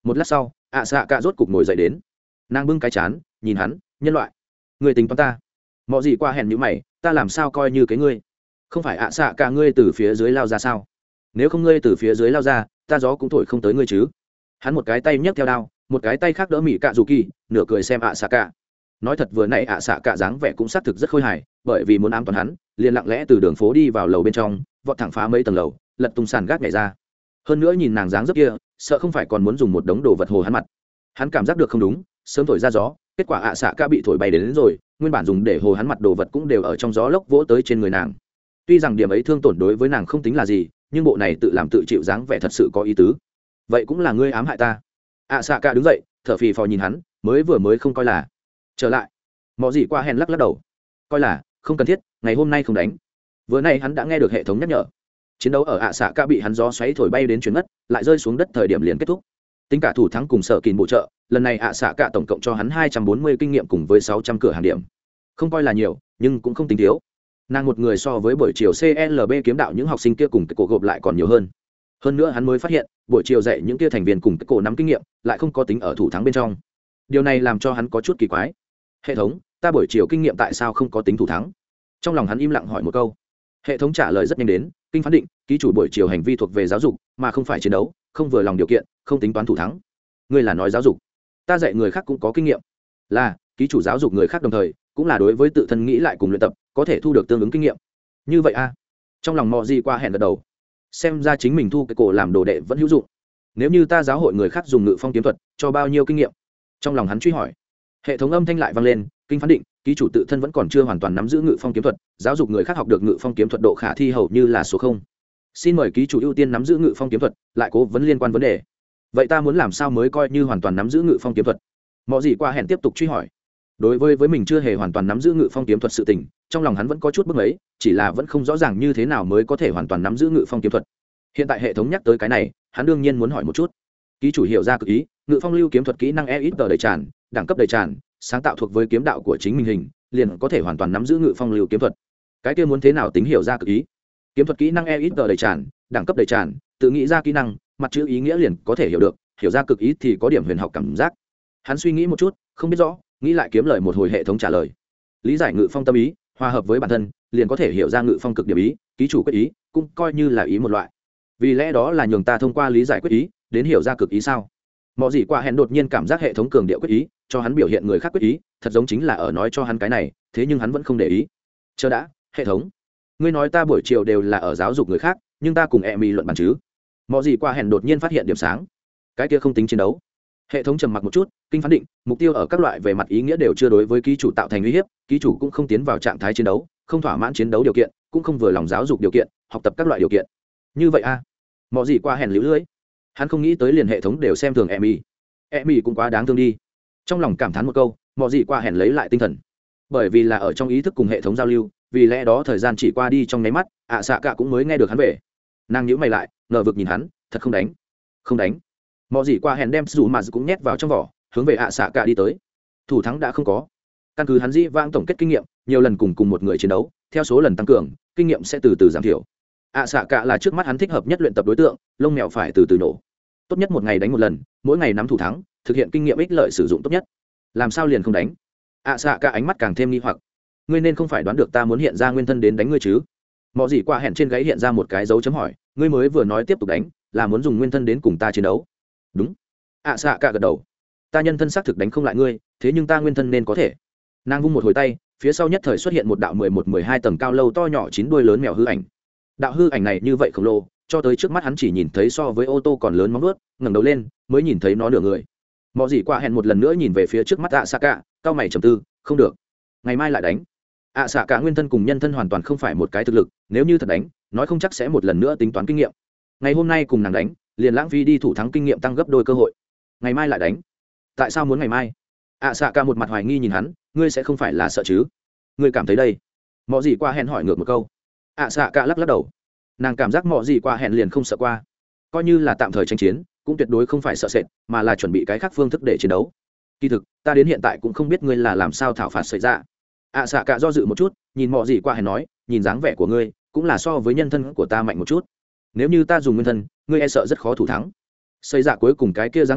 Một lát sau ạ xạ cả rốt cục ngồi dậy đến. Nàng bưng cái chán nhìn hắn, nhân loại, người tính toán ta. Mọi gì qua hẹn như mày, ta làm sao coi như cái ngươi? Không phải ạ xạ cả ngươi từ phía dưới lao ra sao? Nếu không ngươi từ phía dưới lao ra, ta gió cũng thổi không tới ngươi chứ. Hắn một cái tay nhấc theo đao, một cái tay khác đỡ mỹ cạ dù kỳ, nửa cười xem ạ xạ cả. Nói thật vừa nãy ạ xạ cả dáng vẻ cũng xác thực rất khôi hài, bởi vì muốn ám toán hắn, liền lặng lẽ từ đường phố đi vào lầu bên trong, vọt thẳng phá mấy tầng lầu, lật tung sàn gác nhảy ra. Hơn nữa nhìn nàng dáng dấp kia, sợ không phải còn muốn dùng một đống đồ vật hồ hắn mặt. Hắn cảm giác được không đúng, sớm thổi ra gió, kết quả ạ xạ cả bị thổi bay đến rồi, nguyên bản dùng để hồ hắn mặt đồ vật cũng đều ở trong gió lốc vỗ tới trên người nàng. Tuy rằng điểm ấy thương tổn đối với nàng không tính là gì, nhưng bộ này tự làm tự chịu dáng vẻ thật sự có ý tứ. Vậy cũng là ngươi ám hại ta. ạ xạ cả đứng dậy, thở phì phò nhìn hắn, mới không coi là. Trở lại. Mọ gì qua hèn lắc đầu. Coi là không cần thiết, ngày hôm nay không đánh. Vừa nay hắn đã nghe được hệ thống nhắc nhở. Chiến đấu ở ạ xạ cả bị hắn gió xoáy thổi bay đến chuyển ngất, lại rơi xuống đất thời điểm liền kết thúc. Tính cả thủ thắng cùng sở kìn bổ trợ, lần này ạ xạ cả tổng cộng cho hắn 240 kinh nghiệm cùng với 600 cửa hàng điểm. Không coi là nhiều, nhưng cũng không tính thiếu. Nàng một người so với buổi chiều CLB kiếm đạo những học sinh kia cùng cái cổ gộp lại còn nhiều hơn. Hơn nữa hắn mới phát hiện, buổi chiều dạy những kia thành viên cùng cái cổ nắm kinh nghiệm, lại không có tính ở thủ thắng bên trong. Điều này làm cho hắn có chút kỳ quái. Hệ thống, ta buổi chiều kinh nghiệm tại sao không có tính thủ thắng? Trong lòng hắn im lặng hỏi một câu. Hệ thống trả lời rất nhanh đến, kinh phán định, ký chủ buổi chiều hành vi thuộc về giáo dục, mà không phải chiến đấu, không vừa lòng điều kiện, không tính toán thủ thắng. Ngươi là nói giáo dục? Ta dạy người khác cũng có kinh nghiệm. Là, ký chủ giáo dục người khác đồng thời, cũng là đối với tự thân nghĩ lại cùng luyện tập, có thể thu được tương ứng kinh nghiệm. Như vậy a? Trong lòng mò gì qua hẹn gật đầu. Xem ra chính mình thu cái cổ làm đồ đệ vẫn hữu dụng. Nếu như ta giáo hội người khác dùng ngự phong kiếm thuật, cho bao nhiêu kinh nghiệm? Trong lòng hắn truy hỏi. Hệ thống âm thanh lại vang lên, kinh phán định, ký chủ tự thân vẫn còn chưa hoàn toàn nắm giữ ngự phong kiếm thuật, giáo dục người khác học được ngự phong kiếm thuật độ khả thi hầu như là số 0. Xin mời ký chủ ưu tiên nắm giữ ngự phong kiếm thuật, lại cố vấn liên quan vấn đề. Vậy ta muốn làm sao mới coi như hoàn toàn nắm giữ ngự phong kiếm thuật? Mọi gì qua hẹn tiếp tục truy hỏi. Đối với mình chưa hề hoàn toàn nắm giữ ngự phong kiếm thuật sự tình, trong lòng hắn vẫn có chút bức mấy, chỉ là vẫn không rõ ràng như thế nào mới có thể hoàn toàn nắm giữ ngự phong kiếm thuật. Hiện tại hệ thống nhắc tới cái này, hắn đương nhiên muốn hỏi một chút. Ký chủ hiểu ra cực ý, ngự phong lưu kiếm thuật kỹ năng EXP đầy tràn, đẳng cấp đầy tràn, sáng tạo thuộc với kiếm đạo của chính mình hình, liền có thể hoàn toàn nắm giữ ngự phong lưu kiếm thuật. Cái kia muốn thế nào tính hiểu ra cực ý? Kiếm thuật kỹ năng EXP đầy tràn, đẳng cấp đầy tràn, tự nghĩ ra kỹ năng, mặt chữ ý nghĩa liền có thể hiểu được, hiểu ra cực ý thì có điểm huyền học cảm giác. Hắn suy nghĩ một chút, không biết rõ, nghĩ lại kiếm lời một hồi hệ thống trả lời. Lý giải ngự phong tâm ý, hòa hợp với bản thân, liền có thể hiểu ra ngự phong cực điểm ý, ký chủ quyết ý, cũng coi như là ý một loại. Vì lẽ đó là nhường ta thông qua lý giải quyết ý, đến hiểu ra cực ý sao? Mọi gì qua hẹn đột nhiên cảm giác hệ thống cường điệu quyết ý, cho hắn biểu hiện người khác quyết ý, thật giống chính là ở nói cho hắn cái này, thế nhưng hắn vẫn không để ý. Chờ đã, hệ thống, ngươi nói ta buổi chiều đều là ở giáo dục người khác, nhưng ta cùng Emmy luận bàn chứ? Mọi gì qua hẹn đột nhiên phát hiện điểm sáng. Cái kia không tính chiến đấu. Hệ thống trầm mặc một chút, kinh phán định, mục tiêu ở các loại về mặt ý nghĩa đều chưa đối với ký chủ tạo thành uy hiếp, ký chủ cũng không tiến vào trạng thái chiến đấu, không thỏa mãn chiến đấu điều kiện, cũng không vừa lòng giáo dục điều kiện, học tập các loại điều kiện. Như vậy a? Mọi gì qua hẹn liễu lưỡi. Hắn không nghĩ tới liền hệ thống đều xem thường Emmy cũng quá đáng thương đi. Trong lòng cảm thán một câu, mọi gì qua hẹn lấy lại tinh thần. Bởi vì là ở trong ý thức cùng hệ thống giao lưu, vì lẽ đó thời gian chỉ qua đi trong nháy mắt, ạ xạ cả cũng mới nghe được hắn về. Nàng nhíu mày lại, ngờ vực nhìn hắn, thật không đánh? Không đánh. Mọi gì qua hẹn đem dù mà cũng nhét vào trong vỏ, hướng về ạ xạ cả đi tới. Thủ thắng đã không có. Căn cứ hắn dĩ vãng tổng kết kinh nghiệm, nhiều lần cùng một người chiến đấu, theo số lần tăng cường, kinh nghiệm sẽ từ từ giảm thiểu. ạ xạ cả là trước mắt hắn thích hợp nhất luyện tập đối tượng, lông mèo phải từ từ nổ. Tốt nhất một ngày đánh một lần, mỗi ngày nắm thủ thắng, thực hiện kinh nghiệm ích lợi sử dụng tốt nhất. Làm sao liền không đánh? ạ xạ cả ánh mắt càng thêm nghi hoặc. Ngươi nên không phải đoán được ta muốn hiện ra nguyên thân đến đánh ngươi chứ? Mọi gì qua hẹn trên gáy hiện ra một cái dấu chấm hỏi, ngươi mới vừa nói tiếp tục đánh, là muốn dùng nguyên thân đến cùng ta chiến đấu? Đúng. ạ xạ cả gật đầu. Ta nhân thân xác thực đánh không lại ngươi, thế nhưng ta nguyên thân nên có thể. Nàng vung một hồi tay, phía sau nhất thời xuất hiện một đạo 11-12 tầng cao lâu to nhỏ 9 đuôi lớn mèo hư ảnh. Đạo hư ảnh này như vậy khổng lồ, cho tới trước mắt hắn chỉ nhìn thấy so với ô tô còn lớn móng vuốt, ngẩng đầu lên mới nhìn thấy nó nửa người. Mọi gì qua hẹn một lần nữa nhìn về phía trước mắt ạ xạ cả, cao mày trầm tư, không được, ngày mai lại đánh. ạ xạ cả nguyên thân cùng nhân thân hoàn toàn không phải một cái thực lực, nếu như thật đánh, nói không chắc sẽ một lần nữa tính toán kinh nghiệm. Ngày hôm nay cùng nàng đánh, liền lãng phí đi thủ thắng kinh nghiệm tăng gấp đôi cơ hội. Ngày mai lại đánh? Tại sao muốn ngày mai? ạ xạ cả một mặt hoài nghi nhìn hắn, ngươi sẽ không phải là sợ chứ? Ngươi cảm thấy đây? Mọi gì qua hẹn hỏi ngược một câu. ạ xạ cả lắc đầu. Nàng cảm giác mọi gì qua hẹn liền không sợ qua, coi như là tạm thời tranh chiến, cũng tuyệt đối không phải sợ sệt, mà là chuẩn bị cái khác phương thức để chiến đấu. Kỳ thực ta đến hiện tại cũng không biết ngươi là làm sao thảo phạt xảy ra. ạ xạ cả do dự một chút, nhìn mọi gì qua hẹn nói, nhìn dáng vẻ của ngươi cũng là so với nhân thân của ta mạnh một chút, nếu như ta dùng nguyên thân, ngươi e sợ rất khó thủ thắng. Xây dạ cuối cùng cái kia dáng vẻ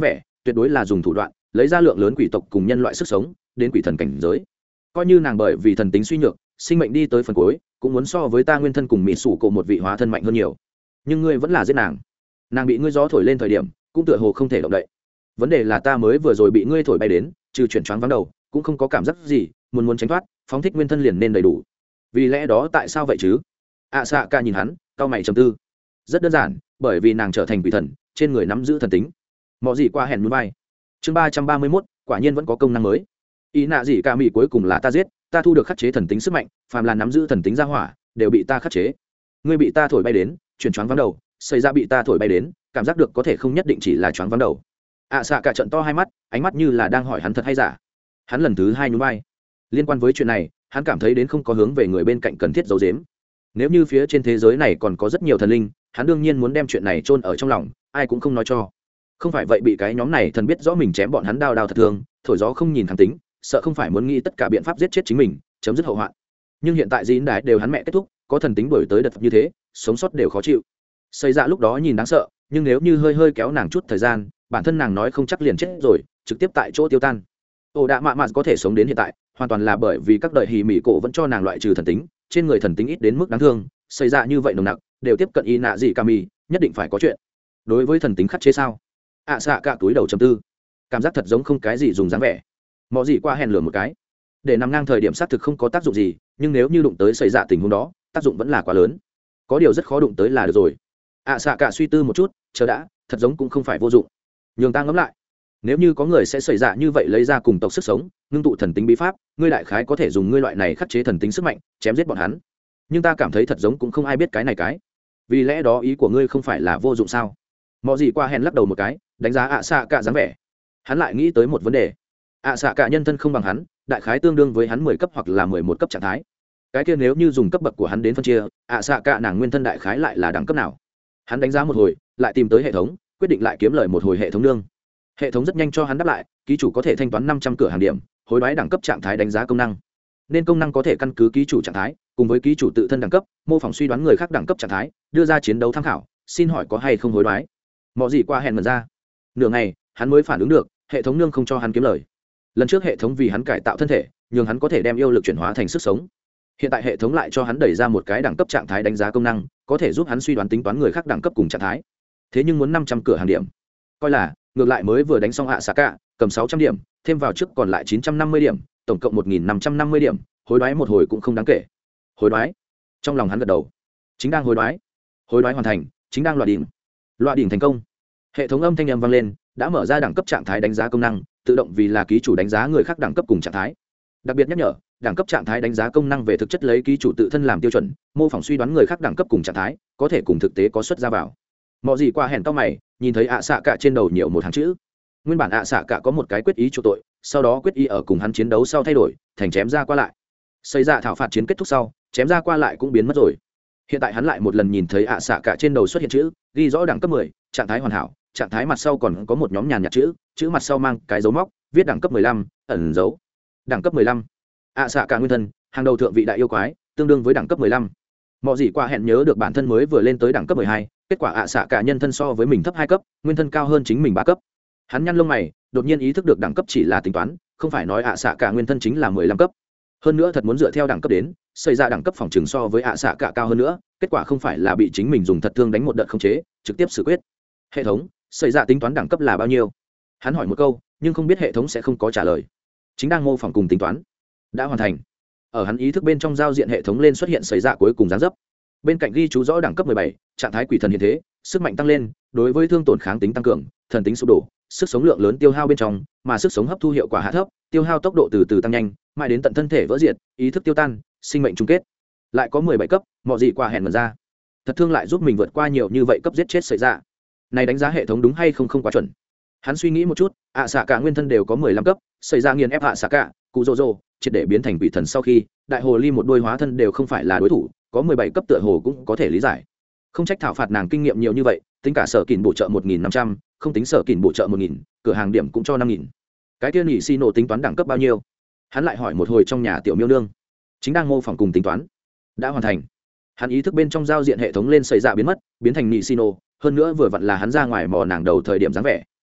tuyệt đối là dùng thủ đoạn lấy ra lượng lớn quỷ tộc cùng nhân loại sức sống đến quỷ thần cảnh giới. Coi như nàng bởi vì thần tính suy nhược sinh mệnh đi tới phần cuối cũng muốn so với ta nguyên thân cùng mỹ sủ cổ một vị hóa thân mạnh hơn nhiều, nhưng ngươi vẫn là giết nàng. Nàng bị ngươi gió thổi lên thời điểm cũng tựa hồ không thể động đậy. Vấn đề là ta mới vừa rồi bị ngươi thổi bay đến, trừ chuyển choáng vắng đầu cũng không có cảm giác gì, muốn tránh thoát phóng thích nguyên thân liền nên đầy đủ. Vì lẽ đó tại sao vậy chứ? ạ xạ cả nhìn hắn cau mày trầm tư. Rất đơn giản, bởi vì nàng trở thành quỷ thần, trên người nắm giữ thần tính. Mọ gì qua hẹn muốn bay. Chương 331, quả nhiên vẫn có công năng mới. Ý nạ gì cả mỹ cuối cùng là ta giết, ta thu được khắc chế thần tính sức mạnh, phàm là nắm giữ thần tính ra hỏa đều bị ta khắc chế. Ngươi bị ta thổi bay đến, chuyển choáng vắng đầu, xảy ra bị ta thổi bay đến, cảm giác được có thể không nhất định chỉ là choáng vắng đầu. ạ xạ cả trận to hai mắt, ánh mắt như là đang hỏi hắn thật hay giả. Hắn lần thứ hai nhún vai. Liên quan với chuyện này, hắn cảm thấy đến không có hướng về người bên cạnh cần thiết giấu giếm. Nếu như phía trên thế giới này còn có rất nhiều thần linh, hắn đương nhiên muốn đem chuyện này chôn ở trong lòng, ai cũng không nói cho. Không phải vậy bị cái nhóm này thần biết rõ mình chém bọn hắn đao đao thật thương, thổi gió không nhìn thẳng tính, sợ không phải muốn nghĩ tất cả biện pháp giết chết chính mình, chấm dứt hậu hoạn. Nhưng hiện tại dín đái đều hắn mẹ kết thúc, có thần tính đổi tới đợt như thế, sống sót đều khó chịu. Xây dạ lúc đó nhìn đáng sợ, nhưng nếu như hơi kéo nàng chút thời gian, bản thân nàng nói không chắc liền chết rồi, trực tiếp tại chỗ tiêu tan. Ổ đạ mạ mạ có thể sống đến hiện tại, hoàn toàn là bởi vì các đời hỉ mỉ cổ vẫn cho nàng loại trừ thần tính, trên người thần tính ít đến mức đáng thương, xây dạ như vậy nồng nặc, đều tiếp cận y nạ gì Kami, nhất định phải có chuyện. Đối với thần tính khắc chế sao? ạ xạ cả túi đầu trầm tư, cảm giác thật giống không cái gì dùng dáng vẻ. Mọ gì qua hèn lửa một cái, để nằm ngang thời điểm xác thực không có tác dụng gì, nhưng nếu như đụng tới xảy ra tình huống đó, tác dụng vẫn là quá lớn. Có điều rất khó đụng tới là được rồi. ạ xạ cả suy tư một chút, chờ đã, thật giống cũng không phải vô dụng. Nhường ta ngẫm lại, nếu như có người sẽ xảy ra như vậy lấy ra cùng tộc sức sống, ngưng tụ thần tính bí pháp, ngươi đại khái có thể dùng ngươi loại này khắc chế thần tính sức mạnh, chém giết bọn hắn. Nhưng ta cảm thấy thật giống cũng không ai biết cái này cái. Vì lẽ đó ý của ngươi không phải là vô dụng sao? Mọ gì qua hèn lắc đầu một cái, đánh giá ạ xạ cả dáng vẻ. Hắn lại nghĩ tới một vấn đề. ạ xạ cả nhân thân không bằng hắn, đại khái tương đương với hắn 10 cấp hoặc là 11 cấp trạng thái. Cái kia nếu như dùng cấp bậc của hắn đến phân chia, ạ xạ cả nàng nguyên thân đại khái lại là đẳng cấp nào? Hắn đánh giá một hồi, lại tìm tới hệ thống, quyết định lại kiếm lời một hồi hệ thống nương. Hệ thống rất nhanh cho hắn đáp lại, ký chủ có thể thanh toán 500 cửa hàng điểm, hối đoái đẳng cấp trạng thái đánh giá công năng. Nên công năng có thể căn cứ ký chủ trạng thái, cùng với ký chủ tự thân đẳng cấp, mô phỏng suy đoán người khác đẳng cấp trạng thái, đưa ra chiến đấu tham khảo, xin hỏi có hay không hối đoái. Mọ gì qua hẹn mần ra. Nửa ngày, hắn mới phản ứng được, hệ thống nương không cho hắn kiếm lời. Lần trước hệ thống vì hắn cải tạo thân thể, nhường hắn có thể đem yêu lực chuyển hóa thành sức sống. Hiện tại hệ thống lại cho hắn đẩy ra một cái đẳng cấp trạng thái đánh giá công năng, có thể giúp hắn suy đoán tính toán người khác đẳng cấp cùng trạng thái. Thế nhưng muốn 500 cửa hàng điểm, coi là ngược lại mới vừa đánh xong hạ xạ cả, cầm 600 điểm, thêm vào trước còn lại 950 điểm, tổng cộng 1550 điểm, hối đoái một hồi cũng không đáng kể. Hối đoái. Trong lòng hắn gật đầu. Chính đang hối đoái. Hối đoái hoàn thành, chính đang loại đỉnh. Loại đỉnh thành công. Hệ thống âm thanh âm vang lên, đã mở ra đẳng cấp trạng thái đánh giá công năng, tự động vì là ký chủ đánh giá người khác đẳng cấp cùng trạng thái. Đặc biệt nhắc nhở, đẳng cấp trạng thái đánh giá công năng về thực chất lấy ký chủ tự thân làm tiêu chuẩn, mô phỏng suy đoán người khác đẳng cấp cùng trạng thái, có thể cùng thực tế có xuất ra vào. Mọ gì qua hẹn cao mày, nhìn thấy ạ xạ cả trên đầu nhiều một hàng chữ. Nguyên bản ạ xạ cả có một cái quyết ý chỗ tội, sau đó quyết ý ở cùng hắn chiến đấu sau thay đổi thành chém ra qua lại. Xây ra thảo phạt chiến kết thúc sau, chém ra qua lại cũng biến mất rồi. Hiện tại hắn lại một lần nhìn thấy ạ xạ cả trên đầu xuất hiện chữ, ghi rõ đẳng cấp 10, trạng thái hoàn hảo, trạng thái mặt sau còn có một nhóm nhàn nhạt chữ, chữ mặt sau mang cái dấu móc, viết đẳng cấp 15, ẩn dấu. Đẳng cấp 15. ạ xạ cả nguyên thân, hàng đầu thượng vị đại yêu quái, tương đương với đẳng cấp 15. Mọ gì qua hẹn nhớ được bản thân mới vừa lên tới đẳng cấp 12, kết quả ạ xạ cả nhân thân so với mình thấp 2 cấp, nguyên thân cao hơn chính mình 3 cấp. Hắn nhăn lông mày, đột nhiên ý thức được đẳng cấp chỉ là tính toán, không phải nói ạ xạ cả nguyên thân chính là 15 cấp. Hơn nữa thật muốn dựa theo đẳng cấp đến, xây ra đẳng cấp phòng trường so với ạ xạ cả cao hơn nữa, kết quả không phải là bị chính mình dùng thật thương đánh một đợt không chế, trực tiếp xử quyết. Hệ thống, xây ra tính toán đẳng cấp là bao nhiêu? Hắn hỏi một câu, nhưng không biết hệ thống sẽ không có trả lời. Chính đang mô phỏng cùng tính toán, đã hoàn thành. Ở hắn ý thức bên trong giao diện hệ thống lên xuất hiện xảy ra cuối cùng dáng dấp. Bên cạnh ghi chú rõ đẳng cấp 17, trạng thái quỷ thần hiện thế, sức mạnh tăng lên, đối với thương tổn kháng tính tăng cường, thần tính sụp đổ, sức sống lượng lớn tiêu hao bên trong, mà sức sống hấp thu hiệu quả hạ thấp, tiêu hao tốc độ từ từ tăng nhanh, mãi đến tận thân thể vỡ diệt, ý thức tiêu tan, sinh mệnh chung kết. Lại có 17 cấp, mọ gì qua hẹn mần ra. Thật thương lại giúp mình vượt qua nhiều như vậy cấp giết chết xảy ra. Này đánh giá hệ thống đúng hay không quá chuẩn. Hắn suy nghĩ một chút, ạ xạ cả nguyên thân đều có 15 cấp, xảy ra nghiền ép ạ xạ cả, cụ rồ rồ, triệt để biến thành quỷ thần sau khi, đại hồ ly một đôi hóa thân đều không phải là đối thủ, có 17 cấp tựa hồ cũng có thể lý giải. Không trách thảo phạt nàng kinh nghiệm nhiều như vậy, tính cả sở kỉn bổ trợ 1500, không tính sở kỉn bổ trợ 1000, cửa hàng điểm cũng cho 5000. Cái kia nhị xi nổ tính toán đẳng cấp bao nhiêu? Hắn lại hỏi một hồi trong nhà tiểu miêu nương. Chính đang mô phỏng cùng tính toán. Đã hoàn thành. Hắn ý thức bên trong giao diện hệ thống lên xảy ra biến mất, biến thành nhị xi nổ, hơn nữa vừa vặn là hắn ra ngoài mò nàng đầu thời điểm dáng vẻ.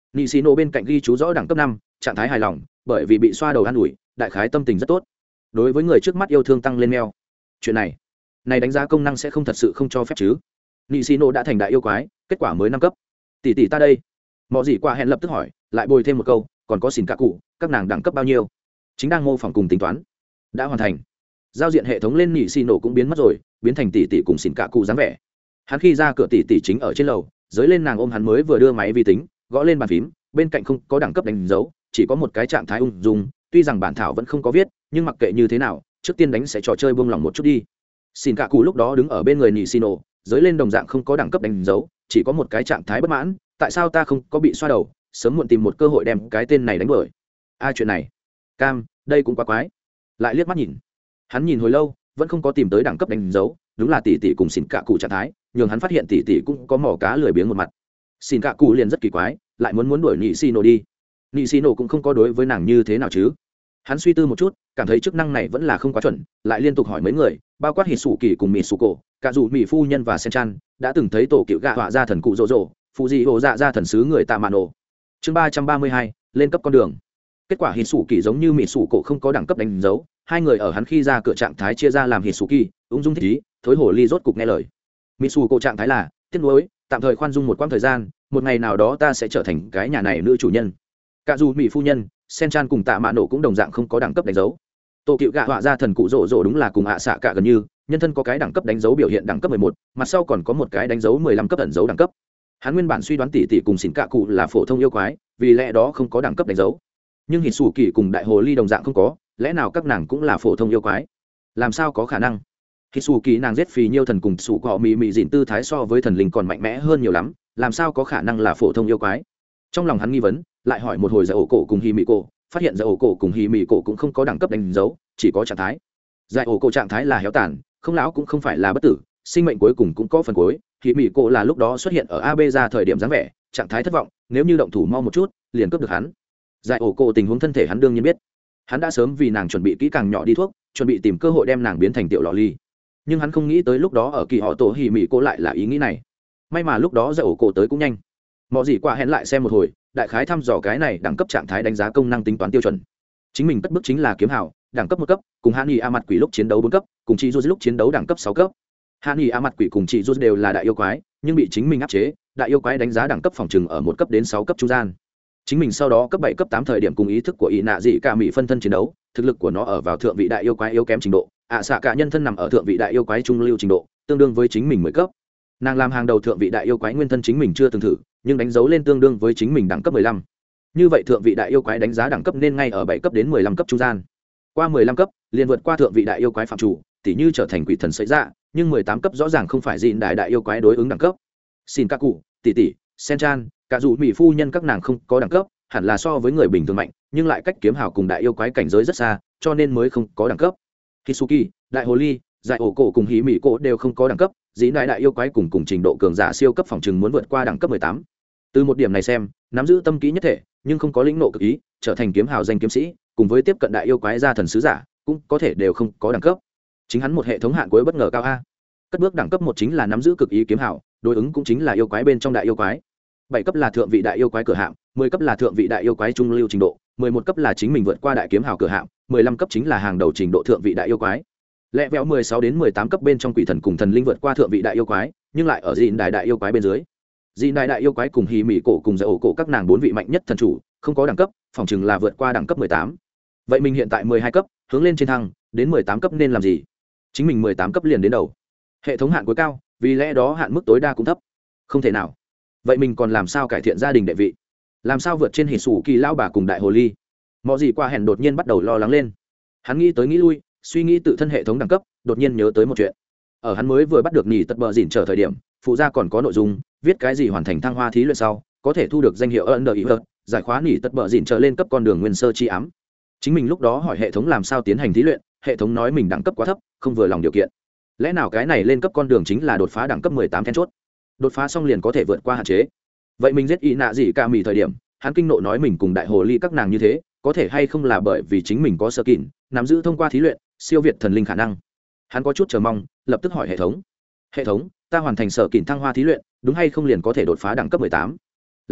nị xì nổ bên cạnh ghi chú rõ đẳng cấp 5, trạng thái hài lòng, bởi vì bị xoa đầu an ủi, đại khái tâm tình rất tốt. Đối với người trước mắt yêu thương tăng lên meo. Chuyện này đánh giá công năng sẽ không thật sự không cho phép chứ. Nị xì nổ đã thành đại yêu quái, kết quả mới 5 cấp. Tỷ tỷ ta đây. Mọ gì qua hẹn lập tức hỏi, lại bồi thêm một câu, còn có xỉn cả cụ, các nàng đẳng cấp bao nhiêu? Chính đang mô phỏng cùng tính toán. Đã hoàn thành. Giao diện hệ thống lên nị xì nổ cũng biến mất rồi, biến thành tỷ tỷ cùng xỉn cả cụ dáng vẻ. Hắn khi ra cửa tỷ tỷ chính ở trên lầu, dưới lên nàng ôm hắn mới vừa đưa máy vi tính, gõ lên bàn phím, bên cạnh không có đẳng cấp đánh dấu, chỉ có một cái trạng thái ung dung. Tuy rằng bản thảo vẫn không có viết, nhưng mặc kệ như thế nào, trước tiên đánh sẽ trò chơi buông lỏng một chút đi. Xỉn cả cụ lúc đó đứng ở bên người nị xì nổ, dưới lên đồng dạng không có đẳng cấp đánh dấu, chỉ có một cái trạng thái bất mãn. Tại sao ta không có bị xoa đầu, sớm muộn tìm một cơ hội đem cái tên này đánh đuổi. Chuyện này cam, đây cũng quá quái. Lại liếc mắt nhìn, hắn nhìn hồi lâu vẫn không có tìm tới đẳng cấp đánh dấu. Đúng là tỷ tỷ cùng xỉn cả cụ trạng thái, nhường hắn phát hiện tỷ tỷ cũng có mỏ cá lười biếng một mặt. Xỉn cả cụ liền rất kỳ quái, lại muốn đuổi nị xì nổ đi. Nị xì nổ cũng không có đối với nàng như thế nào chứ. Hắn suy tư một chút, cảm thấy chức năng này vẫn là không quá chuẩn, lại liên tục hỏi mấy người, bao quát hít sủ kỳ cùng mị sủ cổ, cả dù mị phu nhân và sen chan đã từng thấy tổ cựu gạ họa ra thần cụ rỗ rỗ, phụ dị hồ dạ ra thần sứ người tạ mạn ổ. Chương 332, lên cấp con đường. Kết quả hít sủ kỳ giống như mị sủ cổ không có đẳng cấp đánh dấu, hai người ở hắn khi ra cửa trạng thái chia ra làm hít sủ kỳ, ung dung thích ý, thối hồ ly rốt cục nghe lời. Mị sủ cổ trạng thái là tiếc nuối, tạm thời khoan dung một quãng thời gian, một ngày nào đó ta sẽ trở thành cái nhà này nữ chủ nhân. Cả dù mị phu nhân, sen chan cùng tạ mạ nổ cũng đồng dạng không có đẳng cấp đánh dấu. Tổ cựu gạ họa ra thần cụ rỗ rỗ đúng là cùng xạ cả gần như, nhân thân có cái đẳng cấp đánh dấu biểu hiện đẳng cấp 11, mặt sau còn có một cái đánh dấu 15 cấp ẩn dấu đẳng cấp. Hắn nguyên bản suy đoán tỷ tỷ cùng xỉn cả cụ là phổ thông yêu quái, vì lẽ đó không có đẳng cấp đánh dấu. Nhưng hít sủ kỳ cùng đại hồ ly đồng dạng không có, lẽ nào các nàng cũng là phổ thông yêu quái? Làm sao có khả năng? Hít sủ kỳ nàng giết phì nhiêu thần cùng sủ cọ mị mị dịn tư thái so với thần linh còn mạnh mẽ hơn nhiều lắm, làm sao có khả năng là phổ thông yêu quái? Trong lòng hắn nghi vấn, lại hỏi một hồi giải ổ cổ cùng hi mị cổ, phát hiện giải ổ cổ cùng hi mị cổ cũng không có đẳng cấp đánh dấu, chỉ có trạng thái. Giải ổ cổ trạng thái là héo tàn, không lão cũng không phải là bất tử, sinh mệnh cuối cùng cũng có phần cuối. Hi mị cổ là lúc đó xuất hiện ở AB ra thời điểm dáng vẻ, trạng thái thất vọng, nếu như động thủ mau một chút, liền cướp được hắn. Giải ổ cổ tình huống thân thể hắn đương nhiên biết, hắn đã sớm vì nàng chuẩn bị kỹ càng nhỏ đi thuốc, chuẩn bị tìm cơ hội đem nàng biến thành tiểu lọ ly. Nhưng hắn không nghĩ tới lúc đó ở kỳ họ tổ hi mị cổ lại là ý nghĩ này. May mà lúc đó giải ổ cổ tới cũng nhanh. Mọi gì qua hẹn lại xem một hồi, đại khái thăm dò cái này đẳng cấp trạng thái đánh giá công năng tính toán tiêu chuẩn. Chính mình cất bước chính là kiếm hào, đẳng cấp 1 cấp, cùng Hani A mặt quỷ lúc chiến đấu 4 cấp, cùng chị Du lúc chiến đấu đẳng cấp 6 cấp. Hani A mặt quỷ cùng chị Du đều là đại yêu quái, nhưng bị chính mình áp chế, đại yêu quái đánh giá đẳng cấp phòng trừng ở 1 cấp đến 6 cấp trung gian. Chính mình sau đó cấp 7 cấp 8 thời điểm cùng ý thức của ý nạ dị cả mỹ phân thân chiến đấu, thực lực của nó ở vào thượng vị đại yêu quái yếu kém trình độ, xạ cả nhân thân nằm ở thượng vị đại yêu quái trung lưu trình độ, tương đương với chính mình 10 cấp. Nàng làm hàng đầu thượng vị đại yêu quái nguyên thân chính mình chưa từng thử, nhưng đánh dấu lên tương đương với chính mình đẳng cấp 15. Như vậy thượng vị đại yêu quái đánh giá đẳng cấp nên ngay ở 7 cấp đến 15 cấp trung gian. Qua 15 cấp, liền vượt qua thượng vị đại yêu quái phạm chủ, tỉ như trở thành quỷ thần sấy dạ, nhưng 18 cấp rõ ràng không phải gìn đại yêu quái đối ứng đẳng cấp. Xin các cụ, tỷ tỷ, Senchan, cả dù mỹ phu nhân các nàng không có đẳng cấp, hẳn là so với người bình thường mạnh, nhưng lại cách kiếm hào cùng đại yêu quái cảnh giới rất xa, cho nên mới không có đẳng cấp. Hisuki, đại hồ ly, giải ổ cổ cùng hí mỹ cổ đều không có đẳng cấp, dĩ đại yêu quái cùng trình độ cường giả siêu cấp phòng trừng muốn vượt qua đẳng cấp 18. Từ một điểm này xem, nắm giữ tâm kỹ nhất thể, nhưng không có lĩnh nộ cực ý, trở thành kiếm hào danh kiếm sĩ, cùng với tiếp cận đại yêu quái gia thần sứ giả, cũng có thể đều không có đẳng cấp. Chính hắn một hệ thống hạn cuối bất ngờ cao a. Cất bước đẳng cấp 1 chính là nắm giữ cực ý kiếm hào, đối ứng cũng chính là yêu quái bên trong đại yêu quái. 7 cấp là thượng vị đại yêu quái cửa hạng, 10 cấp là thượng vị đại yêu quái trung lưu trình độ, 11 cấp là chính mình vượt qua đại kiếm hào cửa hạng, 15 cấp chính là hàng đầu trình độ thượng vị đại yêu quái. Lẹ vẹo 16 đến 18 cấp bên trong quỷ thần cùng thần linh vượt qua thượng vị đại yêu quái, nhưng lại ở dịn đại yêu quái bên dưới. Dịn đại yêu quái cùng hí mỹ cổ cùng giải ổ cổ các nàng 4 vị mạnh nhất thần chủ, không có đẳng cấp, phòng chừng là vượt qua đẳng cấp 18. Vậy mình hiện tại 12 cấp, hướng lên trên thăng, đến 18 cấp nên làm gì? Chính mình 18 cấp liền đến đầu. Hệ thống hạn cuối cao, vì lẽ đó hạn mức tối đa cũng thấp. Không thể nào. Vậy mình còn làm sao cải thiện gia đình đệ vị? Làm sao vượt trên hỉ sủ kỳ lão bà cùng đại hồ ly? Mọi gì qua hẹn đột nhiên bắt đầu lo lắng lên. Hắn nghĩ tới nghĩ lui, suy nghĩ tự thân hệ thống đẳng cấp, đột nhiên nhớ tới một chuyện. Ở hắn mới vừa bắt được nhì tật bờ dỉn trở thời điểm, phụ gia còn có nội dung viết cái gì hoàn thành thăng hoa thí luyện sau có thể thu được danh hiệu ân đờ ý hơn, giải khóa nhì tật bờ dỉn trở lên cấp con đường nguyên sơ chi ám. Chính mình lúc đó hỏi hệ thống làm sao tiến hành thí luyện, hệ thống nói mình đẳng cấp quá thấp, không vừa lòng điều kiện. Lẽ nào cái này lên cấp con đường chính là đột phá đẳng cấp 18 then chốt? Đột phá xong liền có thể vượt qua hạn chế. Vậy mình giết ý nạ gì cả mì thời điểm, hắn kinh nộ nói mình cùng đại hồ ly các nàng như thế, có thể hay không là bởi vì chính mình có sơ kỉn, nắm giữ thông qua thí luyện siêu việt thần linh khả năng. Hắn có chút chờ mong, lập tức hỏi hệ thống. Hệ thống, ta hoàn thành sở kỉn thăng hoa thí luyện, đúng hay không liền có thể đột phá đẳng cấp 18? Là,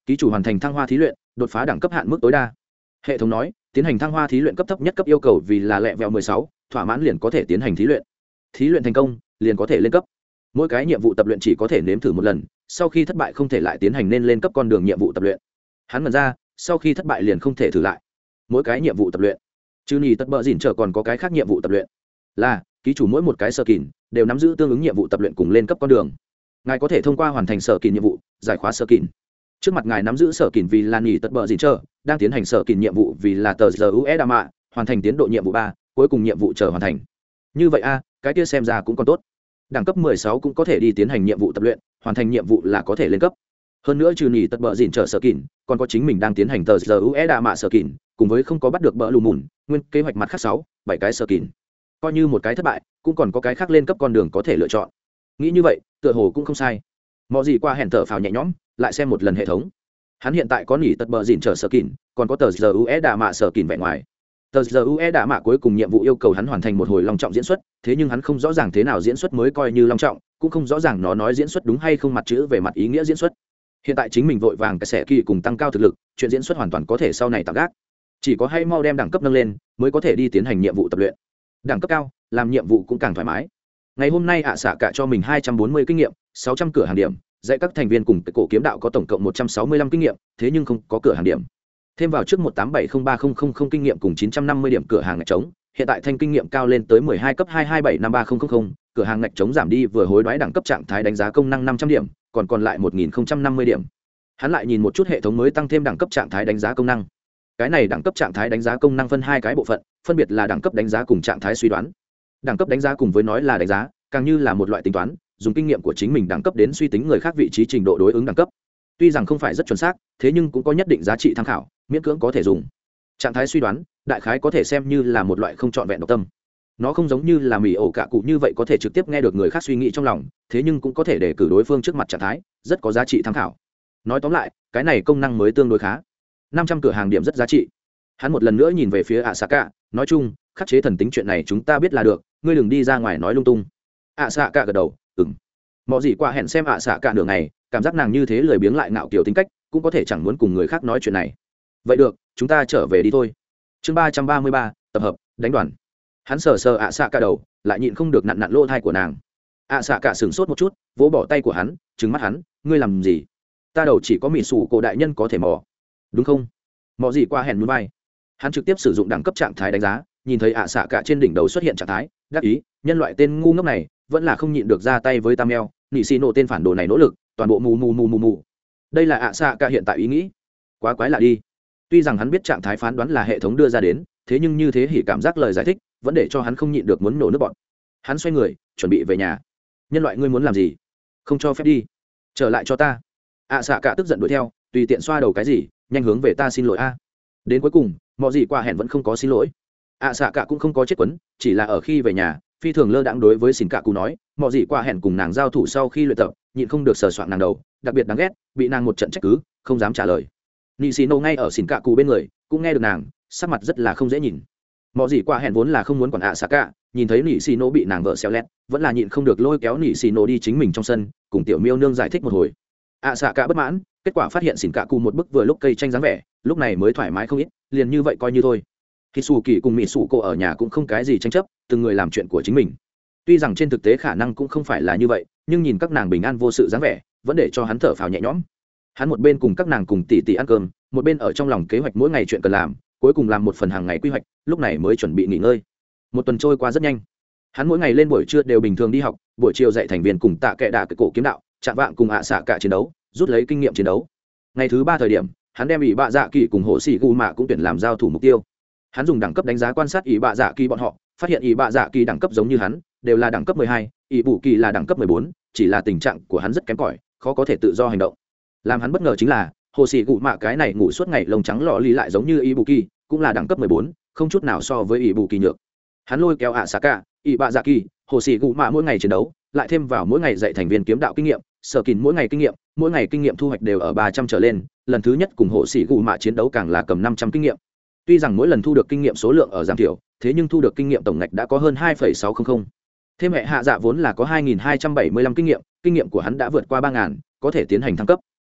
ký chủ hoàn thành thăng hoa thí luyện, đột phá đẳng cấp hạn mức tối đa. Hệ thống nói tiến hành thăng hoa thí luyện cấp thấp nhất cấp yêu cầu vì là lẹ vẹo 16, thỏa mãn liền có thể tiến hành thí luyện. Thí luyện thành công liền có thể lên cấp. Mỗi cái nhiệm vụ tập luyện chỉ có thể nếm thử một lần, sau khi thất bại không thể lại tiến hành nên lên cấp con đường nhiệm vụ tập luyện. Hắn ngẩn ra, sau khi thất bại liền không thể thử lại. Mỗi cái nhiệm vụ tập luyện chứ nhì tất bợ dỉn trở còn có cái khác nhiệm vụ tập luyện là ký chủ mỗi một cái sở kìn đều nắm giữ tương ứng nhiệm vụ tập luyện cùng lên cấp con đường. Ngài có thể thông qua hoàn thành sở kìn nhiệm vụ giải khóa sở kìn. Trước mặt ngài nắm giữ sở kìn vì là nhì tất bợ dỉn trở đang tiến hành sở kìn nhiệm vụ vì là tờ giờ ue đa mạ hoàn thành tiến độ nhiệm vụ 3, cuối cùng nhiệm vụ chờ hoàn thành. Như vậy cái kia xem ra cũng còn tốt. Đẳng cấp 16 cũng có thể đi tiến hành nhiệm vụ tập luyện, hoàn thành nhiệm vụ là có thể lên cấp. Hơn nữa trừ nhì tất bợ dỉn trở sở kìn còn có chính mình đang tiến hành tờ giờ ue đa mạ sở kìn, cùng với không có bắt được bỡ lù mùn nguyên kế hoạch mặt khác 6-7 cái sở kìn, coi như một cái thất bại cũng còn có cái khác lên cấp con đường có thể lựa chọn. Nghĩ như vậy tựa hồ cũng không sai. Mọi gì qua hẹn thở phào nhẹ nhõm, lại xem một lần hệ thống. Hắn hiện tại có nhì tất bợ dỉn trở sở kìn, còn có tờ giờ ue đa mạ sở kìn vẻ ngoài. Tờ giờ ue đa mạ cuối cùng nhiệm vụ yêu cầu hắn hoàn thành một hồi long trọng diễn xuất, thế nhưng hắn không rõ ràng thế nào diễn xuất mới coi như long trọng, cũng không rõ ràng nó nói diễn xuất đúng hay không mặt chữ về mặt ý nghĩa diễn xuất. Hiện tại chính mình vội vàng cái xẻ kỳ cùng tăng cao thực lực, chuyện diễn xuất hoàn toàn có thể sau này tạm gác. Chỉ có hay mau đem đẳng cấp nâng lên mới có thể đi tiến hành nhiệm vụ tập luyện. Đẳng cấp cao làm nhiệm vụ cũng càng thoải mái. Ngày hôm nay xạ cả cho mình 240 kinh nghiệm, 600 cửa hàng điểm, dạy các thành viên cùng cổ kiếm đạo có tổng cộng 165 kinh nghiệm, thế nhưng không có cửa hàng điểm. Thêm vào trước 1870300 kinh nghiệm cùng 950 điểm cửa hàng ngạch trống, hiện tại thanh kinh nghiệm cao lên tới 12 cấp 2275300, cửa hàng ngạch trống giảm đi vừa hối đoái đẳng cấp trạng thái đánh giá công năng 500 điểm, còn lại 1050 điểm. Hắn lại nhìn một chút hệ thống mới tăng thêm đẳng cấp trạng thái đánh giá công năng. Cái này đẳng cấp trạng thái đánh giá công năng phân hai cái bộ phận, phân biệt là đẳng cấp đánh giá cùng trạng thái suy đoán. Đẳng cấp đánh giá cùng với nói là đánh giá, càng như là một loại tính toán, dùng kinh nghiệm của chính mình đẳng cấp đến suy tính người khác vị trí trình độ đối ứng đẳng cấp. Tuy rằng không phải rất chuẩn xác, thế nhưng cũng có nhất định giá trị tham khảo, miễn cưỡng có thể dùng. Trạng thái suy đoán, đại khái có thể xem như là một loại không trọn vẹn độc tâm. Nó không giống như là mì ổ cả cụ như vậy có thể trực tiếp nghe được người khác suy nghĩ trong lòng, thế nhưng cũng có thể để cử đối phương trước mặt trạng thái, rất có giá trị tham khảo. Nói tóm lại, cái này công năng mới tương đối khá. 500 cửa hàng điểm rất giá trị. Hắn một lần nữa nhìn về phía Asaka, nói chung, khắc chế thần tính chuyện này chúng ta biết là được, ngươi đừng đi ra ngoài nói lung tung. Asaka gật đầu, ừm. Mọi gì qua hẹn xem Asaka nửa ngày, cảm giác nàng như thế lười biếng lại ngạo kiều tính cách, cũng có thể chẳng muốn cùng người khác nói chuyện này. Vậy được, chúng ta trở về đi thôi. Chương 333, tập hợp, đánh đoàn. Hắn sờ sờ Asaka đầu, lại nhịn không được nặn nặn lỗ tai của nàng. Asaka sửng sốt một chút, vỗ bỏ tay của hắn, trừng mắt hắn, ngươi làm gì? Ta đầu chỉ có mị sủ cổ đại nhân có thể mò, đúng không? Mò gì qua hẹn muốn bay. Hắn trực tiếp sử dụng đẳng cấp trạng thái đánh giá, nhìn thấy Asaka trên đỉnh đầu xuất hiện trạng thái, đắc ý, nhân loại tên ngu ngốc này, vẫn là không nhịn được ra tay với Tamel, nị xì nổ tên phản đồ này nỗ lực, toàn bộ mù. Đây là Asaka hiện tại ý nghĩ. Quá quái lạ đi. Tuy rằng hắn biết trạng thái phán đoán là hệ thống đưa ra đến, thế nhưng như thế hỉ cảm giác lời giải thích, vẫn để cho hắn không nhịn được muốn nổ nước bọt. Hắn xoay người, chuẩn bị về nhà. Nhân loại ngươi muốn làm gì? Không cho phép đi. Trở lại cho ta. Asaka tức giận đuổi theo, tùy tiện xoa đầu cái gì, nhanh hướng về ta xin lỗi a. Đến cuối cùng, mọi gì qua hẹn vẫn không có xin lỗi. Asaka cũng không có chết quấn, chỉ là ở khi về nhà, phi thường lơ đãng đối với xin cả cụ nói, mọi gì qua hẹn cùng nàng giao thủ sau khi luyện tập, nhịn không được sờ soạng nàng đầu, đặc biệt đáng ghét, bị nàng một trận trách cứ, không dám trả lời. Nishino ngay ở xin cả cụ bên người, cũng nghe được nàng, sắc mặt rất là không dễ nhìn. Mọi gì qua hẹn vốn là không muốn quản Asaka, nhìn thấy Nishino bị nàng vợ xéo lét, vẫn là nhịn không được lôi kéo Nishino đi chính mình trong sân, cùng tiểu miêu nương giải thích một hồi. Asaka bất mãn, kết quả phát hiện xin cả cụ một bức vừa lúc cây tranh dáng vẻ, lúc này mới thoải mái không ít, liền như vậy coi như thôi. Hisuki cùng Mitsuko ở nhà cũng không cái gì tranh chấp, từng người làm chuyện của chính mình. Tuy rằng trên thực tế khả năng cũng không phải là như vậy, nhưng nhìn các nàng bình an vô sự dáng vẻ, vẫn để cho hắn thở phào nhẹ nhõm. Hắn một bên cùng các nàng cùng tỉ tỉ ăn cơm, một bên ở trong lòng kế hoạch mỗi ngày chuyện cần làm, cuối cùng làm một phần hàng ngày quy hoạch, lúc này mới chuẩn bị nghỉ ngơi. Một tuần trôi qua rất nhanh. Hắn mỗi ngày lên buổi trưa đều bình thường đi học, buổi chiều dạy thành viên cùng tạ kệ đạ cái cổ kiếm đạo, chạm vạng cùng xạ cả chiến đấu, rút lấy kinh nghiệm chiến đấu. Ngày thứ 3 thời điểm, hắn đem ỷ bạ dạ kỳ cùng hộ sĩ gu mạ cũng tuyển làm giao thủ mục tiêu. Hắn dùng đẳng cấp đánh giá quan sát ỷ bạ dạ kỳ bọn họ, phát hiện ỷ bạ dạ kỳ đẳng cấp giống như hắn, đều là đẳng cấp 12, ỷ bù kỳ là đẳng cấp 14, chỉ là tình trạng của hắn rất kém cỏi, khó có thể tự do hành động. Làm hắn bất ngờ chính là hồ sĩ gu mạ cái này ngủ suốt ngày lông trắng lọ lì lại giống như ỷ bù kỳ, cũng là đẳng cấp 14, không chút nào so với ỷ bù kỳ nhược. Hắn lôi kéo Asaka, ỷ bạ dạ kỳ, hồ sĩ gu mạ mỗi ngày chiến đấu, lại thêm vào mỗi ngày dạy thành viên kiếm đạo kinh nghiệm, sở kín mỗi ngày kinh nghiệm thu hoạch đều ở 300 trở lên, lần thứ nhất cùng hộ sĩ gù mạ chiến đấu càng là cầm 500 kinh nghiệm. Tuy rằng mỗi lần thu được kinh nghiệm số lượng ở giảm thiểu, thế nhưng thu được kinh nghiệm tổng ngạch đã có hơn 2,600. Thêm hệ hạ dạ vốn là có 2.275 kinh nghiệm của hắn đã vượt qua 3.000, có thể tiến hành thăng cấp.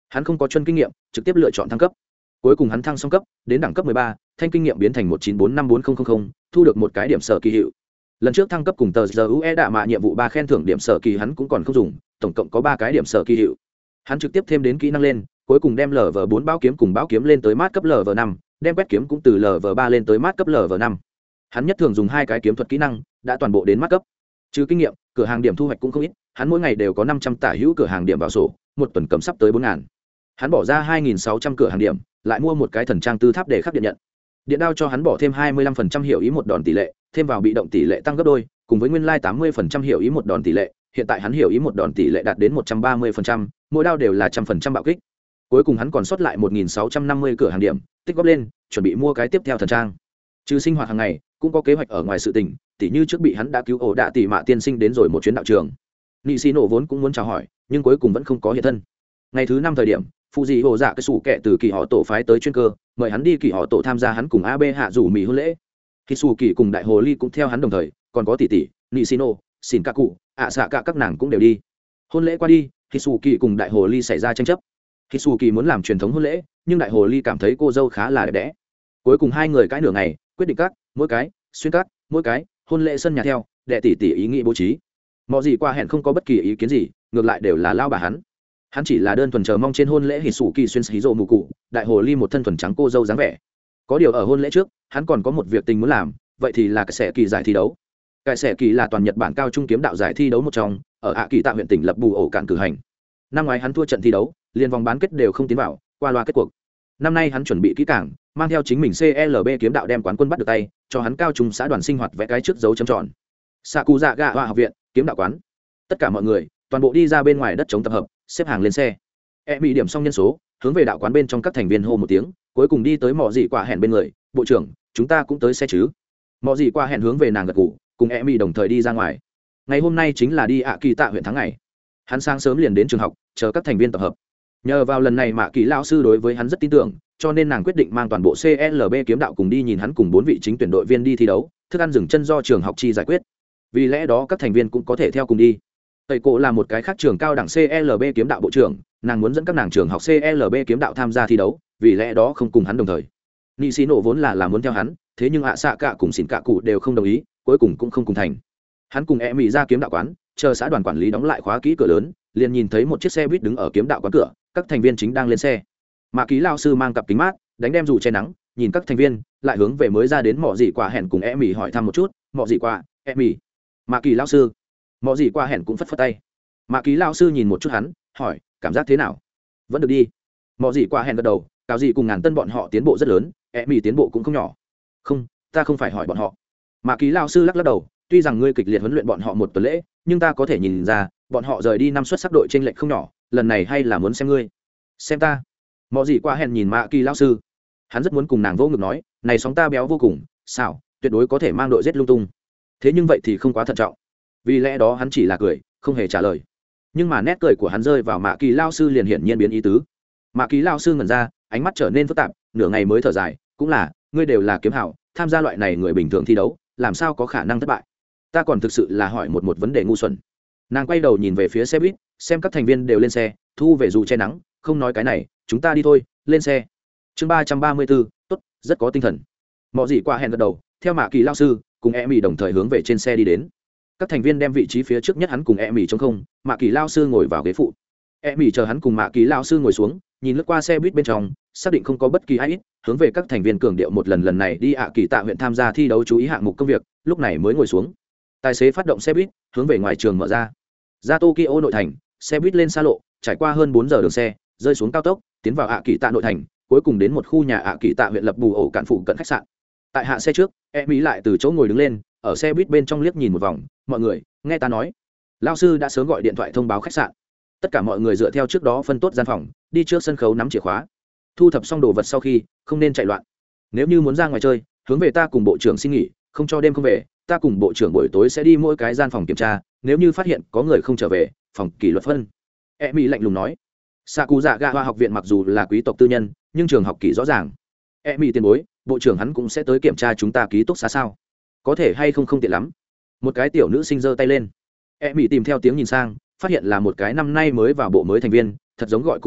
Hắn không có chuyên kinh nghiệm, trực tiếp lựa chọn thăng cấp. Cuối cùng hắn thăng xong cấp, đến đẳng cấp 13, thanh kinh nghiệm biến thành 1945400, thu được một cái điểm sở kỳ hiệu. Lần trước thăng cấp cùng tờ GUE đạ mạ nhiệm vụ 3 khen thưởng điểm sở kỳ hắn cũng còn không dùng, tổng cộng có 3 cái điểm sở kỳ hiệu. Hắn trực tiếp thêm đến kỹ năng lên, cuối cùng đem LV4 báo kiếm cùng báo kiếm lên tới mát cấp LV5, đem quét kiếm cũng từ LV3 lên tới mát cấp LV5. Hắn nhất thường dùng 2 cái kiếm thuật kỹ năng, đã toàn bộ đến mát cấp. Trừ kinh nghiệm, cửa hàng điểm thu hoạch cũng không ít, hắn mỗi ngày đều có 500 tả hữu cửa hàng điểm vào sổ, một tuần cầm sắp tới 4000. Hắn bỏ ra 2600 cửa hàng điểm, lại mua một cái thần trang tư tháp để khắc điện nhận. Điện đao cho hắn bỏ thêm 25% hiệu ý một đòn tỷ lệ, thêm vào bị động tỷ lệ tăng gấp đôi, cùng với nguyên lai 80% hiệu ý một đòn tỷ lệ, hiện tại hắn hiệu ý một đòn tỷ lệ đạt đến 130%, mỗi đao đều là 100% bạo kích. Cuối cùng hắn còn sót lại 1650 cửa hàng điểm, tích góp lên, chuẩn bị mua cái tiếp theo thần trang. Trừ sinh hoạt hàng ngày, cũng có kế hoạch ở ngoài sự tình, tỉ như trước bị hắn đã cứu ổ đạ tỷ mạ tiên sinh đến rồi một chuyến đạo trường. Nị Xi Nổ vốn cũng muốn chào hỏi, nhưng cuối cùng vẫn không có hiện thân. Ngày thứ 5 thời điểm, phụ dị hồ dạ cái sủ kẹ từ kỳ họ tổ phái tới chuyên cơ, mời hắn đi kỳ họ tổ tham gia hắn cùng AB hạ rủ mì hôn lễ. Khi sủ kỳ cùng đại hồ ly cũng theo hắn đồng thời, còn có tỷ tỷ Nị Xi Nổ, xin các cụ, xạ cả các nàng cũng đều đi. Hôn lễ qua đi, khi sủ kỳ cùng đại hồ ly xảy ra tranh chấp. Khi sủ kỳ muốn làm truyền thống hôn lễ, nhưng đại hồ ly cảm thấy cô dâu khá là đẹp đẽ. Cuối cùng hai người cãi nửa ngày, quyết định các mỗi cái xuyên các mỗi cái hôn lễ sân nhà theo đệ tỷ tỷ ý nghĩ bố trí. Mọi gì qua hẹn không có bất kỳ ý kiến gì, ngược lại đều là lao bà hắn chỉ là đơn thuần chờ mong trên hôn lễ hỉ sủ kỳ xuyên hí rộ mù cụ, đại hồ ly một thân thuần trắng cô dâu dáng vẻ. Có điều ở hôn lễ trước, hắn còn có một việc tình muốn làm, vậy thì là cái xẻ kỳ giải thi đấu. Cái xẻ kỳ là toàn Nhật Bản cao trung kiếm đạo giải thi đấu một trong, ở ạ kỳ tạ huyện tỉnh lập bù ổ cạn cử hành. Năm ngoái hắn thua trận thi đấu, liền vòng bán kết đều không tiến vào, qua loa kết cuộc. Năm nay hắn chuẩn bị kỹ càng, mang theo chính mình CLB kiếm đạo đem quán quân bắt được tay, cho hắn cao trung xã đoàn sinh hoạt vẽ cái trước dấu chấm tròn. Sakuza Hoa học viện, kiếm đạo quán. Tất cả mọi người, toàn bộ đi ra bên ngoài đất chống tập hợp, xếp hàng lên xe. Bị điểm xong nhân số, hướng về đạo quán bên trong các thành viên hô một tiếng, cuối cùng đi tới mọ dị quả hẹn bên người, "Bộ trưởng, chúng ta cũng tới xe chứ?" Mọ dị quả hẹn hướng về nàng gật gù, cùng Bị đồng thời đi ra ngoài. Ngày hôm nay chính là đi ạ kỳ tạ huyện tháng ngày. Hắn sáng sớm liền đến trường học, chờ các thành viên tập hợp. Nhờ vào lần này Mạ Kỳ lão sư đối với hắn rất tin tưởng, cho nên nàng quyết định mang toàn bộ CLB kiếm đạo cùng đi nhìn hắn cùng 4 vị chính tuyển đội viên đi thi đấu, thức ăn dừng chân do trường học chi giải quyết. Vì lẽ đó các thành viên cũng có thể theo cùng đi. Tây Cổ là một cái khác trường cao đẳng CLB kiếm đạo bộ trưởng, nàng muốn dẫn các nàng trường học CLB kiếm đạo tham gia thi đấu, vì lẽ đó không cùng hắn đồng thời. Nị Xi Nổ vốn là muốn theo hắn, thế nhưng xạ cả cùng xỉn cả cụ đều không đồng ý, cuối cùng cũng không cùng thành. Hắn cùng Mỹ ra kiếm đạo quán, chờ xã đoàn quản lý đóng lại khóa kỹ cửa lớn, liền nhìn thấy một chiếc xe buýt đứng ở kiếm đạo quán cửa, các thành viên chính đang lên xe. Mạ Kỳ lão sư mang cặp kính mát, đánh đem dù che nắng, nhìn các thành viên, lại hướng về mới ra đến mọ dị quả hẹn cùng Mỹ hỏi thăm một chút, "Mọ dị quả, Mỹ." Mạ Kỳ lão sư. Mọ dị quả hẹn cũng phất phất tay. Mạ Kỳ lão sư nhìn một chút hắn, hỏi, "Cảm giác thế nào?" "Vẫn được đi." Mọ dị quả hẹn gật đầu, cáo gì cùng ngàn tân bọn họ tiến bộ rất lớn, Mỹ tiến bộ cũng không nhỏ. "Không, ta không phải hỏi bọn họ." Mạ Kỳ lão sư lắc lắc đầu, "Tuy rằng ngươi kịch liệt huấn luyện bọn họ một tuần lễ, nhưng ta có thể nhìn ra, bọn họ rời đi năm suất sắc đội chênh lệch không nhỏ, lần này hay là muốn xem ngươi." "Xem ta?" Mọ gì qua hẹn nhìn Mạ Kỳ lão sư, hắn rất muốn cùng nàng vô ngực nói, "Này sóng ta béo vô cùng, xảo, tuyệt đối có thể mang đội giết lung tung." Thế nhưng vậy thì không quá thận trọng, vì lẽ đó hắn chỉ là cười, không hề trả lời. Nhưng mà nét cười của hắn rơi vào Mạ Kỳ lão sư liền hiển nhiên biến ý tứ. Mạ Kỳ lão sư ngẩn ra, ánh mắt trở nên phức tạp, nửa ngày mới thở dài, "Cũng là, ngươi đều là kiếm hảo, tham gia loại này người bình thường thi đấu, làm sao có khả năng thất bại? Ta còn thực sự là hỏi một vấn đề ngu xuẩn." Nàng quay đầu nhìn về phía xe buýt, xem các thành viên đều lên xe, thu về dù che nắng, không nói cái này, "Chúng ta đi thôi, lên xe." Chương 334, tốt, rất có tinh thần. Mọ dị qua hẹn gật đầu, theo Mạ Kỳ lão sư cùng Mỹ đồng thời hướng về trên xe đi đến. Các thành viên đem vị trí phía trước nhất hắn cùng Mỹ trống không, Mạ Kỳ lão sư ngồi vào ghế phụ. Mỹ chờ hắn cùng Mạ Kỳ lão sư ngồi xuống, nhìn lướt qua xe buýt bên trong, xác định không có bất kỳ ai ít, hướng về các thành viên cường điệu một lần này đi ạ kỳ tạ huyện tham gia thi đấu chú ý hạng mục công việc, lúc này mới ngồi xuống. Tài xế phát động xe buýt, hướng về ngoài trường mở ra. Ra Tokyo nội thành, xe buýt lên xa lộ, trải qua hơn 4 giờ đường xe, rơi xuống cao tốc, tiến vào ạ kỳ tạ nội thành, cuối cùng đến một khu nhà ạ kỳ tạ huyện lập bù ổ cạn phụ cận khách sạn. Tại hạ xe trước, Mỹ lại từ chỗ ngồi đứng lên, ở xe buýt bên trong liếc nhìn một vòng, "Mọi người, nghe ta nói, lão sư đã sớm gọi điện thoại thông báo khách sạn. Tất cả mọi người dựa theo trước đó phân tốt gian phòng, đi trước sân khấu nắm chìa khóa. Thu thập xong đồ vật sau khi, không nên chạy loạn. Nếu như muốn ra ngoài chơi, hướng về ta cùng bộ trưởng xin nghỉ, không cho đêm không về, ta cùng bộ trưởng buổi tối sẽ đi mỗi cái gian phòng kiểm tra, nếu như phát hiện có người không trở về, phòng kỷ luật phân." Mỹ lạnh lùng nói. Sakuza học viện mặc dù là quý tộc tư nhân, nhưng trường học kỷ rõ ràng. Mỹ tiền bối, bộ trưởng hắn cũng sẽ tới kiểm tra chúng ta ký túc xá sao? Có thể hay không tiện lắm. Một cái tiểu nữ sinh giơ tay lên. Mỹ tìm theo tiếng nhìn sang, phát hiện là một cái năm nay mới vào bộ mới thành viên, thật giống gọi Cùm Tâm đẹp,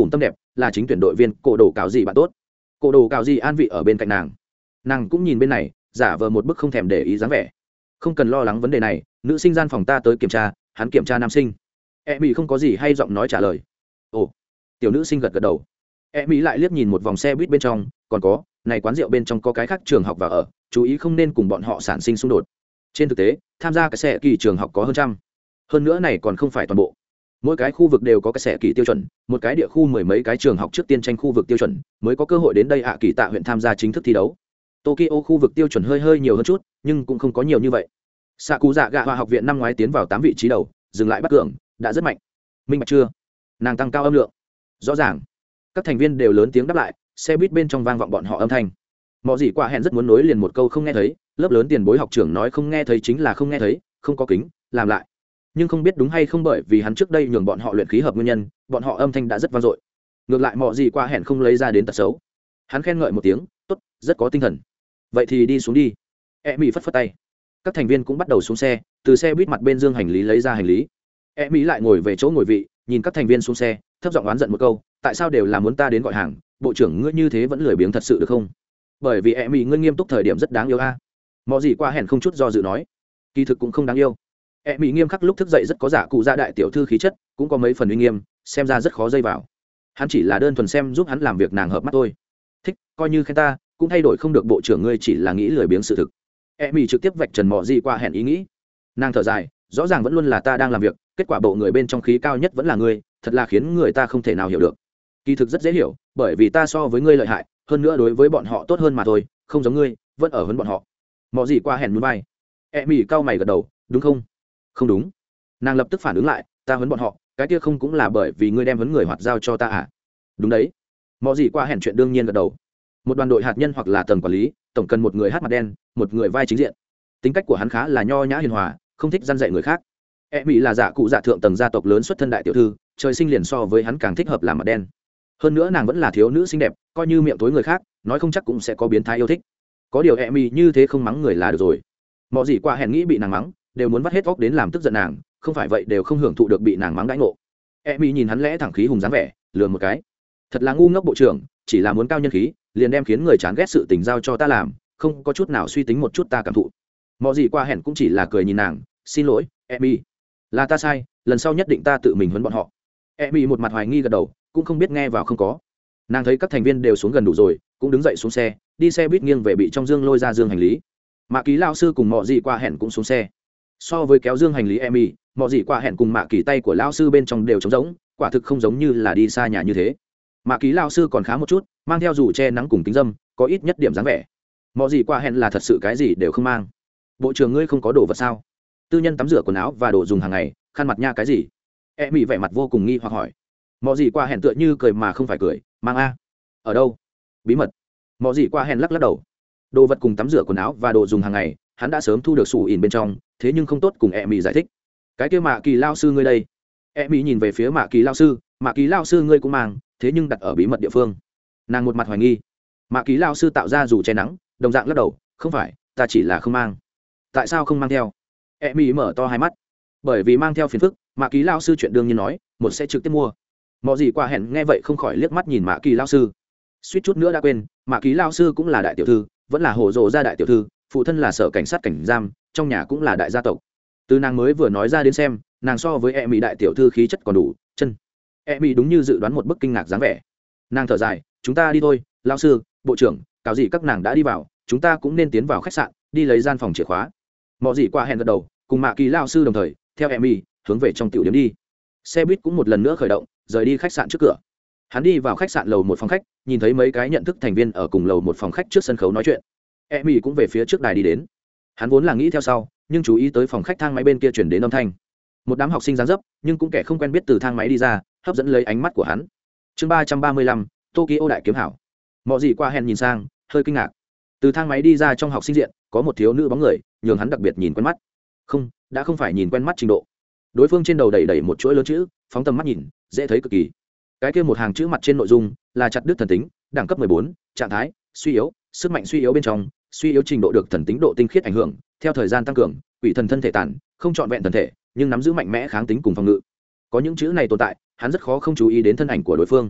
là chính tuyển đội viên cổ đồ cào gì bạn tốt. Cổ đồ cào gì an vị ở bên cạnh nàng cũng nhìn bên này, giả vờ một bức không thèm để ý dáng vẻ. Không cần lo lắng vấn đề này, nữ sinh gian phòng ta tới kiểm tra, hắn kiểm tra nam sinh. E mỹ không có gì hay giọng nói trả lời. Ồ, tiểu nữ sinh gật gật đầu. E mỹ lại liếc nhìn một vòng xe buýt bên trong, còn có này quán rượu bên trong có cái khác trường học vào ở, chú ý không nên cùng bọn họ sản sinh xung đột. Trên thực tế tham gia cái xe kỳ trường học có hơn trăm, hơn nữa này còn không phải toàn bộ, mỗi cái khu vực đều có cái xe kỳ tiêu chuẩn, một cái địa khu mười mấy cái trường học trước tiên tranh khu vực tiêu chuẩn mới có cơ hội đến đây ạ kỳ tạ huyện tham gia chính thức thi đấu. Tokyo khu vực tiêu chuẩn hơi nhiều hơn chút, nhưng cũng không có nhiều như vậy. Xạ Cụ Dạ Gạ Hoa học viện năm ngoái tiến vào 8 vị trí đầu, dừng lại bắt cường, đã rất mạnh. Minh bạch chưa? Nàng tăng cao âm lượng. Rõ ràng. Các thành viên đều lớn tiếng đáp lại, xe buýt bên trong vang vọng bọn họ âm thanh. Mọ gì quả hẹn rất muốn nối liền một câu không nghe thấy, lớp lớn tiền bối học trưởng nói không nghe thấy chính là không nghe thấy, không có kính, làm lại. Nhưng không biết đúng hay không, bởi vì hắn trước đây nhường bọn họ luyện khí hợp nguyên nhân, bọn họ âm thanh đã rất vang dội. Ngược lại mọ gì quả hẹn không lấy ra đến tật xấu. Hắn khen ngợi một tiếng, tốt, rất có tinh thần. Vậy thì đi xuống đi. Mỹ phất phất tay. Các thành viên cũng bắt đầu xuống xe, từ xe buýt mặt bên dương hành lý lấy ra hành lý. Mỹ lại ngồi về chỗ ngồi vị, nhìn các thành viên xuống xe, thấp giọng oán giận một câu, tại sao đều là muốn ta đến gọi hàng, bộ trưởng ngươi như thế vẫn lười biếng thật sự được không? Bởi vì Mỹ ngươi nghiêm túc thời điểm rất đáng yêu a. Mọ gì qua hẹn không chút do dự nói, kỳ thực cũng không đáng yêu. Mỹ nghiêm khắc lúc thức dậy rất có giả cụ gia đại tiểu thư khí chất, cũng có mấy phần uy nghiêm, xem ra rất khó dây vào. Hắn chỉ là đơn thuần xem giúp hắn làm việc nàng hợp mắt thôi. Thích, coi như khen ta, cũng thay đổi không được bộ trưởng ngươi chỉ là nghĩ lười biếng sự thực. Mỹ trực tiếp vạch trần mọ gì qua hẹn ý nghĩ. Nàng thở dài, rõ ràng vẫn luôn là ta đang làm việc, kết quả bộ người bên trong khí cao nhất vẫn là ngươi, thật là khiến người ta không thể nào hiểu được. Kỳ thực rất dễ hiểu, bởi vì ta so với ngươi lợi hại, hơn nữa đối với bọn họ tốt hơn mà thôi, không giống ngươi, vẫn ở hơn bọn họ. Mọ gì qua hẹn muốn bay. Mỹ cao mày gật đầu, đúng không? Không đúng. Nàng lập tức phản ứng lại, ta huấn bọn họ, cái kia không cũng là bởi vì ngươi đem huấn người hoạt giao cho ta à? Đúng đấy. Mọ gì qua hẹn chuyện đương nhiên gật đầu. Một đoàn đội hạt nhân hoặc là tầng quản lý, tổng cần một người hát mặt đen, một người vai chính diện. Tính cách của hắn khá là nho nhã hiền hòa, không thích răn dạy người khác. Mỹ là giả cụ dạ thượng tầng gia tộc lớn xuất thân đại tiểu thư, trời sinh liền so với hắn càng thích hợp làm mặt đen. Hơn nữa nàng vẫn là thiếu nữ xinh đẹp, coi như miệng tối người khác, nói không chắc cũng sẽ có biến thái yêu thích. Có điều Mỹ như thế không mắng người là được rồi. Mọi gì qua hẹn nghĩ bị nàng mắng, đều muốn vắt hết óc đến làm tức giận nàng, không phải vậy đều không hưởng thụ được bị nàng mắng đãi ngộ. Mỹ nhìn hắn lẽ thẳng khí hùng dáng vẻ, lừa một cái. Thật là ngu ngốc bộ trưởng, chỉ là muốn cao nhân khí, liền đem khiến người chán ghét sự tình giao cho ta làm, không có chút nào suy tính một chút ta cảm thụ. Mọi gì qua hẹn cũng chỉ là cười nhìn nàng, xin lỗi, Mỹ, là ta sai, lần sau nhất định ta tự mình huấn bọn họ. Mỹ một mặt hoài nghi gật đầu, cũng không biết nghe vào không có. Nàng thấy các thành viên đều xuống gần đủ rồi, cũng đứng dậy xuống xe, đi xe buýt nghiêng về bị trong dương lôi ra dương hành lý. Mạ Ký lao sư cùng mọi gì qua hẹn cũng xuống xe. So với kéo dương hành lý Mỹ, mọi gì qua hẹn cùng Mạ Ký tay của lao sư bên trong đều trống rỗng, quả thực không giống như là đi xa nhà như thế. Mạ Ký lao sư còn khá một chút, mang theo dù che nắng cùng kính dâm, có ít nhất điểm dáng vẻ. Mọi gì qua hẹn là thật sự cái gì đều không mang. Bộ trưởng ngươi không có đồ vật sao? Tư nhân tắm rửa quần áo và đồ dùng hàng ngày, khăn mặt nha cái gì? Mỹ vẻ mặt vô cùng nghi hoặc hỏi. Mọi gì qua hẹn tựa như cười mà không phải cười, mang a? Ở đâu? Bí mật. Mọi gì qua hẹn lắc lắc đầu. Đồ vật cùng tắm rửa quần áo và đồ dùng hàng ngày, hắn đã sớm thu được sủ ỉn bên trong, thế nhưng không tốt cùng Mỹ giải thích. Cái kia Mạ Kỳ lao sư ngươi đây? Mỹ nhìn về phía Mạ Kỳ lao sư, Mạ Kỳ lao sư ngươi cũng mang, thế nhưng đặt ở bí mật địa phương. Nàng một mặt hoài nghi. Mạ Kỳ lao sư tạo ra dù che nắng, đồng dạng lắc đầu, không phải, ta chỉ là không mang. Tại sao không mang theo? Mỹ mở to hai mắt. Bởi vì mang theo phiền phức, Mạ Kỳ lao sư chuyện đương nhiên nói, một sẽ trực tiếp mua. Mọi gì qua hẹn nghe vậy không khỏi liếc mắt nhìn Mạ Kỳ lao sư. Suýt chút nữa đã quên, Mạ Kỳ lao sư cũng là đại tiểu thư, vẫn là hổ rồ gia đại tiểu thư, phụ thân là sở cảnh sát cảnh giam, trong nhà cũng là đại gia tộc. Từ nàng mới vừa nói ra đến xem, nàng so với Mỹ đại tiểu thư khí chất còn đủ, chân. Mỹ đúng như dự đoán một bức kinh ngạc dáng vẻ. Nàng thở dài, chúng ta đi thôi, lao sư, bộ trưởng, cáo gì các nàng đã đi vào, chúng ta cũng nên tiến vào khách sạn, đi lấy gian phòng chìa khóa. Mọi gì qua hẹn gật đầu, cùng Mạ Kỳ lao sư đồng thời theo Mỹ hướng về trong tiểu điểm đi. Xe buýt cũng một lần nữa khởi động, rời đi khách sạn trước cửa. Hắn đi vào khách sạn lầu một phòng khách, nhìn thấy mấy cái nhận thức thành viên ở cùng lầu một phòng khách trước sân khấu nói chuyện. Mỹ cũng về phía trước đài đi đến. Hắn vốn là nghĩ theo sau, nhưng chú ý tới phòng khách thang máy bên kia chuyển đến âm thanh. Một đám học sinh dáng dấp, nhưng cũng kẻ không quen biết từ thang máy đi ra, hấp dẫn lấy ánh mắt của hắn. Chương 335, Tokyo đại kiếm hảo. Mọi gì qua hẹn nhìn sang, hơi kinh ngạc. Từ thang máy đi ra trong học sinh diện, có một thiếu nữ bóng người, nhường hắn đặc biệt nhìn quen mắt. Không, đã không phải nhìn quen mắt trình độ. Đối phương trên đầu đầy một chuỗi lớn chữ, phóng tầm mắt nhìn, dễ thấy cực kỳ. Cái kia một hàng chữ mặt trên nội dung là chặt đứt thần tính, đẳng cấp 14, trạng thái suy yếu, sức mạnh suy yếu bên trong, suy yếu trình độ được thần tính độ tinh khiết ảnh hưởng, theo thời gian tăng cường, quỷ thần thân thể tàn, không trọn vẹn thần thể, nhưng nắm giữ mạnh mẽ kháng tính cùng phòng ngự. Có những chữ này tồn tại, hắn rất khó không chú ý đến thân ảnh của đối phương.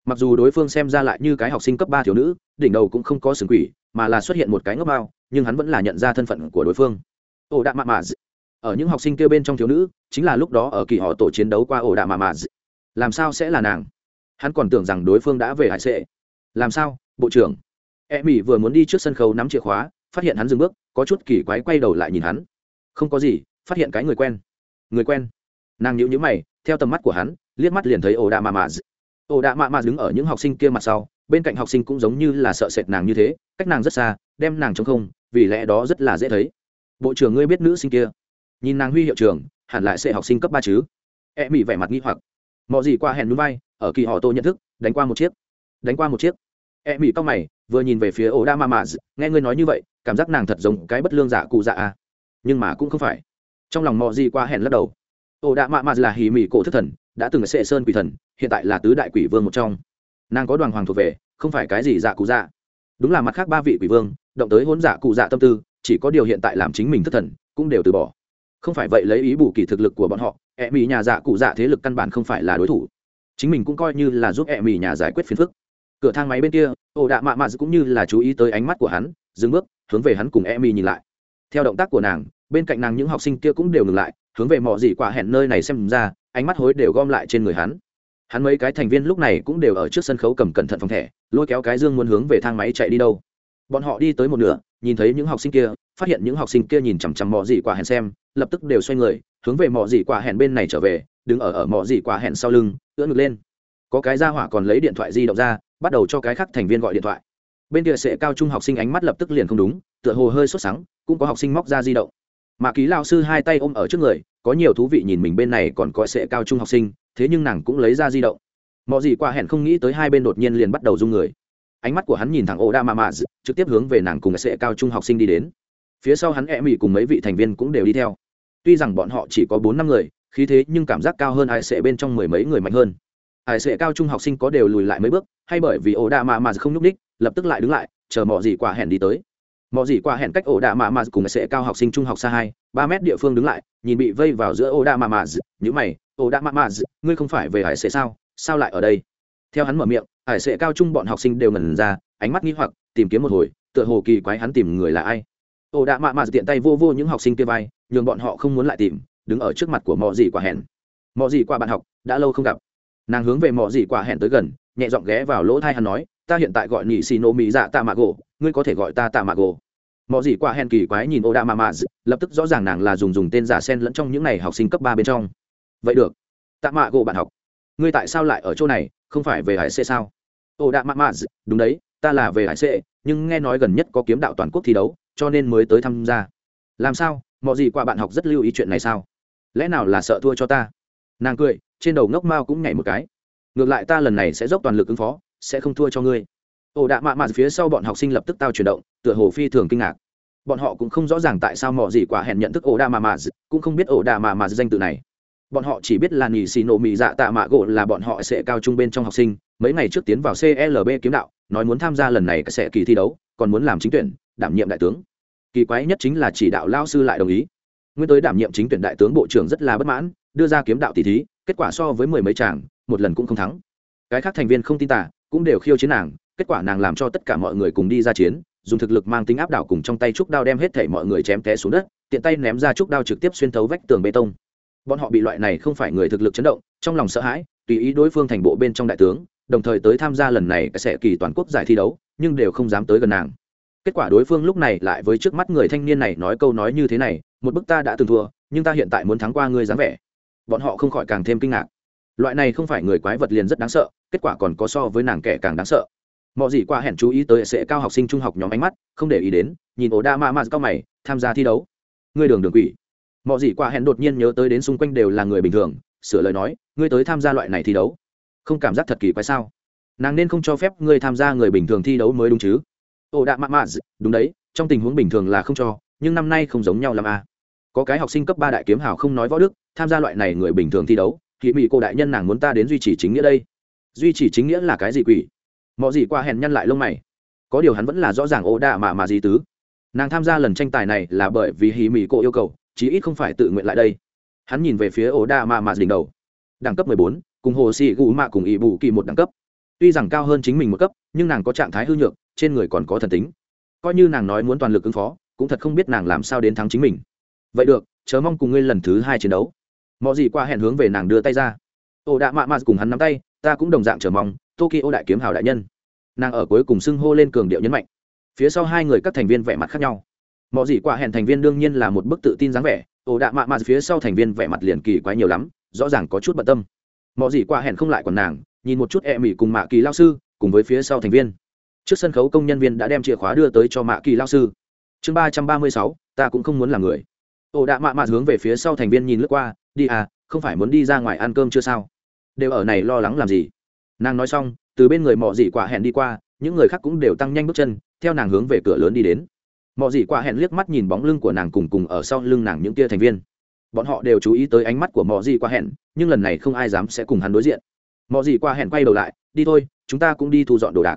mặc dù đối phương xem ra lại như cái học sinh cấp 3 thiếu nữ, đỉnh đầu cũng không có sừng quỷ, mà là xuất hiện một cái ngốc bao, nhưng hắn vẫn là nhận ra thân phận của đối phương. Ổ đạ mạ mạ. Ở những học sinh kia bên trong thiếu nữ, chính là lúc đó ở kỳ họ tổ chiến đấu qua ổ đạ mạ mạ. Làm sao sẽ là nàng? Hắn còn tưởng rằng đối phương đã về hải sệ. Làm sao, bộ trưởng? Mỹ vừa muốn đi trước sân khấu nắm chìa khóa, phát hiện hắn dừng bước, có chút kỳ quái quay đầu lại nhìn hắn. Không có gì, phát hiện cái người quen. Người quen? Nàng nhíu nhíu mày, theo tầm mắt của hắn, liếc mắt liền thấy ổ đạ mạ mạ. Ổ đạ mạ mạ đứng ở những học sinh kia mặt sau, bên cạnh học sinh cũng giống như là sợ sệt nàng như thế, cách nàng rất xa, đem nàng trống không, vì lẽ đó rất là dễ thấy. Bộ trưởng ngươi biết nữ sinh kia? Nhìn nàng huy hiệu trưởng, hẳn lại sẽ học sinh cấp 3 chứ? Mỹ vẻ mặt nghi hoặc. Mọi gì qua hẹn núi vai, ở kỳ họ tô nhận thức, đánh qua một chiếc. Mỹ cau mày, vừa nhìn về phía ổ đạ mạ mạ, nghe ngươi nói như vậy, cảm giác nàng thật giống cái bất lương giả cụ dạ à. Nhưng mà cũng không phải. Trong lòng mọi gì qua hẹn lắc đầu. Ổ đạ mạ mạ là hỉ mỉ cổ thức thần, đã từng là sệ sơn quỷ thần, hiện tại là tứ đại quỷ vương một trong. Nàng có đoàn hoàng thuộc về, không phải cái gì dạ cụ dạ. Đúng là mặt khác ba vị quỷ vương, động tới hỗn dạ cụ dạ tâm tư, chỉ có điều hiện tại làm chính mình thất thần, cũng đều từ bỏ. Không phải vậy lấy ý bù kỳ thực lực của bọn họ, Mỹ nhà dạ cụ dạ thế lực căn bản không phải là đối thủ. Chính mình cũng coi như là giúp Mỹ nhà giải quyết phiền phức. Cửa thang máy bên kia, ổ đạ mạ mạ cũng như là chú ý tới ánh mắt của hắn, dừng bước, hướng về hắn cùng Mỹ nhìn lại. Theo động tác của nàng, bên cạnh nàng những học sinh kia cũng đều ngừng lại, hướng về mọ gì quả hẹn nơi này xem ra, ánh mắt hối đều gom lại trên người hắn. Hắn mấy cái thành viên lúc này cũng đều ở trước sân khấu cầm cẩn thận phòng thẻ, lôi kéo cái dương muốn hướng về thang máy chạy đi đâu. Bọn họ đi tới một nửa, nhìn thấy những học sinh kia, phát hiện những học sinh kia nhìn chằm chằm mọ gì quả hẹn xem, lập tức đều xoay người, hướng về mọ gì quả hẹn bên này trở về, đứng ở mọ gì quả hẹn sau lưng, ưỡn ngực lên. Có cái gia hỏa còn lấy điện thoại di động ra, bắt đầu cho cái khác thành viên gọi điện thoại. Bên kia sẽ cao trung học sinh ánh mắt lập tức liền không đúng, tựa hồ hơi sốt sắng, cũng có học sinh móc ra di động. Mạ Ký lão sư hai tay ôm ở trước người, có nhiều thú vị nhìn mình bên này còn có sẽ cao trung học sinh, thế nhưng nàng cũng lấy ra di động. Mọi gì qua hẹn không nghĩ tới hai bên đột nhiên liền bắt đầu rung người. Ánh mắt của hắn nhìn thẳng Oda Mama, trực tiếp hướng về nàng cùng sẽ cao trung học sinh đi đến. Phía sau hắn Mỹ cùng mấy vị thành viên cũng đều đi theo. Tuy rằng bọn họ chỉ có 4-5 người, khí thế nhưng cảm giác cao hơn ai sẽ bên trong mười mấy người mạnh hơn. Ai sẽ cao trung học sinh có đều lùi lại mấy bước, hay bởi vì Oda Mama không nhúc nhích, lập tức lại đứng lại, chờ mọi gì qua hẹn đi tới. Mọi gì qua hẹn cách Oda Mama cùng sẽ cao học sinh trung học xa 2-3 mét địa phương đứng lại, nhìn bị vây vào giữa Oda Mama, nhíu mày, Oda Mama, ngươi không phải về Hải sẽ sao lại ở đây? Theo hắn mở miệng, Hải sẽ cao trung bọn học sinh đều ngẩn ra, ánh mắt nghi hoặc, tìm kiếm một hồi, tựa hồ kỳ quái hắn tìm người là ai. Oda Mama tiện tay vô những học sinh kia vai, nhường bọn họ không muốn lại tìm, đứng ở trước mặt của Mọi gì quả hẹn. Mọi gì qua bạn học, đã lâu không gặp. Nàng hướng về Mọi gì quả hẹn tới gần, nhẹ giọng ghé vào lỗ tai hắn nói, ta hiện tại gọi nhị xì nô mỹ dạ tạ mạ gỗ, ngươi có thể gọi ta tạ mạ gỗ. Mọi gì qua hẹn kỳ quái nhìn Oda Mama, lập tức rõ ràng nàng là dùng tên giả sen lẫn trong những này học sinh cấp 3 bên trong. Vậy được, tạ mạ gỗ bạn học, ngươi tại sao lại ở chỗ này, không phải về hải c sao? Oda Mama, đúng đấy, ta là về hải c, nhưng nghe nói gần nhất có kiếm đạo toàn quốc thi đấu, cho nên mới tới tham gia. Làm sao, mọi gì qua bạn học rất lưu ý chuyện này sao? Lẽ nào là sợ thua cho ta? Nàng cười, trên đầu ngốc mao cũng nhảy một cái. Ngược lại ta lần này sẽ dốc toàn lực ứng phó, sẽ không thua cho ngươi. Oda Mama phía sau bọn học sinh lập tức tao chuyển động, tựa hồ phi thường kinh ngạc. Bọn họ cũng không rõ ràng tại sao mọi gì quả hẹn nhận thức Oda Mama, cũng không biết Oda Mama danh tự này. Bọn họ chỉ biết là nhị xì nổ mì dạ tạ mạ gỗ là bọn họ sẽ cao trung bên trong học sinh, mấy ngày trước tiến vào CLB kiếm đạo, nói muốn tham gia lần này sẽ kỳ thi đấu, còn muốn làm chính tuyển, đảm nhiệm đại tướng. Kỳ quái nhất chính là chỉ đạo lao sư lại đồng ý. Nguyên tới đảm nhiệm chính tuyển đại tướng bộ trưởng rất là bất mãn, đưa ra kiếm đạo tỷ thí, kết quả so với mười mấy chàng, một lần cũng không thắng. Cái khác thành viên không tin tả, cũng đều khiêu chiến nàng, kết quả nàng làm cho tất cả mọi người cùng đi ra chiến, dùng thực lực mang tính áp đảo cùng trong tay trúc đao đem hết thảy mọi người chém té xuống đất, tiện tay ném ra trúc đao trực tiếp xuyên thấu vách tường bê tông. Bọn họ bị loại này không phải người thực lực chấn động, trong lòng sợ hãi, tùy ý đối phương thành bộ bên trong đại tướng, đồng thời tới tham gia lần này sẽ kỳ toàn quốc giải thi đấu, nhưng đều không dám tới gần nàng. Kết quả đối phương lúc này lại với trước mắt người thanh niên này nói câu nói như thế này, một bức ta đã từng thua, nhưng ta hiện tại muốn thắng qua ngươi dáng vẻ. Bọn họ không khỏi càng thêm kinh ngạc. Loại này không phải người quái vật liền rất đáng sợ, kết quả còn có so với nàng kẻ càng đáng sợ. Mọi gì qua hẹn chú ý tới sẽ cao học sinh trung học nhóm ánh mắt, không để ý đến, nhìn Oda Mama cao mày, tham gia thi đấu. Ngươi đường quỷ. Mọi gì qua hẹn đột nhiên nhớ tới đến xung quanh đều là người bình thường, sửa lời nói, ngươi tới tham gia loại này thi đấu, không cảm giác thật kỳ quái sao? Nàng nên không cho phép ngươi tham gia người bình thường thi đấu mới đúng chứ? Oda Mama, đúng đấy, trong tình huống bình thường là không cho, nhưng năm nay không giống nhau lắm à. Có cái học sinh cấp 3 đại kiếm hào không nói võ đức, tham gia loại này người bình thường thi đấu, thì mỹ cô đại nhân nàng muốn ta đến duy trì chính nghĩa đây. Duy trì chính nghĩa là cái gì quỷ? Mọi gì qua hẹn nhăn lại lông mày. Có điều hắn vẫn là rõ ràng Oda mà gì tứ. Nàng tham gia lần tranh tài này là bởi vì hí mỹ cô yêu cầu, chí ít không phải tự nguyện lại đây. Hắn nhìn về phía Oda mà đỉnh đầu. Đẳng cấp 14, cùng hồ sĩ gù mạ cùng ỷ bù kỳ một đẳng cấp. tuy rằng cao hơn chính mình một cấp nhưng nàng có trạng thái hư nhược, trên người còn có thần tính, coi như nàng nói muốn toàn lực ứng phó cũng thật không biết nàng làm sao đến thắng chính mình. Vậy được, chớ mong cùng ngươi lần thứ 2 chiến đấu. Mọi gì qua hẹn hướng về nàng đưa tay ra. Ổ đạ mạ mạ cùng hắn nắm tay, ta cũng đồng dạng chờ mong. Tokyo đại kiếm hào đại nhân. Nàng ở cuối cùng xưng hô lên cường điệu nhấn mạnh. Phía sau hai người các thành viên vẻ mặt khác nhau. Mọi gì qua hẹn thành viên đương nhiên là một bức tự tin dáng vẻ. Ổ đạ mạ mạ phía sau thành viên vẻ mặt liền kỳ quái nhiều lắm, rõ ràng có chút bận tâm. Mọi gì qua hẹn không lại còn nàng, nhìn một chút mỉ cùng mạ kỳ lao sư, cùng với phía sau thành viên. Trước sân khấu công nhân viên đã đem chìa khóa đưa tới cho mạ kỳ lao sư. Chương 336, ta cũng không muốn làm người. Ổ đạ mạ mạ hướng về phía sau thành viên nhìn lướt qua, đi à, không phải muốn đi ra ngoài ăn cơm chưa sao? Đều ở này lo lắng làm gì? Nàng nói xong, từ bên người mọ dị quả hẹn đi qua, những người khác cũng đều tăng nhanh bước chân, theo nàng hướng về cửa lớn đi đến. Mọ dị quả hẹn liếc mắt nhìn bóng lưng của nàng cùng ở sau lưng nàng những tia thành viên. Bọn họ đều chú ý tới ánh mắt của mọ dị quả hẹn, nhưng lần này không ai dám sẽ cùng hắn đối diện. Mọ dị quả hẹn quay đầu lại, đi thôi, chúng ta cũng đi thu dọn đồ đạc.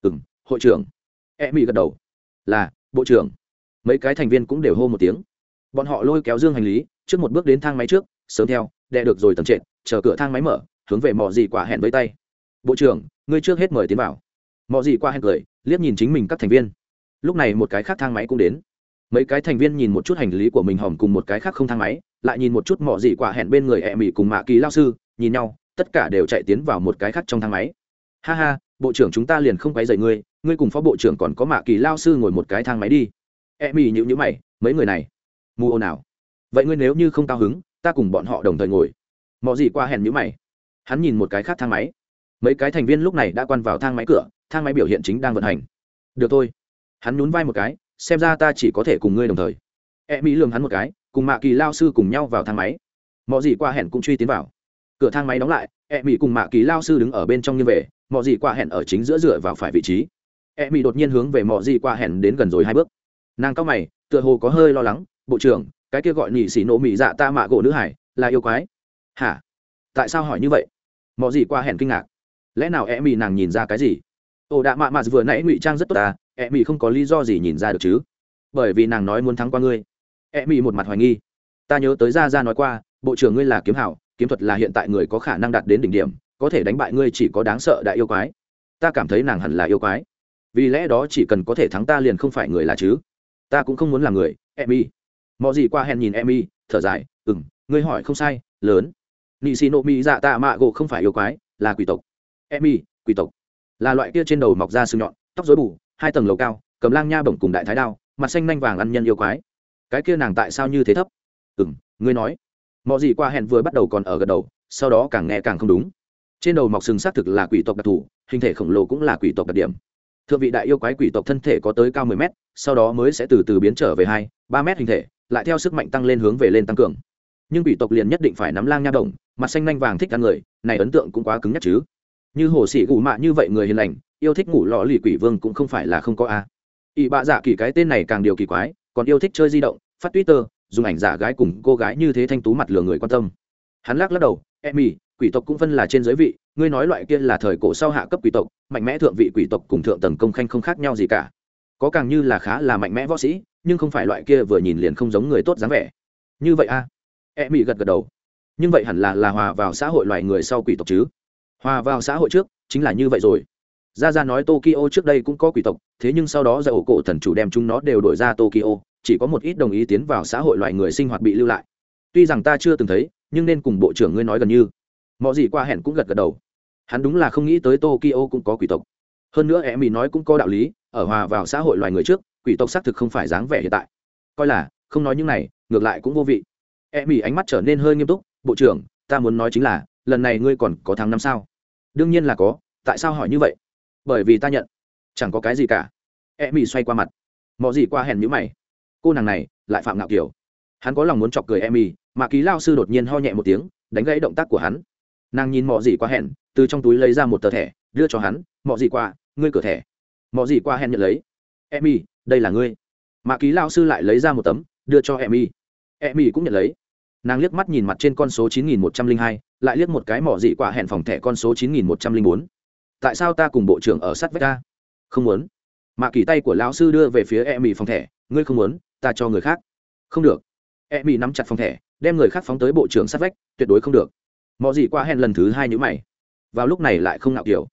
Hội trưởng. Mỹ gật đầu. Là, bộ trưởng. Mấy cái thành viên cũng đều hô một tiếng. Bọn họ lôi kéo dương hành lý trước một bước đến thang máy trước, sớm theo đè được rồi tầng trệt, chờ cửa thang máy mở, hướng về mọ dị quả hẹn với tay. Bộ trưởng, ngươi trước hết mời tiến vào. Mọ dị quả hẹn cười, liếc nhìn chính mình các thành viên. Lúc này một cái khác thang máy cũng đến. Mấy cái thành viên nhìn một chút hành lý của mình hòm cùng một cái khác không thang máy, lại nhìn một chút mọ dị quả hẹn bên người Mỹ cùng mạ kỳ lao sư, nhìn nhau, tất cả đều chạy tiến vào một cái khác trong thang máy. Ha ha, bộ trưởng chúng ta liền không quấy rầy ngươi, ngươi cùng phó bộ trưởng còn có mạ kỳ lao sư ngồi một cái thang máy đi. Mỹ nhíu mày, mấy người này mù ồn nào? Vậy ngươi nếu như không cao hứng, ta cùng bọn họ đồng thời ngồi. Mọ gì qua hẹn nhíu mày, hắn nhìn một cái khác thang máy. Mấy cái thành viên lúc này đã quan vào thang máy cửa, thang máy biểu hiện chính đang vận hành. Được thôi, hắn nhún vai một cái, xem ra ta chỉ có thể cùng ngươi đồng thời. Mỹ lườm hắn một cái, cùng mạ kỳ lao sư cùng nhau vào thang máy. Mọ gì qua hẹn cũng truy tiến vào. Cửa thang máy đóng lại, Mỹ cùng mạ kỳ lao sư đứng ở bên trong như về, mọ gì qua hẹn ở chính giữa dựa vào phải vị trí. Mỹ đột nhiên hướng về mọ gì qua hẹn đến gần rồi 2 bước. Nàng cao mày, tựa hồ có hơi lo lắng, bộ trưởng, cái kia gọi nhị xỉ nổ mị dạ ta mạ gỗ nữ hải là yêu quái hả? Tại sao hỏi như vậy? Mọ gì qua hẹn kinh ngạc, lẽ nào Mỹ nàng nhìn ra cái gì? Ồ đạ mạ vừa nãy ngụy trang rất tốt à, Mỹ không có lý do gì nhìn ra được chứ? Bởi vì nàng nói muốn thắng qua ngươi. Mỹ một mặt hoài nghi. Ta nhớ tới ra nói qua, bộ trưởng ngươi là kiếm hảo, kiếm thuật là hiện tại người có khả năng đạt đến đỉnh điểm, có thể đánh bại ngươi chỉ có đáng sợ đại yêu quái. Ta cảm thấy nàng hẳn là yêu quái, vì lẽ đó chỉ cần có thể thắng ta liền không phải người là chứ? Ta cũng không muốn làm người. Mọ gì qua hẹn nhìn thở dài, ngươi hỏi không sai, lớn. Nị xì nộ mỹ dạ tạ mạ gỗ không phải yêu quái, là quỷ tộc. Quỷ tộc là loại kia trên đầu mọc ra sừng nhọn, tóc rối bù, 2 tầng lầu cao, cầm lang nha bổng cùng đại thái đao, mặt xanh nanh vàng ăn nhân yêu quái. Cái kia nàng tại sao như thế thấp? Ngươi nói. Mọ gì qua hẹn vừa bắt đầu còn ở gật đầu, sau đó càng nghe càng không đúng. Trên đầu mọc sừng xác thực là quỷ tộc đặc thù, hình thể khổng lồ cũng là quỷ tộc đặc điểm. Thượng vị đại yêu quái quỷ tộc thân thể có tới cao 10 mét, sau đó mới sẽ từ từ biến trở về 2-3 mét hình thể, lại theo sức mạnh tăng lên hướng về lên tăng cường. Nhưng quỷ tộc liền nhất định phải nắm lang nha đồng, mặt xanh nanh vàng thích ăn người, này ấn tượng cũng quá cứng nhắc chứ. Như hồ sĩ gù mạ như vậy người hiền lành, yêu thích ngủ lọ lì quỷ vương cũng không phải là không có a. Ỷ bạ dạ kỳ cái tên này càng điều kỳ quái, còn yêu thích chơi di động, phát Twitter, dùng ảnh giả gái cùng cô gái như thế thanh tú mặt lừa người quan tâm. Hắn lắc đầu, quỷ tộc cũng phân là trên giới vị, ngươi nói loại kia là thời cổ sau hạ cấp quỷ tộc, mạnh mẽ thượng vị quỷ tộc cùng thượng tầng công khanh không khác nhau gì cả, có càng như là khá là mạnh mẽ võ sĩ, nhưng không phải loại kia vừa nhìn liền không giống người tốt dáng vẻ. Như vậy a? Mỹ gật đầu. Nhưng vậy hẳn là hòa vào xã hội loài người sau quỷ tộc chứ? Hòa vào xã hội trước chính là như vậy rồi. Ra nói Tokyo trước đây cũng có quỷ tộc, thế nhưng sau đó giải ổ cổ thần chủ đem chúng nó đều đổi ra Tokyo, chỉ có một ít đồng ý tiến vào xã hội loài người sinh hoạt bị lưu lại. Tuy rằng ta chưa từng thấy, nhưng nên cùng bộ trưởng ngươi nói gần như. Mọi gì qua hẹn cũng gật đầu. Hắn đúng là không nghĩ tới Tokyo cũng có quỷ tộc. Hơn nữa Mỹ nói cũng có đạo lý, ở hòa vào xã hội loài người trước, quỷ tộc xác thực không phải dáng vẻ hiện tại. Coi là không nói những này, ngược lại cũng vô vị. Mỹ ánh mắt trở nên hơi nghiêm túc, bộ trưởng, ta muốn nói chính là, lần này ngươi còn có thắng năm sao? Đương nhiên là có, tại sao hỏi như vậy? Bởi vì ta nhận, chẳng có cái gì cả. Mỹ xoay qua mặt, mọi gì qua hèn nhíu mày. Cô nàng này lại phạm ngạo kiểu. Hắn có lòng muốn chọc cười Mỹ, mà ký lao sư đột nhiên ho nhẹ một tiếng, đánh gãy động tác của hắn. Nàng nhìn mọi gì qua hèn, từ trong túi lấy ra một tờ thẻ, đưa cho hắn, mọi gì qua, ngươi cửa thẻ. Mọi gì qua hèn nhận lấy. Mỹ, đây là ngươi. Mà ký lao sư lại lấy ra một tấm, đưa cho Mỹ. Mỹ cũng nhận lấy. Nàng liếc mắt nhìn mặt trên con số 9102, lại liếc một cái mỏ dị quả hẹn phòng thẻ con số 9104. Tại sao ta cùng bộ trưởng ở sát vách ta? Không muốn. Mạ kỳ tay của lão sư đưa về phía Mỹ phòng thẻ, ngươi không muốn, ta cho người khác. Không được. Mỹ nắm chặt phòng thẻ, đem người khác phóng tới bộ trưởng sát vách, tuyệt đối không được. Mỏ dị quả hẹn lần thứ 2 nhíu mày. Vào lúc này lại không ngạo kiểu.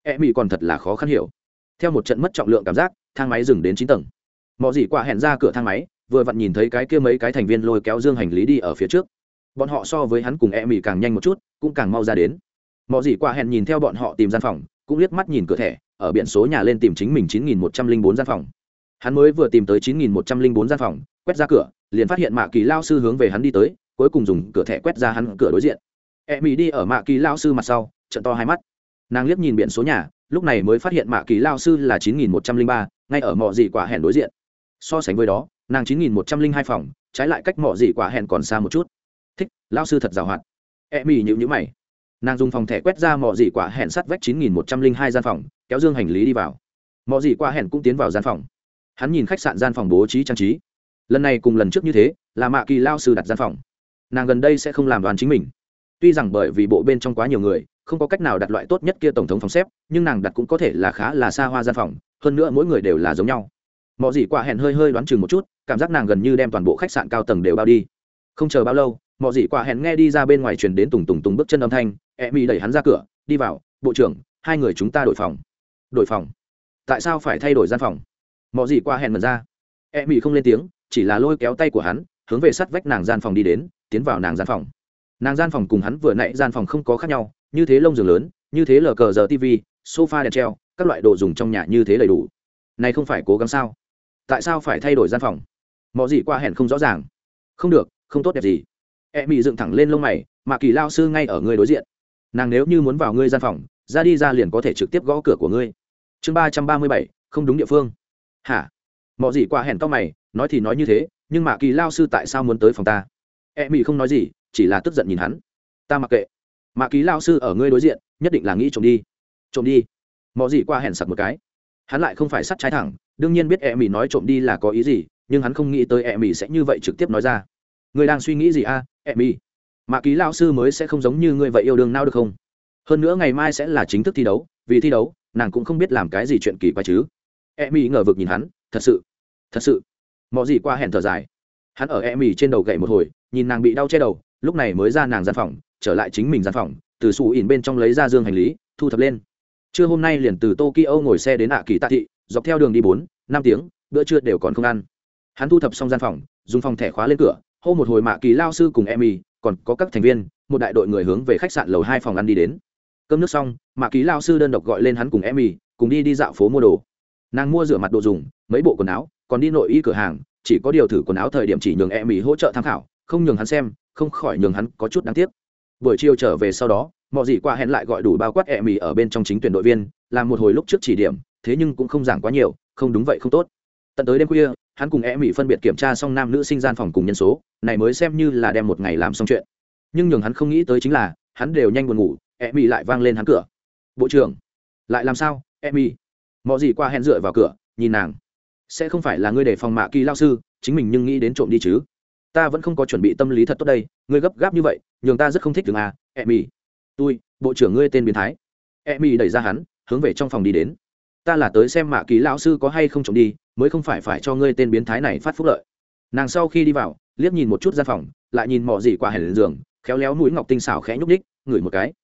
Mỹ còn thật là khó khăn hiểu. Theo một trận mất trọng lượng cảm giác, thang máy dừng đến 9 tầng. Mọ gì qua hẹn ra cửa thang máy, vừa vặn nhìn thấy cái kia mấy cái thành viên lôi kéo dương hành lý đi ở phía trước. Bọn họ so với hắn cùng Mỹ càng nhanh một chút, cũng càng mau ra đến. Mọ gì qua hẹn nhìn theo bọn họ tìm gian phòng, cũng liếc mắt nhìn cửa thẻ, ở biển số nhà lên tìm chính mình 9104 gian phòng. Hắn mới vừa tìm tới 9104 gian phòng, quét ra cửa, liền phát hiện Mạ Kỳ lao sư hướng về hắn đi tới, cuối cùng dùng cửa thẻ quét ra hắn cửa đối diện. Mỹ đi ở Mạ Kỳ lao sư mặt sau, trợn to hai mắt. Nàng liếc nhìn biển số nhà, lúc này mới phát hiện Mạ Kỳ lao sư là 9103, ngay ở mọ gì quả hẹn đối diện. So sánh với đó, nàng 9102 phòng, trái lại cách mọ gì quả hẹn còn xa một chút. Thích, lao sư thật giàu hoạt. Mỹ nhíu mày. Nàng dùng phòng thẻ quét ra mọ gì quả hẹn sát vách 9102 gian phòng, kéo dương hành lý đi vào. Mọ gì quả hẹn cũng tiến vào gian phòng. Hắn nhìn khách sạn gian phòng bố trí trang trí. Lần này cùng lần trước như thế, là Mạ Kỳ lao sư đặt gian phòng. Nàng gần đây sẽ không làm đoàn chính mình. Tuy rằng bởi vì bộ bên trong quá nhiều người, không có cách nào đặt loại tốt nhất kia tổng thống phòng xếp, nhưng nàng đặt cũng có thể là khá là xa hoa gian phòng, hơn nữa mỗi người đều là giống nhau. Mọ gì quả hẹn hơi đoán chừng một chút, cảm giác nàng gần như đem toàn bộ khách sạn cao tầng đều bao đi. Không chờ bao lâu, Mọ gì quả hẹn nghe đi ra bên ngoài truyền đến tùng tùng bước chân âm thanh, Mỹ đẩy hắn ra cửa, đi vào, bộ trưởng, hai người chúng ta đổi phòng. Đổi phòng? Tại sao phải thay đổi gian phòng? Mọ gì quả hẹn mở ra. Mỹ không lên tiếng, chỉ là lôi kéo tay của hắn, hướng về sát vách nàng gian phòng đi đến, tiến vào nàng gian phòng. Nàng gian phòng cùng hắn vừa nãy gian phòng không có khác nhau, như thế lông giường lớn, như thế lờ cờ giờ tv, sofa đèn treo, các loại đồ dùng trong nhà như thế đầy đủ. Này không phải cố gắng sao? Tại sao phải thay đổi gian phòng? Mọ gì qua hẹn không rõ ràng. Không được, không tốt đẹp gì. Mỹ dựng thẳng lên lông mày, Mạ Kỳ lao sư ngay ở ngươi đối diện. Nàng nếu như muốn vào ngươi gian phòng, ra liền có thể trực tiếp gõ cửa của ngươi. Chương 337, không đúng địa phương. Hả? Mọ gì qua hẹn to mày, nói thì nói như thế, nhưng Mạ Kỳ lao sư tại sao muốn tới phòng ta? Mỹ không nói gì, chỉ là tức giận nhìn hắn. Ta mặc kệ. Mạ Kỳ lao sư ở ngươi đối diện, nhất định là nghĩ trộm đi. Mọ gì qua hẹn sặc một cái. Hắn lại không phải sắt trái thẳng, đương nhiên biết Mỹ nói trộm đi là có ý gì, nhưng hắn không nghĩ tới Mỹ sẽ như vậy trực tiếp nói ra. Ngươi đang suy nghĩ gì a, Mỹ? Mạ Kỳ lao sư mới sẽ không giống như ngươi vậy yêu đương nào được không? Hơn nữa ngày mai sẽ là chính thức thi đấu, vì thi đấu, nàng cũng không biết làm cái gì chuyện kỳ quái chứ. Mỹ ngờ vực nhìn hắn, thật sự. Mọ gì qua hẹn thở dài. Hắn ở Mỹ trên đầu gậy một hồi, nhìn nàng bị đau che đầu, lúc này mới ra nàng gian phòng, trở lại chính mình gian phòng, từ sủ ỉn bên trong lấy ra dương hành lý, thu thập lên. Trưa hôm nay liền từ Tokyo ngồi xe đến Kỳ Tạ thị, dọc theo đường đi 4-5 tiếng, bữa trưa đều còn không ăn. Hắn thu thập xong gian phòng, dùng phòng thẻ khóa lên cửa, hô một hồi Mạ Kỳ lao sư cùng Mỹ, còn có các thành viên, một đại đội người hướng về khách sạn lầu 2 phòng ăn đi đến. Cơm nước xong, Mạ Kỳ lao sư đơn độc gọi lên hắn cùng Mỹ, cùng đi dạo phố mua đồ. Nàng mua rửa mặt đồ dùng, mấy bộ quần áo, còn đi nội y cửa hàng, chỉ có điều thử quần áo thời điểm chỉ nhường Mỹ hỗ trợ tham khảo, không nhường hắn xem, không khỏi nhường hắn có chút đáng tiếc. Buổi chiều trở về sau đó, Mọ gì qua hẹn lại gọi đủ bao quát Mỹ ở bên trong chính tuyển đội viên, làm một hồi lúc trước chỉ điểm, thế nhưng cũng không giảng quá nhiều, không đúng vậy không tốt. Tận tới đêm khuya, hắn cùng Mỹ phân biệt kiểm tra xong nam nữ sinh gian phòng cùng nhân số, này mới xem như là đem một ngày làm xong chuyện. Nhưng nhường hắn không nghĩ tới chính là, hắn đều nhanh buồn ngủ, Mỹ lại vang lên hắn cửa. Bộ trưởng, lại làm sao, Mỹ? Mọ gì qua hẹn dựa vào cửa, nhìn nàng. Sẽ không phải là ngươi để phòng Mạ Kỳ lao sư, chính mình nhưng nghĩ đến trộm đi chứ? Ta vẫn không có chuẩn bị tâm lý thật tốt đây, ngươi gấp gáp như vậy, nhường ta rất không thích đường à, Mỹ. Tôi, bộ trưởng ngươi tên biến thái. Mỹ đẩy ra hắn, hướng về trong phòng đi đến. Ta là tới xem Mạ Kỳ lão sư có hay không trộm đi, mới không phải cho ngươi tên biến thái này phát phúc lợi. Nàng sau khi đi vào, liếc nhìn một chút gian phòng, lại nhìn Mọ gì qua hẹn lên giường, khéo léo mũi ngọc tinh xảo khẽ nhúc nhích, ngửi một cái.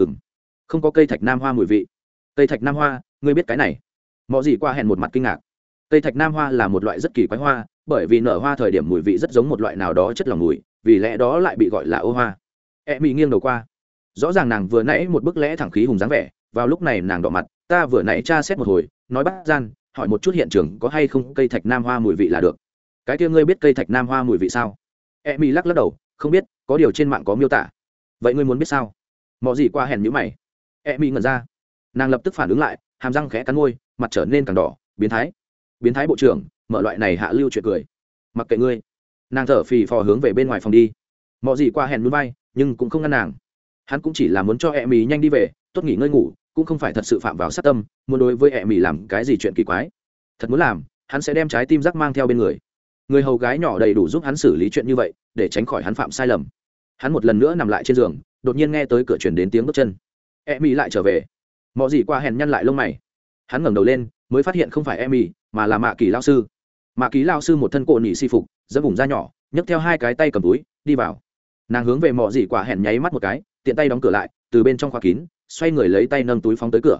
Không có cây thạch nam hoa mùi vị. Cây thạch nam hoa, ngươi biết cái này? Mọ gì qua hẹn một mặt kinh ngạc. Cây thạch nam hoa là một loại rất kỳ quái hoa, bởi vì nở hoa thời điểm mùi vị rất giống một loại nào đó chất lỏng mùi, vì lẽ đó lại bị gọi là ô hoa. Mỹ nghiêng đầu qua, rõ ràng nàng vừa nãy một bức lẽ thẳng khí hùng dáng vẻ, vào lúc này nàng đỏ mặt, ta vừa nãy tra xét một hồi, nói bắt gian, hỏi một chút hiện trường có hay không cây thạch nam hoa mùi vị là được. Cái kia ngươi biết cây thạch nam hoa mùi vị sao? Mỹ lắc đầu, không biết, có điều trên mạng có miêu tả. Vậy ngươi muốn biết sao? Mọ gì qua hèn nhíu mày. Mỹ ngẩn ra, nàng lập tức phản ứng lại, hàm răng khẽ cắn môi, mặt trở nên càng đỏ. Biến thái bộ trưởng, mở loại này hạ lưu chuyện cười. Mặc kệ ngươi. Nàng thở phì phò hướng về bên ngoài phòng đi. Mọ gì qua hèn núi bay, nhưng cũng không ngăn nàng. Hắn cũng chỉ là muốn cho Mỹ nhanh đi về, tốt nghỉ ngơi ngủ, cũng không phải thật sự phạm vào sát tâm, muốn đối với Mỹ làm cái gì chuyện kỳ quái. Thật muốn làm, hắn sẽ đem trái tim rắc mang theo bên người. Người hầu gái nhỏ đầy đủ giúp hắn xử lý chuyện như vậy, để tránh khỏi hắn phạm sai lầm. Hắn một lần nữa nằm lại trên giường, đột nhiên nghe tới cửa truyền đến tiếng bước chân. Mỹ lại trở về. Mọ gì qua hèn nhăn lại lông mày. Hắn ngẩng đầu lên, mới phát hiện không phải Mỹ, mà là Mạ Kỳ lao sư. Mạ Kỳ lao sư một thân cổ nỉ si phục, giẫm vùng da nhỏ, nhấc theo hai cái tay cầm túi, đi vào. Nàng hướng về Mọ gì quả hèn nháy mắt một cái, tiện tay đóng cửa lại, từ bên trong khóa kín, xoay người lấy tay nâng túi phóng tới cửa.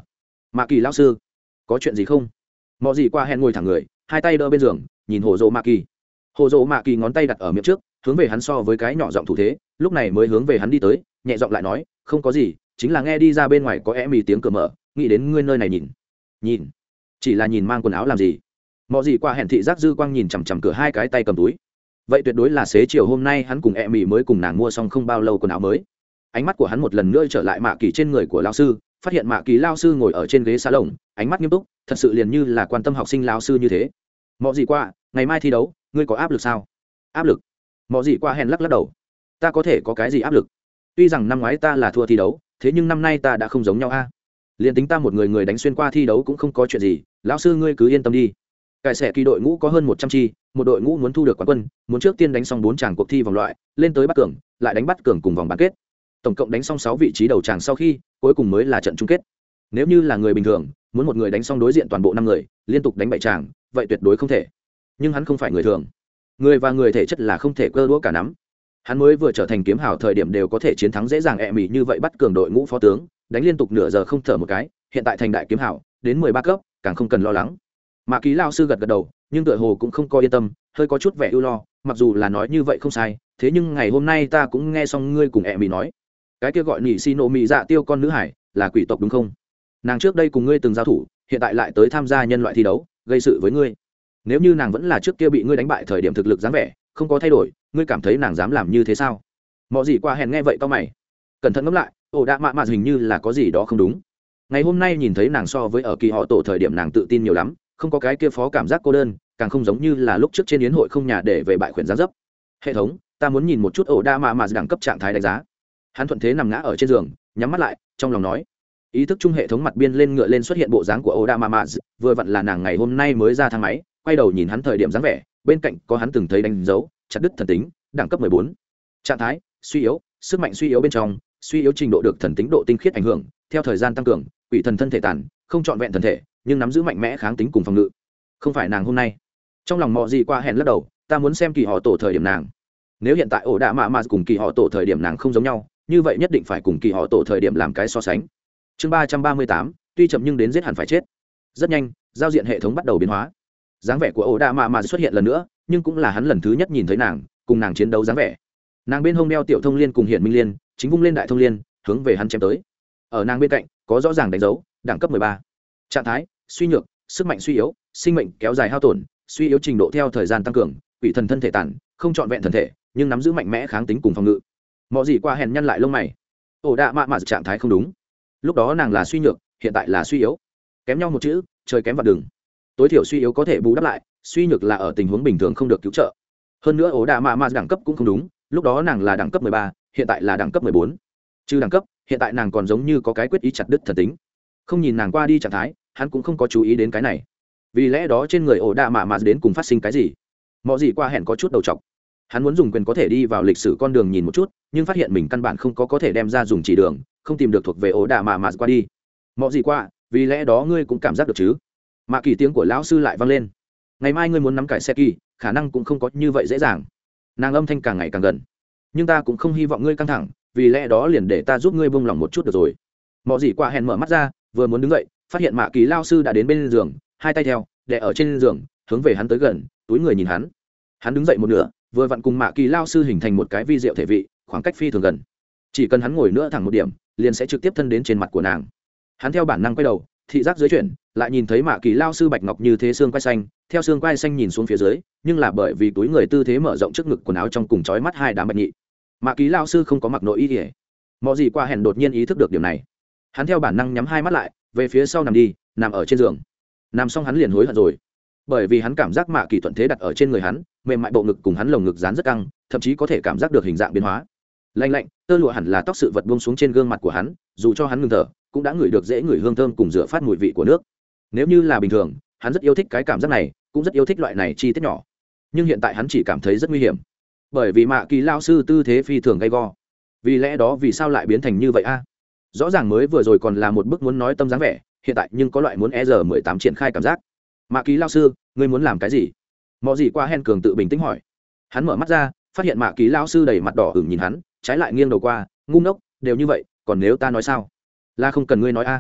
mạ kỳ lao sư có chuyện gì không? mọi gì qua hẹn ngồi thẳng người, hai tay đỡ bên giường, nhìn hồ dỗ mạ kỳ. Hồ dỗ mạ kỳ ngón tay đặt ở miệng trước, hướng về hắn so với cái nhỏ giọng thủ thế, lúc này mới hướng về hắn đi tới, nhẹ giọng lại nói, không có gì, chính là nghe đi ra bên ngoài có mì tiếng cửa mở, nghĩ đến ngươi nơi này nhìn chỉ là nhìn mang quần áo làm gì? Mọi gì qua hẹn thị giác dư quang nhìn chằm chằm cửa, hai cái tay cầm túi. Vậy tuyệt đối là xế chiều hôm nay hắn cùng mì mới cùng nàng mua xong không bao lâu quần áo mới. Ánh mắt của hắn một lần nữa trở lại mạ kỳ trên người của lao sư, phát hiện mạ kỳ lao sư ngồi ở trên ghế xà lồng, ánh mắt nghiêm túc, thật sự liền như là quan tâm học sinh lao sư như thế. Mọi gì qua, ngày mai thi đấu, ngươi có áp lực sao? Áp lực? Mọi gì qua hẹn lắc đầu. Ta có thể có cái gì áp lực? Tuy rằng năm ngoái ta là thua thi đấu, thế nhưng năm nay ta đã không giống nhau a. Liên tính ta một người đánh xuyên qua thi đấu cũng không có chuyện gì, lão sư ngươi cứ yên tâm đi. Cải sẽ kỳ đội ngũ có hơn 100 chi, một đội ngũ muốn thu được quán quân, muốn trước tiên đánh xong 4 tràng cuộc thi vòng loại, lên tới bắt cường, lại đánh bắt cường cùng vòng bán kết. Tổng cộng đánh xong 6 vị trí đầu tràng sau khi, cuối cùng mới là trận chung kết. Nếu như là người bình thường, muốn một người đánh xong đối diện toàn bộ 5 người, liên tục đánh 7 tràng, vậy tuyệt đối không thể. Nhưng hắn không phải người thường. Người và người thể chất là không thể cơ đũa cả nắm. Hắn mới vừa trở thành kiếm hào thời điểm đều có thể chiến thắng dễ dàng mì như vậy bắt cường đội ngũ phó tướng, đánh liên tục nửa giờ không thở một cái, hiện tại thành đại kiếm hào, đến 13 cấp, càng không cần lo lắng. Mạ Kỳ lao sư gật đầu, nhưng tựa hồ cũng không có yên tâm, hơi có chút vẻ ưu lo, mặc dù là nói như vậy không sai, thế nhưng ngày hôm nay ta cũng nghe xong ngươi cùng mì nói, cái kia gọi nhị xì nổ mì dạ tiêu con nữ hải, là quỷ tộc đúng không? Nàng trước đây cùng ngươi từng giao thủ, hiện tại lại tới tham gia nhân loại thi đấu, gây sự với ngươi. Nếu như nàng vẫn là trước kia bị ngươi đánh bại thời điểm thực lực dáng vẻ, không có thay đổi, ngươi cảm thấy nàng dám làm như thế sao? Mọi gì qua hèn nghe vậy tao mày, cẩn thận ngẫm lại, ồ đã mạ hình như là có gì đó không đúng. Ngày hôm nay nhìn thấy nàng so với ở kỳ họ tổ thời điểm nàng tự tin nhiều lắm, không có cái kia phó cảm giác cô đơn, càng không giống như là lúc trước trên yến hội không nhà để về bại khuyển giáng dấp. Hệ thống, ta muốn nhìn một chút ổ đa mạ đẳng cấp trạng thái đánh giá. Hắn thuận thế nằm ngã ở trên giường, nhắm mắt lại, trong lòng nói. Ý thức chung hệ thống mặt biên lên ngựa lên xuất hiện bộ dáng của ổ đa mạ, vừa vặn là nàng ngày hôm nay mới ra thang máy, quay đầu nhìn hắn thời điểm dáng vẻ, bên cạnh có hắn từng thấy đánh dấu, chặt đứt thần tính, đẳng cấp 14. Trạng thái suy yếu, sức mạnh suy yếu bên trong, suy yếu trình độ được thần tính độ tinh khiết ảnh hưởng, theo thời gian tăng cường, quỷ thần thân thể tàn, không trọn vẹn thần thể, nhưng nắm giữ mạnh mẽ kháng tính cùng phòng ngự. Không phải nàng hôm nay. Trong lòng mọi gì qua hẹn lắc đầu, ta muốn xem kỳ họ tổ thời điểm nàng. Nếu hiện tại ổ đạ mạ cùng kỳ họ tổ thời điểm nàng không giống nhau, như vậy nhất định phải cùng kỳ họ tổ thời điểm làm cái so sánh. Chương 338, tuy chậm nhưng đến giết hẳn phải chết. Rất nhanh, giao diện hệ thống bắt đầu biến hóa. Dáng vẻ của ổ đạ mạ xuất hiện lần nữa, nhưng cũng là hắn lần thứ nhất nhìn thấy nàng, cùng nàng chiến đấu dáng vẻ. Nàng bên hông đeo tiểu thông liên cùng hiển minh liên, chính vung lên đại thông liên, hướng về hắn chém tới. Ở nàng bên cạnh, có rõ ràng đánh dấu, đẳng cấp 13. Trạng thái suy nhược, sức mạnh suy yếu, sinh mệnh kéo dài hao tổn, suy yếu trình độ theo thời gian tăng cường, quỷ thần thân thể tàn, không trọn vẹn thần thể, nhưng nắm giữ mạnh mẽ kháng tính cùng phòng ngự. Mọi gì qua hèn nhăn lại lông mày. Ổ đạ mạ trạng thái không đúng. Lúc đó nàng là suy nhược, hiện tại là suy yếu. Kém nhau một chữ, trời kém và đường. Tối thiểu suy yếu có thể bù đắp lại, suy nhược là ở tình huống bình thường không được cứu trợ. Hơn nữa ổ đạ mạ đẳng cấp cũng không đúng, lúc đó nàng là đẳng cấp 13, hiện tại là đẳng cấp 14. Trừ đẳng cấp, hiện tại nàng còn giống như có cái quyết ý chặt đứt thần tính. Không nhìn nàng qua đi trạng thái, hắn cũng không có chú ý đến cái này. Vì lẽ đó trên người ổ đạ mạ đến cùng phát sinh cái gì? Mọi gì qua hẹn có chút đầu trọc. Hắn muốn dùng quyền có thể đi vào lịch sử con đường nhìn một chút, nhưng phát hiện mình căn bản không có thể đem ra dùng chỉ đường, không tìm được thuộc về ổ đạ mạ qua đi. Mọi gì qua, vì lẽ đó ngươi cũng cảm giác được chứ? Mạ kỳ tiếng của lão sư lại vang lên. Ngày mai ngươi muốn nắm cải xe kỳ, khả năng cũng không có như vậy dễ dàng. Nàng âm thanh càng ngày càng gần. Nhưng ta cũng không hy vọng ngươi căng thẳng, vì lẽ đó liền để ta giúp ngươi buông lòng một chút được rồi. Mọi gì qua hẹn mở mắt ra, vừa muốn đứng dậy, phát hiện mạ kỳ lao sư đã đến bên giường, hai tay theo, đè ở trên giường, hướng về hắn tới gần, túi người nhìn hắn. Hắn đứng dậy một nửa, vừa vặn cùng mạ kỳ lao sư hình thành một cái vi diệu thể vị, khoảng cách phi thường gần. Chỉ cần hắn ngồi nữa thẳng một điểm, liền sẽ trực tiếp thân đến trên mặt của nàng. Hắn theo bản năng quay đầu, thị giác dưới chuyển, lại nhìn thấy mạ kỳ lao sư bạch ngọc như thế xương quai xanh, theo xương quai xanh nhìn xuống phía dưới, nhưng là bởi vì túi người tư thế mở rộng trước ngực quần áo trong cùng chói mắt hai đám bạch nhị. Mạ kỳ lao sư không có mặc nội y ỉa. Mọi gì qua hẹn đột nhiên ý thức được điểm này. Hắn theo bản năng nhắm hai mắt lại, về phía sau nằm đi, nằm ở trên giường. Nằm xong hắn liền hối hận rồi, bởi vì hắn cảm giác mạ kỳ thuận thế đặt ở trên người hắn, mềm mại bộ ngực cùng hắn lồng ngực dán rất căng, thậm chí có thể cảm giác được hình dạng biến hóa. Lạnh lạnh, tơ lụa hẳn là tóc sự vật buông xuống trên gương mặt của hắn, dù cho hắn ngừng thở, cũng đã ngửi được dễ ngửi hương thơm cùng rửa phát mùi vị của nước. Nếu như là bình thường, hắn rất yêu thích cái cảm giác này, cũng rất yêu thích loại này chi tiết nhỏ. Nhưng hiện tại hắn chỉ cảm thấy rất nguy hiểm, bởi vì mạ kỳ lao sư tư thế phi thường gay go. Vì lẽ đó vì sao lại biến thành như vậy a? Rõ ràng mới vừa rồi còn là một bức muốn nói tâm dáng vẻ, hiện tại nhưng có loại muốn ER18 triển khai cảm giác. Mạ kỳ lao sư, ngươi muốn làm cái gì? Mọi gì qua hen cường tự bình tĩnh hỏi. Hắn mở mắt ra, phát hiện mạ kỳ lao sư đầy mặt đỏ ửng nhìn hắn, trái lại nghiêng đầu qua, ngu ngốc, đều như vậy, còn nếu ta nói sao? Là không cần ngươi nói a.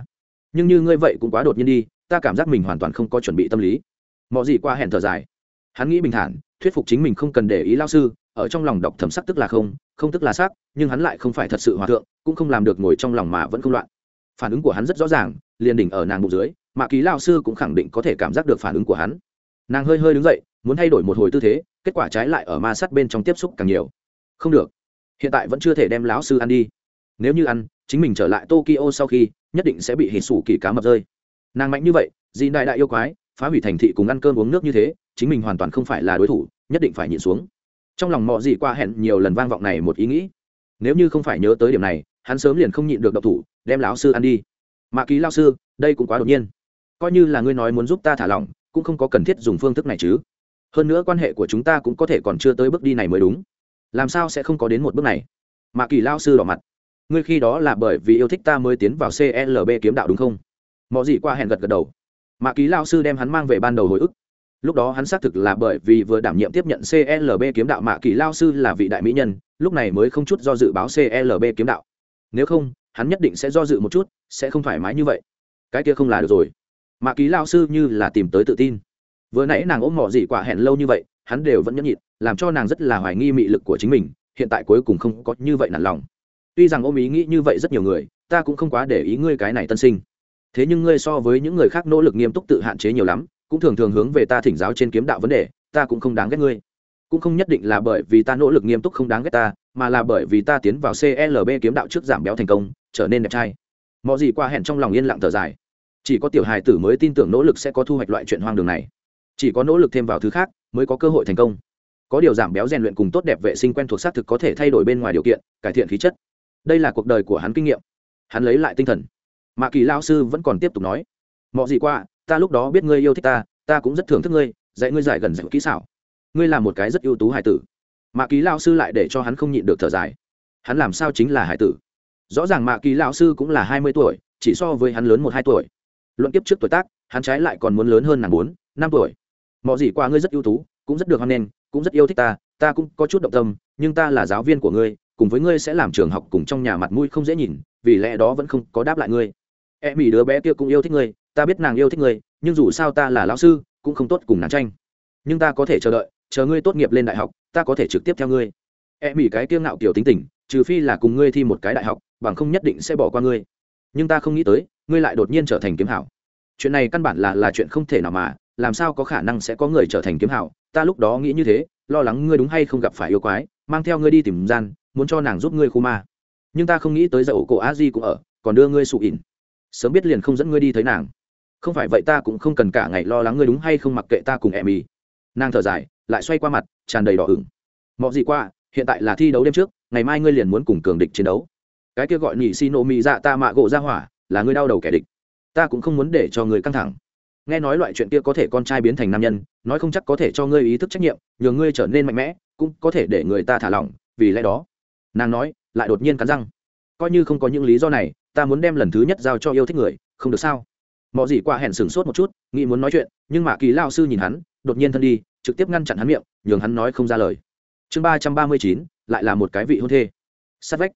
nhưng như ngươi vậy cũng quá đột nhiên đi, ta cảm giác mình hoàn toàn không có chuẩn bị tâm lý. Mọ gì qua hẹn thở dài, hắn nghĩ bình thản thuyết phục chính mình không cần để ý lao sư, ở trong lòng đọc thầm sắc tức là không, không tức là sắc, nhưng hắn lại không phải thật sự hòa thượng, cũng không làm được ngồi trong lòng mà vẫn không loạn. Phản ứng của hắn rất rõ ràng, liền đỉnh ở nàng bụng dưới, Mạ Kỳ lao sư cũng khẳng định có thể cảm giác được phản ứng của hắn. Nàng hơi hơi đứng dậy, muốn thay đổi một hồi tư thế, kết quả trái lại ở ma sát bên trong tiếp xúc càng nhiều. Không được, hiện tại vẫn chưa thể đem lão sư ăn đi. Nếu như ăn, chính mình trở lại Tokyo sau khi, nhất định sẽ bị hỉ sủ kỳ cá mập rơi. Nàng mạnh như vậy, dị đại đại yêu quái, phá hủy thành thị cùng ăn cơm uống nước như thế, chính mình hoàn toàn không phải là đối thủ, nhất định phải nhịn xuống. Trong lòng Mọ gì qua hẹn nhiều lần vang vọng này một ý nghĩ. Nếu như không phải nhớ tới điểm này, hắn sớm liền không nhịn được động thủ, đem lão sư ăn đi. Mạ Kỳ lao sư, đây cũng quá đột nhiên. Coi như là ngươi nói muốn giúp ta thả lỏng, cũng không có cần thiết dùng phương thức này chứ. Hơn nữa quan hệ của chúng ta cũng có thể còn chưa tới bước đi này mới đúng. Làm sao sẽ không có đến một bước này? Mạ Kỳ lao sư đỏ mặt. Ngươi khi đó là bởi vì yêu thích ta mới tiến vào CLB kiếm đạo đúng không? Mọ gì qua hẹn gật gật đầu. Mạ Kỳ lao sư đem hắn mang về ban đầu hồi ức. Lúc đó hắn xác thực là bởi vì vừa đảm nhiệm tiếp nhận CLB kiếm đạo, Mạ Kỳ lao sư là vị đại mỹ nhân, lúc này mới không chút do dự báo CLB kiếm đạo. Nếu không, hắn nhất định sẽ do dự một chút, sẽ không thoải mái như vậy. Cái kia không là được rồi. Mạ Kỳ lao sư như là tìm tới tự tin. Vừa nãy nàng ôm Mọ gì quả hẹn lâu như vậy, hắn đều vẫn nhẫn nhịn, làm cho nàng rất là hoài nghi mị lực của chính mình, hiện tại cuối cùng không có như vậy nản lòng. Tuy rằng ôm ý nghĩ như vậy rất nhiều người, ta cũng không quá để ý ngươi cái này tân sinh. Thế nhưng ngươi so với những người khác nỗ lực nghiêm túc tự hạn chế nhiều lắm, cũng thường thường hướng về ta thỉnh giáo trên kiếm đạo vấn đề, ta cũng không đáng ghét ngươi. Cũng không nhất định là bởi vì ta nỗ lực nghiêm túc không đáng ghét ta, mà là bởi vì ta tiến vào CLB kiếm đạo trước giảm béo thành công, trở nên đẹp trai. Mọi gì qua hẹn trong lòng yên lặng thở dài. Chỉ có tiểu hài tử mới tin tưởng nỗ lực sẽ có thu hoạch loại chuyện hoang đường này. Chỉ có nỗ lực thêm vào thứ khác mới có cơ hội thành công. Có điều giảm béo rèn luyện cùng tốt đẹp vệ sinh quen thuộc xác thực có thể thay đổi bên ngoài điều kiện, cải thiện khí chất. Đây là cuộc đời của hắn kinh nghiệm. Hắn lấy lại tinh thần. Mạ Kỳ lao sư vẫn còn tiếp tục nói, mọi gì qua, ta lúc đó biết ngươi yêu thích ta, ta cũng rất thưởng thức ngươi, dạy ngươi giải gần dạy kỹ xảo. Ngươi là một cái rất ưu tú hài tử. Mạ Kỳ lao sư lại để cho hắn không nhịn được thở dài. Hắn làm sao chính là hài tử? Rõ ràng Mạ Kỳ lao sư cũng là 20 tuổi, chỉ so với hắn lớn 1-2 tuổi. Luận kiếp trước tuổi tác, hắn trái lại còn muốn lớn hơn nàng 4-5 tuổi. Mọi gì qua, ngươi rất ưu tú, cũng rất được hoan nghênh, cũng rất yêu thích ta, ta cũng có chút động tâm, nhưng ta là giáo viên của ngươi, cùng với ngươi sẽ làm trường học cùng trong nhà mặt mũi không dễ nhìn, vì lẽ đó vẫn không có đáp lại ngươi. Em mỉ đứa bé kia cũng yêu thích ngươi, ta biết nàng yêu thích ngươi, nhưng dù sao ta là lão sư, cũng không tốt cùng nàng tranh. Nhưng ta có thể chờ đợi, chờ ngươi tốt nghiệp lên đại học, ta có thể trực tiếp theo ngươi. Em mỉ cái kia ngạo kiểu tính tình, trừ phi là cùng ngươi thi một cái đại học, bằng không nhất định sẽ bỏ qua ngươi. Nhưng ta không nghĩ tới, ngươi lại đột nhiên trở thành kiếm hảo. Chuyện này căn bản là chuyện không thể nào mà, làm sao có khả năng sẽ có người trở thành kiếm hảo? Ta lúc đó nghĩ như thế, lo lắng ngươi đúng hay không gặp phải yêu quái, mang theo ngươi đi tìm gian, muốn cho nàng giúp ngươi khu ma. Nhưng ta không nghĩ tới dậu cổ a di cũng ở, còn đưa ngươi sụ ỉn. Sớm biết liền không dẫn ngươi đi thấy nàng. Không phải vậy ta cũng không cần cả ngày lo lắng ngươi đúng hay không, mặc kệ ta cùng em ý. Nàng thở dài, lại xoay qua mặt, tràn đầy đỏ ửng. Mọi gì qua, hiện tại là thi đấu đêm trước, ngày mai ngươi liền muốn cùng cường địch chiến đấu. Cái kia gọi nhị xì nổ mị dạ ta mạ gỗ ra hỏa, là ngươi đau đầu kẻ địch. Ta cũng không muốn để cho ngươi căng thẳng. Nghe nói loại chuyện kia có thể con trai biến thành nam nhân, nói không chắc có thể cho ngươi ý thức trách nhiệm, nhờ ngươi trở nên mạnh mẽ, cũng có thể để người ta thả lỏng, vì lẽ đó. Nàng nói, lại đột nhiên cắn răng. Coi như không có những lý do này, ta muốn đem lần thứ nhất giao cho yêu thích người, không được sao? Mọi gì qua hẹn sửng sốt một chút, nghĩ muốn nói chuyện, nhưng Mạ Kỳ lao sư nhìn hắn, đột nhiên thân đi, trực tiếp ngăn chặn hắn miệng, nhường hắn nói không ra lời. Chương 339, lại là một cái vị hôn thê. Sát vách,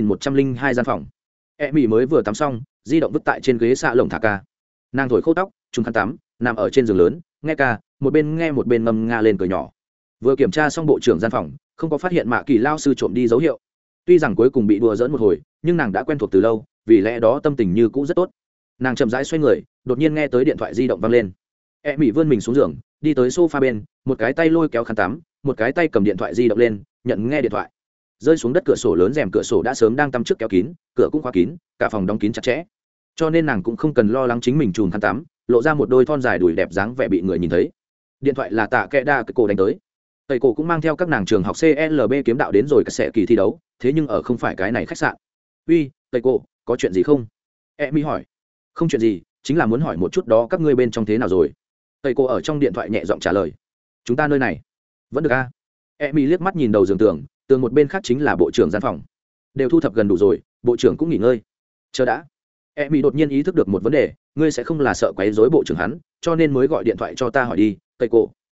9102 gian phòng. Mỹ mới vừa tắm xong, di động vứt tại trên ghế xạ lồng thả ca. Nàng thổi khô tóc, trùng khăn tắm, nằm ở trên giường lớn, nghe ca, một bên nghe một bên ngâm nga lên cười nhỏ. Vừa kiểm tra xong bộ trưởng gian phòng, không có phát hiện Mạ Kỳ lao sư trộm đi dấu hiệu. Tuy rằng cuối cùng bị đùa giỡn một hồi, nhưng nàng đã quen thuộc từ lâu, vì lẽ đó tâm tình như cũ rất tốt. Nàng chậm rãi xoay người, đột nhiên nghe tới điện thoại di động vang lên. Mỹ vươn mình xuống giường, đi tới sofa bên, một cái tay lôi kéo khăn tắm, một cái tay cầm điện thoại di động lên, nhận nghe điện thoại. Rơi xuống đất, cửa sổ lớn rèm cửa sổ đã sớm đang tăm trước kéo kín, cửa cũng khóa kín, cả phòng đóng kín chặt chẽ. Cho nên nàng cũng không cần lo lắng chính mình chùm khăn tắm, lộ ra một đôi thon dài đùi đẹp dáng vẻ bị người nhìn thấy. Điện thoại là Tạ Kệ Đa cổ đánh tới. Tây cổ cũng mang theo các nàng trường học CLB kiếm đạo đến rồi sẽ kỳ thi đấu, thế nhưng ở không phải cái này khách sạn. Uy, Tây cổ, có chuyện gì không? Mỹ hỏi. Không chuyện gì, chính là muốn hỏi một chút đó các ngươi bên trong thế nào rồi. Tây cổ ở trong điện thoại nhẹ giọng trả lời. Chúng ta nơi này vẫn được a. Mỹ liếc mắt nhìn đầu giường tường một bên khác chính là bộ trưởng gian phòng. Đều thu thập gần đủ rồi, bộ trưởng cũng nghỉ ngơi. Chờ đã. Mỹ đột nhiên ý thức được một vấn đề, ngươi sẽ không là sợ quấy rối bộ trưởng hắn, cho nên mới gọi điện thoại cho ta hỏi đi. Tây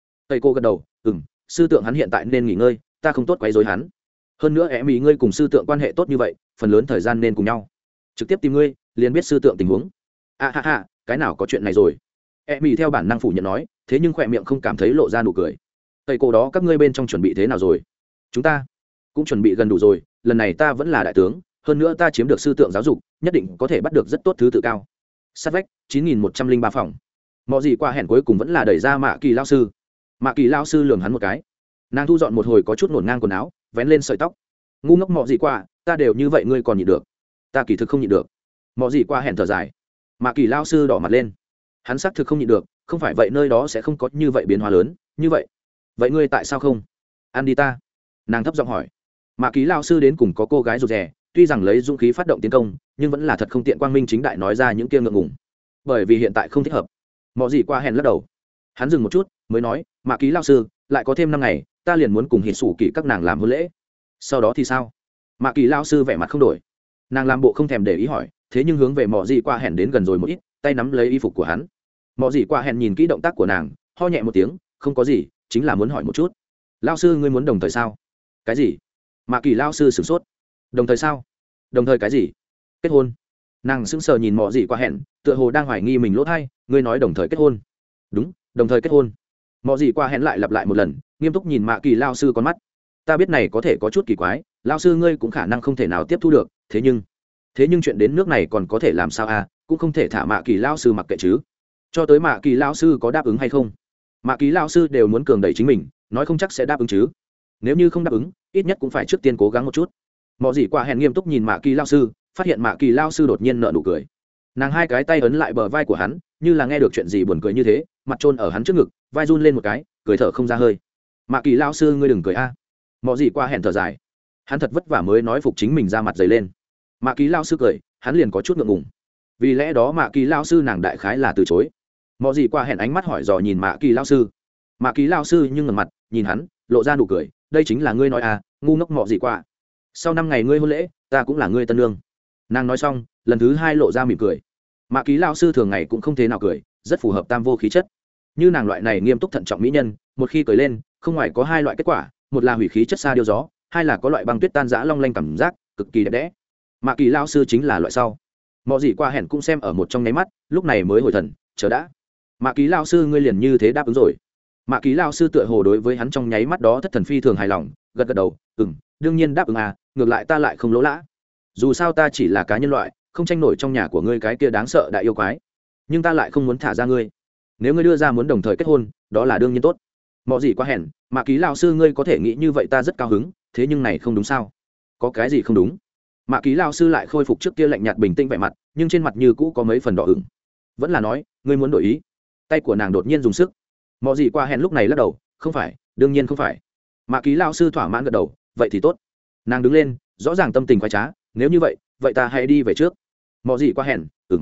cô gật đầu, sư tượng hắn hiện tại nên nghỉ ngơi, ta không tốt quấy rối hắn. Hơn nữa Mỹ ngươi cùng sư tượng quan hệ tốt như vậy, phần lớn thời gian nên cùng nhau. Trực tiếp tìm ngươi, liền biết sư tượng tình huống. À ha ha, cái nào có chuyện này rồi. E mỹ theo bản năng phủ nhận nói, thế nhưng khỏe miệng không cảm thấy lộ ra nụ cười. Tây cổ đó các ngươi bên trong chuẩn bị thế nào rồi? Chúng ta cũng chuẩn bị gần đủ rồi, lần này ta vẫn là đại tướng, hơn nữa ta chiếm được sư tượng giáo dục, nhất định có thể bắt được rất tốt thứ tự cao. Sát vách 9103 phòng. Mọi gì qua hẹn cuối cùng vẫn là đẩy ra Mạ Kỳ lao sư. Mạ Kỳ lao sư lườm hắn một cái. Nàng thu dọn một hồi có chút ngổn ngang quần áo, vén lên sợi tóc. Ngu ngốc mọi gì qua, ta đều như vậy ngươi còn nhịn được? Ta kỳ thực không nhịn được. Mọi gì qua hẹn thở dài. Mạ Kỳ lao sư đỏ mặt lên. Hắn xác thực không nhịn được, không phải vậy nơi đó sẽ không có như vậy biến hóa lớn, như vậy. Vậy ngươi tại sao không? Ăn đi ta. Nàng thấp giọng hỏi. Mạ Kỳ lao sư đến cùng có cô gái rụt rè, tuy rằng lấy dũng khí phát động tiến công, nhưng vẫn là thật không tiện quang minh chính đại nói ra những kia ngượng ngùng. Bởi vì hiện tại không thích hợp. Mọi gì qua hẹn lắc đầu. Hắn dừng một chút, mới nói, Mạ Kỳ lao sư, lại có thêm 5 ngày, ta liền muốn cùng hít sủ kỳ các nàng làm hôn lễ. Sau đó thì sao? Mạ Kỳ lao sư vẻ mặt không đổi. Nàng làm bộ không thèm để ý hỏi, thế nhưng hướng về Mọ gì qua hẹn đến gần rồi một ít, tay nắm lấy y phục của hắn. Mọ gì qua hẹn nhìn kỹ động tác của nàng, ho nhẹ một tiếng, không có gì, chính là muốn hỏi một chút. Lao sư ngươi muốn đồng thời sao? Cái gì? Mạ Kỳ lao sư sửng sốt. Đồng thời sao? Đồng thời cái gì? Kết hôn. Nàng sững sờ nhìn Mọ gì qua hẹn, tựa hồ đang hoài nghi mình lỗ thay, ngươi nói đồng thời kết hôn? Đúng, đồng thời kết hôn. Mọ gì qua hẹn lại lặp lại một lần, nghiêm túc nhìn Mạ Kỳ lao sư con mắt. Ta biết này có thể có chút kỳ quái, lao sư ngươi cũng khả năng không thể nào tiếp thu được, thế nhưng chuyện đến nước này còn có thể làm sao à, cũng không thể thả Mạ Kỳ lao sư mặc kệ chứ. Cho tới Mạ Kỳ lao sư có đáp ứng hay không, Mạ Kỳ lao sư đều muốn cường đẩy chính mình, nói không chắc sẽ đáp ứng chứ. Nếu như không đáp ứng, ít nhất cũng phải trước tiên cố gắng một chút. Mọ gì qua hẹn nghiêm túc nhìn Mạ Kỳ lao sư, phát hiện Mạ Kỳ lao sư đột nhiên nở nụ cười. Nàng hai cái tay ấn lại bờ vai của hắn, như là nghe được chuyện gì buồn cười như thế, mặt trôn ở hắn trước ngực, vai run lên một cái, cười thở không ra hơi. Mạ Kỳ lao sư ngươi đừng cười a. Mọ gì qua hẹn thở dài. Hắn thật vất vả mới nói phục chính mình ra mặt dày lên. Mạ Kỳ lao sư cười, hắn liền có chút ngượng ngùng. Vì lẽ đó Mạ Kỳ lao sư nàng đại khái là từ chối. Mọ gì qua hẹn ánh mắt hỏi dò nhìn Mạ Kỳ lao sư. Mạ Kỳ lao sư nhưng ngẩng mặt nhìn hắn, lộ ra nụ cười, đây chính là ngươi nói à, ngu ngốc Mọ gì qua. Sau 5 ngày ngươi hôn lễ, ta cũng là ngươi tân nương. Nàng nói xong, lần thứ 2 lộ ra mỉm cười. Mạ Kỳ lao sư thường ngày cũng không thế nào cười, rất phù hợp tam vô khí chất. Như nàng loại này nghiêm túc thận trọng mỹ nhân, một khi cười lên, không ngoài có 2 loại kết quả, một là hủy khí chất xa điêu gió, hai là có loại băng tuyết tan rã long lanh cảm giác, cực kỳ đẹp đẽ. Mạ Kỳ lao sư chính là loại sau. Mọi gì qua hẹn cũng xem ở một trong nháy mắt, lúc này mới hồi thần, chờ đã. Mạ Kỳ lao sư ngươi liền như thế đáp ứng rồi. Mạ Kỳ lao sư tựa hồ đối với hắn trong nháy mắt đó thất thần phi thường hài lòng, gật gật đầu, đương nhiên đáp ứng à, ngược lại ta lại không lỗ lã. Dù sao ta chỉ là cá nhân loại, không tranh nổi trong nhà của ngươi cái kia đáng sợ đại yêu quái, nhưng ta lại không muốn thả ra ngươi. Nếu ngươi đưa ra muốn đồng thời kết hôn, đó là đương nhiên tốt. Mọi gì qua hẹn, Mạ Kỳ lao sư ngươi có thể nghĩ như vậy ta rất cao hứng, thế nhưng này không đúng sao? Có cái gì không đúng? Mạ Kỳ lao sư lại khôi phục trước kia lạnh nhạt bình tĩnh vẻ mặt, nhưng trên mặt như cũ có mấy phần đỏ ửng. Vẫn là nói, ngươi muốn đổi ý? Tay của nàng đột nhiên dùng sức. Mọi gì qua hẹn lúc này lắc đầu, không phải, đương nhiên không phải. Mạ Kỳ lao sư thỏa mãn gật đầu, vậy thì tốt. Nàng đứng lên, rõ ràng tâm tình khoái trá, nếu như vậy, vậy ta hãy đi về trước. Mọi gì qua hẹn,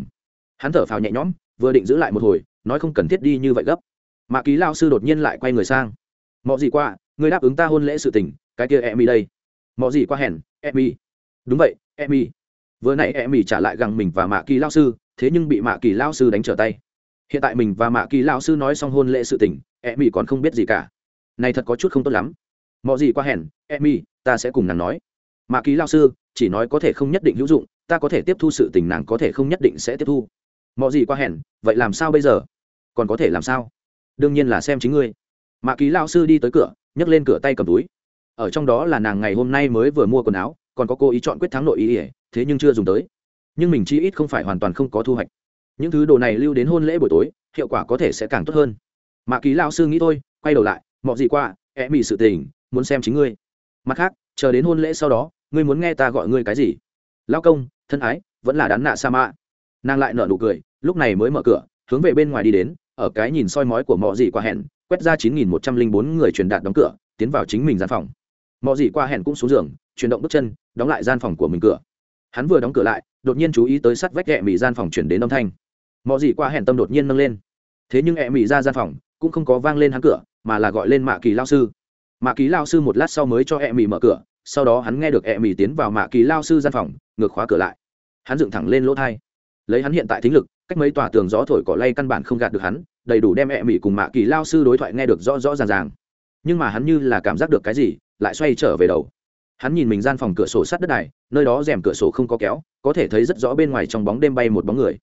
Hắn thở phào nhẹ nhõm, vừa định giữ lại một hồi, nói không cần thiết đi như vậy gấp. Mạ Kỳ lao sư đột nhiên lại quay người sang. Mọi gì qua, ngươi đáp ứng ta hôn lễ sự tình, cái kia Emmy đây. Mọi gì qua hẹn, Emmy. Đúng vậy, Emmy. Vừa nãy Emmy trả lại gặng mình và Mạ Kỳ lao sư, thế nhưng bị Mạ Kỳ lao sư đánh trở tay. Hiện tại mình và Mạ Kỳ lao sư nói xong hôn lễ sự tình, Emmy còn không biết gì cả. Này thật có chút không tốt lắm. Mọi gì qua hẹn, Emmy, ta sẽ cùng nàng nói. Mạ Kỳ lao sư chỉ nói có thể không nhất định hữu dụng, ta có thể tiếp thu sự tình, nàng có thể không nhất định sẽ tiếp thu. Mọi gì qua hẹn, vậy làm sao bây giờ? Còn có thể làm sao? Đương nhiên là xem chính ngươi. Mạ Kỳ lao sư đi tới cửa, nhấc lên cửa tay cầm túi. Ở trong đó là nàng ngày hôm nay mới vừa mua quần áo, còn có cô ý chọn quyết thắng nội ý ỉa, thế nhưng chưa dùng tới. Nhưng mình chi ít không phải hoàn toàn không có thu hoạch. Những thứ đồ này lưu đến hôn lễ buổi tối, hiệu quả có thể sẽ càng tốt hơn. Mạ Kỳ lao sư nghĩ thôi, quay đầu lại, mọi gì qua, Emmy sự tình, muốn xem chính ngươi. Mặt khác, chờ đến hôn lễ sau đó, ngươi muốn nghe ta gọi ngươi cái gì? Lao công, thân ái, vẫn là đán nạ sa mạ. Nàng lại nở nụ cười, lúc này mới mở cửa, hướng về bên ngoài đi đến, ở cái nhìn soi mói của mọi gì qua hẹn, quét ra 9104 người truyền đạt đóng cửa, tiến vào chính mình gian phòng. Mọi gì qua hẹn cũng xuống giường, chuyển động bước chân, đóng lại gian phòng của mình cửa. Hắn vừa đóng cửa lại, đột nhiên chú ý tới sắt vách Emmy gian phòng truyền đến âm thanh. Mọi gì qua hẹn tâm đột nhiên nâng lên. Thế nhưng Emmy ra gian phòng, cũng không có vang lên hắn cửa, mà là gọi lên Mạ Kỳ lao sư. Mạ Kỳ lao sư một lát sau mới cho Emmy mở cửa, sau đó hắn nghe được Emmy tiến vào Mạ Kỳ lao sư gian phòng, ngược khóa cửa lại. Hắn dựng thẳng lên lỗ tai. Lấy hắn hiện tại thính lực, cách mấy tòa tường gió thổi cỏ lay căn bản không gạt được hắn, đầy đủ đem Emmy cùng Mạ Kỳ lao sư đối thoại nghe được rõ rõ ràng ràng. Nhưng mà hắn như là cảm giác được cái gì, lại xoay trở về đầu. Hắn nhìn mình gian phòng cửa sổ sắt đất đài, nơi đó rèm cửa sổ không có kéo, có thể thấy rất rõ bên ngoài trong bóng đêm bay một bóng người.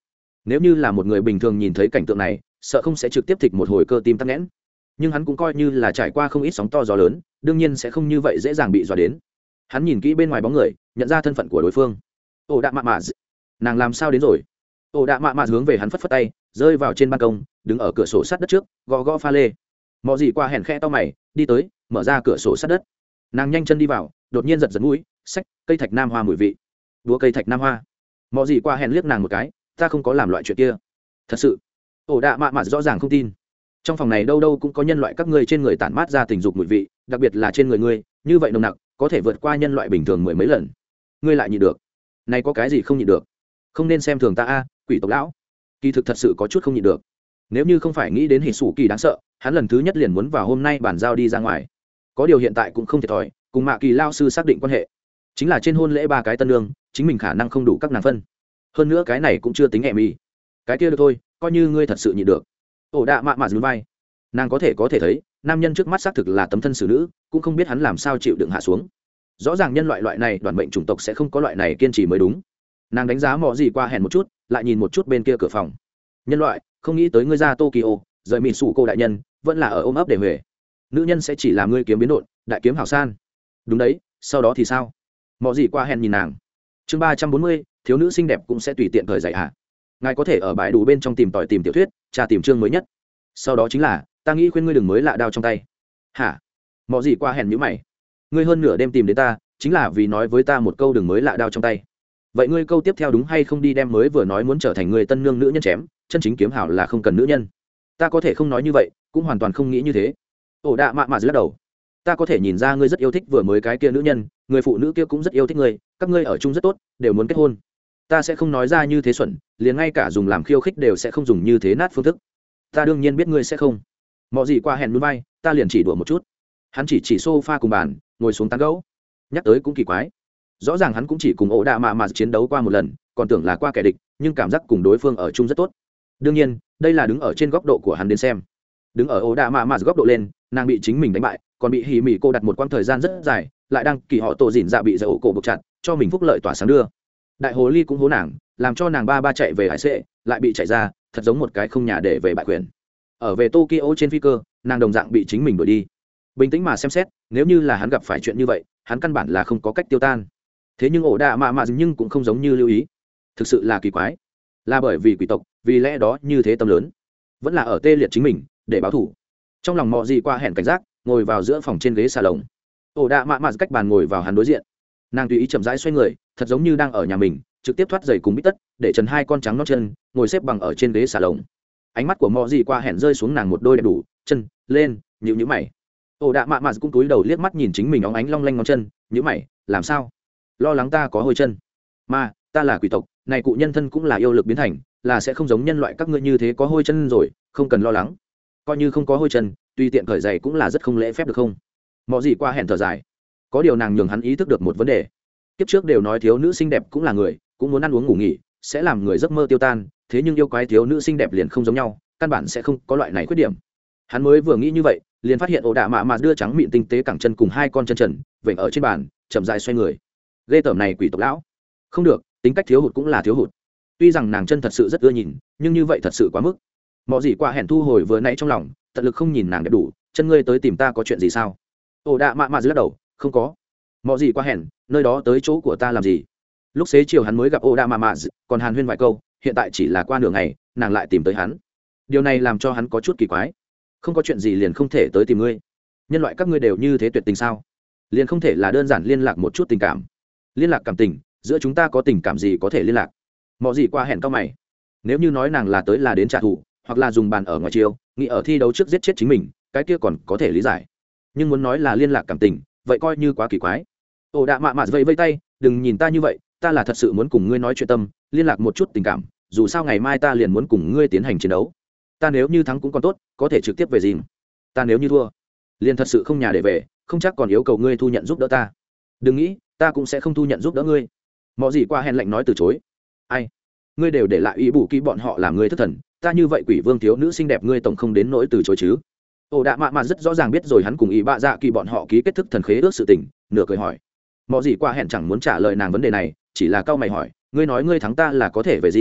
nếu như là một người bình thường nhìn thấy cảnh tượng này sợ không sẽ trực tiếp thịt một hồi cơ tim tắc nghẽn, nhưng hắn cũng coi như là trải qua không ít sóng to gió lớn, đương nhiên sẽ không như vậy dễ dàng bị dọa đến. Hắn nhìn kỹ bên ngoài bóng người, nhận ra thân phận của đối phương. Ổ đạ mạ mạ, nàng làm sao đến rồi? Ổ đạ mạ mạ hướng về hắn phất phất tay, rơi vào trên ban công, đứng ở cửa sổ sát đất trước, gõ gõ pha lê. Mọ gì qua hẻn khe to mày, đi tới, mở ra cửa sổ sát đất. Nàng nhanh chân đi vào, đột nhiên giật giật mũi, xách cây thạch nam hoa mùi vị. Đũa cây thạch nam hoa. Mọ gì qua hẻn liếc nàng một cái, ta không có làm loại chuyện kia. Thật sự? Ổ đạ mạ mạ rõ ràng không tin. Trong phòng này đâu đâu cũng có nhân loại các ngươi trên người tản mát ra tình dục mùi vị, đặc biệt là trên người ngươi, như vậy nồng nặc, có thể vượt qua nhân loại bình thường mười mấy lần. Ngươi lại nhịn được? Này có cái gì không nhịn được? Không nên xem thường ta a, quỷ tộc lão. Kỳ thực thật sự có chút không nhịn được. Nếu như không phải nghĩ đến Hỉ Sủ Kỳ đáng sợ, hắn lần thứ nhất liền muốn vào hôm nay bàn giao đi ra ngoài. Có điều hiện tại cũng không thiệt thòi, cùng Mạ Kỳ lao sư xác định quan hệ. Chính là trên hôn lễ ba cái tân nương, chính mình khả năng không đủ các nàng phân. Hơn nữa cái này cũng chưa tính ẻm y. Cái kia được thôi, coi như ngươi thật sự nhịn được. Ổ đạ mạ mạ dùn vai. Nàng có thể thấy, nam nhân trước mắt xác thực là tấm thân xử nữ, cũng không biết hắn làm sao chịu đựng hạ xuống. Rõ ràng nhân loại này đoàn bệnh chủng tộc sẽ không có loại này kiên trì mới đúng. Nàng đánh giá Mọ gì qua hèn một chút, lại nhìn một chút bên kia cửa phòng. Nhân loại, không nghĩ tới ngươi ra Tokyo, rời Mị Sủ cô đại nhân, vẫn là ở ôm ấp để huề. Nữ nhân sẽ chỉ làm ngươi kiếm biến độn, đại kiếm hảo san. Đúng đấy, sau đó thì sao? Mọ gì qua hèn nhìn nàng. Chương 340, thiếu nữ xinh đẹp cũng sẽ tùy tiện thời dạy hạ. Ngài có thể ở bãi đủ bên trong tìm tòi tìm tiểu thuyết, tra tìm chương mới nhất. Sau đó chính là, ta nghĩ khuyên ngươi đừng mới lạ đao trong tay. Hả? Mọ gì qua hèn nhíu mày. Ngươi hơn nửa đêm tìm đến ta, chính là vì nói với ta một câu đừng mới lạ đao trong tay. Vậy ngươi câu tiếp theo đúng hay không đi đem mới vừa nói muốn trở thành người tân nương nữ nhân chém, chân chính kiếm hảo là không cần nữ nhân. Ta có thể không nói như vậy, cũng hoàn toàn không nghĩ như thế. Ổ đạ mạ mạ lắc đầu. Ta có thể nhìn ra ngươi rất yêu thích vừa mới cái kia nữ nhân, người phụ nữ kia cũng rất yêu thích ngươi, các ngươi ở chung rất tốt, đều muốn kết hôn. Ta sẽ không nói ra như thế xuẩn, liền ngay cả dùng làm khiêu khích đều sẽ không dùng như thế nát phương thức. Ta đương nhiên biết ngươi sẽ không. Mọ gì qua hẹn núi bay, ta liền chỉ đùa một chút. Hắn chỉ sofa cùng bàn, ngồi xuống tán gẫu. Nhắc tới cũng kỳ quái, rõ ràng hắn cũng chỉ cùng ổ đạ mạ mà chiến đấu qua một lần, còn tưởng là qua kẻ địch, nhưng cảm giác cùng đối phương ở chung rất tốt. Đương nhiên đây là đứng ở trên góc độ của hắn đến xem. Đứng ở ổ đạ mạ mà góc độ lên, nàng bị chính mình đánh bại, còn bị hỉ mỉ cô đặt một quãng thời gian rất dài, lại đang kỳ họ tổ dỉn dạ bị giải ổ cổ buộc chặt, cho mình phúc lợi tỏa sáng đưa. Đại hồ ly cũng hố nàng, làm cho nàng ba chạy về hải sệ, lại bị chạy ra, thật giống một cái không nhà để về bại quyền. Ở về Tokyo trên phi cơ, nàng đồng dạng bị chính mình đuổi đi. Bình tĩnh mà xem xét, nếu như là hắn gặp phải chuyện như vậy, hắn căn bản là không có cách tiêu tan. Thế nhưng ổ đạ mạ nhưng cũng không giống như lưu ý. Thực sự là kỳ quái, là bởi vì quỷ tộc, vì lẽ đó như thế tâm lớn, vẫn là ở tê liệt chính mình để báo thù. Trong lòng Mọ gì qua hẹn cảnh giác, ngồi vào giữa phòng trên ghế salon. Ổ đạ mạ cách bàn ngồi vào hắn đối diện. Nàng tùy ý chậm rãi xoay người, thật giống như đang ở nhà mình, trực tiếp thoát giày cùng bít tất, để trần hai con trắng nót chân, ngồi xếp bằng ở trên ghế salon. Ánh mắt của Mọ gì qua hẹn rơi xuống nàng một đôi đẹp đủ chân lên, nhíu mày. Ổ đạ mạ cũng cúi đầu liếc mắt nhìn chính mình óng ánh long lanh ngón chân, nhíu mày, làm sao? Lo lắng ta có hôi chân? Mà ta là quỷ tộc, này cụ nhân thân cũng là yêu lực biến thành, là sẽ không giống nhân loại các ngươi như thế có hôi chân rồi, không cần lo lắng. Coi như không có hôi chân, tùy tiện cởi giày cũng là rất không lễ phép được không? Mọ gì qua hẹn thở dài. Có điều nàng nhường hắn ý thức được một vấn đề. Kiếp trước đều nói thiếu nữ xinh đẹp cũng là người, cũng muốn ăn uống ngủ nghỉ, sẽ làm người giấc mơ tiêu tan, thế nhưng yêu quái thiếu nữ xinh đẹp liền không giống nhau, căn bản sẽ không có loại này khuyết điểm. Hắn mới vừa nghĩ như vậy, liền phát hiện ổ đạ mạ đưa trắng mịn tinh tế cẳng chân cùng hai con chân trần vểnh ở trên bàn, chậm rãi xoay người. Ghê tởm này quỷ tộc lão. Không được, tính cách thiếu hụt cũng là thiếu hụt. Tuy rằng nàng chân thật sự rất ưa nhìn, nhưng như vậy thật sự quá mức. Mọ gì qua hẹn thu hồi vừa nãy trong lòng, tận lực không nhìn nàng đẹp đủ, chân ngươi tới tìm ta có chuyện gì sao? Ổ đạ mạ lắc đầu, không có. Mọ gì qua hẹn, nơi đó tới chỗ của ta làm gì? Lúc xế chiều hắn mới gặp ổ đạ mạ, còn hàn huyên vài câu, hiện tại chỉ là qua nửa ngày, nàng lại tìm tới hắn. Điều này làm cho hắn có chút kỳ quái. Không có chuyện gì liền không thể tới tìm ngươi? Nhân loại các ngươi đều như thế tuyệt tình sao? Liền không thể là đơn giản liên lạc một chút tình cảm? Liên lạc cảm tình, giữa chúng ta có tình cảm gì có thể liên lạc? Mọ gì qua hẹn cao mày. Nếu như nói nàng là tới là đến trả thù, hoặc là dùng bàn ở ngoài chiêu, nghĩ ở thi đấu trước giết chết chính mình, cái kia còn có thể lý giải. Nhưng muốn nói là liên lạc cảm tình, vậy coi như quá kỳ quái. Ổ đạ mạ vẫy vẫy tay, đừng nhìn ta như vậy, ta là thật sự muốn cùng ngươi nói chuyện tâm, liên lạc một chút tình cảm, dù sao ngày mai ta liền muốn cùng ngươi tiến hành chiến đấu. Ta nếu như thắng cũng còn tốt, có thể trực tiếp về dìm. Ta nếu như thua, liền thật sự không nhà để về, không chắc còn yêu cầu ngươi thu nhận giúp đỡ ta. Đừng nghĩ, ta cũng sẽ không thu nhận giúp đỡ ngươi. Mọ gì qua hẹn lạnh nói từ chối. Ai? Ngươi đều để lại ý bù kỹ bọn họ làm ngươi thất thần, ta như vậy quỷ vương thiếu nữ xinh đẹp ngươi tổng không đến nỗi từ chối chứ? Ổ đạ mạ rất rõ ràng biết rồi hắn cùng ý bạ dạ kỳ bọn họ ký kết thức thần khế ước sự tình, nửa cười hỏi. Mọ gì qua hẹn chẳng muốn trả lời nàng vấn đề này, chỉ là cau mày hỏi, ngươi nói ngươi thắng ta là có thể về dìm,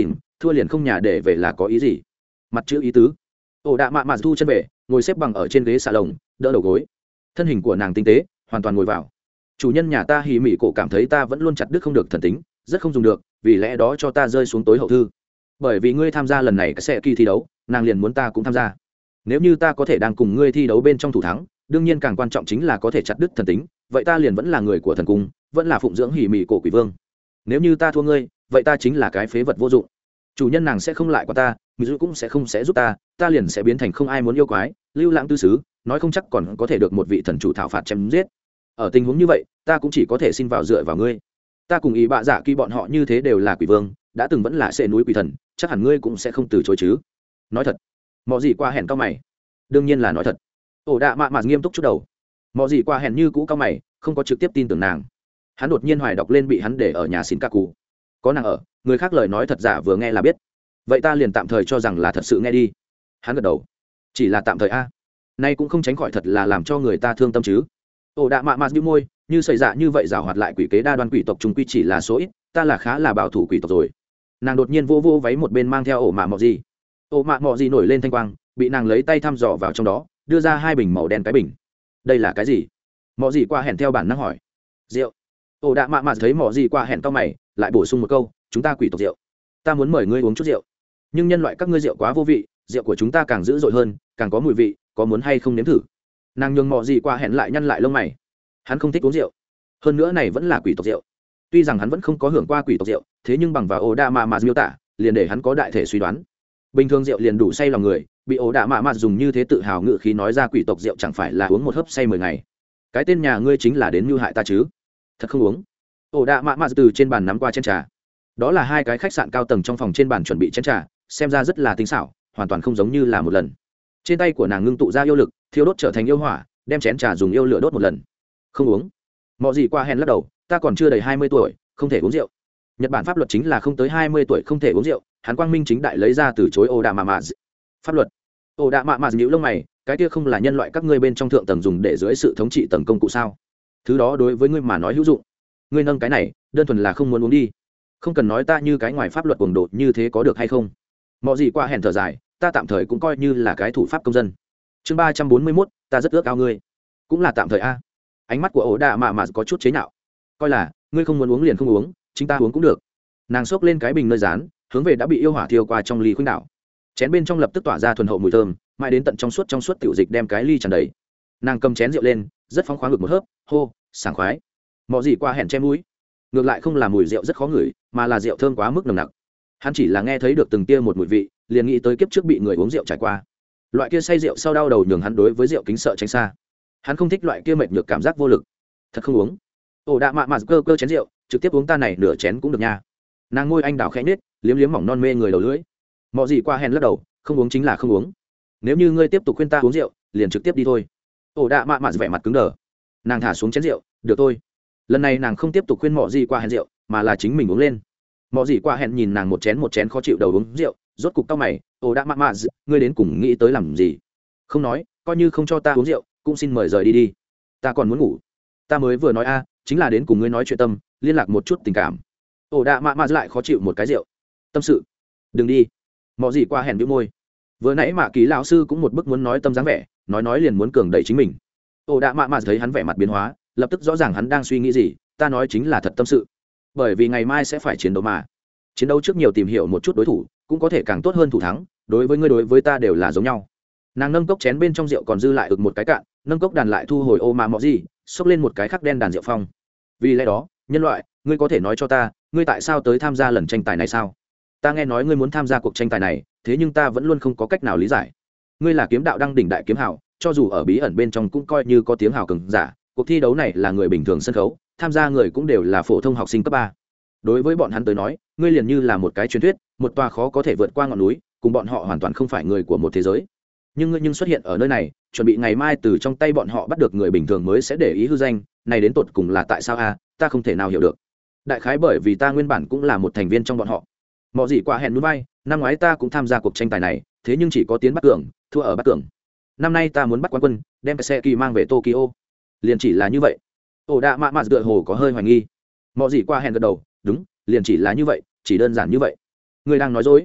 thua liền không nhà để về là có ý gì? Mặt chữ ý tứ. Ổ đạ mạ mạ thu chân về, ngồi xếp bằng ở trên ghế xà lồng, đỡ đầu gối. Thân hình của nàng tinh tế, hoàn toàn ngồi vào. Chủ nhân nhà ta hỉ mị cổ cảm thấy ta vẫn luôn chặt đứt không được thần tính, rất không dùng được, vì lẽ đó cho ta rơi xuống tối hậu thư. Bởi vì ngươi tham gia lần này cái sẽ kỳ thi đấu, nàng liền muốn ta cũng tham gia. Nếu như ta có thể đang cùng ngươi thi đấu bên trong thủ thắng, đương nhiên càng quan trọng chính là có thể chặt đứt thần tính, vậy ta liền vẫn là người của thần cung, vẫn là phụng dưỡng hỉ mị cổ quỷ vương. Nếu như ta thua ngươi, vậy ta chính là cái phế vật vô dụng. Chủ nhân nàng sẽ không lại qua ta, mỹ dụ cũng sẽ giúp ta liền sẽ biến thành không ai muốn yêu quái, lưu lãng tư xứ, nói không chắc còn có thể được một vị thần chủ thảo phạt chém giết. Ở tình huống như vậy, ta cũng chỉ có thể xin vào dựa vào ngươi. Ta cùng ý bạ dạ kỳ bọn họ như thế đều là quỷ vương, đã từng vẫn là sệ núi quỷ thần, chắc hẳn ngươi cũng sẽ không từ chối chứ? Nói thật. Mọi gì qua hẹn cao mày. Đương nhiên là nói thật. Ổ đạ mạ mạ nghiêm túc chút đầu. Mọi gì qua hẹn như cũ cao mày, không có trực tiếp tin tưởng nàng. Hắn đột nhiên hoài đọc lên bị hắn để ở nhà xin ca cụ. Có nàng ở, người khác lời nói thật giả vừa nghe là biết. Vậy ta liền tạm thời cho rằng là thật sự nghe đi. Hắn gật đầu. Chỉ là tạm thời a. Nay cũng không tránh khỏi thật là làm cho người ta thương tâm chứ. Ổ đạ mạ mạ bĩu môi, như xảy ra như vậy giảo hoạt lại quỷ kế đa đoan quỷ tộc chúng quy chỉ là số ít, ta là khá là bảo thủ quỷ tộc rồi. Nàng đột nhiên vô váy một bên mang theo ổ mạ mọ gì. Ổ mạ mọ gì nổi lên thanh quang, bị nàng lấy tay thăm dò vào trong đó, đưa ra hai bình màu đen cái bình. Đây là cái gì? Mọ gì qua hẹn theo bản năng hỏi. Rượu. Ổ đạ mạ mạ thấy mọ gì qua hẹn cao mày, lại bổ sung một câu, chúng ta quỷ tộc rượu. Ta muốn mời ngươi uống chút rượu. Nhưng nhân loại các ngươi rượu quá vô vị, rượu của chúng ta càng dữ dội hơn, càng có mùi vị, có muốn hay không nếm thử? Nàng nhường mọ gì qua hẹn lại nhăn lại lông mày. Hắn không thích uống rượu, hơn nữa này vẫn là quỷ tộc rượu. Tuy rằng hắn vẫn không có hưởng qua quỷ tộc rượu, thế nhưng bằng vào ổ đạ mạ mạ miêu tả, liền để hắn có đại thể suy đoán. Bình thường rượu liền đủ say lòng người, bị ổ đạ mạ mạ dùng như thế tự hào ngự khí nói ra quỷ tộc rượu chẳng phải là uống một hớp say 10 ngày. Cái tên nhà ngươi chính là đến mưu hại ta chứ? Thật không uống. Ổ đạ mạ mạ từ trên bàn nắm qua chén trà. Đó là hai cái khách sạn cao tầng trong phòng trên bàn chuẩn bị chén trà, xem ra rất là tinh xảo, hoàn toàn không giống như là một lần. Trên tay của nàng ngưng tụ ra yêu lực, thiêu đốt trở thành yêu hỏa, đem chén trà dùng yêu lửa đốt một lần. Không uống. Mọi gì qua hẹn lắc đầu, ta còn chưa đầy 20 tuổi, không thể uống rượu. Nhật Bản pháp luật chính là không tới 20 tuổi không thể uống rượu, hắn quang minh chính đại lấy ra từ chối ổ đạ mạ mạ. Pháp luật? Ổ đạ mạ mạ nhíu lông mày, cái kia không là nhân loại các ngươi bên trong thượng tầng dùng để dưới sự thống trị tầng công cụ sao? Thứ đó đối với ngươi mà nói hữu dụng. Ngươi nâng cái này, đơn thuần là không muốn uống đi. Không cần nói ta như cái ngoài pháp luật cuồng đột như thế có được hay không? Mọi gì qua hẹn thở dài, ta tạm thời cũng coi như là cái thủ pháp công dân. Chương 341, ta rất ước ao ngươi. Cũng là tạm thời a. Ánh mắt của ổ đạ mạ mạ có chút chế nhạo. Coi là, ngươi không muốn uống liền không uống, chính ta uống cũng được. Nàng xốc lên cái bình nơi dán, hướng về đã bị yêu hỏa thiêu qua trong ly khuynh đảo. Chén bên trong lập tức tỏa ra thuần hậu mùi thơm, mãi đến tận trong suốt tiểu dịch đem cái ly tràn đầy. Nàng cầm chén rượu lên, rất phóng khoáng ngực một hớp, hô, sảng khoái. Mọi gì qua hẹn che mũi. Ngược lại không là mùi rượu rất khó ngửi, mà là rượu thơm quá mức nồng nặc. Hắn chỉ là nghe thấy được từng tia một mùi vị, liền nghĩ tới kiếp trước bị người uống rượu trải qua. Loại kia say rượu sau đau đầu nhường hắn đối với rượu kính sợ tránh xa. Hắn không thích loại kia mệt nhược cảm giác vô lực. Thật không uống. Ổ đạ mạ mạ cơ chén rượu, trực tiếp uống ta này nửa chén cũng được nha. Nàng ngôi anh đào khẽ nết, liếm liếm mỏng non mê người đầu lưỡi. Mọi gì qua hẹn lắc đầu, không uống chính là không uống. Nếu như ngươi tiếp tục khuyên ta uống rượu, liền trực tiếp đi thôi. Ổ đạ mạ mạ vẻ mặt cứng đờ. Nàng thả xuống chén rượu, được thôi. Lần này nàng không tiếp tục khuyên mọi gì qua hẹn rượu, mà là chính mình uống lên. Mọi gì qua hẹn nhìn nàng một chén khó chịu đầu uống rượu, rốt cục cau mày, ổ đạ mạ mạ, ngươi đến cùng nghĩ tới làm gì? Không nói, coi như không cho ta uống rượu, cũng xin mời rời đi đi. Ta còn muốn ngủ. Ta mới vừa nói a, chính là đến cùng ngươi nói chuyện tâm, liên lạc một chút tình cảm. Ổ đạ mạ mạ lại khó chịu một cái rượu. Tâm sự. Đừng đi. Mọi gì qua hẹn bĩu môi. Vừa nãy Mạ Kỳ lão sư cũng một bức muốn nói tâm dáng vẻ, nói liền muốn cường đẩy chính mình. Ổ đạ mạ mạ thấy hắn vẻ mặt biến hóa, lập tức rõ ràng hắn đang suy nghĩ gì. Ta nói chính là thật tâm sự. Bởi vì ngày mai sẽ phải chiến đấu mà. Chiến đấu trước nhiều tìm hiểu một chút đối thủ, cũng có thể càng tốt hơn thủ thắng. Đối với ngươi đối với ta đều là giống nhau. Nàng nâng cốc chén bên trong rượu còn dư lại ực một cái cạn, nâng cốc đàn lại thu hồi ô mà mọ gì, xốc lên một cái khắc đen đàn rượu phong. Vì lẽ đó, nhân loại, ngươi có thể nói cho ta, ngươi tại sao tới tham gia lần tranh tài này sao? Ta nghe nói ngươi muốn tham gia cuộc tranh tài này, thế nhưng ta vẫn luôn không có cách nào lý giải. Ngươi là kiếm đạo đăng đỉnh đại kiếm hào, cho dù ở bí ẩn bên trong cũng coi như có tiếng hào cường giả. Cuộc thi đấu này là người bình thường sân khấu, tham gia người cũng đều là phổ thông học sinh cấp 3. Đối với bọn hắn tới nói, ngươi liền như là một cái truyền thuyết, một tòa khó có thể vượt qua ngọn núi, cùng bọn họ hoàn toàn không phải người của một thế giới. Nhưng ngươi xuất hiện ở nơi này, chuẩn bị ngày mai từ trong tay bọn họ bắt được người bình thường mới sẽ để ý hư danh, này đến tột cùng là tại sao a? Ta không thể nào hiểu được. Đại khái bởi vì ta nguyên bản cũng là một thành viên trong bọn họ. Mọi gì qua hẹn núi bay, năm ngoái ta cũng tham gia cuộc tranh tài này, thế nhưng chỉ có tiến bắt cường, thua ở bắt cường. Năm nay ta muốn bắt quán quân, đem cái xe kỳ mang về Tokyo. Liền chỉ là như vậy. Ổ đạ mạ mạ tựa hồ có hơi hoài nghi. Mọi gì qua hẹn gật đầu, đúng, liền chỉ là như vậy, chỉ đơn giản như vậy. Ngươi đang nói dối.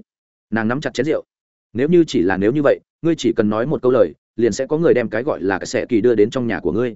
nàng nắm chặt chén rượu. Nếu như chỉ là nếu như vậy, ngươi chỉ cần nói một câu lời, liền sẽ có người đem cái gọi là cái xẻ kỳ đưa đến trong nhà của ngươi.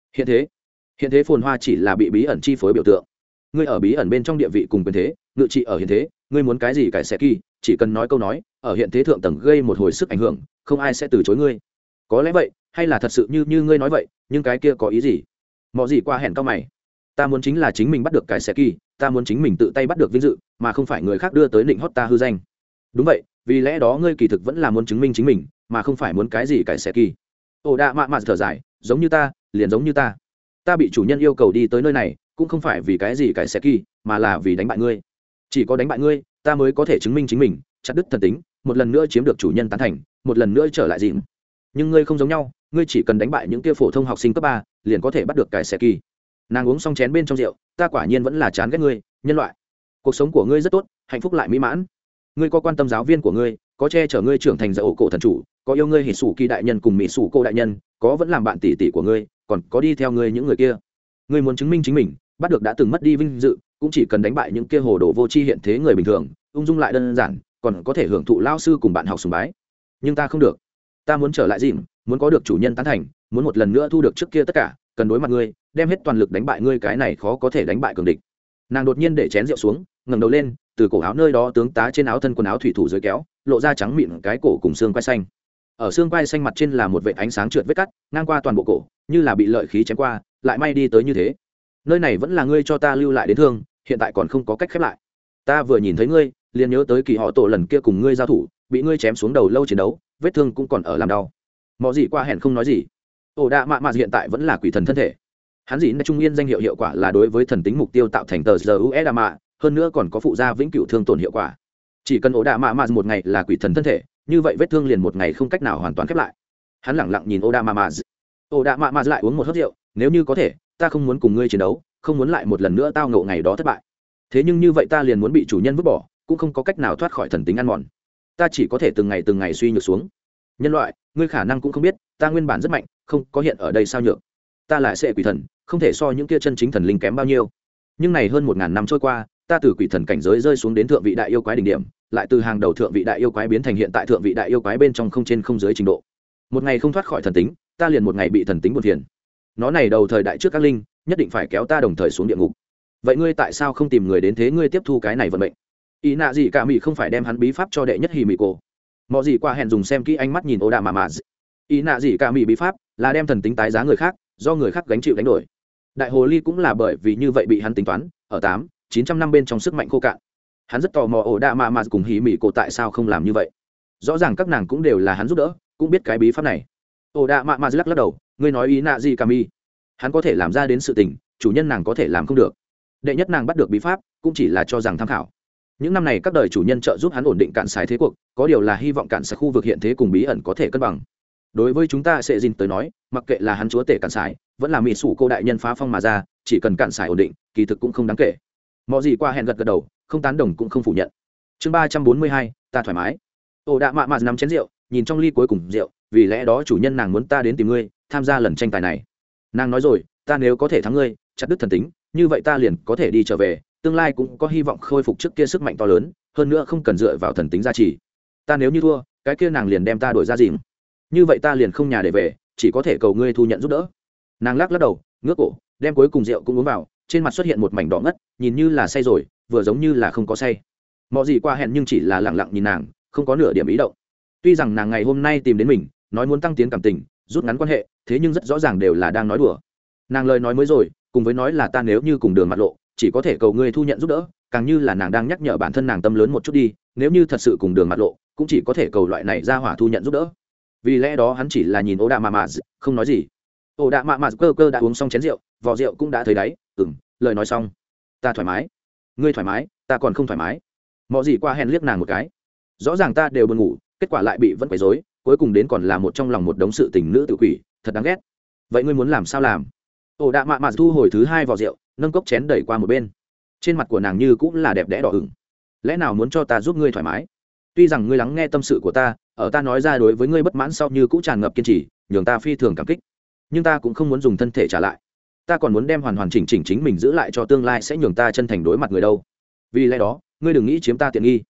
Hiện thế phồn hoa chỉ là bị bí ẩn chi phối biểu tượng. Ngươi ở bí ẩn bên trong địa vị cùng quyền thế, ngự trị ở hiện thế, ngươi muốn cái gì cái xẻ kỳ, chỉ cần nói câu nói, ở hiện thế thượng tầng gây một hồi sức ảnh hưởng, không ai sẽ từ chối ngươi. Có lẽ vậy, hay là thật sự như ngươi nói vậy, nhưng cái kia có ý gì? Mọ gì qua hẹn cao mày. Ta muốn chính là chính mình bắt được cái xẻ kỳ, ta muốn chính mình tự tay bắt được vinh dự, mà không phải người khác đưa tới định hót ta hư danh. Đúng vậy, vì lẽ đó ngươi kỳ thực vẫn là muốn chứng minh chính mình, mà không phải muốn cái gì cái xẻ kỳ. Ồ đạ mạ thở dài, giống như ta, liền giống như ta bị chủ nhân yêu cầu đi tới nơi này, cũng không phải vì cái gì cái xẻ kỳ, mà là vì đánh bại ngươi. Chỉ có đánh bại ngươi, ta mới có thể chứng minh chính mình, chặt đứt thần tính, một lần nữa chiếm được chủ nhân tán thành, một lần nữa trở lại dịm. Nhưng ngươi không giống nhau, ngươi chỉ cần đánh bại những kia phổ thông học sinh cấp 3, liền có thể bắt được cái xẻ kỳ. Nàng uống xong chén bên trong rượu, ta quả nhiên vẫn là chán ghét ngươi, nhân loại. Cuộc sống của ngươi rất tốt, hạnh phúc lại mỹ mãn. Ngươi có quan tâm giáo viên của ngươi, có che chở ngươi trưởng thành dạy ổ cổ thần chủ, có yêu ngươi hỉ sủ kỳ đại nhân cùng mỹ sủ cô đại nhân, có vẫn làm bạn tỷ tỷ của ngươi, còn có đi theo ngươi những người kia. Ngươi muốn chứng minh chính mình, bắt được đã từng mất đi vinh dự, cũng chỉ cần đánh bại những kia hồ đồ vô tri hiện thế người bình thường, ung dung lại đơn giản, còn có thể hưởng thụ lao sư cùng bạn học sùng bái. Nhưng ta không được, ta muốn trở lại dìm, muốn có được chủ nhân tán thành, muốn một lần nữa thu được trước kia tất cả, cần đối mặt ngươi, đem hết toàn lực đánh bại ngươi, cái này khó có thể đánh bại cường địch. Nàng đột nhiên để chén rượu xuống, ngẩng đầu lên, từ cổ áo nơi đó tướng tá trên áo thân quần áo thủy thủ dưới kéo, lộ ra trắng mịn cái cổ cùng xương quai xanh. Ở xương quai xanh mặt trên là một vệt ánh sáng trượt vết cắt, ngang qua toàn bộ cổ, như là bị lợi khí chém qua, lại may đi tới như thế. Nơi này vẫn là ngươi cho ta lưu lại đến thương, hiện tại còn không có cách khép lại. Ta vừa nhìn thấy ngươi, liền nhớ tới kỳ họ tổ lần kia cùng ngươi giao thủ, bị ngươi chém xuống đầu lâu chiến đấu, vết thương cũng còn ở làm đau. Mọ gì qua hẹn không nói gì. Ổ đạ mạ hiện tại vẫn là quỷ thần thân thể. Hắn dĩ trung yên danh hiệu quả là đối với thần tính mục tiêu tạo thành tờ GUE đạ mạ, hơn nữa còn có phụ gia vĩnh cửu thương tổn hiệu quả. Chỉ cần ổ đạ mạ một ngày là quỷ thần thân thể, như vậy vết thương liền một ngày không cách nào hoàn toàn khép lại. Hắn lẳng lặng nhìn ổ đạ mạ. Ổ đạ mạ lại uống một hớp rượu, nếu như có thể, ta không muốn cùng ngươi chiến đấu, không muốn lại một lần nữa tao ngộ ngày đó thất bại. Thế nhưng như vậy ta liền muốn bị chủ nhân vứt bỏ, cũng không có cách nào thoát khỏi thần tính ăn mòn. Ta chỉ có thể từng ngày suy nhược xuống. Nhân loại, ngươi khả năng cũng không biết, ta nguyên bản rất mạnh, không có hiện ở đây sao nhược. Ta lại sẽ quỷ thần, không thể so những kia chân chính thần linh kém bao nhiêu. Nhưng này hơn 1000 năm trôi qua, ta từ quỷ thần cảnh giới rơi xuống đến thượng vị đại yêu quái đỉnh điểm, lại từ hàng đầu thượng vị đại yêu quái biến thành hiện tại thượng vị đại yêu quái bên trong không trên không dưới trình độ. Một ngày không thoát khỏi thần tính, ta liền một ngày bị thần tính buồn phiền. Nó này đầu thời đại trước các linh, nhất định phải kéo ta đồng thời xuống địa ngục. Vậy ngươi tại sao không tìm người đến thế ngươi tiếp thu cái này vận mệnh? Ý nạ gì cả mị không phải đem hắn bí pháp cho đệ nhất hì mị cổ. Mọ gì qua hẹn dùng xem kỹ ánh mắt nhìn Oda mà. Ý nạ gì cả mị bí pháp là đem thần tính tái giá người khác, do người khác gánh chịu đánh đổi. Đại hồ ly cũng là bởi vì như vậy bị hắn tính toán, ở 800-900 năm bên trong sức mạnh khô cạn. Hắn rất tò mò Oda mà cùng hì mị cổ tại sao không làm như vậy. Rõ ràng các nàng cũng đều là hắn giúp đỡ, cũng biết cái bí pháp này. Oda mà lắc đầu, ngươi nói ý nạ gì cả mị, hắn có thể làm ra đến sự tình, chủ nhân nàng có thể làm không được. Đệ nhất nàng bắt được bí pháp cũng chỉ là cho rằng tham khảo. Những năm này các đời chủ nhân trợ giúp hắn ổn định cạn xài thế cuộc, có điều là hy vọng cạn xài khu vực hiện thế cùng bí ẩn có thể cân bằng. Đối với chúng ta sẽ dìn tới nói, mặc kệ là hắn chúa tể cạn xài, vẫn là mỹ sủ cô đại nhân phá phong mà ra, chỉ cần cạn xài ổn định, kỳ thực cũng không đáng kể. Mọi gì qua hẹn gật đầu, không tán đồng cũng không phủ nhận. Chương 342, ta thoải mái. Ổ đạ mạ nắm chén rượu, nhìn trong ly cuối cùng rượu, vì lẽ đó chủ nhân nàng muốn ta đến tìm ngươi, tham gia lần tranh tài này. Nàng nói rồi, ta nếu có thể thắng ngươi, chặt đứt thần tính, như vậy ta liền có thể đi trở về, tương lai cũng có hy vọng khôi phục trước kia sức mạnh to lớn, hơn nữa không cần dựa vào thần tính gia trì. Ta nếu như thua, cái kia nàng liền đem ta đổi ra dìm, như vậy ta liền không nhà để về, chỉ có thể cầu ngươi thu nhận giúp đỡ. Nàng lắc đầu, ngước cổ, đem cuối cùng rượu cũng uống vào, trên mặt xuất hiện một mảnh đỏ ngất, nhìn như là say rồi, vừa giống như là không có say. Mọi gì qua hẹn nhưng chỉ là lặng lặng nhìn nàng, không có nửa điểm ý động. Tuy rằng nàng ngày hôm nay tìm đến mình, nói muốn tăng tiến cảm tình, rút ngắn quan hệ, thế nhưng rất rõ ràng đều là đang nói đùa. Nàng lời nói mới rồi, cùng với nói là ta nếu như cùng đường mặt lộ, chỉ có thể cầu ngươi thu nhận giúp đỡ, càng như là nàng đang nhắc nhở bản thân nàng tâm lớn một chút đi, nếu như thật sự cùng đường mặt lộ, cũng chỉ có thể cầu loại này ra hỏa thu nhận giúp đỡ. Vì lẽ đó hắn chỉ là nhìn Oda mạ không nói gì. Oda mạ cơ đã uống xong chén rượu, vò rượu cũng đã thấy đáy, lời nói xong. Ta thoải mái. Ngươi thoải mái, ta còn không thoải mái. Mọ gì qua hèn liếc nàng một cái. Rõ ràng ta đều buồn ngủ, kết quả lại bị vẫn quấy rối, cuối cùng đến còn là một trong lòng một đống sự tình nữ tự quỷ, thật đáng ghét. Vậy ngươi muốn làm sao làm? Oda mạ thu hồi thứ hai vò rượu, nâng cốc chén đẩy qua một bên. Trên mặt của nàng như cũng là đẹp đẽ đỏ ửng. Lẽ nào muốn cho ta giúp ngươi thoải mái? Tuy rằng ngươi lắng nghe tâm sự của ta, ở ta nói ra đối với ngươi bất mãn sau như cũng tràn ngập kiên trì, nhường ta phi thường cảm kích, nhưng ta cũng không muốn dùng thân thể trả lại. Ta còn muốn đem hoàn hoàn chỉnh chỉnh chính mình giữ lại cho tương lai sẽ nhường ta chân thành đối mặt người đâu. Vì lẽ đó, ngươi đừng nghĩ chiếm ta tiện nghi.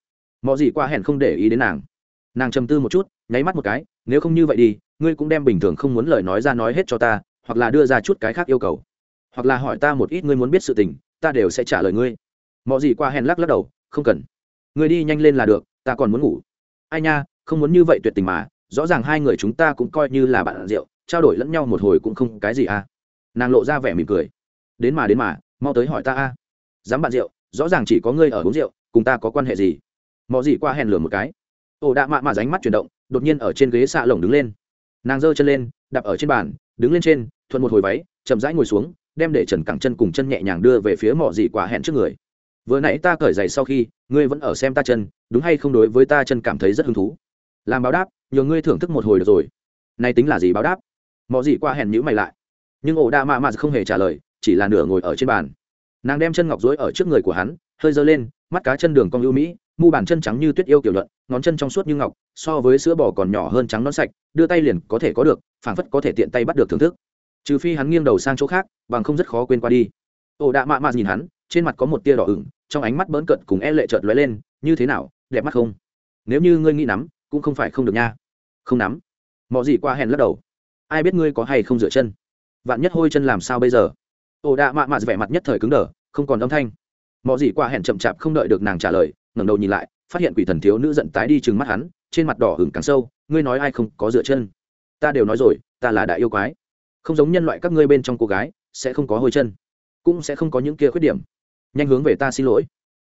mọi gì qua hẹn không để ý đến nàng trầm tư một chút, nháy mắt một cái, nếu không như vậy đi, ngươi cũng đem bình thường không muốn lời nói ra nói hết cho ta, hoặc là đưa ra chút cái khác yêu cầu, hoặc là hỏi ta một ít ngươi muốn biết sự tình, ta đều sẽ trả lời ngươi. Mọi gì qua hẹn lắc lắc đầu, không cần, ngươi đi nhanh lên là được, ta còn muốn ngủ. Ai nha, không muốn như vậy tuyệt tình mà, rõ ràng hai người chúng ta cũng coi như là bạn rượu, trao đổi lẫn nhau một hồi cũng không cái gì à. Nàng lộ ra vẻ mỉm cười, đến mà mau tới hỏi ta a. Dám bạn rượu, rõ ràng chỉ có ngươi ở uống rượu, cùng ta có quan hệ gì? Mọi gì qua hẹn lừa một cái. Ổ đạ mạ ránh mắt chuyển động, đột nhiên ở trên ghế xạ lồng đứng lên. Nàng giơ chân lên, đạp ở trên bàn, đứng lên trên, thuận một hồi váy, chậm rãi ngồi xuống, đem để trần cẳng chân cùng chân nhẹ nhàng đưa về phía mọ gì quả hẹn trước người. Vừa nãy ta cởi giày sau khi, ngươi vẫn ở xem ta chân, đúng hay không? Đối với ta chân cảm thấy rất hứng thú. Làm báo đáp, nhờ ngươi thưởng thức một hồi được rồi. Này tính là gì báo đáp? Mọ gì quả hẹn nhíu mày lại. Nhưng ổ đạ mạ không hề trả lời, chỉ là nửa ngồi ở trên bàn. Nàng đem chân ngọc duỗi ở trước người của hắn, hơi giơ lên, mắt cá chân đường cong ưu mỹ, mu bàn chân trắng như tuyết yêu kiểu luận, ngón chân trong suốt như ngọc, so với sữa bò còn nhỏ hơn trắng non sạch, đưa tay liền có thể có được, phảng phất có thể tiện tay bắt được thưởng thức. Trừ phi hắn nghiêng đầu sang chỗ khác, bằng không rất khó quên qua đi. Ổ đạ mạ nhìn hắn, trên mặt có một tia đỏ ửng, trong ánh mắt bỡn cợt cùng e lệ chợt lóe lên, như thế nào, đẹp mắt không? Nếu như ngươi nghĩ nắm, cũng không phải không được nha. Không nắm. Mọ gì qua hẹn lắc đầu. Ai biết ngươi có hay không rửa chân? Vạn nhất hôi chân làm sao bây giờ? Ổ đạ mạ vẻ mặt nhất thời cứng đờ, không còn âm thanh. Mọ gì qua hẹn chậm chạp không đợi được nàng trả lời, ngẩng đầu nhìn lại, phát hiện quỷ thần thiếu nữ giận tái đi trừng mắt hắn, trên mặt đỏ ửng càng sâu. Ngươi nói ai không có rửa chân? Ta đều nói rồi, ta là đại yêu quái, không giống nhân loại các ngươi bên trong cô gái, sẽ không có hôi chân, cũng sẽ không có những kia khuyết điểm. Nhanh hướng về ta xin lỗi.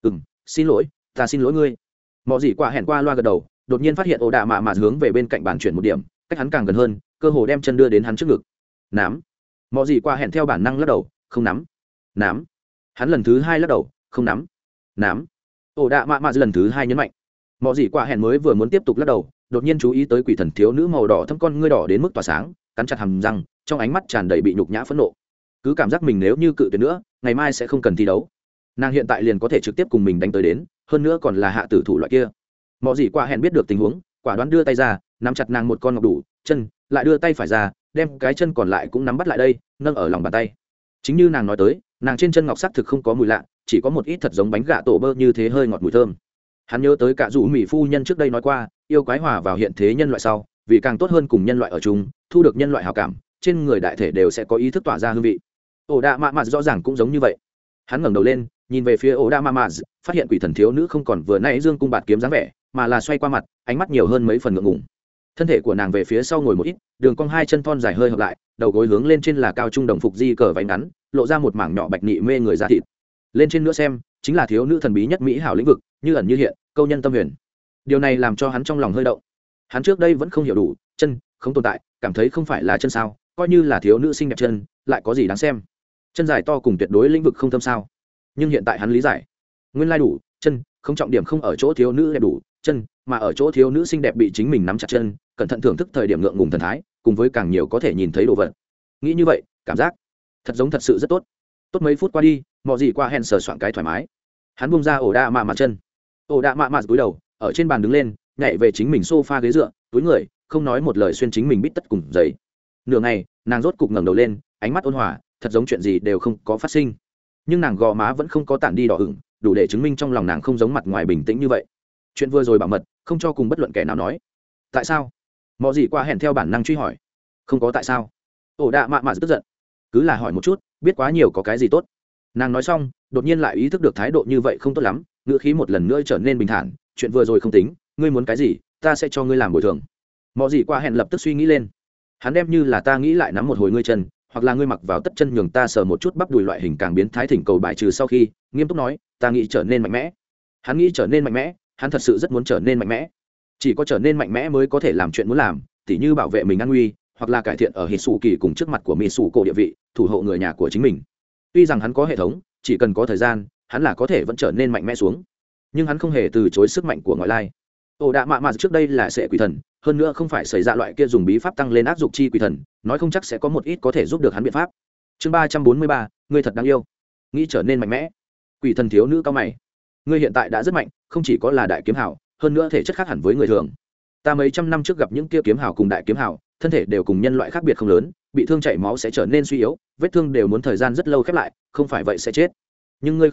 Xin lỗi, ta xin lỗi ngươi. Mọ gì qua hẹn qua loa gật đầu, đột nhiên phát hiện ổ đạ mạ hướng về bên cạnh bàn chuyển một điểm, cách hắn càng gần hơn, cơ hồ đem chân đưa đến hắn trước ngực. Nắm. Mọ gì qua hẹn theo bản năng lắc đầu, không nắm. Nắm. Hắn lần thứ hai lắc đầu, không nắm. Nắm. Ổ đạ mạ lần thứ hai nhấn mạnh. Mọ gì qua hẹn mới vừa muốn tiếp tục lắc đầu, đột nhiên chú ý tới quỷ thần thiếu nữ màu đỏ thâm con ngươi đỏ đến mức tỏa sáng, cắn chặt hàm răng, trong ánh mắt tràn đầy bị nhục nhã phẫn nộ. Cứ cảm giác mình nếu như cự tuyệt nữa, ngày mai sẽ không cần thi đấu. Nàng hiện tại liền có thể trực tiếp cùng mình đánh tới đến, hơn nữa còn là hạ tử thủ loại kia. Mọ gì qua hẹn biết được tình huống, quả đoán đưa tay ra, nắm chặt nàng một con ngọc đủ chân, lại đưa tay phải ra, đem cái chân còn lại cũng nắm bắt lại đây, nâng ở lòng bàn tay. Chính như nàng nói tới, nàng trên chân ngọc sắc thực không có mùi lạ, chỉ có một ít thật giống bánh gạ tổ bơ như thế hơi ngọt mùi thơm. Hắn nhớ tới cả dụ mỹ phu nhân trước đây nói qua, yêu quái hòa vào hiện thế nhân loại sau, vì càng tốt hơn cùng nhân loại ở chung, thu được nhân loại hảo cảm, trên người đại thể đều sẽ có ý thức tỏa ra hương vị. Ổ đạ mạ rõ ràng cũng giống như vậy. Hắn ngẩng đầu lên, nhìn về phía ổ đạ mạ, phát hiện quỷ thần thiếu nữ không còn vừa nãy dương cung bạt kiếm dáng vẻ, mà là xoay qua mặt, ánh mắt nhiều hơn mấy phần ngượng ngùng. Thân thể của nàng về phía sau ngồi một ít, đường cong hai chân thon dài hơi hợp lại, đầu gối hướng lên trên là cao trung đồng phục di cờ váy ngắn, lộ ra một mảng nhỏ bạch nị mê người da thịt. Lên trên nữa xem, chính là thiếu nữ thần bí nhất mỹ hảo lĩnh vực, như ẩn như hiện, câu nhân tâm huyền. Điều này làm cho hắn trong lòng hơi động. Hắn trước đây vẫn không hiểu đủ, chân không tồn tại, cảm thấy không phải là chân sao, coi như là thiếu nữ xinh đẹp chân, lại có gì đáng xem? Chân dài to cùng tuyệt đối lĩnh vực không thâm sao? Nhưng hiện tại hắn lý giải, nguyên lai đủ, chân không trọng điểm không ở chỗ thiếu nữ đẹp đủ, chân mà ở chỗ thiếu nữ xinh đẹp bị chính mình nắm chặt chân, cẩn thận thưởng thức thời điểm ngượng ngùng thần thái, cùng với càng nhiều có thể nhìn thấy đồ vật. Nghĩ như vậy, cảm giác thật giống thật sự rất tốt. Tốt mấy phút qua đi, Mọ gì qua hẹn sờ soạn cái thoải mái. Hắn buông ra ổ đạ mạ chân. Ổ đạ mạ cúi đầu, ở trên bàn đứng lên, nhảy về chính mình sofa ghế dựa, túi người, không nói một lời xuyên chính mình bít tất cùng giày. Nửa ngày, nàng rốt cục ngẩng đầu lên, ánh mắt ôn hòa, thật giống chuyện gì đều không có phát sinh. Nhưng nàng gò má vẫn không có tản đi đỏ ửng, đủ để chứng minh trong lòng nàng không giống mặt ngoài bình tĩnh như vậy. Chuyện vừa rồi bảo mật, không cho cùng bất luận kẻ nào nói. Tại sao? Mọ gì qua hẹn theo bản năng truy hỏi. Không có tại sao. Ổ đạ mạ tức giận. Cứ là hỏi một chút, biết quá nhiều có cái gì tốt. Nàng nói xong, đột nhiên lại ý thức được thái độ như vậy không tốt lắm, ngữ khí một lần nữa trở nên bình thản. Chuyện vừa rồi không tính, ngươi muốn cái gì, ta sẽ cho ngươi làm bồi thường. Mọ gì qua hẹn lập tức suy nghĩ lên. Hắn đem như là ta nghĩ lại nắm một hồi ngươi chân, hoặc là ngươi mặc vào tất chân nhường ta sờ một chút bắp đùi loại hình càng biến thái thỉnh cầu bài trừ sau khi nghiêm túc nói, ta nghĩ trở nên mạnh mẽ. Hắn nghĩ trở nên mạnh mẽ, hắn thật sự rất muốn trở nên mạnh mẽ. Chỉ có trở nên mạnh mẽ mới có thể làm chuyện muốn làm, tỉ như bảo vệ mình an nguy, hoặc là cải thiện ở hít sủ kỳ cùng trước mặt của mỹ sủ cổ địa vị, thủ hộ người nhà của chính mình. Tuy rằng hắn có hệ thống, chỉ cần có thời gian, hắn là có thể vẫn trở nên mạnh mẽ xuống. Nhưng hắn không hề từ chối sức mạnh của ngoại lai. Ổ đạ mạ trước đây là sẽ quỷ thần, hơn nữa không phải xảy ra loại kia dùng bí pháp tăng lên áp dụng chi quỷ thần, nói không chắc sẽ có một ít có thể giúp được hắn biện pháp. Chương 343, ngươi thật đáng yêu. Nghĩ trở nên mạnh mẽ. Quỷ thần thiếu nữ cao mày. Ngươi hiện tại đã rất mạnh, không chỉ có là đại kiếm hào, hơn nữa thể chất khác hẳn với người thường. Ta mấy trăm năm trước gặp những kia kiếm hào cùng đại kiếm hào, thân thể đều cùng nhân loại khác biệt không lớn, bị thương chảy máu sẽ trở nên suy yếu, vết thương đều muốn thời gian rất lâu khép lại, không phải vậy sẽ chết. Nhưng ngươi không giống,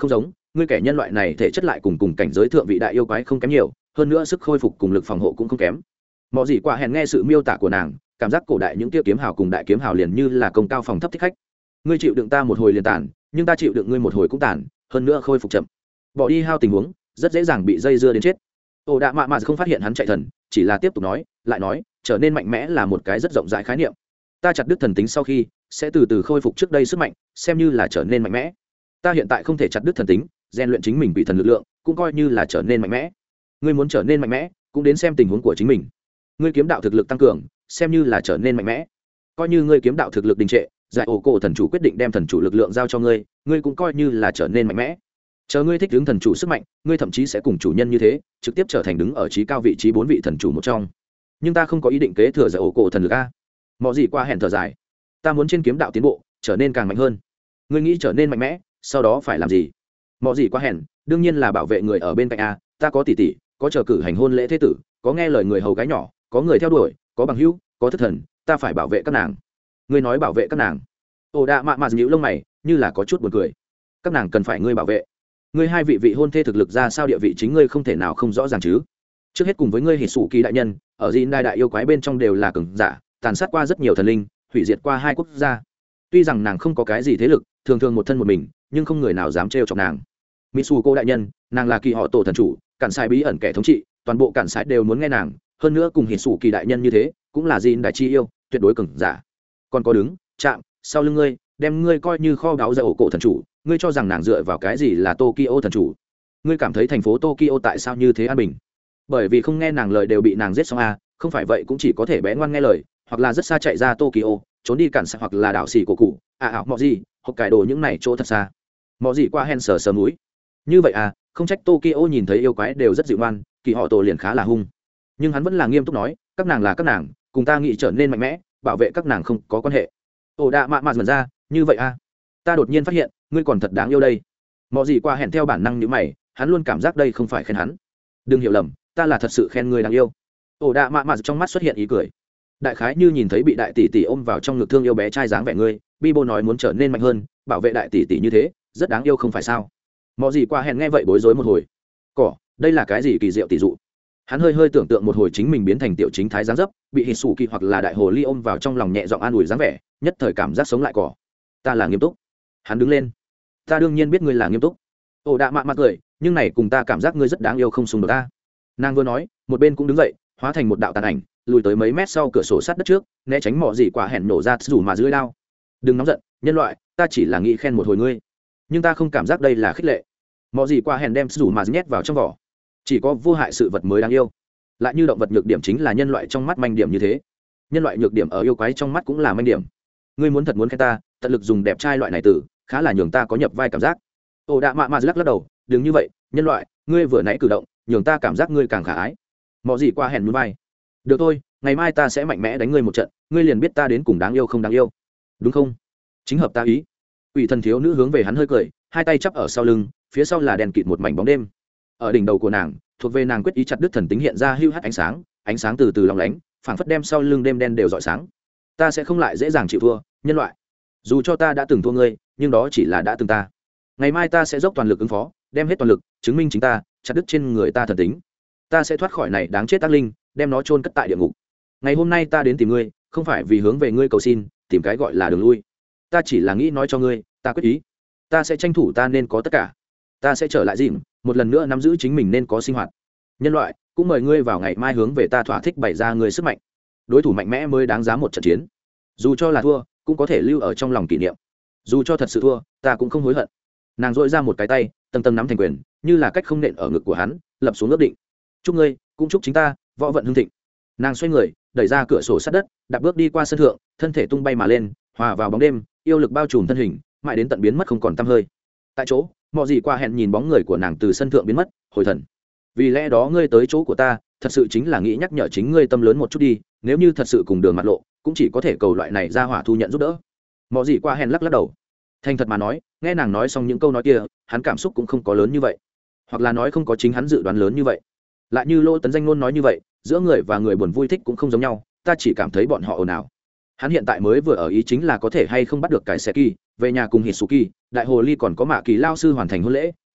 ngươi kẻ nhân loại này thể chất lại cùng cảnh giới thượng vị đại yêu quái không kém nhiều, hơn nữa sức khôi phục cùng lực phòng hộ cũng không kém. Mọ gì quả hẹn nghe sự miêu tả của nàng, cảm giác cổ đại những tia kiếm hào cùng đại kiếm hào liền như là công cao phòng thấp thích khách. Ngươi chịu đựng ta một hồi liền tàn, nhưng ta chịu đựng ngươi một hồi cũng tàn, hơn nữa khôi phục chậm. Bỏ đi hao tình huống, rất dễ dàng bị dây dưa đến chết. Ổ đạ mạ không phát hiện hắn chạy thần, chỉ là tiếp tục nói, lại nói, trở nên mạnh mẽ là một cái rất rộng rãi khái niệm. Ta chặt đứt thần tính sau khi, sẽ từ từ khôi phục trước đây sức mạnh, xem như là trở nên mạnh mẽ. Ta hiện tại không thể chặt đứt thần tính, rèn luyện chính mình bị thần lực lượng, cũng coi như là trở nên mạnh mẽ. Ngươi muốn trở nên mạnh mẽ, cũng đến xem tình huống của chính mình. Ngươi kiếm đạo thực lực tăng cường, xem như là trở nên mạnh mẽ. Coi như ngươi kiếm đạo thực lực đình trệ, giải ổ cổ thần chủ quyết định đem thần chủ lực lượng giao cho ngươi, ngươi cũng coi như là trở nên mạnh mẽ. Chờ ngươi thích ứng thần chủ sức mạnh, ngươi thậm chí sẽ cùng chủ nhân như thế, trực tiếp trở thành đứng ở trí cao vị trí 4 vị thần chủ một trong. Nhưng ta không có ý định kế thừa giải ổ cổ thần lực a. Mọi gì qua hẹn thở dài. Ta muốn trên kiếm đạo tiến bộ, trở nên càng mạnh hơn. Ngươi nghĩ trở nên mạnh mẽ, sau đó phải làm gì? Mọi gì qua hẹn, đương nhiên là bảo vệ người ở bên cạnh a. Ta có tỷ tỷ, có chờ cử hành hôn lễ thế tử, có nghe lời người hầu gái nhỏ, có người theo đuổi, có bằng hữu, có thất thần, ta phải bảo vệ các nàng. Ngươi nói bảo vệ các nàng? Ồ đạ mạ nhíu lông mày, như là có chút buồn cười. Các nàng cần phải ngươi bảo vệ. Ngươi hai vị hôn thê thực lực ra sao, địa vị chính ngươi không thể nào không rõ ràng chứ? Trước hết cùng với ngươi hít sủ kỳ đại nhân, ở Jin đại yêu quái bên trong đều là cường giả, tàn sát qua rất nhiều thần linh, hủy diệt qua 2 quốc gia. Tuy rằng nàng không có cái gì thế lực, thường thường một thân một mình, nhưng không người nào dám trêu chọc nàng. Mitsuko đại nhân, nàng là kỳ họ tổ thần chủ, cản sai bí ẩn kẻ thống trị, toàn bộ cản sai đều muốn nghe nàng, hơn nữa cùng hít sủ kỳ đại nhân như thế, cũng là Jin đại chi yêu, tuyệt đối cường giả. Còn có đứng, chạm, sau lưng ngươi, đem ngươi coi như kho báu giải ổ cổ thần chủ, ngươi cho rằng nàng dựa vào cái gì là Tokyo thần chủ? Ngươi cảm thấy thành phố Tokyo tại sao như thế an bình? Bởi vì không nghe nàng lời đều bị nàng giết xong à, không phải vậy cũng chỉ có thể bé ngoan nghe lời, hoặc là rất xa chạy ra Tokyo, trốn đi cản sai hoặc là đảo xỉ của cụ, mọi gì, hoặc cải đồ những này chỗ thật xa. Mọi gì qua hen sờ mũi. Như vậy à, không trách Tokyo nhìn thấy yêu quái đều rất dịu ngoan, kỳ họ tổ liền khá là hung. Nhưng hắn vẫn là nghiêm túc nói, các nàng là các nàng, cùng ta nghĩ trở nên mạnh mẽ, bảo vệ các nàng không có quan hệ. Ồ đạ mạ dần ra, như vậy à? Ta đột nhiên phát hiện, ngươi còn thật đáng yêu đây. Mọi gì qua hẹn theo bản năng như mày, hắn luôn cảm giác đây không phải khen hắn. Đừng hiểu lầm, ta là thật sự khen ngươi đáng yêu. Ồ đạ mạ trong mắt xuất hiện ý cười. Đại khái như nhìn thấy bị đại tỷ tỷ ôm vào trong ngực thương yêu bé trai dáng vẻ ngươi, Bibo nói muốn trở nên mạnh hơn, bảo vệ đại tỷ tỷ như thế, rất đáng yêu không phải sao? Mọi gì qua hẹn nghe vậy bối rối một hồi. Đây là cái gì kỳ diệu tỷ dụ? Hắn hơi tưởng tượng một hồi chính mình biến thành tiểu chính thái dáng dấp, bị hít sủ kỳ hoặc là đại hồ ly ôm vào trong lòng nhẹ giọng an ủi dáng vẻ, nhất thời cảm giác sống lại cỏ. Ta là nghiêm túc. Hắn đứng lên. Ta đương nhiên biết ngươi là nghiêm túc. Ồ đạ mạ cười, nhưng này cùng ta cảm giác ngươi rất đáng yêu không xung đột ta. Nàng vừa nói, một bên cũng đứng dậy, hóa thành một đạo tàn ảnh, lùi tới mấy mét sau cửa sổ sát đất trước, né tránh mọ gì quả hẹn nổ ra rủ mà dưới đao. Đừng nóng giận, nhân loại, ta chỉ là nghĩ khen một hồi ngươi, nhưng ta không cảm giác đây là khích lệ. Mọ gì quả hẹn đem rủ mà nhét vào trong vỏ. Chỉ có vô hại sự vật mới đáng yêu, lại như động vật nhược điểm chính là nhân loại trong mắt manh điểm như thế, nhân loại nhược điểm ở yêu quái trong mắt cũng là manh điểm. Ngươi muốn thật muốn khen ta, tận lực dùng đẹp trai loại này từ, khá là nhường ta có nhập vai cảm giác. Ồ đạ mạ lắc đầu, đừng như vậy, nhân loại, ngươi vừa nãy cử động nhường ta cảm giác ngươi càng khả ái. Mọ gì qua hẹn muốn vai. Được thôi, ngày mai ta sẽ mạnh mẽ đánh ngươi một trận, ngươi liền biết ta đến cùng đáng yêu không đáng yêu, đúng không? Chính hợp ta ý. Ủy thần thiếu nữ hướng về hắn hơi cười, hai tay chắp ở sau lưng, phía sau là đèn kịt một mảnh bóng đêm. Ở đỉnh đầu của nàng, thuộc về nàng quyết ý chặt đứt thần tính hiện ra hưu hắt ánh sáng từ từ lóng lánh, phảng phất đem sau lưng đêm đen đều rọi sáng. Ta sẽ không lại dễ dàng chịu thua, nhân loại. Dù cho ta đã từng thua ngươi, nhưng đó chỉ là đã từng ta. Ngày mai ta sẽ dốc toàn lực ứng phó, đem hết toàn lực, chứng minh chính ta, chặt đứt trên người ta thần tính. Ta sẽ thoát khỏi này đáng chết tác linh, đem nó chôn cất tại địa ngục. Ngày hôm nay ta đến tìm ngươi, không phải vì hướng về ngươi cầu xin, tìm cái gọi là đường lui. Ta chỉ là nghĩ nói cho ngươi, ta quyết ý. Ta sẽ tranh thủ ta nên có tất cả. Ta sẽ trở lại dìm, một lần nữa nắm giữ chính mình nên có sinh hoạt. Nhân loại, cũng mời ngươi vào ngày mai hướng về ta thỏa thích bày ra người sức mạnh. Đối thủ mạnh mẽ mới đáng giá một trận chiến. Dù cho là thua, cũng có thể lưu ở trong lòng kỷ niệm. Dù cho thật sự thua, ta cũng không hối hận. Nàng dội ra một cái tay, tầng tầng nắm thành quyền, như là cách không nện ở ngực của hắn, lập xuống ước định. Chúc ngươi, cũng chúc chính ta, võ vận hưng thịnh. Nàng xoay người, đẩy ra cửa sổ sát đất, đạp bước đi qua sân thượng, thân thể tung bay mà lên, hòa vào bóng đêm, yêu lực bao trùm thân hình, mãi đến tận biến mất không còn tăm hơi. Tại chỗ, mọi gì qua hẹn nhìn bóng người của nàng từ sân thượng biến mất, hồi thần. Vì lẽ đó ngươi tới chỗ của ta, thật sự chính là nghĩ nhắc nhở chính ngươi tâm lớn một chút đi, nếu như thật sự cùng đường mặt lộ, cũng chỉ có thể cầu loại này ra hỏa thu nhận giúp đỡ. Mọi gì qua hẹn lắc đầu. Thành thật mà nói, nghe nàng nói xong những câu nói kia, hắn cảm xúc cũng không có lớn như vậy, hoặc là nói không có chính hắn dự đoán lớn như vậy. Lại như Lô Tấn Danh luôn nói như vậy, giữa người và người buồn vui thích cũng không giống nhau, ta chỉ cảm thấy bọn họ ồn ào. Hắn hiện tại mới vừa ở ý chính là có thể hay không bắt được cái xe kỳ, về nhà cùng Hitsuki, đại hồ ly còn có Mạ Kỳ lao sư hoàn thành hôn lễ,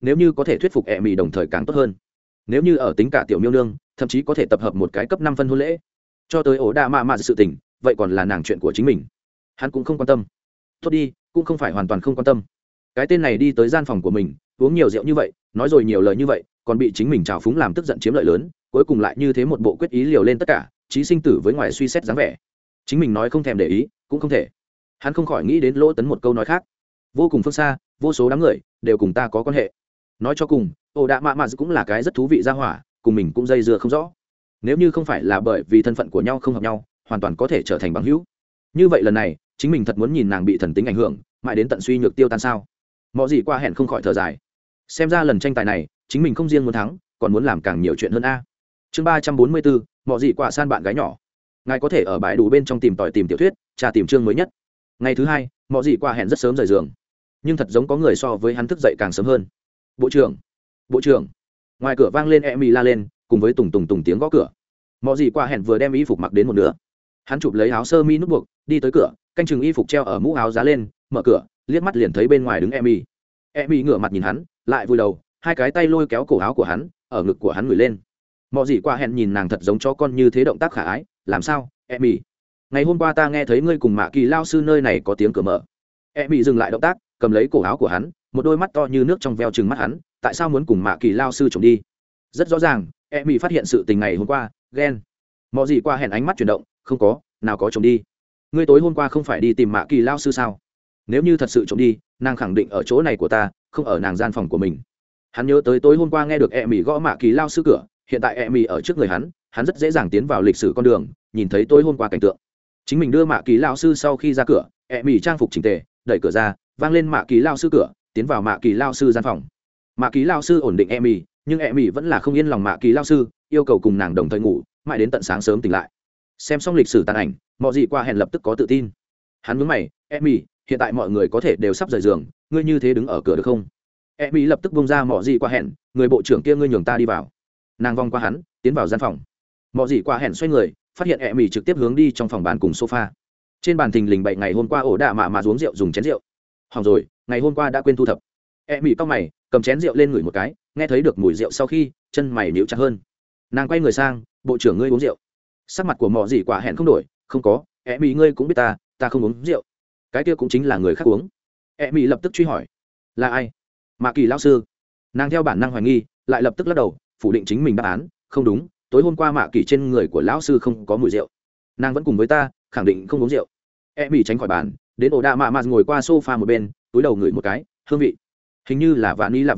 nếu như có thể thuyết phục ẹ mì đồng thời càng tốt hơn. Nếu như ở tính cả tiểu miêu nương, thậm chí có thể tập hợp một cái cấp 5 phân hôn lễ. Cho tới ổ đạ mạ sự tình, vậy còn là nàng chuyện của chính mình, hắn cũng không quan tâm. Tốt đi, cũng không phải hoàn toàn không quan tâm. Cái tên này đi tới gian phòng của mình, uống nhiều rượu như vậy, nói rồi nhiều lời như vậy, còn bị chính mình trào phúng làm tức giận chiếm lợi lớn, cuối cùng lại như thế một bộ quyết ý liều lên tất cả, chí sinh tử với ngoài suy xét dáng vẻ. Chính mình nói không thèm để ý, cũng không thể. Hắn không khỏi nghĩ đến Lỗ Tấn một câu nói khác. Vô cùng phương xa, vô số đám người đều cùng ta có quan hệ. Nói cho cùng, ổ đạ mạ cũng là cái rất thú vị ra hỏa, cùng mình cũng dây dưa không rõ. Nếu như không phải là bởi vì thân phận của nhau không hợp nhau, hoàn toàn có thể trở thành bằng hữu. Như vậy lần này, chính mình thật muốn nhìn nàng bị thần tính ảnh hưởng, mãi đến tận suy nhược tiêu tan sao? Mọi gì qua hẹn không khỏi thở dài. Xem ra lần tranh tài này, chính mình không riêng muốn thắng, còn muốn làm càng nhiều chuyện hơn a. Chương 344, mọi gì quả san bạn gái nhỏ. Ngài có thể ở bãi đủ bên trong tìm tòi tìm tiểu thuyết, tra tìm chương mới nhất. Ngày thứ hai, mọi gì qua hẹn rất sớm rời giường, nhưng thật giống có người so với hắn thức dậy càng sớm hơn. Bộ trưởng, bộ trưởng. Ngoài cửa vang lên Emmy la lên, cùng với tùng tùng tùng tiếng gõ cửa. Mọi gì qua hẹn vừa đem y phục mặc đến một nửa, hắn chụp lấy áo sơ mi nút buộc, đi tới cửa, canh chừng y phục treo ở mũ áo giá lên, mở cửa, liếc mắt liền thấy bên ngoài đứng Emmy. Emmy ngửa mặt nhìn hắn, lại vùi đầu, hai cái tay lôi kéo cổ áo của hắn, ở ngực của hắn ngửi lên. Mọi gì qua hẹn nhìn nàng thật giống chó con như thế, động tác khả ái. Làm sao, Emmy? Ngày hôm qua ta nghe thấy ngươi cùng Mạ Kỳ lao sư nơi này có tiếng cửa mở. Emmy dừng lại động tác, cầm lấy cổ áo của hắn, một đôi mắt to như nước trong veo trừng mắt hắn. Tại sao muốn cùng Mạ Kỳ lao sư trộm đi? Rất rõ ràng, Emmy phát hiện sự tình ngày hôm qua, ghen. Mọi gì qua hẹn ánh mắt chuyển động, không có, nào có trộm đi. Ngươi tối hôm qua không phải đi tìm Mạ Kỳ lao sư sao? Nếu như thật sự trộm đi, nàng khẳng định ở chỗ này của ta, không ở nàng gian phòng của mình. Hắn nhớ tới tối hôm qua nghe được Emmy gõ Mạ Kỳ lao sư cửa, hiện tại Emmy ở trước người hắn rất dễ dàng tiến vào lịch sử con đường, nhìn thấy tối hôm qua cảnh tượng. Chính mình đưa Mạ Kỳ lao sư sau khi ra cửa, Emmy trang phục chỉnh tề, đẩy cửa ra, vang lên Mạ Kỳ lao sư cửa, tiến vào Mạ Kỳ lao sư gian phòng. Mạ Kỳ lao sư ổn định Emmy, nhưng Emmy vẫn là không yên lòng Mạ Kỳ lao sư, yêu cầu cùng nàng đồng thời ngủ, mãi đến tận sáng sớm tỉnh lại. Xem xong lịch sử tàn ảnh, mọi gì qua hẹn lập tức có tự tin. Hắn nhướng mày, Emmy, hiện tại mọi người có thể đều sắp rời giường, ngươi như thế đứng ở cửa được không? Emmy lập tức buông ra mọi gì qua hẹn, người bộ trưởng kia ngươi nhường ta đi vào. Nàng vòng qua hắn, tiến vào gian phòng. Mọi gì qua hẹn xoay người, phát hiện Emmy trực tiếp hướng đi trong phòng bàn cùng sofa. Trên bàn thình lình bậy ngày hôm qua ổ đạ mà uống rượu dùng chén rượu. Hỏng rồi, ngày hôm qua đã quên thu thập. Emmy cau mày, cầm chén rượu lên ngửi một cái, nghe thấy được mùi rượu sau khi, chân mày nhíu chặt hơn. Nàng quay người sang, bộ trưởng ngươi uống rượu. Sắc mặt của mọi gì quả hẹn không đổi, không có, Emmy ngươi cũng biết ta không uống rượu. Cái kia cũng chính là người khác uống. Emmy lập tức truy hỏi, là ai? Mạ Kỳ lão sư. Nàng theo bản năng hoài nghi, lại lập tức lắc đầu, phủ định chính mình đáp án, không đúng, tối hôm qua Mạ Kỳ trên người của lão sư không có mùi rượu. Nàng vẫn cùng với ta, khẳng định không uống rượu. Emmy tránh khỏi bàn, đến ổ đạ mạ ngồi qua sofa một bên, túi đầu ngửi một cái, hương vị hình như là vạn ni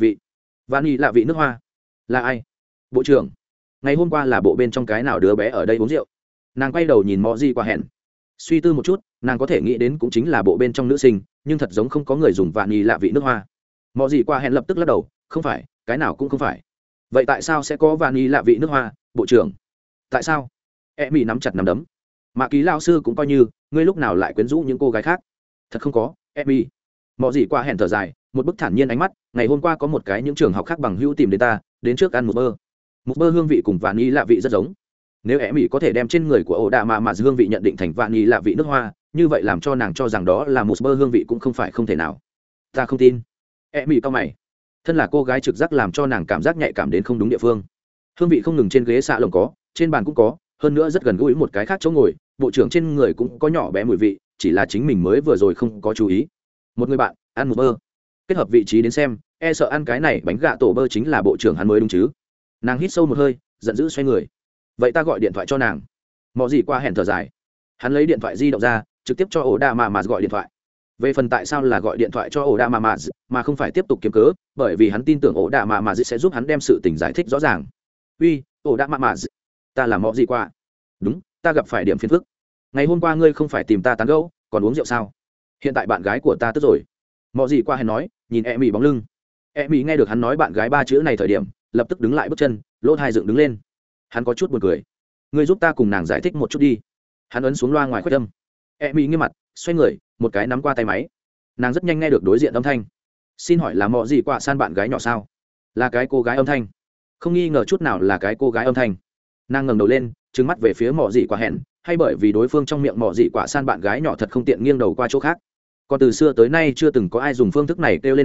lạ vị nước hoa. Là ai? Bộ trưởng. Ngày hôm qua là bộ bên trong cái nào đứa bé ở đây uống rượu? Nàng quay đầu nhìn mọi gì qua hẹn, suy tư một chút, nàng có thể nghĩ đến cũng chính là bộ bên trong nữ sinh, nhưng thật giống không có người dùng vạn ni lạ vị nước hoa. Mọi gì qua hẹn lập tức lắc đầu, không phải, cái nào cũng không phải. Vậy tại sao sẽ có vạn ni lạ vị nước hoa, bộ trưởng? Tại sao? Emmy nắm chặt nắm đấm. Mạ Kỳ lao sư cũng coi như, ngươi lúc nào lại quyến rũ những cô gái khác? Thật không có, Emmy. Mọi gì qua hẹn thở dài, một bức thản nhiên ánh mắt, ngày hôm qua có một cái những trường học khác bằng hữu tìm đến ta, đến trước ăn một bơ hương vị cùng vạn ni lạ vị rất giống. Nếu Emmy có thể đem trên người của ổ đạ mà hương vị nhận định thành vạn ni lạ vị nước hoa, như vậy làm cho nàng cho rằng đó là một bơ hương vị cũng không phải không thể nào. Ta không tin. Emmy cau mày. Thân là cô gái trực giác làm cho nàng cảm giác nhạy cảm đến không đúng địa phương. Hương vị không ngừng trên ghế xạ lồng có, trên bàn cũng có, hơn nữa rất gần gũi một cái khác chỗ ngồi, bộ trưởng trên người cũng có nhỏ bé mùi vị, chỉ là chính mình mới vừa rồi không có chú ý. Một người bạn ăn một bơ, kết hợp vị trí đến xem, e sợ ăn cái này bánh gạ tổ bơ chính là bộ trưởng hắn mới đúng chứ. Nàng hít sâu một hơi, giận dữ xoay người. Vậy ta gọi điện thoại cho nàng. Mọi gì qua hẹn thở dài, hắn lấy điện thoại di động ra, trực tiếp cho ổ đạ mà gọi điện thoại. Về phần tại sao là gọi điện thoại cho ổ đạ mà không phải tiếp tục kiếm cớ, bởi vì hắn tin tưởng ổ đạ mà sẽ giúp hắn đem sự tình giải thích rõ ràng. Uy, ổ đạ mà ta làm mọi gì qua? Đúng, ta gặp phải điểm phiền phức. Ngày hôm qua ngươi không phải tìm ta tán gẫu, còn uống rượu sao? Hiện tại bạn gái của ta tức rồi. Mọi gì qua hẹn nói, nhìn Emmy bóng lưng. Emmy nghe được hắn nói bạn gái ba chữ này thời điểm, lập tức đứng lại bước chân, lỗ tai dựng đứng lên. Hắn có chút buồn cười. Ngươi giúp ta cùng nàng giải thích một chút đi. Hắn ấn xuống loa ngoài khuếch âm. Emmy nghiêm mặt, xoay người, một cái nắm qua tay máy. Nàng rất nhanh nghe được đối diện âm thanh. Xin hỏi là mọi gì qua san bạn gái nhỏ sao? Là cái cô gái âm thanh. Không nghi ngờ chút nào là cái cô gái âm thanh. Nàng ngẩng đầu lên, trừng mắt về phía mọi gì qua hẹn, hay bởi vì đối phương trong miệng mọi gì quả san bạn gái nhỏ thật không tiện nghiêng đầu qua chỗ khác. Còn từ xưa tới nay chưa từng có ai dùng phương thức này kêu lên nàng,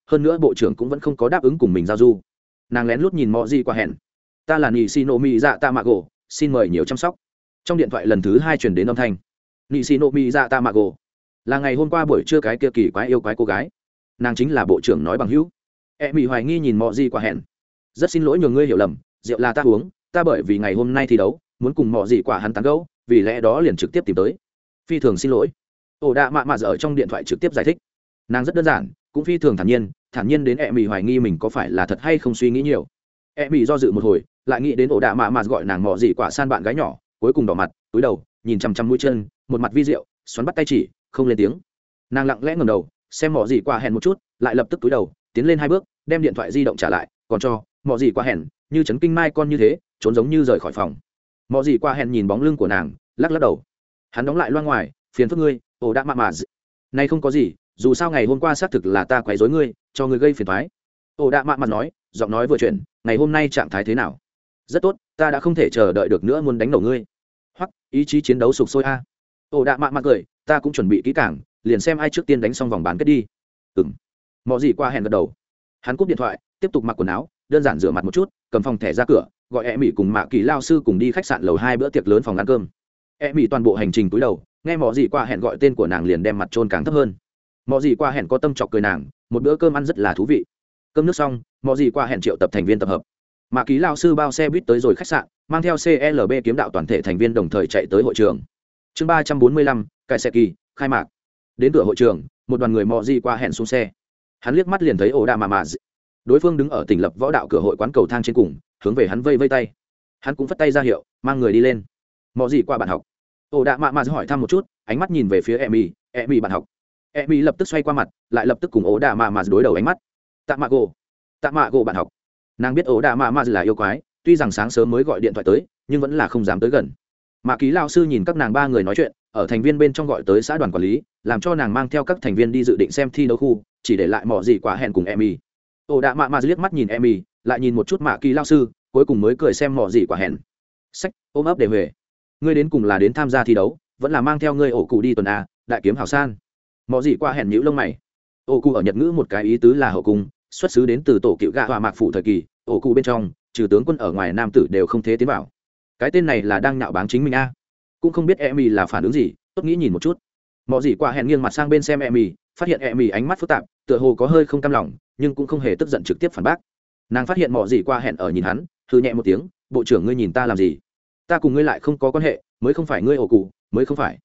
hơn nữa bộ trưởng cũng vẫn không có đáp ứng cùng mình giao du. Nàng lén lút nhìn mọi gì qua hẹn. Ta là nị xì nộ mỹ dạ tạ mạ gỗ, xin mời nhiều chăm sóc. Trong điện thoại lần thứ 2 truyền đến âm thanh. Nị xì nộ mỹ dạ tạ mạ gỗ là ngày hôm qua buổi trưa cái kia kỳ quái yêu quái cô gái. Nàng chính là bộ trưởng nói bằng hữu. Mỹ hoài nghi nhìn mọi gì qua hẹn. Rất xin lỗi nhường ngươi hiểu lầm, rượu là ta uống, ta bởi vì ngày hôm nay thi đấu muốn cùng mọi gì quả hắn tán gẫu, vì lẽ đó liền trực tiếp tìm tới. Phi thường xin lỗi. Ổ đạ mạ mạ ở trong điện thoại trực tiếp giải thích. Nàng rất đơn giản, cũng phi thường thản nhiên đến Mỹ hoài nghi mình có phải là thật hay không suy nghĩ nhiều. Mỹ do dự một hồi, lại nghĩ đến ổ đạ mạ mạ gọi nàng mọi gì quả san bạn gái nhỏ, cuối cùng đỏ mặt, túi đầu, nhìn chằm chằm mũi chân, một mặt vi diệu, xoắn bắt tay chỉ, không lên tiếng. Nàng lặng lẽ ngẩng đầu, xem mọi gì quả hẹn một chút, lại lập tức túi đầu, tiến lên 2 bước, đem điện thoại di động trả lại, còn cho mọi gì quả hẹn, như chấn kinh mai con như thế, trốn giống như rời khỏi phòng. Mọi gì quả hẹn nhìn bóng lưng của nàng, lắc lắc đầu. Hắn đóng lại loa ngoài, phiền phức ngươi, ổ đạ mạ mạ. Này không có gì, dù sao ngày hôm qua xác thực là ta quấy rối ngươi, cho ngươi gây phiền toái. Ổ đạ mạ mạ nói, giọng nói vừa chuyển, ngày hôm nay trạng thái thế nào? Rất tốt, ta đã không thể chờ đợi được nữa, muốn đánh nổ ngươi. Hoặc ý chí chiến đấu sục sôi a. Ổ đạ mạ mạ cười, ta cũng chuẩn bị kỹ càng, liền xem ai trước tiên đánh xong vòng bán kết đi. Mọi gì qua hẹn gật đầu. Hắn cúp điện thoại, tiếp tục mặc quần áo, đơn giản rửa mặt một chút, cầm phòng thẻ ra cửa, gọi Mỹ cùng Mạ Kỳ lao sư cùng đi khách sạn lầu 2 bữa tiệc lớn phòng ăn cơm. Mỹ toàn bộ hành trình cúi đầu, nghe mọi gì qua hẹn gọi tên của nàng liền đem mặt trôn càng thấp hơn. Mọi gì qua hẹn có tâm chọc cười nàng, một bữa cơm ăn rất là thú vị. Cơm nước xong, mọi gì qua hẹn triệu tập thành viên tập hợp. Mạ Kỳ lao sư bao xe buýt tới rồi khách sạn, mang theo CLB kiếm đạo toàn thể thành viên đồng thời chạy tới hội trường. Chương 345, cải xe kỳ, khai mạc. Đến cửa hội trường, một đoàn người mọi gì qua hẹn xuống xe. Hắn liếc mắt liền thấy ổ đạ mạ mạ. Đối phương đứng ở tỉnh lập võ đạo cửa hội quán cầu thang trên cùng, hướng về hắn vây vây tay. Hắn cũng phất tay ra hiệu, mang người đi lên. Mọi gì qua bạn học. Ổ đạ mạ mạ hỏi thăm một chút, ánh mắt nhìn về phía Mỹ bạn học. Mỹ lập tức xoay qua mặt, lại lập tức cùng ổ đạ mạ mạ đối đầu ánh mắt. Tạ mạ gỗ bạn học. Nàng biết ổ đạ mạ mạ là yêu quái, tuy rằng sáng sớm mới gọi điện thoại tới, nhưng vẫn là không dám tới gần. Mạ Ký lao sư nhìn các nàng 3 người nói chuyện, ở thành viên bên trong gọi tới xã đoàn quản lý, làm cho nàng mang theo các thành viên đi dự định xem thi đấu khu, chỉ để lại mỏ gì quả hẹn cùng Mỹ. Ổ đạ mạ mạ liếc mắt nhìn Mỹ, lại nhìn một chút Mạ Ký lao sư, cuối cùng mới cười xem mỏ gì quả hẹn. Sách, ôm ấp để huề. Ngươi đến cùng là đến tham gia thi đấu, vẫn là mang theo ngươi ổ cụ đi tuần a, đại kiếm hào san. Mỏ gì quả hẹn nhíu lông mày. Ổ cụ ở Nhật ngữ một cái ý tứ là hậu cung, xuất xứ đến từ tổ cựu gạ hòa mạc phủ thời kỳ, ổ cụ bên trong, trừ tướng quân ở ngoài nam tử đều không thế tiến vào. Cái tên này là đang nhạo báng chính mình a. Cũng không biết Mỹ là phản ứng gì, tốt nghĩ nhìn một chút. Mỏ gì quả hẹn nghiêng mặt sang bên xem Mỹ, phát hiện Mỹ ánh mắt phức tạp, tựa hồ có hơi không cam lòng, nhưng cũng không hề tức giận trực tiếp phản bác. Nàng phát hiện mỏ gì quả hẹn ở nhìn hắn, hừ nhẹ một tiếng, bộ trưởng ngươi nhìn ta làm gì? Ta cùng ngươi lại không có quan hệ, mới không phải ngươi ổ cụ, mới không phải.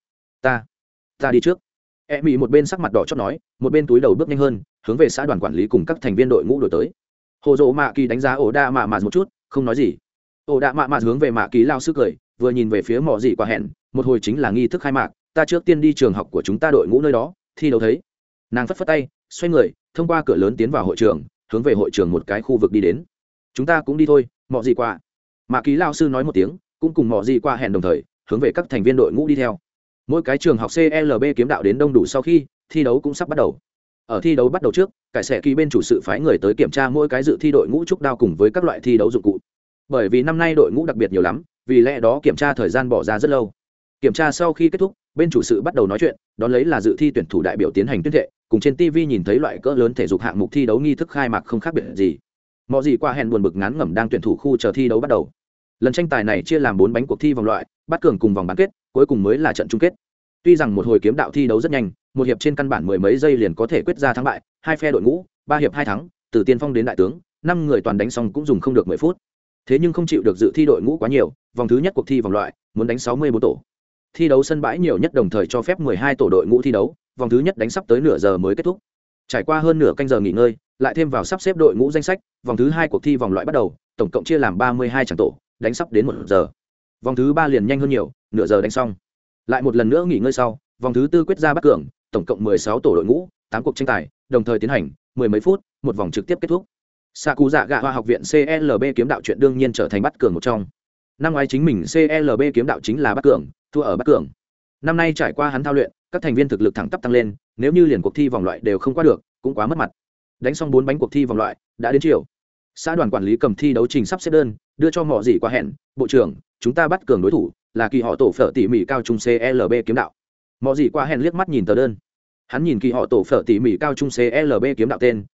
Ta đi trước. Mỹ một bên sắc mặt đỏ chót nói, một bên túi đầu bước nhanh hơn, hướng về xã đoàn quản lý cùng các thành viên đội ngũ đổi tới. Hồ Dỗ Mạ Kỳ đánh giá ổ đạ mạ mạ một chút, không nói gì. Ổ đạ mạ mạ hướng về Mạ Kỳ lao sư cười, vừa nhìn về phía mỏ gì quả hẹn, một hồi chính là nghi thức khai mạc, ta trước tiên đi trường học của chúng ta đội ngũ nơi đó, thi đấu thấy. Nàng phất phất tay, xoay người, thông qua cửa lớn tiến vào hội trường, hướng về hội trường một cái khu vực đi đến. Chúng ta cũng đi thôi, mỏ gì quả. Mạ Kỳ lao sư nói một tiếng, cũng cùng mỏ gì quả hẹn đồng thời, hướng về các thành viên đội ngũ đi theo. Mỗi cái trường học CLB kiếm đạo đến đông đủ sau khi thi đấu cũng sắp bắt đầu. Ở thi đấu bắt đầu trước, cải sẽ kỳ bên chủ sự phái người tới kiểm tra mỗi cái dự thi đội ngũ trúc đao cùng với các loại thi đấu dụng cụ. Bởi vì năm nay đội ngũ đặc biệt nhiều lắm, vì lẽ đó kiểm tra thời gian bỏ ra rất lâu. Kiểm tra sau khi kết thúc, bên chủ sự bắt đầu nói chuyện, đón lấy là dự thi tuyển thủ đại biểu tiến hành tuyên thệ, cùng trên TV nhìn thấy loại cỡ lớn thể dục hạng mục thi đấu nghi thức khai mạc không khác biệt gì. Mọi gì qua hẹn buồn bực ngán ngẩm đang tuyển thủ khu chờ thi đấu bắt đầu. Lần tranh tài này chia làm 4 bánh cuộc thi vòng loại, bắt cường cùng vòng bán kết, cuối cùng mới là trận chung kết. Tuy rằng một hồi kiếm đạo thi đấu rất nhanh, một hiệp trên căn bản mười mấy giây liền có thể quyết ra thắng bại, 2 phe đội ngũ, 3 hiệp 2 thắng, từ tiên phong đến đại tướng, 5 người toàn đánh xong cũng dùng không được 10 phút. Thế nhưng không chịu được dự thi đội ngũ quá nhiều, vòng thứ nhất cuộc thi vòng loại, muốn đánh 64 tổ. Thi đấu sân bãi nhiều nhất đồng thời cho phép 12 tổ đội ngũ thi đấu, vòng thứ nhất đánh sắp tới nửa giờ mới kết thúc. Trải qua hơn nửa canh giờ nghỉ ngơi, lại thêm vào sắp xếp đội ngũ danh sách, vòng thứ 2 cuộc thi vòng loại bắt đầu, tổng cộng chia làm 32 trận tổ, đánh sắp đến 1 giờ. Vòng thứ 3 liền nhanh hơn nhiều, nửa giờ đánh xong. Lại một lần nữa nghỉ ngơi sau, vòng thứ 4 quyết ra bắt cường, tổng cộng 16 tổ đội ngũ, 8 cuộc tranh tài, đồng thời tiến hành, 10 mấy phút, một vòng trực tiếp kết thúc. Sạ Cụ Dạ Gạ Hoa học viện CLB kiếm đạo chuyện đương nhiên trở thành bắt cường một trong. Năm ngoái chính mình CLB kiếm đạo chính là bắt cường, thua ở bắt cường. Năm nay trải qua hắn thao luyện, các thành viên thực lực thẳng tắp tăng lên, nếu như liền cuộc thi vòng loại đều không qua được, cũng quá mất mặt. Đánh xong 4 bánh cuộc thi vòng loại, đã đến chiều. Xã đoàn quản lý cầm thi đấu trình sắp xếp đơn, đưa cho Mọ Dĩ qua hẹn, "Bộ trưởng, chúng ta bắt cường đối thủ là kỳ họ tổ phở tỉ mỉ cao trung CLB kiếm đạo." Mọ Dĩ qua hẹn liếc mắt nhìn tờ đơn. Hắn nhìn kỳ họ tổ phở tỉ mỉ cao trung CLB kiếm đạo tên,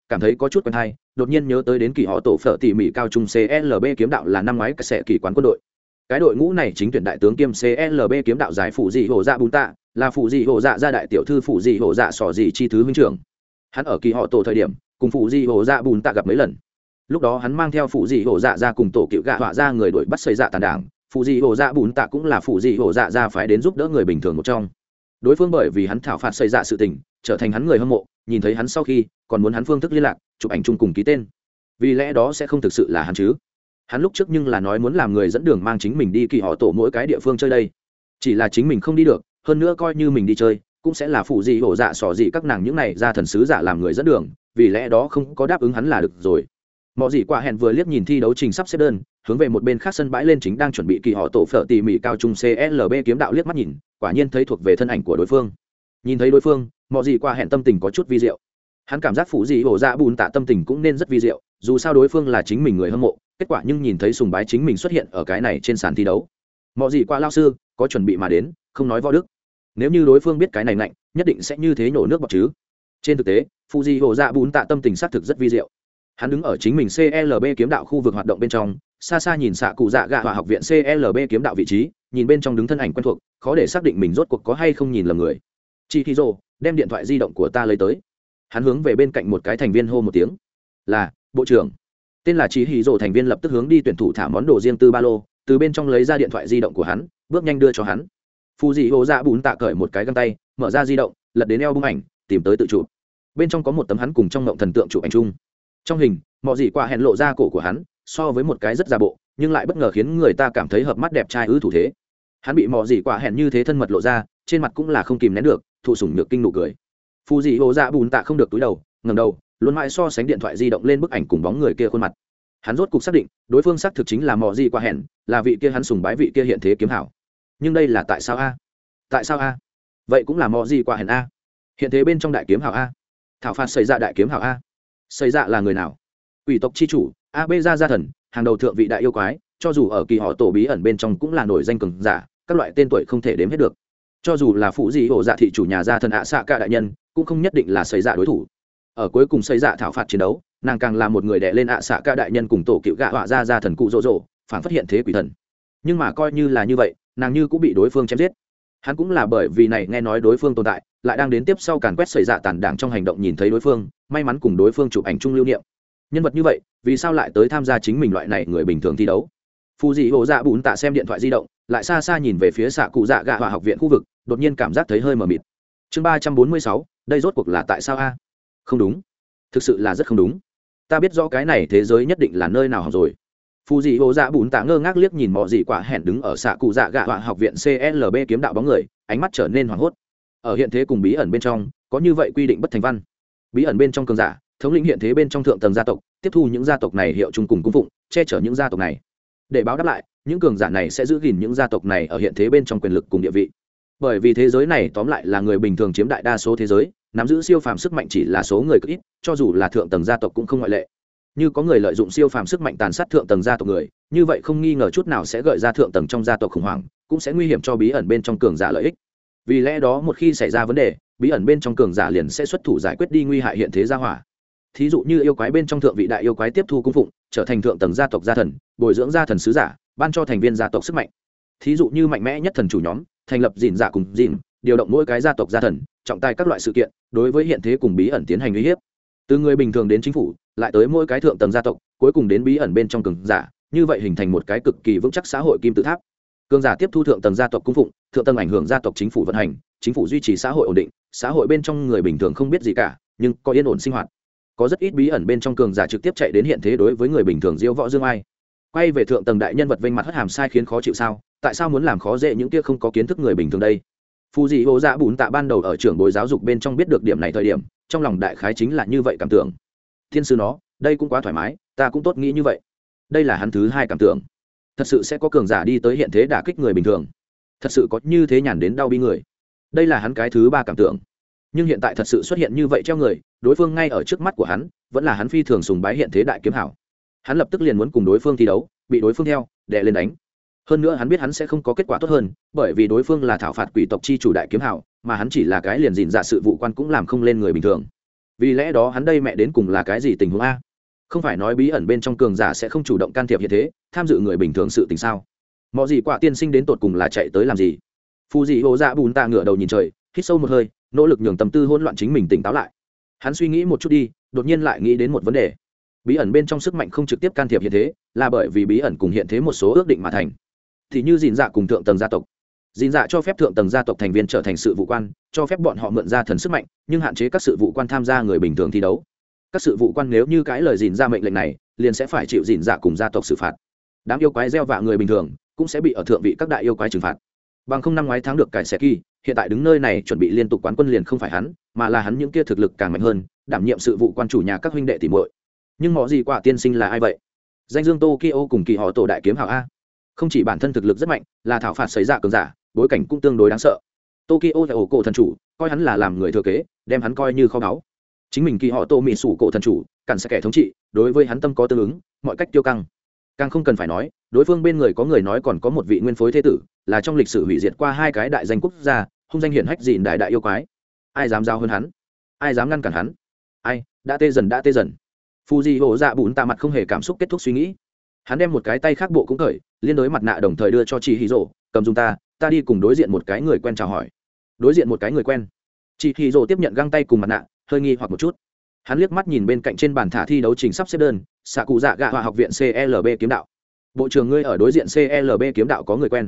cảm thấy có chút quen hay, đột nhiên nhớ tới đến kỳ họ tổ phở tỉ mỉ cao trung CLB kiếm đạo là năm ngoái cái sẽ kỳ quán quân đội. Cái đội ngũ này chính tuyển đại tướng kiêm CLB kiếm đạo giải phụ dị hổ dạ bùn tạ, là phụ dị hổ dạ gia đại tiểu thư phụ dị hổ dạ sỏ dị chi thứ huynh trưởng. Hắn ở kỳ họ tổ thời điểm cùng phụ dị hổ dạ bùn tạ gặp mấy lần. Lúc đó hắn mang theo phụ dị hổ dạ ra cùng tổ cựu gạ họa ra người đuổi bắt xây dạ tàn đảng, phụ dị hổ dạ bùn tạ cũng là phụ dị hổ dạ ra phái đến giúp đỡ người bình thường một trong. Đối phương bởi vì hắn thảo phạt xây dạ sự tình, trở thành hắn người hâm mộ, nhìn thấy hắn sau khi còn muốn hắn phương thức liên lạc, chụp ảnh chung cùng ký tên. Vì lẽ đó sẽ không thực sự là hắn chứ? Hắn lúc trước nhưng là nói muốn làm người dẫn đường mang chính mình đi kỳ họ tổ mỗi cái địa phương chơi đây, chỉ là chính mình không đi được, hơn nữa coi như mình đi chơi cũng sẽ là phụ dị hổ dạ sỏ dị các nàng những này ra thần sứ giả làm người dẫn đường, vì lẽ đó không có đáp ứng hắn là được rồi. Mọi gì quả hẹn vừa liếc nhìn thi đấu trình sắp xếp đơn, hướng về một bên khác sân bãi lên chính đang chuẩn bị kỳ họ tổ phở tỉ mỉ cao trung CLB kiếm đạo liếc mắt nhìn, quả nhiên thấy thuộc về thân ảnh của đối phương. Nhìn thấy đối phương, mọi gì quả hẹn tâm tình có chút vi diệu. Hắn cảm giác phụ dị hổ dạ bùn tạ tâm tình cũng nên rất vi diệu, dù sao đối phương là chính mình người hâm mộ, kết quả nhưng nhìn thấy sùng bái chính mình xuất hiện ở cái này trên sàn thi đấu. Mọi gì quả lao sư có chuẩn bị mà đến, không nói võ đức. Nếu như đối phương biết cái này nạnh, nhất định sẽ như thế nổ nước bọt chứ. Trên thực tế, phụ dị hổ dạ bùn tạ tâm tình xác thực rất vi diệu. Hắn đứng ở chính mình CLB kiếm đạo khu vực hoạt động bên trong, xa xa nhìn xạ cụ dạ gạ họa học viện CLB kiếm đạo vị trí, nhìn bên trong đứng thân ảnh quen thuộc, khó để xác định mình rốt cuộc có hay không nhìn lầm người. Chihiro, đem điện thoại di động của ta lấy tới. Hắn hướng về bên cạnh một cái thành viên hô một tiếng. Là bộ trưởng. Tên là Chihiro thành viên lập tức hướng đi tuyển thủ thả món đồ riêng tư ba lô, từ bên trong lấy ra điện thoại di động của hắn, bước nhanh đưa cho hắn. Phù dị hồ dạ bún tạ cởi một cái găng tay, mở ra di động, lật đến eo bung ảnh, tìm tới tự chụp. Bên trong có một tấm hắn cùng trong ngộng thần tượng chụp ảnh chung. Trong hình, mọi gì quả hẹn lộ ra cổ của hắn, so với một cái rất giả bộ, nhưng lại bất ngờ khiến người ta cảm thấy hợp mắt đẹp trai ư thủ thế. Hắn bị mọi gì quả hẹn như thế thân mật lộ ra, trên mặt cũng là không kìm nén được, thụ sủng nhược kinh nụ cười. Phù dị hồ dạ bún tạ không được túi đầu, ngẩng đầu, luôn mãi so sánh điện thoại di động lên bức ảnh cùng bóng người kia khuôn mặt. Hắn rốt cục xác định, đối phương xác thực chính là mọi gì quả hẹn, là vị kia hắn sùng bái vị kia hiện thế kiếm hảo. Nhưng đây là tại sao a? Tại sao a? Vậy cũng là mọi gì quả hẹn a? Hiện thế bên trong đại kiếm hảo a? Thảo phạt xảy ra đại kiếm hảo a? Xảy ra là người nào? Quỷ tộc chi chủ, AB gia thần, hàng đầu thượng vị đại yêu quái, cho dù ở kỳ họ tổ bí ẩn bên trong cũng là nổi danh cường giả, các loại tên tuổi không thể đếm hết được. Cho dù là phụ dị hộ dạ thị chủ nhà gia thần ạ xạ cả đại nhân, cũng không nhất định là xảy ra đối thủ. Ở cuối cùng xảy ra thảo phạt chiến đấu, nàng càng là một người đè lên ạ xạ cả đại nhân cùng tổ cựu gạ họa gia thần cụ rỗ rỗ, phản phát hiện thế quỷ thần. Nhưng mà coi như là như vậy, nàng như cũng bị đối phương chém giết. Hắn cũng là bởi vì này nghe nói đối phương tồn tại, lại đang đến tiếp sau càn quét xảy ra tàn đảng trong hành động nhìn thấy đối phương, may mắn cùng đối phương chụp ảnh chung lưu niệm. Nhân vật như vậy, vì sao lại tới tham gia chính mình loại này người bình thường thi đấu? Phù dị hồ dạ bún tạ xem điện thoại di động, lại xa xa nhìn về phía xạ cụ dạ gạ họa học viện khu vực, đột nhiên cảm giác thấy hơi mờ mịt. Chương 346, đây rốt cuộc là tại sao a? Không đúng, thực sự là rất không đúng. Ta biết rõ cái này thế giới nhất định là nơi nào học rồi. Phù dị hồ dạ bún tạ ngơ ngác liếc nhìn mọi dị quả hẹn đứng ở xạ cụ dạ gạ họa học viện CLB kiếm đạo bóng người, ánh mắt trở nên hoảng hốt. Ở hiện thế cùng bí ẩn bên trong, có như vậy quy định bất thành văn. Bí ẩn bên trong cường giả, thống lĩnh hiện thế bên trong thượng tầng gia tộc, tiếp thu những gia tộc này hiệu chung cùng cung phụng, che chở những gia tộc này. Để báo đáp lại, những cường giả này sẽ giữ gìn những gia tộc này ở hiện thế bên trong quyền lực cùng địa vị. Bởi vì thế giới này tóm lại là người bình thường chiếm đại đa số thế giới, nắm giữ siêu phàm sức mạnh chỉ là số người cực ít, cho dù là thượng tầng gia tộc cũng không ngoại lệ. Như có người lợi dụng siêu phàm sức mạnh tàn sát thượng tầng gia tộc người, như vậy không nghi ngờ chút nào sẽ gợi ra thượng tầng trong gia tộc khủng hoảng, cũng sẽ nguy hiểm cho bí ẩn bên trong cường giả lợi ích. Vì lẽ đó một khi xảy ra vấn đề, bí ẩn bên trong cường giả liền sẽ xuất thủ giải quyết đi nguy hại hiện thế gia hỏa. Thí dụ như yêu quái bên trong thượng vị đại yêu quái tiếp thu cung phụng, trở thành thượng tầng gia tộc gia thần, bồi dưỡng gia thần sứ giả, ban cho thành viên gia tộc sức mạnh. Thí dụ như mạnh mẽ nhất thần chủ nhóm, thành lập dìn dạ cùng dìn, điều động mỗi cái gia tộc gia thần, trọng tài các loại sự kiện, đối với hiện thế cùng bí ẩn tiến hành uy hiếp. Từ người bình thường đến chính phủ, lại tới mỗi cái thượng tầng gia tộc, cuối cùng đến bí ẩn bên trong cường giả, như vậy hình thành một cái cực kỳ vững chắc xã hội kim tự tháp. Cường giả tiếp thu thượng tầng gia tộc cung phụng, thượng tầng ảnh hưởng gia tộc chính phủ vận hành, chính phủ duy trì xã hội ổn định, xã hội bên trong người bình thường không biết gì cả, nhưng có yên ổn sinh hoạt. Có rất ít bí ẩn bên trong cường giả trực tiếp chạy đến hiện thế đối với người bình thường diễu võ dương ai. Quay về thượng tầng đại nhân vật vênh mặt hất hàm sai khiến khó chịu sao? Tại sao muốn làm khó dễ những kia không có kiến thức người bình thường đây? Phù dị hồ dạ bún tạ ban đầu ở trưởng bối giáo dục bên trong biết được điểm này thời điểm, trong lòng đại khái chính là như vậy cảm tưởng. Thiên sư nó, đây cũng quá thoải mái, ta cũng tốt nghĩ như vậy. Đây là hắn thứ hai cảm tưởng. Thật sự sẽ có cường giả đi tới hiện thế đả kích người bình thường. Thật sự có như thế nhàn đến đau bi người. Đây là hắn cái thứ ba cảm tưởng. Nhưng hiện tại thật sự xuất hiện như vậy treo người, đối phương ngay ở trước mắt của hắn, vẫn là hắn phi thường sùng bái hiện thế đại kiếm hảo. Hắn lập tức liền muốn cùng đối phương thi đấu, bị đối phương theo, đè lên đánh. Hơn nữa hắn biết hắn sẽ không có kết quả tốt hơn, bởi vì đối phương là thảo phạt quỷ tộc chi chủ đại kiếm hảo, mà hắn chỉ là cái liền gìn dạ sự vụ quan cũng làm không lên người bình thường. vì lẽ đó hắn đây mẹ đến cùng là cái gì tình huống a? Không phải nói bí ẩn bên trong cường giả sẽ không chủ động can thiệp hiện thế tham dự người bình thường sự tình sao? Mọi gì quả tiên sinh đến tột cùng là chạy tới làm gì? Phù dị hồ dạ bùn tạ ngửa đầu nhìn trời, hít sâu một hơi, nỗ lực nhường tâm tư hỗn loạn chính mình tỉnh táo lại. Hắn suy nghĩ một chút đi, đột nhiên lại nghĩ đến một vấn đề. Bí ẩn bên trong sức mạnh không trực tiếp can thiệp hiện thế, là bởi vì bí ẩn cùng hiện thế một số ước định mà thành. Thì như Dìn Dạ cùng thượng tầng gia tộc. Dìn Dạ cho phép thượng tầng gia tộc thành viên trở thành sự vụ quan, cho phép bọn họ mượn ra thần sức mạnh, nhưng hạn chế các sự vụ quan tham gia người bình thường thi đấu. Các sự vụ quan nếu như cãi lời Dìn Dạ mệnh lệnh này, liền sẽ phải chịu Dìn Dạ cùng gia tộc xử phạt. Đám yêu quái gieo vạ người bình thường cũng sẽ bị ở thượng vị các đại yêu quái trừng phạt. Bằng không năm ngoái thắng được cải Seki, hiện tại đứng nơi này chuẩn bị liên tục quán quân liền không phải hắn, mà là hắn những kia thực lực càng mạnh hơn, đảm nhiệm sự vụ quan chủ nhà các huynh đệ tỷ muội. Nhưng mọi gì quả tiên sinh là ai vậy? Danh dương Tokyo cùng kỳ họ tổ đại kiếm hào a. Không chỉ bản thân thực lực rất mạnh, là thảo phạt xảy ra cường giả, bối cảnh cũng tương đối đáng sợ. Tokyo là ổ cổ thần chủ, coi hắn là làm người thừa kế, đem hắn coi như kho báu. Chính mình kỳ họ tổ mỹ sủ cổ thần chủ, cản sẽ kẻ thống trị, đối với hắn tâm có tương ứng, mọi cách tiêu căng. Càng không cần phải nói, đối phương bên người có người nói còn có một vị nguyên phối thế tử, là trong lịch sử hủy diệt qua hai cái đại danh quốc gia, hung danh hiển hách Dìn đại đại yêu quái. Ai dám giao hơn hắn? Ai dám ngăn cản hắn? Ai? Đã tê dần. Fuji hổ dạ bùn tạ mặt không hề cảm xúc kết thúc suy nghĩ. Hắn đem một cái tay khác bộ cũng cởi, liên đối mặt nạ đồng thời đưa cho chị hì rồ, cầm dùng ta đi cùng đối diện một cái người quen chào hỏi. Đối diện một cái người quen. Chị hì rồ tiếp nhận găng tay cùng mặt nạ, hơi nghi hoặc một chút. Hắn liếc mắt nhìn bên cạnh trên bàn thả thi đấu trình sắp xếp đơn, xạ cụ dạ gạ hòa học viện CLB kiếm đạo. Bộ trưởng ngươi ở đối diện CLB kiếm đạo có người quen?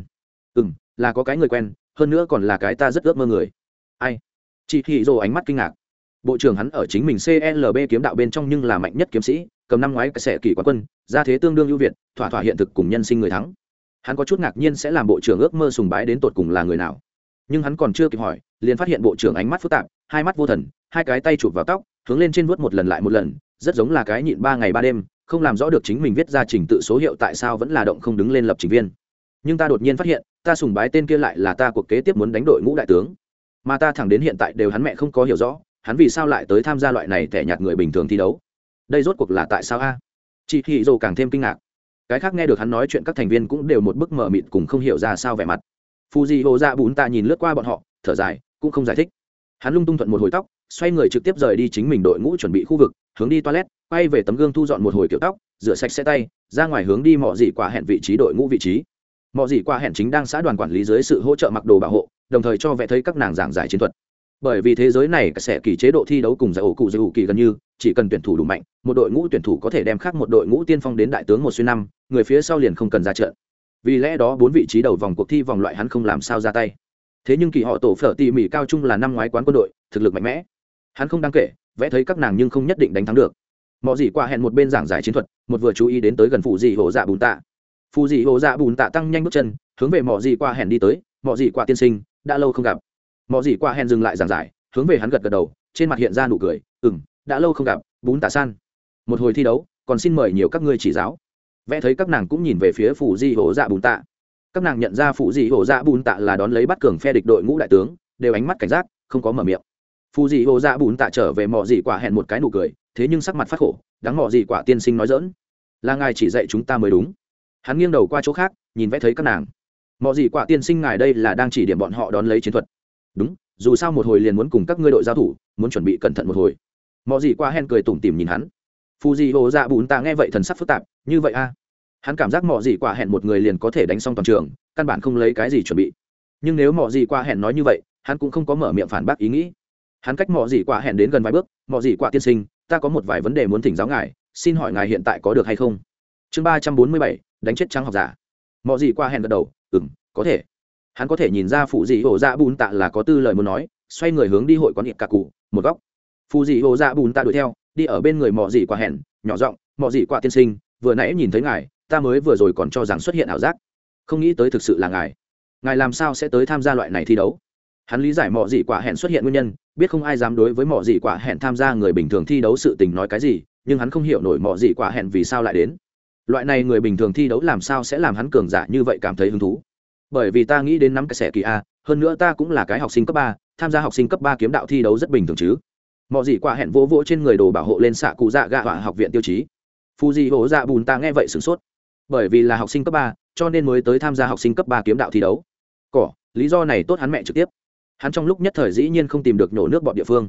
Là có cái người quen, hơn nữa còn là cái ta rất ước mơ người. Ai? Chị hì rồ ánh mắt kinh ngạc. Bộ trưởng hắn ở chính mình CLB kiếm đạo bên trong nhưng là mạnh nhất kiếm sĩ, cầm năm ngoái cái xẻ kỳ quán quân, gia thế tương đương ưu việt, thỏa hiện thực cùng nhân sinh người thắng. Hắn có chút ngạc nhiên sẽ làm bộ trưởng ước mơ sùng bái đến tột cùng là người nào, nhưng hắn còn chưa kịp hỏi, liền phát hiện bộ trưởng ánh mắt phức tạp, hai mắt vô thần, hai cái tay chụp vào tóc, hướng lên trên vuốt một lần lại một lần, rất giống là cái nhịn 3 ngày 3 đêm, không làm rõ được chính mình viết ra trình tự số hiệu tại sao vẫn là động không đứng lên lập trình viên. Nhưng ta đột nhiên phát hiện, ta sùng bái tên kia lại là ta cuộc kế tiếp muốn đánh đội ngũ đại tướng, mà ta thẳng đến hiện tại đều hắn mẹ không có hiểu rõ, hắn vì sao lại tới tham gia loại này tẻ nhạt người bình thường thi đấu. Đây rốt cuộc là tại sao a? Chị hì dồ càng thêm kinh ngạc. Cái khác nghe được hắn nói chuyện các thành viên cũng đều một bức mờ mịt cùng không hiểu ra sao vẻ mặt. Fuji hồ dạ bún ta nhìn lướt qua bọn họ, thở dài, cũng không giải thích. Hắn lung tung thuận một hồi tóc, xoay người trực tiếp rời đi chính mình đội ngũ chuẩn bị khu vực, hướng đi toilet, quay về tấm gương thu dọn một hồi kiểu tóc, rửa sạch sẽ tay, ra ngoài hướng đi mọ dị quả hẹn vị trí đội ngũ vị trí. Mọ dị quả hẹn chính đang xã đoàn quản lý dưới sự hỗ trợ mặc đồ bảo hộ, đồng thời cho vẽ thấy các nàng giảng giải chiến thuật. Bởi vì thế giới này sẽ kỳ chế độ thi đấu cùng giải ổ cụ kỳ gần như chỉ cần tuyển thủ đủ mạnh, một đội ngũ tuyển thủ có thể đem khác một đội ngũ tiên phong đến đại tướng 1/5, người phía sau liền không cần ra trận. Vì lẽ đó 4 vị trí đầu vòng cuộc thi vòng loại hắn không làm sao ra tay. Thế nhưng kỳ họ tổ phở tỉ mỉ cao trung là năm ngoái quán quân đội, thực lực mạnh mẽ. Hắn không đáng kể, vẽ thấy các nàng nhưng không nhất định đánh thắng được. Mọ gì qua hẹn một bên giảng giải chiến thuật, một vừa chú ý đến tới gần phụ dị hồ dạ bùn tạ. Phụ dị hồ dạ bùn tạ tăng nhanh bước chân, hướng về mọ gì qua hẹn đi tới. Mọ gì qua tiên sinh, đã lâu không gặp. Mọ gì qua hẹn dừng lại giảng giải, hướng về hắn gật gật đầu, trên mặt hiện ra nụ cười. Đã lâu không gặp, bún tạ san. Một hồi thi đấu, còn xin mời nhiều các ngươi chỉ giáo. Vẽ thấy các nàng cũng nhìn về phía phụ dị hồ dạ bùn tạ. Các nàng nhận ra phụ dị hồ dạ bùn tạ là đón lấy bắt cường phe địch đội ngũ đại tướng, đều ánh mắt cảnh giác, không có mở miệng. Phụ dị hồ dạ bùn tạ trở về mọ dị quả hẹn một cái nụ cười, thế nhưng sắc mặt phát khổ, đáng mọ dị quả tiên sinh nói dỡn, là ngài chỉ dạy chúng ta mới đúng. Hắn nghiêng đầu qua chỗ khác, nhìn vẽ thấy các nàng. Mọ dị quả tiên sinh ngài đây là đang chỉ điểm bọn họ đón lấy chiến thuật. Đúng, dù sao một hồi liền muốn cùng các ngươi đội giao thủ, muốn chuẩn bị cẩn thận một hồi. Mọ dị quả hẹn cười tủm tỉm nhìn hắn. Phụ dị hồ dạ bùn tạ nghe vậy thần sắc phức tạp, như vậy a? Hắn cảm giác mọ dị quả hẹn một người liền có thể đánh xong toàn trường, căn bản không lấy cái gì chuẩn bị. Nhưng nếu mọ dị quả hẹn nói như vậy, hắn cũng không có mở miệng phản bác ý nghĩ. Hắn cách mọ dị quả hẹn đến gần vài bước. Mọ dị quả tiên sinh, ta có một vài vấn đề muốn thỉnh giáo ngài, xin hỏi ngài hiện tại có được hay không? Chương 347, đánh chết trắng học giả. Mọ dị quả hẹn gật đầu, có thể. Hắn có thể nhìn ra phụ dị hồ dạ bùn tạ là có tư lời muốn nói, xoay người hướng đi hội quán nhiệt cả cụ một góc. Phụ dị hồ dạ bùn tạ đuổi theo, đi ở bên người mọ dị quả hẹn, nhỏ giọng, mọ dị quả tiên sinh, vừa nãy nhìn thấy ngài, ta mới vừa rồi còn cho rằng xuất hiện ảo giác, không nghĩ tới thực sự là ngài. Ngài làm sao sẽ tới tham gia loại này thi đấu? Hắn lý giải mọ dị quả hẹn xuất hiện nguyên nhân, biết không ai dám đối với mọ dị quả hẹn tham gia người bình thường thi đấu sự tình nói cái gì, nhưng hắn không hiểu nổi mọ dị quả hẹn vì sao lại đến. Loại này người bình thường thi đấu làm sao sẽ làm hắn cường giả như vậy cảm thấy hứng thú? Bởi vì ta nghĩ đến nắm cái xẻ kỳ a, hơn nữa ta cũng là cái học sinh cấp 3, tham gia học sinh cấp 3 kiếm đạo thi đấu rất bình thường chứ. Mọ dị quả hẹn vỗ vỗ trên người đồ bảo hộ lên xạ cụ dạ gạ hỏa học viện tiêu chí. Fuji hổ dạ bùn ta nghe vậy sửng sốt. Bởi vì là học sinh cấp 3, cho nên mới tới tham gia học sinh cấp 3 kiếm đạo thi đấu. Lý do này tốt hắn mẹ trực tiếp. Hắn trong lúc nhất thời dĩ nhiên không tìm được nhổ nước bọn địa phương.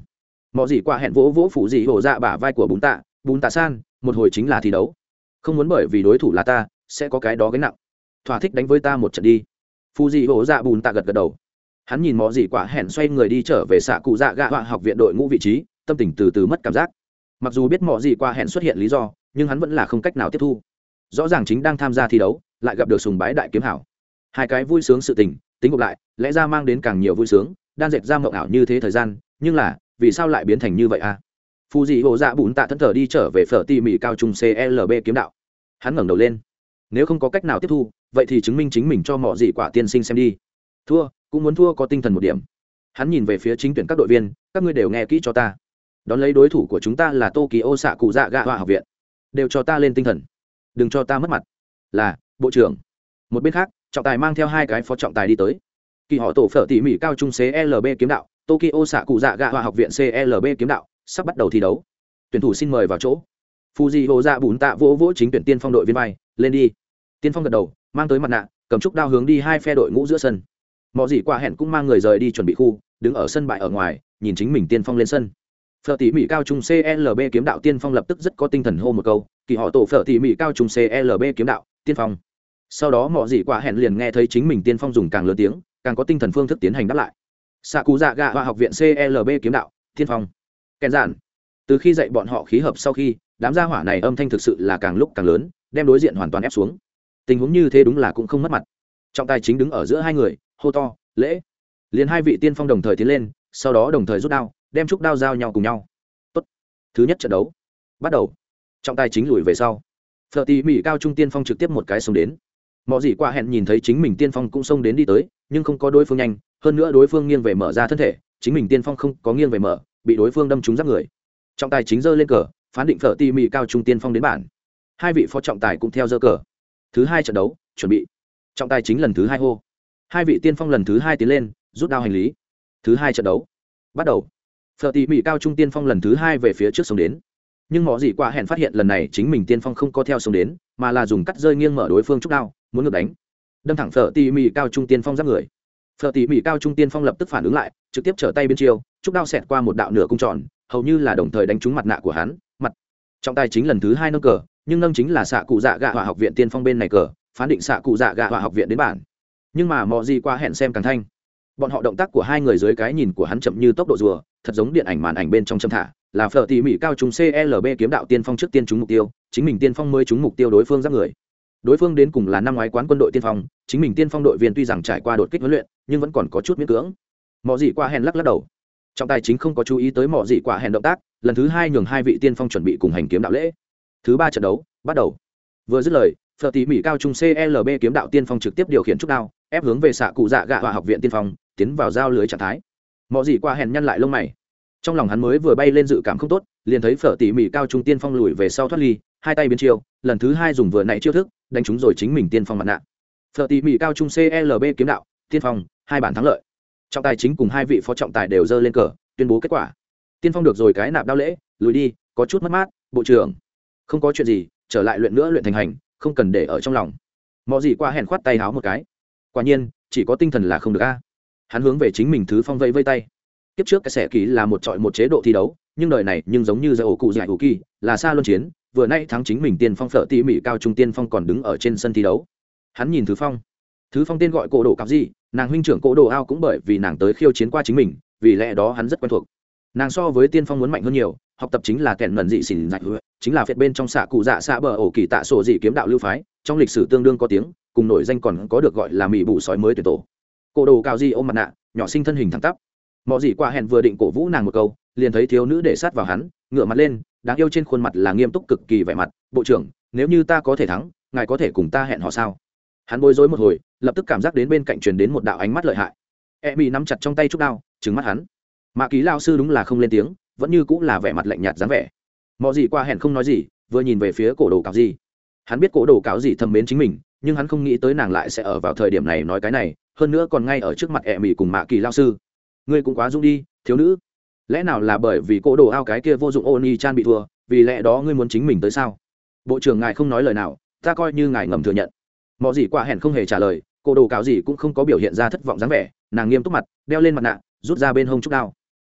mọi gì qua hẹn vỗ vỗ phụ dị hổ dạ bả vai của bún tạ san, một hồi chính là thi đấu, không muốn bởi vì đối thủ là ta sẽ có cái đó gánh nặng, thỏa thích đánh với ta một trận đi. Phụ dị hổ dạ bún tạ gật gật đầu. Hắn nhìn mọi gì quả hẹn xoay người đi trở về xạ cụ dạ gạ họa học viện đội ngũ vị trí, tâm tình từ từ mất cảm giác. Mặc dù biết mọi gì quả hẹn xuất hiện lý do, nhưng hắn vẫn là không cách nào tiếp thu. Rõ ràng chính đang tham gia thi đấu, lại gặp được sùng bái đại kiếm hảo. Hai cái vui sướng sự tình, tính ngược lại, lẽ ra mang đến càng nhiều vui sướng, đan dệt ra mộng ảo như thế thời gian, nhưng là, vì sao lại biến thành như vậy a? Phù dị hồ dạ bún tạ thân thở đi trở về phở tỉ mỉ cao trung CLB kiếm đạo. Hắn ngẩng đầu lên. Nếu không có cách nào tiếp thu, vậy thì chứng minh chính mình cho mọi gì quả tiên sinh xem đi. Thua, cũng muốn thua có tinh thần một điểm. Hắn nhìn về phía chính tuyển các đội viên, các ngươi đều nghe kỹ cho ta. Đón lấy đối thủ của chúng ta là Tokyo xạ cụ dạ gạ họa học viện. Đều cho ta lên tinh thần, đừng cho ta mất mặt. Là, bộ trưởng. Một bên khác, trọng tài mang theo hai cái phó trọng tài đi tới. Kỳ họ tổ phở tỉ mỉ cao trung CLB kiếm đạo, Tokyo xạ cụ dạ gạ họa học viện CLB kiếm đạo, sắp bắt đầu thi đấu. Tuyển thủ xin mời vào chỗ. Fuji dạ bún tạ vỗ vỗ chính tuyển tiên phong đội viên vai, lên đi. Tiên phong gật đầu, mang tới mặt nạ, cầm trúc đao hướng đi hai phe đội ngũ giữa sân. Mọi gì qua hẹn cũng mang người rời đi chuẩn bị khu, đứng ở sân bãi ở ngoài, nhìn chính mình tiên phong lên sân. Phở tỉ mỉ cao trung CLB kiếm đạo tiên phong lập tức rất có tinh thần hô một câu, kỳ họ tổ phở tỉ mỉ cao trung CLB kiếm đạo, tiên phong. Sau đó mọi gì qua hẹn liền nghe thấy chính mình tiên phong dùng càng lớn tiếng, càng có tinh thần phương thức tiến hành đáp lại. Xạ cụ dạ gạ họa học viện CLB kiếm đạo, tiên phong. Kèn giản. Từ khi dạy bọn họ khí hợp sau khi, đám gia hỏa này âm thanh thực sự là càng lúc càng lớn, đem đối diện hoàn toàn ép xuống. Tình huống như thế đúng là cũng không mất mặt. Trọng tài chính đứng ở giữa hai người, hô to, lễ. Liền hai vị tiên phong đồng thời tiến lên, sau đó đồng thời rút đao, đem trúc đao giao nhau cùng nhau. Tốt. Thứ nhất trận đấu bắt đầu. Trọng tài chính lùi về sau. Phở tỉ mỉ cao trung tiên phong trực tiếp một cái xông đến. Mọi gì qua hẹn nhìn thấy chính mình tiên phong cũng xông đến đi tới, nhưng không có đối phương nhanh, hơn nữa đối phương nghiêng về mở ra thân thể, chính mình tiên phong không có nghiêng về mở, bị đối phương đâm trúng giáp người. Trọng tài chính giơ lên cờ, phán định phở tỉ mỉ cao trung tiên phong đến bản. Hai vị phó trọng tài cũng theo giơ cờ. Thứ hai trận đấu, chuẩn bị. Trọng tài chính lần thứ hai hô. Hai vị tiên phong lần thứ hai tiến lên, rút đao hành lý. Thứ hai trận đấu bắt đầu. Phở tỉ mỉ cao trung tiên phong lần thứ hai về phía trước xông đến, nhưng mọi gì qua hẹn phát hiện lần này chính mình tiên phong không có theo xông đến, mà là dùng cắt rơi nghiêng mở đối phương trúc đao, muốn ngược đánh, đâm thẳng phở tỉ mỉ cao trung tiên phong giáp người. Phở tỉ mỉ cao trung tiên phong lập tức phản ứng lại, trực tiếp trở tay bên chiêu, trúc đao xẹt qua một đạo nửa cung tròn, hầu như là đồng thời đánh trúng mặt nạ của hắn. Mặt. Trọng tài chính lần thứ hai nâng cờ, nhưng nâng chính là xạ cụ dạ gạ họa học viện tiên phong bên này cờ, phán định xạ cụ dạ gạ họa học viện đến bản. Nhưng mà mọi gì qua hẹn xem càng thanh. Bọn họ động tác của hai người dưới cái nhìn của hắn chậm như tốc độ rùa, thật giống điện ảnh màn ảnh bên trong châm thả, là phở tỉ mỉ cao trung CLB kiếm đạo tiên phong trước tiên trúng mục tiêu, chính mình tiên phong mới trúng mục tiêu đối phương giáp người. Đối phương đến cùng là năm ngoái quán quân đội tiên phong, chính mình tiên phong đội viên tuy rằng trải qua đột kích huấn luyện, nhưng vẫn còn có chút miễn cưỡng. Mọi gì qua hẹn lắc lắc đầu. Trọng tài chính không có chú ý tới mọi gì qua hẹn động tác, lần thứ hai nhường hai vị tiên phong chuẩn bị cùng hành kiếm đạo lễ. Thứ ba trận đấu bắt đầu. Vừa dứt lời, phở tỉ mỉ cao trung CLB kiếm đạo tiên phong trực tiếp điều khiển trúc đao, ép hướng về xạ cụ dạ gạ họa học viện tiên phong, tiến vào giao lưới trạng thái. Mọi gì qua hẹn nhăn lại lông mày. Trong lòng hắn mới vừa bay lên dự cảm không tốt, liền thấy phở tỉ mỉ cao trung tiên phong lùi về sau thoát ly, hai tay biến chiêu, lần thứ hai dùng vừa nãy chiêu thức đánh trúng rồi chính mình tiên phong mặt nạ. Phở tỉ mỉ cao trung CLB kiếm đạo tiên phong, hai bản thắng lợi. Trọng tài chính cùng hai vị phó trọng tài đều giơ lên cờ, tuyên bố kết quả. Tiên phong được rồi cái nạp đao lễ, lùi đi, có chút mất mát, bộ trưởng. Không có chuyện gì, trở lại luyện nữa luyện thành hành, không cần để ở trong lòng. Mọi gì qua hẹn khoát tay háo một cái. Quả nhiên, chỉ có tinh thần là không được a. Hắn hướng về chính mình thứ phong vây vây tay. Kiếp trước cái xẻ kỳ là một trọi một chế độ thi đấu, nhưng đời này nhưng giống như giải ổ cụ giải ổ kỳ, là xa luân chiến, vừa nay thắng chính mình tiên phong phở tỉ mỉ cao trung tiên phong còn đứng ở trên sân thi đấu. Hắn nhìn thứ phong tên gọi cổ đồ cặp gì, nàng huynh trưởng cổ đồ ao cũng bởi vì nàng tới khiêu chiến qua chính mình, vì lẽ đó hắn rất quen thuộc. Nàng so với tiên phong muốn mạnh hơn nhiều, học tập chính là kèn mẩn dị xỉn dạy hứa, chính là phiệt bên trong xạ cụ dạ xạ bờ ổ kỳ tạ sổ dị kiếm đạo lưu phái, trong lịch sử tương đương có tiếng, cùng nổi danh còn có được gọi là mì bụ sói mới tuyển tổ. Cổ đồ cao gì ôm mặt nạ, nhỏ sinh thân hình thẳng tắp. Mọi gì qua hẹn vừa định cổ vũ nàng một câu, liền thấy thiếu nữ để sát vào hắn, ngửa mặt lên, đáng yêu trên khuôn mặt là nghiêm túc cực kỳ vẻ mặt. Bộ trưởng, nếu như ta có thể thắng, ngài có thể cùng ta hẹn hò sao? Hắn bối rối một hồi, lập tức cảm giác đến bên cạnh truyền đến một đạo ánh mắt lợi hại. Bị nắm chặt trong tay trúc đao, trừng mắt hắn. Mạ Ký lao sư đúng là không lên tiếng, vẫn như cũng là vẻ mặt lạnh nhạt dáng vẻ. Mọi gì qua hẹn không nói gì, vừa nhìn về phía cổ đồ cáo gì. Hắn biết cổ đồ cáo gì thầm mến chính mình, nhưng hắn không nghĩ tới nàng lại sẽ ở vào thời điểm này nói cái này, hơn nữa còn ngay ở trước mặt cùng Mạ Kỳ lao sư. Ngươi cũng quá dũng đi, thiếu nữ. Lẽ nào là bởi vì cổ đồ ao cái kia vô dụng Oni Chan bị thua, vì lẽ đó ngươi muốn chính mình tới sao? Bộ trưởng ngài không nói lời nào, ta coi như ngài ngầm thừa nhận. Mọi gì qua hẹn không hề trả lời, cổ đồ cáo gì cũng không có biểu hiện ra thất vọng dáng vẻ, nàng nghiêm túc mặt, đeo lên mặt nạ, rút ra bên hông trúc đao.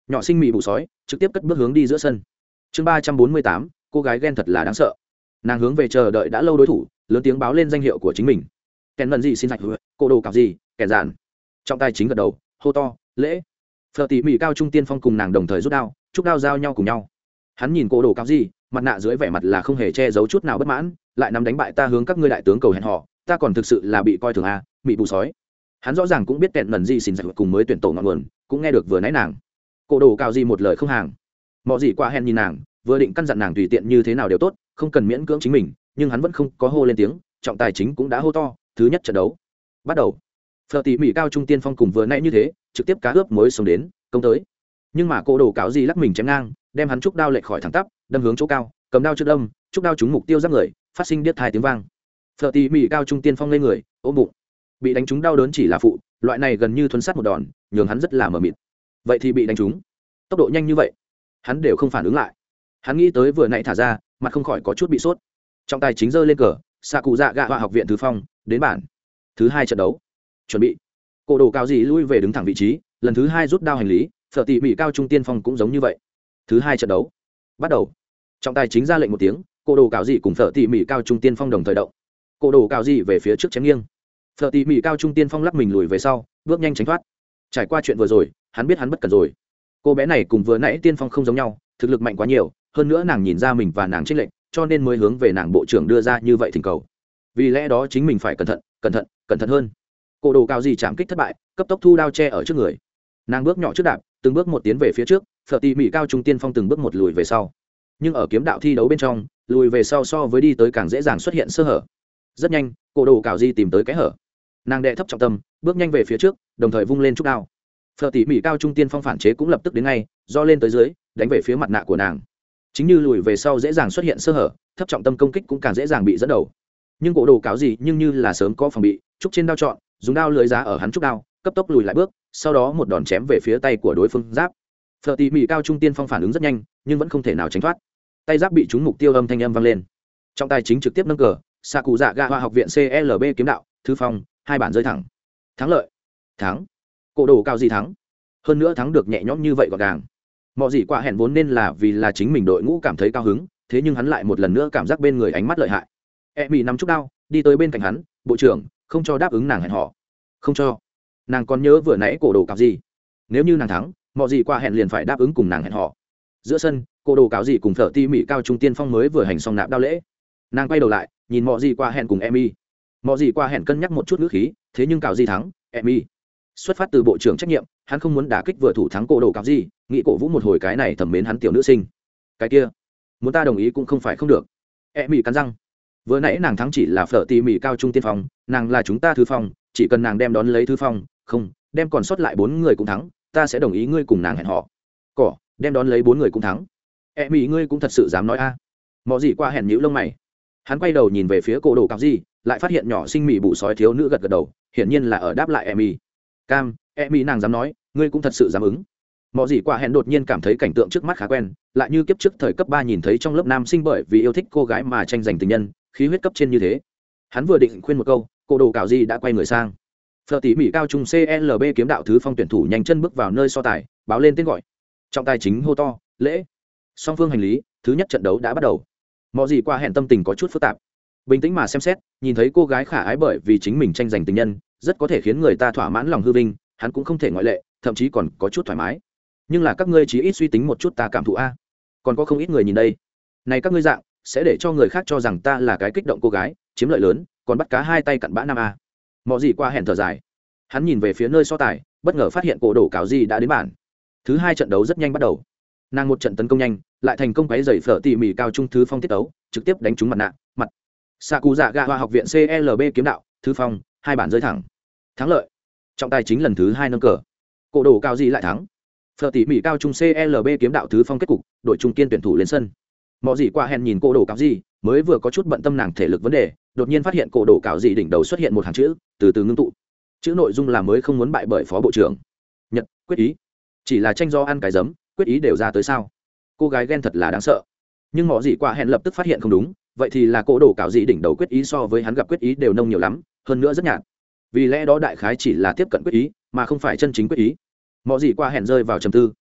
nhỏ sinh mị bụ sói trực tiếp cất bước hướng đi giữa sân. Chương 348, cô gái ghen thật là đáng sợ. Nàng hướng về chờ đợi đã lâu đối thủ, lớn tiếng báo lên danh hiệu của chính mình. Kèn lần gì xin sạch hứa, cô đồ cào gì, kèn giản. Trọng tài chính gật đầu, hô to, lễ. Phở tỉ mỉ cao trung tiên phong cùng nàng đồng thời rút đao, chúc đao giao nhau cùng nhau. Hắn nhìn cô đồ cào gì, mặt nạ dưới vẻ mặt là không hề che giấu chút nào bất mãn, lại nắm đánh bại ta hướng các ngươi đại tướng cầu hẹn họ, ta còn thực sự là bị coi thường a, mị bù sói. Hắn rõ ràng cũng biết kẹn lần gì xin sạch cùng mới tuyển tổ ngọn nguồn, cũng nghe được vừa nãy nàng. Cô đồ cào gì một lời không hàng. Mọi gì qua hẹn nhìn nàng, vừa định căn dặn nàng tùy tiện như thế nào đều tốt, không cần miễn cưỡng chính mình, nhưng hắn vẫn không có hô lên tiếng. Trọng tài chính cũng đã hô to, thứ nhất trận đấu bắt đầu. Phở tỉ mỉ cao trung tiên phong cùng vừa nãy như thế, trực tiếp cá ướp mới sống đến công tới, nhưng mà cô đồ cáo gì lắc mình chém ngang, đem hắn trúc đao lệch khỏi thẳng tắp, đâm hướng chỗ cao, cầm đao trước đâm, trúc đao trúng mục tiêu giáp người, phát sinh điếc thai tiếng vang. Phở tỉ mỉ cao trung tiên phong lên người, ôm bụng, bị đánh trúng đau đớn chỉ là phụ, loại này gần như thuần sát một đòn, nhường hắn rất là mờ mịt. Vậy thì bị đánh trúng, tốc độ nhanh như vậy, hắn đều không phản ứng lại. Hắn nghĩ tới vừa nãy thả ra, mặt không khỏi có chút bị sốt. Trọng tài chính giơ lên cờ, xạ cụ dạ gạ họa học viện thứ phong đến bản thứ hai trận đấu chuẩn bị. Cổ đồ cao gì lui về đứng thẳng vị trí, lần thứ hai rút đao hành lý. Phở tỉ mỉ cao trung tiên phong cũng giống như vậy. Thứ hai trận đấu bắt đầu. Trọng tài chính ra lệnh một tiếng, cổ đồ cao gì cùng phở tỉ mỉ cao trung tiên phong đồng thời động. Cổ đồ cao gì về phía trước chém nghiêng, phở tỉ mỉ cao trung tiên phong lắc mình lùi về sau, bước nhanh tránh thoát. Trải qua chuyện vừa rồi, hắn biết hắn bất cần rồi. Cô bé này cùng vừa nãy tiên phong không giống nhau, thực lực mạnh quá nhiều, hơn nữa nàng nhìn ra mình và nàng chênh lệch, cho nên mới hướng về nàng bộ trưởng đưa ra như vậy thỉnh cầu. Vì lẽ đó chính mình phải cẩn thận hơn. Cổ đồ cao gì chạm kích thất bại, cấp tốc thu đao che ở trước người. Nàng bước nhỏ trước đạp, từng bước một tiến về phía trước. Phở tỉ mỉ cao trung tiên phong từng bước một lùi về sau, nhưng ở kiếm đạo thi đấu bên trong, lùi về sau so với đi tới càng dễ dàng xuất hiện sơ hở. Rất nhanh, cổ đồ cao gì tìm tới cái hở, nàng đệ thấp trọng tâm, bước nhanh về phía trước, đồng thời vung lên trúc đao. Phở tỉ mỉ cao trung tiên phong phản chế cũng lập tức đến ngay, do lên tới dưới, đánh về phía mặt nạ của nàng. Chính như lùi về sau dễ dàng xuất hiện sơ hở, thấp trọng tâm công kích cũng càng dễ dàng bị dẫn đầu. Nhưng cổ đồ cáo gì nhưng như là sớm có phòng bị, trúc trên đao chọn, dùng đao lưới giá ở hắn trúc đao, cấp tốc lùi lại bước, sau đó một đòn chém về phía tay của đối phương giáp. Phở tỉ mỉ cao trung tiên phong phản ứng rất nhanh, nhưng vẫn không thể nào tránh thoát. Tay giáp bị trúng mục tiêu, âm thanh âm vang lên. Trọng tài chính trực tiếp nâng cờ, xạ cụ dạ gạ hoa học viện CLB kiếm đạo thứ phong, hai bản rơi thẳng. Thắng lợi. Thắng. Cổ đồ cao gì thắng. Hơn nữa thắng được nhẹ nhõm như vậy gọn gàng. Mọi gì quả hẹn vốn nên là vì là chính mình đội ngũ cảm thấy cao hứng, thế nhưng hắn lại một lần nữa cảm giác bên người ánh mắt lợi hại. Mỹ nắm trúc đao, đi tới bên cạnh hắn, bộ trưởng, không cho đáp ứng nàng hẹn họ. Không cho. Nàng còn nhớ vừa nãy cổ đồ cáo gì. Nếu như nàng thắng, mọi gì quả hẹn liền phải đáp ứng cùng nàng hẹn họ. Giữa sân, cổ đồ cáo gì cùng Phở tỉ mỉ cao trung tiên phong mới vừa hành xong nạp đao lễ. Nàng quay đầu lại, nhìn mọi gì quả hẹn cùng Emmy. Mọi gì quả hẹn cân nhắc một chút ngữ khí, thế nhưng cáo gì thắng, Emmy. Xuất phát từ bộ trưởng trách nhiệm, hắn không muốn đả kích vừa thủ thắng cổ đồ cáo gì, nghĩ cổ vũ một hồi cái này thẩm mến hắn tiểu nữ sinh. Cái kia, muốn ta đồng ý cũng không phải không được. Emmy cắn răng. Vừa nãy nàng thắng chỉ là Phở tỉ mỉ cao trung tiên phong, nàng là chúng ta thứ phong, chỉ cần nàng đem đón lấy thứ phong, không, đem còn sót lại 4 người cũng thắng, ta sẽ đồng ý ngươi cùng nàng hẹn họ. Cỏ, đem đón lấy 4 người cũng thắng. Emmy ngươi cũng thật sự dám nói a? Mọi gì qua hẹn nhíu lông mày. Hắn quay đầu nhìn về phía cổ đồ cáo gì, lại phát hiện nhỏ sinh mỉ bụ sói thiếu nữ gật gật đầu, hiển nhiên là ở đáp lại Emmy. Cam, Emmy nàng dám nói, ngươi cũng thật sự dám ứng. Mọi gì quả hẹn đột nhiên cảm thấy cảnh tượng trước mắt khá quen, lại như kiếp trước thời cấp 3 nhìn thấy trong lớp nam sinh bởi vì yêu thích cô gái mà tranh giành tình nhân, khí huyết cấp trên như thế. Hắn vừa định khuyên một câu, cổ đồ cào gì đã quay người sang. Phở tỉ mỉ cao trung CLB kiếm đạo thứ phong tuyển thủ nhanh chân bước vào nơi so tài, báo lên tên gọi. Trọng tài chính hô to, lễ. Song phương hành lý, thứ nhất trận đấu đã bắt đầu. Mọi gì quả hẹn tâm tình có chút phức tạp. Bình tĩnh mà xem xét, nhìn thấy cô gái khả ái bởi vì chính mình tranh giành tình nhân, rất có thể khiến người ta thỏa mãn lòng hư vinh, hắn cũng không thể ngoại lệ, thậm chí còn có chút thoải mái. Nhưng là các ngươi chỉ ít suy tính một chút ta cảm thụ a, còn có không ít người nhìn đây. Này các ngươi dạng sẽ để cho người khác cho rằng ta là cái kích động cô gái, chiếm lợi lớn, còn bắt cá hai tay cặn bã nam a. Mọi gì qua hẹn thở dài, hắn nhìn về phía nơi so tài, bất ngờ phát hiện cổ đồ cáo gì đã đến bản. Thứ hai trận đấu rất nhanh bắt đầu. Nàng một trận tấn công nhanh, lại thành công quấy rầy Phở tỉ mỉ cao trung thứ phong tiết tấu, trực tiếp đánh trúng mặt nạ, mặt. Xạ cụ dạ gạ hoa học viện CLB kiếm đạo thứ phong, hai bản rơi thẳng. Thắng lợi. Trọng tài chính lần thứ 2 nâng cờ. Cổ đồ cao gì lại thắng. Phở tỉ mỉ cao trung CLB kiếm đạo thứ phong kết cục, đội trung kiên tuyển thủ lên sân. Mọi gì qua hẹn nhìn cổ đồ cao gì, mới vừa có chút bận tâm nàng thể lực vấn đề, đột nhiên phát hiện cổ đồ cao gì đỉnh đầu xuất hiện một hàng chữ, từ từ ngưng tụ. Chữ nội dung là mới không muốn bại bởi phó bộ trưởng. Nhật, quyết ý. Chỉ là tranh do ăn cái giấm, quyết ý đều ra tới sao? Cô gái ghen thật là đáng sợ. Nhưng mọi gì qua hẹn lập tức phát hiện không đúng, vậy thì là cổ đồ cao gì đỉnh đầu quyết ý so với hắn gặp quyết ý đều nông nhiều lắm, hơn nữa rất nhạt. Vì lẽ đó đại khái chỉ là tiếp cận quyết ý, mà không phải chân chính quyết ý. Mọi gì qua hẹn rơi vào trầm tư.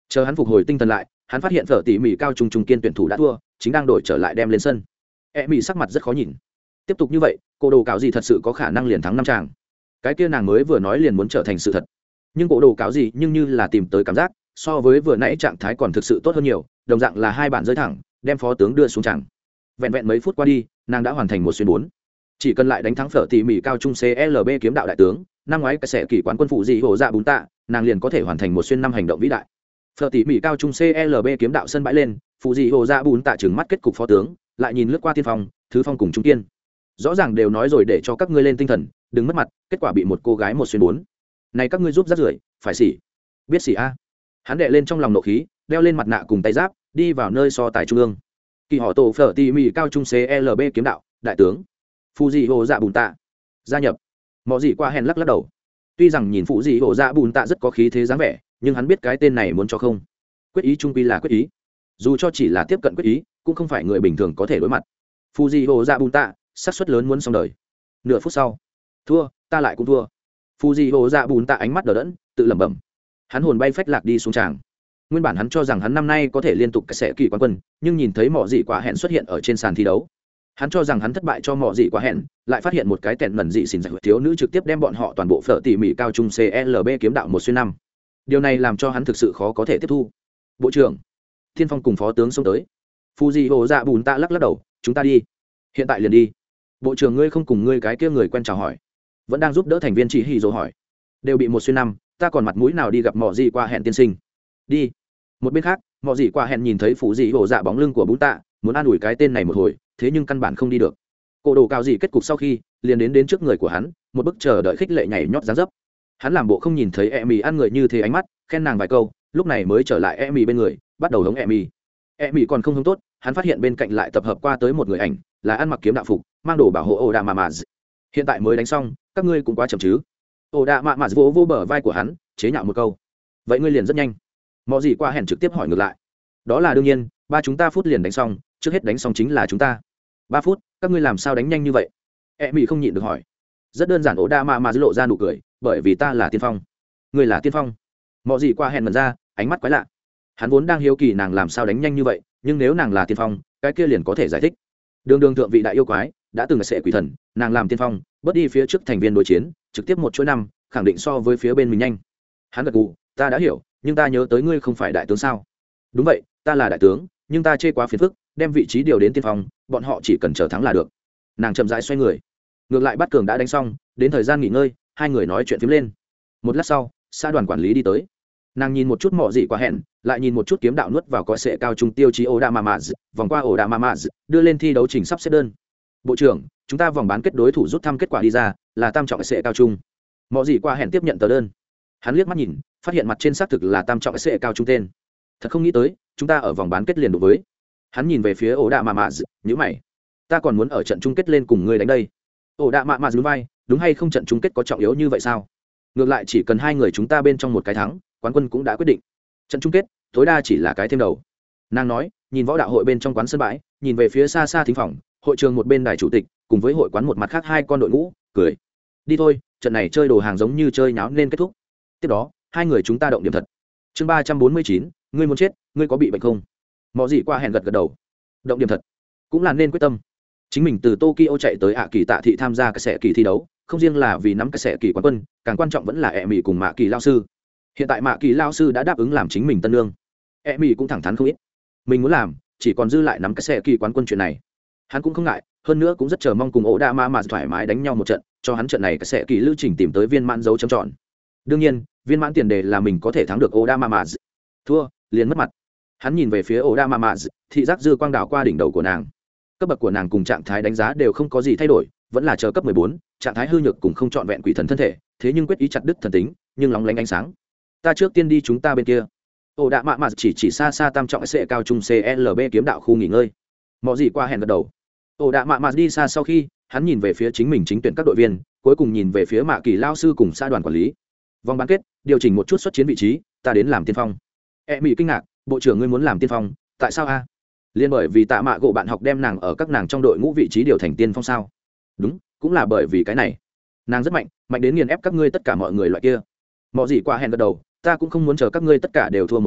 Chờ hắn phục hồi tinh thần lại, hắn phát hiện phở tỉ mỉ cao trung trung kiên tuyển thủ đã thua, chính đang đổi trở lại đem lên sân. Mỹ sắc mặt rất khó nhìn. Tiếp tục như vậy, cô đồ cáo gì thật sự có khả năng liền thắng 5 tràng. Cái kia nàng mới vừa nói liền muốn trở thành sự thật. Nhưng cô đồ cáo gì nhưng như là tìm tới cảm giác, so với vừa nãy trạng thái còn thực sự tốt hơn nhiều, đồng dạng là hai bạn rơi thẳng, đem phó tướng đưa xuống tràng. Vẹn vẹn mấy phút qua đi, nàng đã hoàn thành một xuyên 4. Chỉ cần lại đánh thắng phở tỉ mỉ cao trung CLB kiếm đạo đại tướng, năm ngoái cái sẽ kỳ quán quân phụ gì hổ dạ bún tạ, nàng liền có thể hoàn thành một xuyên 5 hành động vĩ đại. Phở tỉ mỉ cao trung CLB kiếm đạo sân bãi lên, phụ gì hổ dạ bún tạ trừng mắt kết cục phó tướng, lại nhìn lướt qua tiên phong, thứ phong cùng trung kiên. Rõ ràng đều nói rồi để cho các ngươi lên tinh thần, đừng mất mặt, kết quả bị một cô gái một xuyên 4. Này các ngươi giúp rát rưởi, phải xỉ. Biết xỉ a. Hắn đệ lên trong lòng nộ khí, đeo lên mặt nạ cùng tay giáp, đi vào nơi so tài trung ương. Kỳ họ tổ phở tỉ mỉ cao trung CLB kiếm đạo, đại tướng phụ dị hồ dạ bùn tạ gia nhập. Mọi gì qua hèn lắc lắc đầu. Tuy rằng nhìn phụ dị hồ dạ bùn tạ rất có khí thế dáng vẻ, nhưng hắn biết cái tên này muốn cho không quyết ý trung quy là quyết ý, dù cho chỉ là tiếp cận quyết ý cũng không phải người bình thường có thể đối mặt. Phụ dị hồ dạ bùn tạ xác suất lớn muốn xong đời. Nửa phút sau, thua, ta lại cũng thua. Phụ dị hồ dạ bùn tạ ánh mắt đờ đẫn, tự lẩm bẩm. Hắn hồn bay phách lạc đi xuống tràng. Nguyên bản hắn cho rằng hắn năm nay có thể liên tục cái sẽ kỳ quán quân, nhưng nhìn thấy mọi gì quả hẹn xuất hiện ở trên sàn thi đấu, hắn cho rằng hắn thất bại cho mọi gì quá hẹn, lại phát hiện một cái tẹn mẩn dị xỉn giải thiếu nữ trực tiếp đem bọn họ toàn bộ phở tỉ mỉ cao trung CLB kiếm đạo 1/5. Điều này làm cho hắn thực sự khó có thể tiếp thu. Bộ trưởng Thiên Phong cùng phó tướng xông tới. Fuji hồ dạ bùn tạ lắc lắc đầu, chúng ta đi, hiện tại liền đi. Bộ trưởng ngươi không cùng ngươi cái kia người quen chào hỏi, vẫn đang giúp đỡ thành viên chỉ hì rồi hỏi, đều bị 1/5, ta còn mặt mũi nào đi gặp mọi gì qua hẹn tiên sinh. Đi. Một bên khác, mọi gì qua hẹn nhìn thấy Fuji hồ dạ bóng lưng của bún tạ, muốn an ủi cái tên này một hồi, thế nhưng căn bản không đi được. Cổ đồ cao gì kết cục sau khi liền đến trước người của hắn, một bức chờ đợi khích lệ nhảy nhót dáng dấp. Hắn làm bộ không nhìn thấy Emi ăn người như thế ánh mắt, khen nàng vài câu, lúc này mới trở lại Emi bên người, bắt đầu hống Emi. Emi còn không hống tốt, hắn phát hiện bên cạnh lại tập hợp qua tới một người ảnh, là ăn mặc kiếm đạo phục, mang đồ bảo hộ Oda Mamaz. Hiện tại mới đánh xong, các ngươi cũng quá chậm chứ? Oda Mamaz vỗ bờ vai của hắn, chế nhạo một câu. Vậy ngươi liền rất nhanh. Mọi gì qua hẹn trực tiếp hỏi ngược lại. Đó là đương nhiên, ba chúng ta phút liền đánh xong, trước hết đánh xong chính là chúng ta. 3 phút, các ngươi làm sao đánh nhanh như vậy? Mỹ không nhịn được hỏi. Rất đơn giản, Oda mà lộ ra nụ cười, bởi vì ta là tiên phong. Ngươi là tiên phong? Mọi gì qua hẹn mần ra, ánh mắt quái lạ. Hắn vốn đang hiếu kỳ nàng làm sao đánh nhanh như vậy, nhưng nếu nàng là tiên phong, cái kia liền có thể giải thích. Đường thượng vị đại yêu quái, đã từng là sẽ quỷ thần, nàng làm tiên phong, bớt đi phía trước thành viên đối chiến, trực tiếp 1/5, khẳng định so với phía bên mình nhanh. Hắn gật gù, ta đã hiểu, nhưng ta nhớ tới ngươi không phải đại tướng sao? Đúng vậy, ta là đại tướng, nhưng ta chê quá phiền phức, đem vị trí điều đến tiên phong, bọn họ chỉ cần chờ thắng là được. Nàng chậm rãi xoay người, ngược lại bắt cường đã đánh xong, đến thời gian nghỉ ngơi, hai người nói chuyện phím lên. Một lát sau, xã đoàn quản lý đi tới. Nàng nhìn một chút Mọ Dị Qua hẹn, lại nhìn một chút kiếm đạo nuốt vào coi sệ cao trung tiêu chí Oda Mamaz, vòng qua Oda Mamaz, đưa lên thi đấu trình sắp xếp đơn. Bộ trưởng, chúng ta vòng bán kết đối thủ rút thăm kết quả đi ra, là tam trọng sệ cao trung. Mọ Dị Qua hẹn tiếp nhận tờ đơn. Hắn liếc mắt nhìn, phát hiện mặt trên xác thực là tam trọng sệ cao trung tên. Thật không nghĩ tới, chúng ta ở vòng bán kết liền đối với. Hắn nhìn về phía Oda Mamaz, nhíu mày. Ta còn muốn ở trận chung kết lên cùng ngươi đánh đây. Oda Mamaz nhún vai, đúng hay không, trận chung kết có trọng yếu như vậy sao? Ngược lại chỉ cần hai người chúng ta bên trong một cái thắng, quán quân cũng đã quyết định. Trận chung kết tối đa chỉ là cái thêm đầu. Nàng nói, nhìn võ đạo hội bên trong quán sân bãi, nhìn về phía xa xa thính phòng, hội trường một bên đài chủ tịch, cùng với hội quán một mặt khác hai con đội ngũ, cười. Đi thôi, trận này chơi đồ hàng giống như chơi nháo nên kết thúc. Tiếp đó, hai người chúng ta động điểm thật. Chương 349, ngươi muốn chết, ngươi có bị bệnh không? Mọ Dị Qua hẹn gật đầu. Động điểm thật, cũng là nên quyết tâm. Chính mình từ Tokyo chạy tới Kỳ Tạ thị tham gia cái sẽ kỳ thi đấu, không riêng là vì nắm cái sẽ kỳ quán quân, càng quan trọng vẫn là Mỹ cùng Mạ Kỳ lao sư. Hiện tại Mạ Kỳ lao sư đã đáp ứng làm chính mình tân lương. Mỹ cũng thẳng thắn không ít. Mình muốn làm, chỉ còn dư lại nắm cái sẽ kỳ quán quân chuyện này. Hắn cũng không ngại, hơn nữa cũng rất chờ mong cùng Oda mà thoải mái đánh nhau một trận, cho hắn trận này cái sẽ kỳ lưu trình tìm tới viên mãn dấu chấm tròn. Đương nhiên, viên mãn tiền đề là mình có thể thắng được Oda mà thua, liền mất mặt. Hắn nhìn về phía Oda mà thị giác dư quang đảo qua đỉnh đầu của nàng. Cấp bậc của nàng cùng trạng thái đánh giá đều không có gì thay đổi, vẫn là chờ cấp 14, trạng thái hư nhược cùng không trọn vẹn quỷ thần thân thể, thế nhưng quyết ý chặt đứt thần tính, nhưng lóng lánh ánh sáng. Ta trước tiên đi, chúng ta bên kia. Oda mà chỉ xa xa tam trọng sẽ cao trung CLB kiếm đạo khu nghỉ ngơi. Mọ Dị Qua hẹn gật đầu. Oda mà đi xa sau khi, hắn nhìn về phía chính mình chính tuyển các đội viên, cuối cùng nhìn về phía Mạ Kỳ lao sư cùng xã đoàn quản lý. Vòng bán kết, điều chỉnh một chút xuất chiến vị trí, ta đến làm tiên phong. Mỹ kinh ngạc, bộ trưởng ngươi muốn làm tiên phong, tại sao a? Liên bởi vì Tạ Mạ Gỗ bạn học đem nàng ở các nàng trong đội ngũ vị trí điều thành tiên phong sao? Đúng, cũng là bởi vì cái này. Nàng rất mạnh, mạnh đến nghiền ép các ngươi tất cả mọi người loại kia. Mọ Dị Qua hẹn gật đầu, ta cũng không muốn chờ các ngươi tất cả đều thua một lần,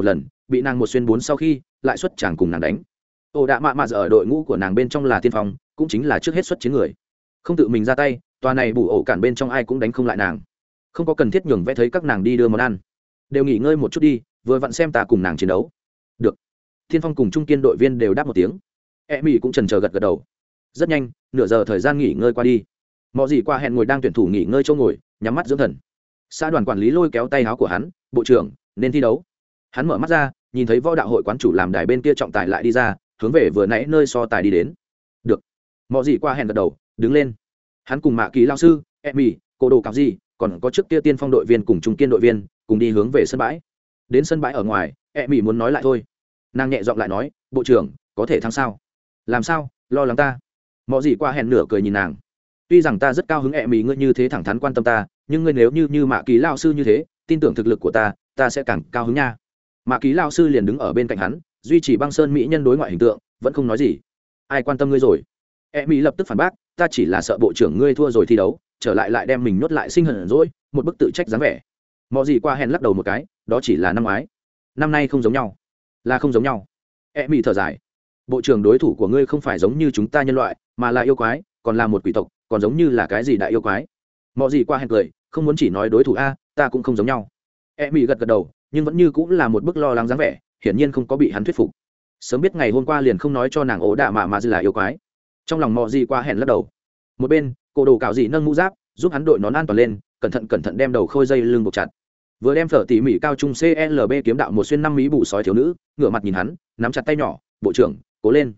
bị nàng một xuyên bốn sau khi lại xuất chàng cùng nàng đánh. Ổ đạ mạ mạ ở đội ngũ của nàng bên trong là tiên phong, cũng chính là trước hết xuất chiến người, không tự mình ra tay, tòa này bù ổ cản bên trong ai cũng đánh không lại nàng, không có cần thiết nhường vẽ thấy các nàng đi đưa món ăn, đều nghỉ ngơi một chút đi, vừa vặn xem ta cùng nàng chiến đấu. Được. Tiên phong cùng trung kiên đội viên đều đáp một tiếng. Mỹ cũng chần chờ gật gật đầu. Rất nhanh, nửa giờ thời gian nghỉ ngơi qua đi, mọi gì qua hẹn ngồi đang tuyển thủ nghỉ ngơi chỗ ngồi, nhắm mắt dưỡng thần. Xã đoàn quản lý lôi kéo tay áo của hắn, bộ trưởng nên thi đấu. Hắn mở mắt ra, nhìn thấy võ đạo hội quán chủ làm đài bên kia trọng tài lại đi ra, hướng về vừa nãy nơi so tài đi đến. Được. Mọi gì qua hẹn gật đầu, đứng lên. Hắn cùng Mạ Kỳ lao sư, Mỹ, cô đồ cào gì, còn có trước kia tiên phong đội viên cùng trung kiên đội viên, cùng đi hướng về sân bãi. Đến sân bãi ở ngoài, Mỹ muốn nói lại thôi. Nàng nhẹ giọng lại nói, bộ trưởng có thể thắng sao? Làm sao? Lo lắng ta? Mọi gì qua hẹn nửa cười nhìn nàng. Tuy rằng ta rất cao hứng Mỹ ngươi như thế thẳng thắn quan tâm ta, nhưng ngươi nếu như Mạ Kỳ lao sư như thế, tin tưởng thực lực của ta sẽ càng cao hứng nha. Mạ Kỳ lao sư liền đứng ở bên cạnh hắn, duy trì băng sơn mỹ nhân đối ngoại hình tượng, vẫn không nói gì. Ai quan tâm ngươi rồi? Mỹ lập tức phản bác, ta chỉ là sợ bộ trưởng ngươi thua rồi thi đấu, trở lại đem mình nhốt lại sinh hận rồi, một bức tự trách dáng vẻ. Mọi gì qua hẹn lắc đầu một cái, đó chỉ là năm ngoái, năm nay không giống nhau, là không giống nhau. Mỹ thở dài, bộ trưởng đối thủ của ngươi không phải giống như chúng ta nhân loại, mà là yêu quái, còn là một quỷ tộc, còn giống như là cái gì đại yêu quái. Mọi gì qua hẹn cười, không muốn chỉ nói đối thủ a, ta cũng không giống nhau. Mỹ gật đầu, nhưng vẫn như cũng là một bức lo lắng dáng vẻ, hiển nhiên không có bị hắn thuyết phục. Sớm biết ngày hôm qua liền không nói cho nàng ố đạ mà là yêu quái. Trong lòng mọi gì qua hẹn lắc đầu. Một bên, cô đồ cạo dị nâng mũ giáp, giúp hắn đội nón an toàn lên, cẩn thận đem đầu khôi dây lưng buộc chặt. Vừa đem phở tỉ mỉ cao trung CLB kiếm đạo một xuyên năm mí bù sói thiếu nữ, ngửa mặt nhìn hắn, nắm chặt tay nhỏ, bộ trưởng cố lên.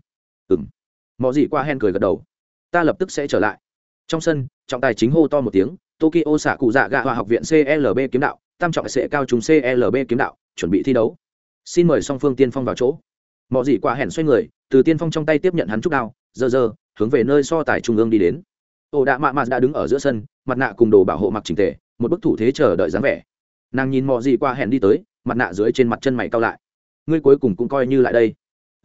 Mọi gì qua hẹn cười gật đầu. Ta lập tức sẽ trở lại. Trong sân, trọng tài chính hô to một tiếng, Tokyo xạ cụ dạ gạ hòa học viện CLB kiếm đạo, tam trọng sẽ cao trung CLB kiếm đạo, chuẩn bị thi đấu. Xin mời song phương tiên phong vào chỗ. Mọi gì qua hẹn xoay người, từ tiên phong trong tay tiếp nhận hắn trúc đao, giơ hướng về nơi so tài trung ương đi đến. Ổ đạ mạ đã đứng ở giữa sân, mặt nạ cùng đồ bảo hộ mặc chỉnh tề, một bức thủ thế chờ đợi dáng vẻ. Nàng nhìn mọi gì qua hẹn đi tới, mặt nạ dưới trên mặt chân mày cau lại. Ngươi cuối cùng cũng coi như lại đây.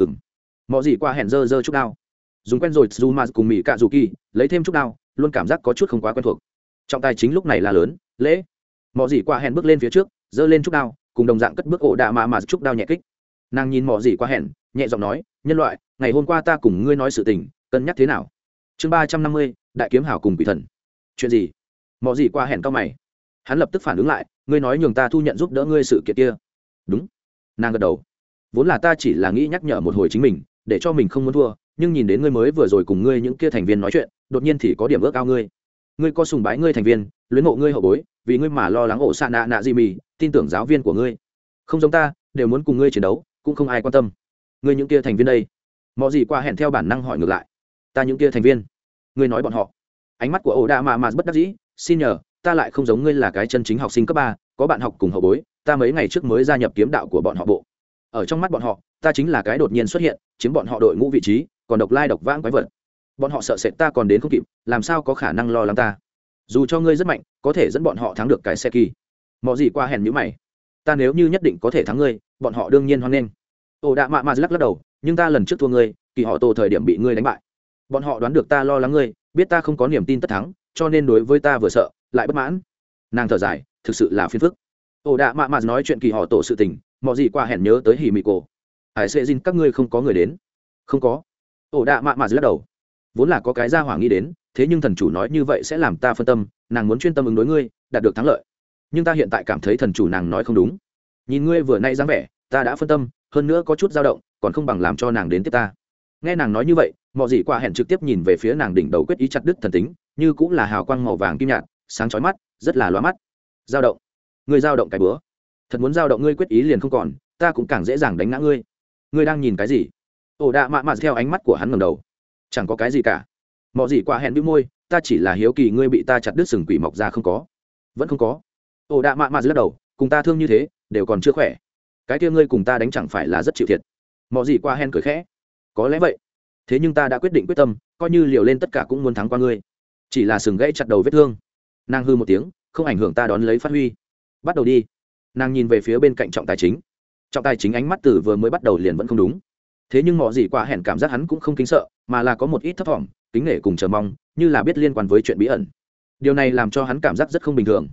Mọi gì qua hẹn giơ trúc đao, dùng quen rồi Zuma cùng Mỹ Cạ Dù Kỳ, lấy thêm trúc đao, luôn cảm giác có chút không quá quen thuộc. Trọng tài chính lúc này là lớn, lễ. Mọi gì qua hẹn bước lên phía trước, giơ lên trúc đao, cùng đồng dạng cất bước ổ đạ mạ trúc đao nhẹ kích. Nàng nhìn mọi gì qua hẹn, nhẹ giọng nói, nhân loại, ngày hôm qua ta cùng ngươi nói sự tình, cân nhắc thế nào? Chương 350, đại kiếm hảo cùng quỷ thần. Chuyện gì? Mọi gì qua hẹn cao mày. Hắn lập tức phản ứng lại, ngươi nói nhường ta thu nhận giúp đỡ ngươi sự kiện kia. Đúng. Nàng gật đầu. Vốn là ta chỉ là nghĩ nhắc nhở một hồi chính mình, để cho mình không muốn thua, nhưng nhìn đến ngươi mới vừa rồi cùng ngươi những kia thành viên nói chuyện, đột nhiên thì có điểm ước ao ngươi. Ngươi có sùng bái ngươi thành viên, luyến mộ ngươi hậu bối, vì ngươi mà lo lắng ổ xạ nạ gì mì, tin tưởng giáo viên của ngươi. Không giống ta, đều muốn cùng ngươi chiến đấu, cũng không ai quan tâm. Ngươi những kia thành viên đây? Mọi gì qua hẹn theo bản năng hỏi ngược lại. Ta những kia thành viên? Ngươi nói bọn họ? Ánh mắt của ổ đạ mà bất đắc dĩ, xin nhờ, ta lại không giống ngươi là cái chân chính học sinh cấp 3, có bạn học cùng hậu bối, ta mấy ngày trước mới gia nhập kiếm đạo của bọn họ bộ. Ở trong mắt bọn họ, ta chính là cái đột nhiên xuất hiện, chiếm bọn họ đội ngũ vị trí, còn độc lai độc vãng quái vật. Bọn họ sợ sệt ta còn đến không kịp, làm sao có khả năng lo lắng ta? Dù cho ngươi rất mạnh, có thể dẫn bọn họ thắng được cái xe kỳ. Mọi gì qua hèn nhíu mày. Ta nếu như nhất định có thể thắng ngươi, bọn họ đương nhiên hoan nghênh. Ổ đạ mạ lắc đầu, nhưng ta lần trước thua ngươi, kỳ họ tổ thời điểm bị ngươi đánh bại. Bọn họ đoán được ta lo lắng ngươi, biết ta không có niềm tin tất thắng, cho nên đối với ta vừa sợ lại bất mãn. Nàng thở dài, thực sự là phiền phức. Ổ đạ mạ nói chuyện kỳ họ tổ sự tình, mọi gì qua hẹn nhớ tới hỉ mị cổ. Hải sẽ dinh các ngươi không có người đến? Không có. Ổ đạ mạ lắc đầu. Vốn là có cái gia hỏa nghĩ đến, thế nhưng thần chủ nói như vậy sẽ làm ta phân tâm, nàng muốn chuyên tâm ứng đối ngươi, đạt được thắng lợi. Nhưng ta hiện tại cảm thấy thần chủ nàng nói không đúng. Nhìn ngươi vừa nay dáng vẻ, ta đã phân tâm, hơn nữa có chút dao động, còn không bằng làm cho nàng đến tiếp ta. Nghe nàng nói như vậy, mọi gì qua hẹn trực tiếp nhìn về phía nàng đỉnh đầu quyết ý chặt đứt thần tính, như cũng là hào quang màu vàng kim nhạt, sáng chói mắt, rất là lóa mắt. Dao động? Ngươi dao động cái bữa? Thật muốn dao động ngươi quyết ý liền không còn, ta cũng càng dễ dàng đánh ngã ngươi. Ngươi đang nhìn cái gì? Ổ đạ mạ theo ánh mắt của hắn ngẩng đầu. Chẳng có cái gì cả. Mọi gì qua hẹn bĩu môi, ta chỉ là hiếu kỳ ngươi bị ta chặt đứt sừng quỷ mọc ra không có? Vẫn không có. Ổ đạ mạ lắc đầu, cùng ta thương như thế, đều còn chưa khỏe. Cái kia ngươi cùng ta đánh chẳng phải là rất chịu thiệt? Mọi gì qua hẹn cười khẽ. Có lẽ vậy. Thế nhưng ta đã quyết định quyết tâm, coi như liều lên tất cả cũng muốn thắng qua ngươi. Chỉ là sừng gãy chặt đầu vết thương. Nàng hư một tiếng, không ảnh hưởng ta đón lấy phát huy. Bắt đầu đi. Nàng nhìn về phía bên cạnh trọng tài chính. Trọng tài chính ánh mắt từ vừa mới bắt đầu liền vẫn không đúng. Thế nhưng mọi gì qua hẹn cảm giác hắn cũng không kính sợ, mà là có một ít thấp thỏm, kính nể cùng chờ mong, như là biết liên quan với chuyện bí ẩn. Điều này làm cho hắn cảm giác rất không bình thường.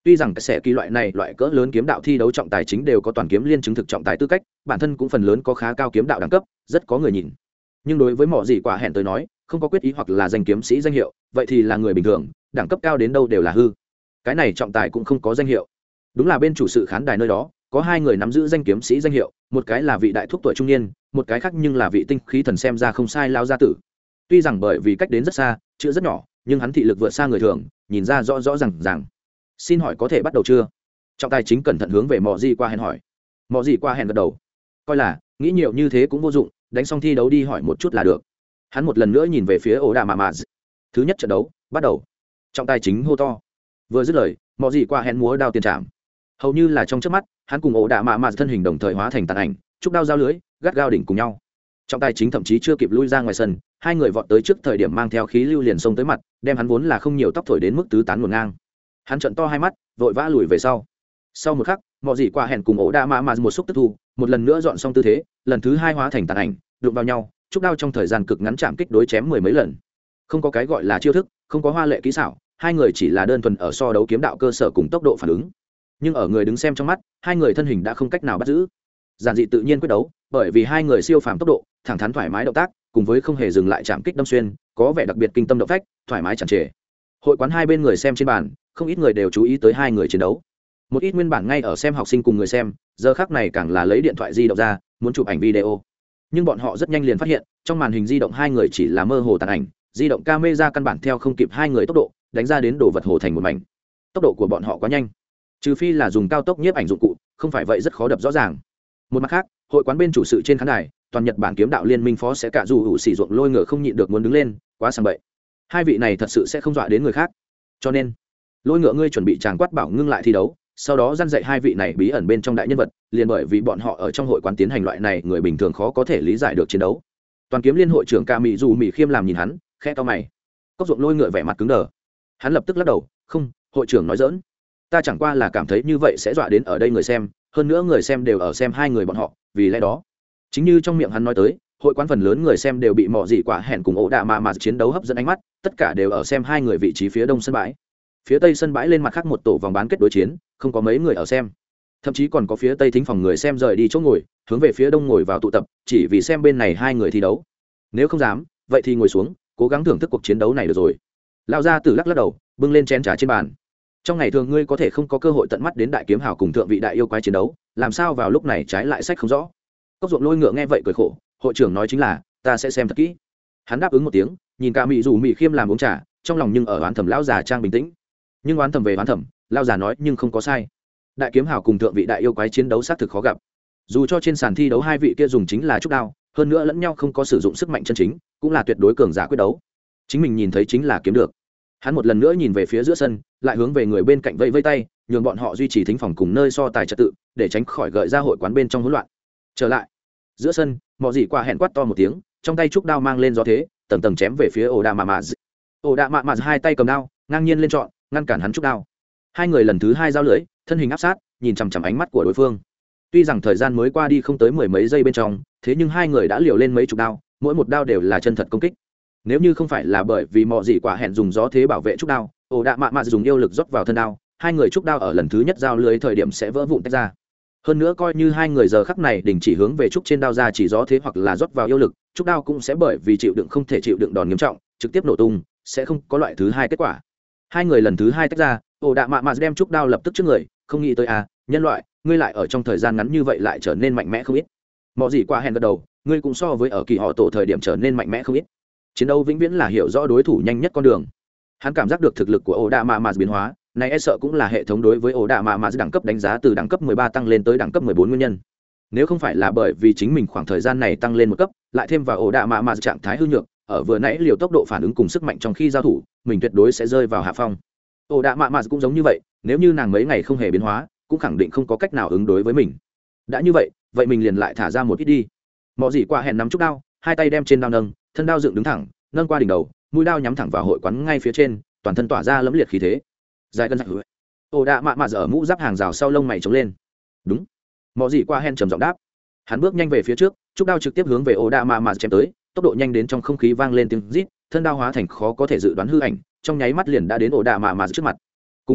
Tuy rằng cái sẽ kỳ loại này loại cỡ lớn kiếm đạo thi đấu trọng tài chính đều có toàn kiếm liên chứng thực trọng tài tư cách, bản thân cũng phần lớn có khá cao kiếm đạo đẳng cấp, rất có người nhìn. Nhưng đối với mọ gì quả hẹn tới nói, không có quyết ý hoặc là danh kiếm sĩ danh hiệu, vậy thì là người bình thường, đẳng cấp cao đến đâu đều là hư. Cái này trọng tài cũng không có danh hiệu. Đúng là bên chủ sự khán đài nơi đó, có hai người nắm giữ danh kiếm sĩ danh hiệu, một cái là vị đại thúc tuổi trung niên, một cái khác nhưng là vị tinh khí thần xem ra không sai lao gia tử. Tuy rằng bởi vì cách đến rất xa, chữ rất nhỏ, nhưng hắn thị lực vượt xa người thường, nhìn ra rõ rõ ràng. Xin hỏi có thể bắt đầu chưa? Trọng tài chính cẩn thận hướng về mọ gì qua hẹn hỏi. Mọ gì qua hẹn gật đầu, coi là nghĩ nhiều như thế cũng vô dụng, đánh xong thi đấu đi hỏi một chút là được. Hắn một lần nữa nhìn về phía ổ đà mạ. Thứ nhất trận đấu bắt đầu. Trọng tài chính hô to. Vừa dứt lời, mọ gì qua hẹn múa đao tiền trảm. Hầu như là trong chớp mắt, hắn cùng ổ đà mạ thân hình đồng thời hóa thành tàn ảnh, chúc đao giao lưới, gắt gao đỉnh cùng nhau. Trọng tài chính thậm chí chưa kịp lui ra ngoài sân, hai người vọt tới trước thời điểm mang theo khí lưu liền xông tới mặt, đem hắn vốn là không nhiều tóc thổi đến mức tứ tán ngổn ngang. Hắn trợn to hai mắt, vội vã lùi về sau một khắc, mọ gì qua hẹn cùng ổ đà mạ một xúc tức thu, một lần nữa dọn xong tư thế, lần thứ hai hóa thành tàn ảnh, đụng vào nhau, chúc đao trong thời gian cực ngắn chạm kích đối chém mười mấy lần. Không có cái gọi là chiêu thức, không có hoa lệ kỹ xảo, hai người chỉ là đơn thuần ở so đấu kiếm đạo cơ sở cùng tốc độ phản ứng. Nhưng ở người đứng xem trong mắt, hai người thân hình đã không cách nào bắt giữ. Giản dị tự nhiên quyết đấu, bởi vì hai người siêu phàm tốc độ, thẳng thắn thoải mái động tác, cùng với không hề dừng lại chạm kích đâm xuyên, có vẻ đặc biệt kinh tâm động phách, thoải mái chẳng trề. Hội quán hai bên người xem trên bàn, không ít người đều chú ý tới hai người chiến đấu. Một ít nguyên bản ngay ở xem học sinh cùng người xem, giờ khắc này càng là lấy điện thoại di động ra, muốn chụp ảnh video. Nhưng bọn họ rất nhanh liền phát hiện, trong màn hình di động hai người chỉ là mơ hồ tàn ảnh, di động camera căn bản theo không kịp hai người tốc độ, đánh ra đến đồ vật hồ thành một mảnh. Tốc độ của bọn họ quá nhanh, trừ phi là dùng cao tốc nhiếp ảnh dụng cụ, không phải vậy rất khó đập rõ ràng. Một mặt khác, hội quán bên chủ sự trên khán đài, toàn Nhật Bản kiếm đạo liên minh phó sẽ cả dù hữu sĩ ruộng lôi ngựa không nhịn được muốn đứng lên, quá sang bậy. Hai vị này thật sự sẽ không dọa đến người khác, cho nên lôi ngựa ngươi chuẩn bị tràng quát bảo ngưng lại thi đấu, sau đó dăn dạy hai vị này bí ẩn bên trong đại nhân vật, liền bởi vì bọn họ ở trong hội quán tiến hành loại này người bình thường khó có thể lý giải được chiến đấu. Toàn kiếm liên hội trưởng ca mỹ dù mỹ khiêm làm nhìn hắn, khẽ to mày. Cốc ruộng lôi ngựa vẻ mặt cứng đờ, hắn lập tức lắc đầu, không, hội trưởng nói dỡn, ta chẳng qua là cảm thấy như vậy sẽ dọa đến ở đây người xem, hơn nữa người xem đều ở xem hai người bọn họ, vì lẽ đó chính như trong miệng hắn nói tới, hội quán phần lớn người xem đều bị mọ dị quả hẹn cùng ổ đạ mà chiến đấu hấp dẫn ánh mắt, tất cả đều ở xem hai người vị trí phía đông sân bãi. Phía tây sân bãi lên mặt khác một tổ vòng bán kết đối chiến, không có mấy người ở xem, thậm chí còn có phía tây thính phòng người xem rời đi chỗ ngồi, hướng về phía đông ngồi vào tụ tập, chỉ vì xem bên này hai người thi đấu. Nếu không dám, vậy thì ngồi xuống, cố gắng thưởng thức cuộc chiến đấu này được rồi. Lão gia tử lắc đầu, bưng lên chén trà trên bàn. Trong ngày thường ngươi có thể không có cơ hội tận mắt đến đại kiếm hào cùng thượng vị đại yêu quái chiến đấu, làm sao vào lúc này trái lại sách không rõ. Cốc ruộng lôi ngựa nghe vậy cười khổ, hội trưởng nói chính là, ta sẽ xem thật kỹ. Hắn đáp ứng một tiếng, nhìn cả mỹ dù mỹ khiêm làm uống trà, trong lòng nhưng ở oán thầm lão già trang bình tĩnh. Nhưng oán thầm về oán thầm, lão già nói nhưng không có sai. Đại kiếm hào cùng thượng vị đại yêu quái chiến đấu xác thực khó gặp. Dù cho trên sàn thi đấu hai vị kia dùng chính là trúc đao, hơn nữa lẫn nhau không có sử dụng sức mạnh chân chính, cũng là tuyệt đối cường giả quyết đấu. Chính mình nhìn thấy chính là kiếm được. Hắn một lần nữa nhìn về phía giữa sân, lại hướng về người bên cạnh vẫy vẫy tay, nhường bọn họ duy trì thính phòng cùng nơi so tài trật tự, để tránh khỏi gợi ra hội quán bên trong hỗn loạn. Trở lại giữa sân, mọ dị qua hẹn quát to một tiếng, trong tay trúc đao mang lên gió thế, tầng tầng chém về phía ổ đạ mạ. Ổ đạ mạ hai tay cầm đao, ngang nhiên lên trọn, ngăn cản hắn trúc đao. Hai người lần thứ hai giao lưới, thân hình áp sát, nhìn chằm chằm ánh mắt của đối phương. Tuy rằng thời gian mới qua đi không tới mười mấy giây bên trong, thế nhưng hai người đã liều lên mấy chục đao, mỗi một đao đều là chân thật công kích. Nếu như không phải là bởi vì mọ dị quả hẹn dùng gió thế bảo vệ trúc đao, ổ đạ mạ dùng yêu lực rót vào thân đao, hai người trúc đao ở lần thứ nhất giao lưới thời điểm sẽ vỡ vụn tách ra. Hơn nữa coi như hai người giờ khắc này đình chỉ hướng về trúc trên đao ra chỉ gió thế hoặc là rót vào yêu lực, trúc đao cũng sẽ bởi vì chịu đựng không thể chịu đựng đòn nghiêm trọng, trực tiếp nổ tung, sẽ không có loại thứ hai kết quả. Hai người lần thứ hai tách ra, ổ đạ mạ đem trúc đao lập tức trước người, không nghĩ tới nhân loại, ngươi lại ở trong thời gian ngắn như vậy lại trở nên mạnh mẽ không ít. Mọ gì qua hẹn gật đầu, ngươi cũng so với ở kỳ họ tổ thời điểm trở nên mạnh mẽ không ít. Chiến đấu vĩnh viễn là hiểu rõ đối thủ nhanh nhất con đường. Hắn cảm giác được thực lực của ổ đạ mạ biến hóa, này e sợ cũng là hệ thống đối với ổ đạ mạ đẳng cấp đánh giá từ đẳng cấp 13 tăng lên tới đẳng cấp 14 nguyên nhân. Nếu không phải là bởi vì chính mình khoảng thời gian này tăng lên một cấp, lại thêm vào ổ đạ mạ trạng thái hư nhược, ở vừa nãy liều tốc độ phản ứng cùng sức mạnh trong khi giao thủ, mình tuyệt đối sẽ rơi vào hạ phong. Ổ đạ mạ cũng giống như vậy, nếu như nàng mấy ngày không hề biến hóa, cũng khẳng định không có cách nào ứng đối với mình. Đã như vậy, vậy mình liền lại thả ra một ít đi. Mọ gì qua hẹn nắm trúc đao, hai tay đem trên đao nâng, thân đao dựng đứng thẳng, nâng qua đỉnh đầu, mũi đao nhắm thẳng vào hội quán ngay phía trên, toàn thân tỏa ra lẫm liệt khí thế. Dài cân dạch hứa. Ổ đạ mạ ở mũ giáp hàng rào sau lông mày trống lên. Đúng. Mọ gì qua hẹn trầm giọng đáp. Hắn bước nhanh về phía trước, trúc đao trực tiếp hướng về ổ đạ mạ chém tới, tốc độ nhanh đến trong không khí vang lên tiếng rít, thân đao hóa thành khó có thể dự đoán hư ảnh, trong nháy mắt liền đã đến ổ đạ mạ trước mặt. Cùng lúc đó,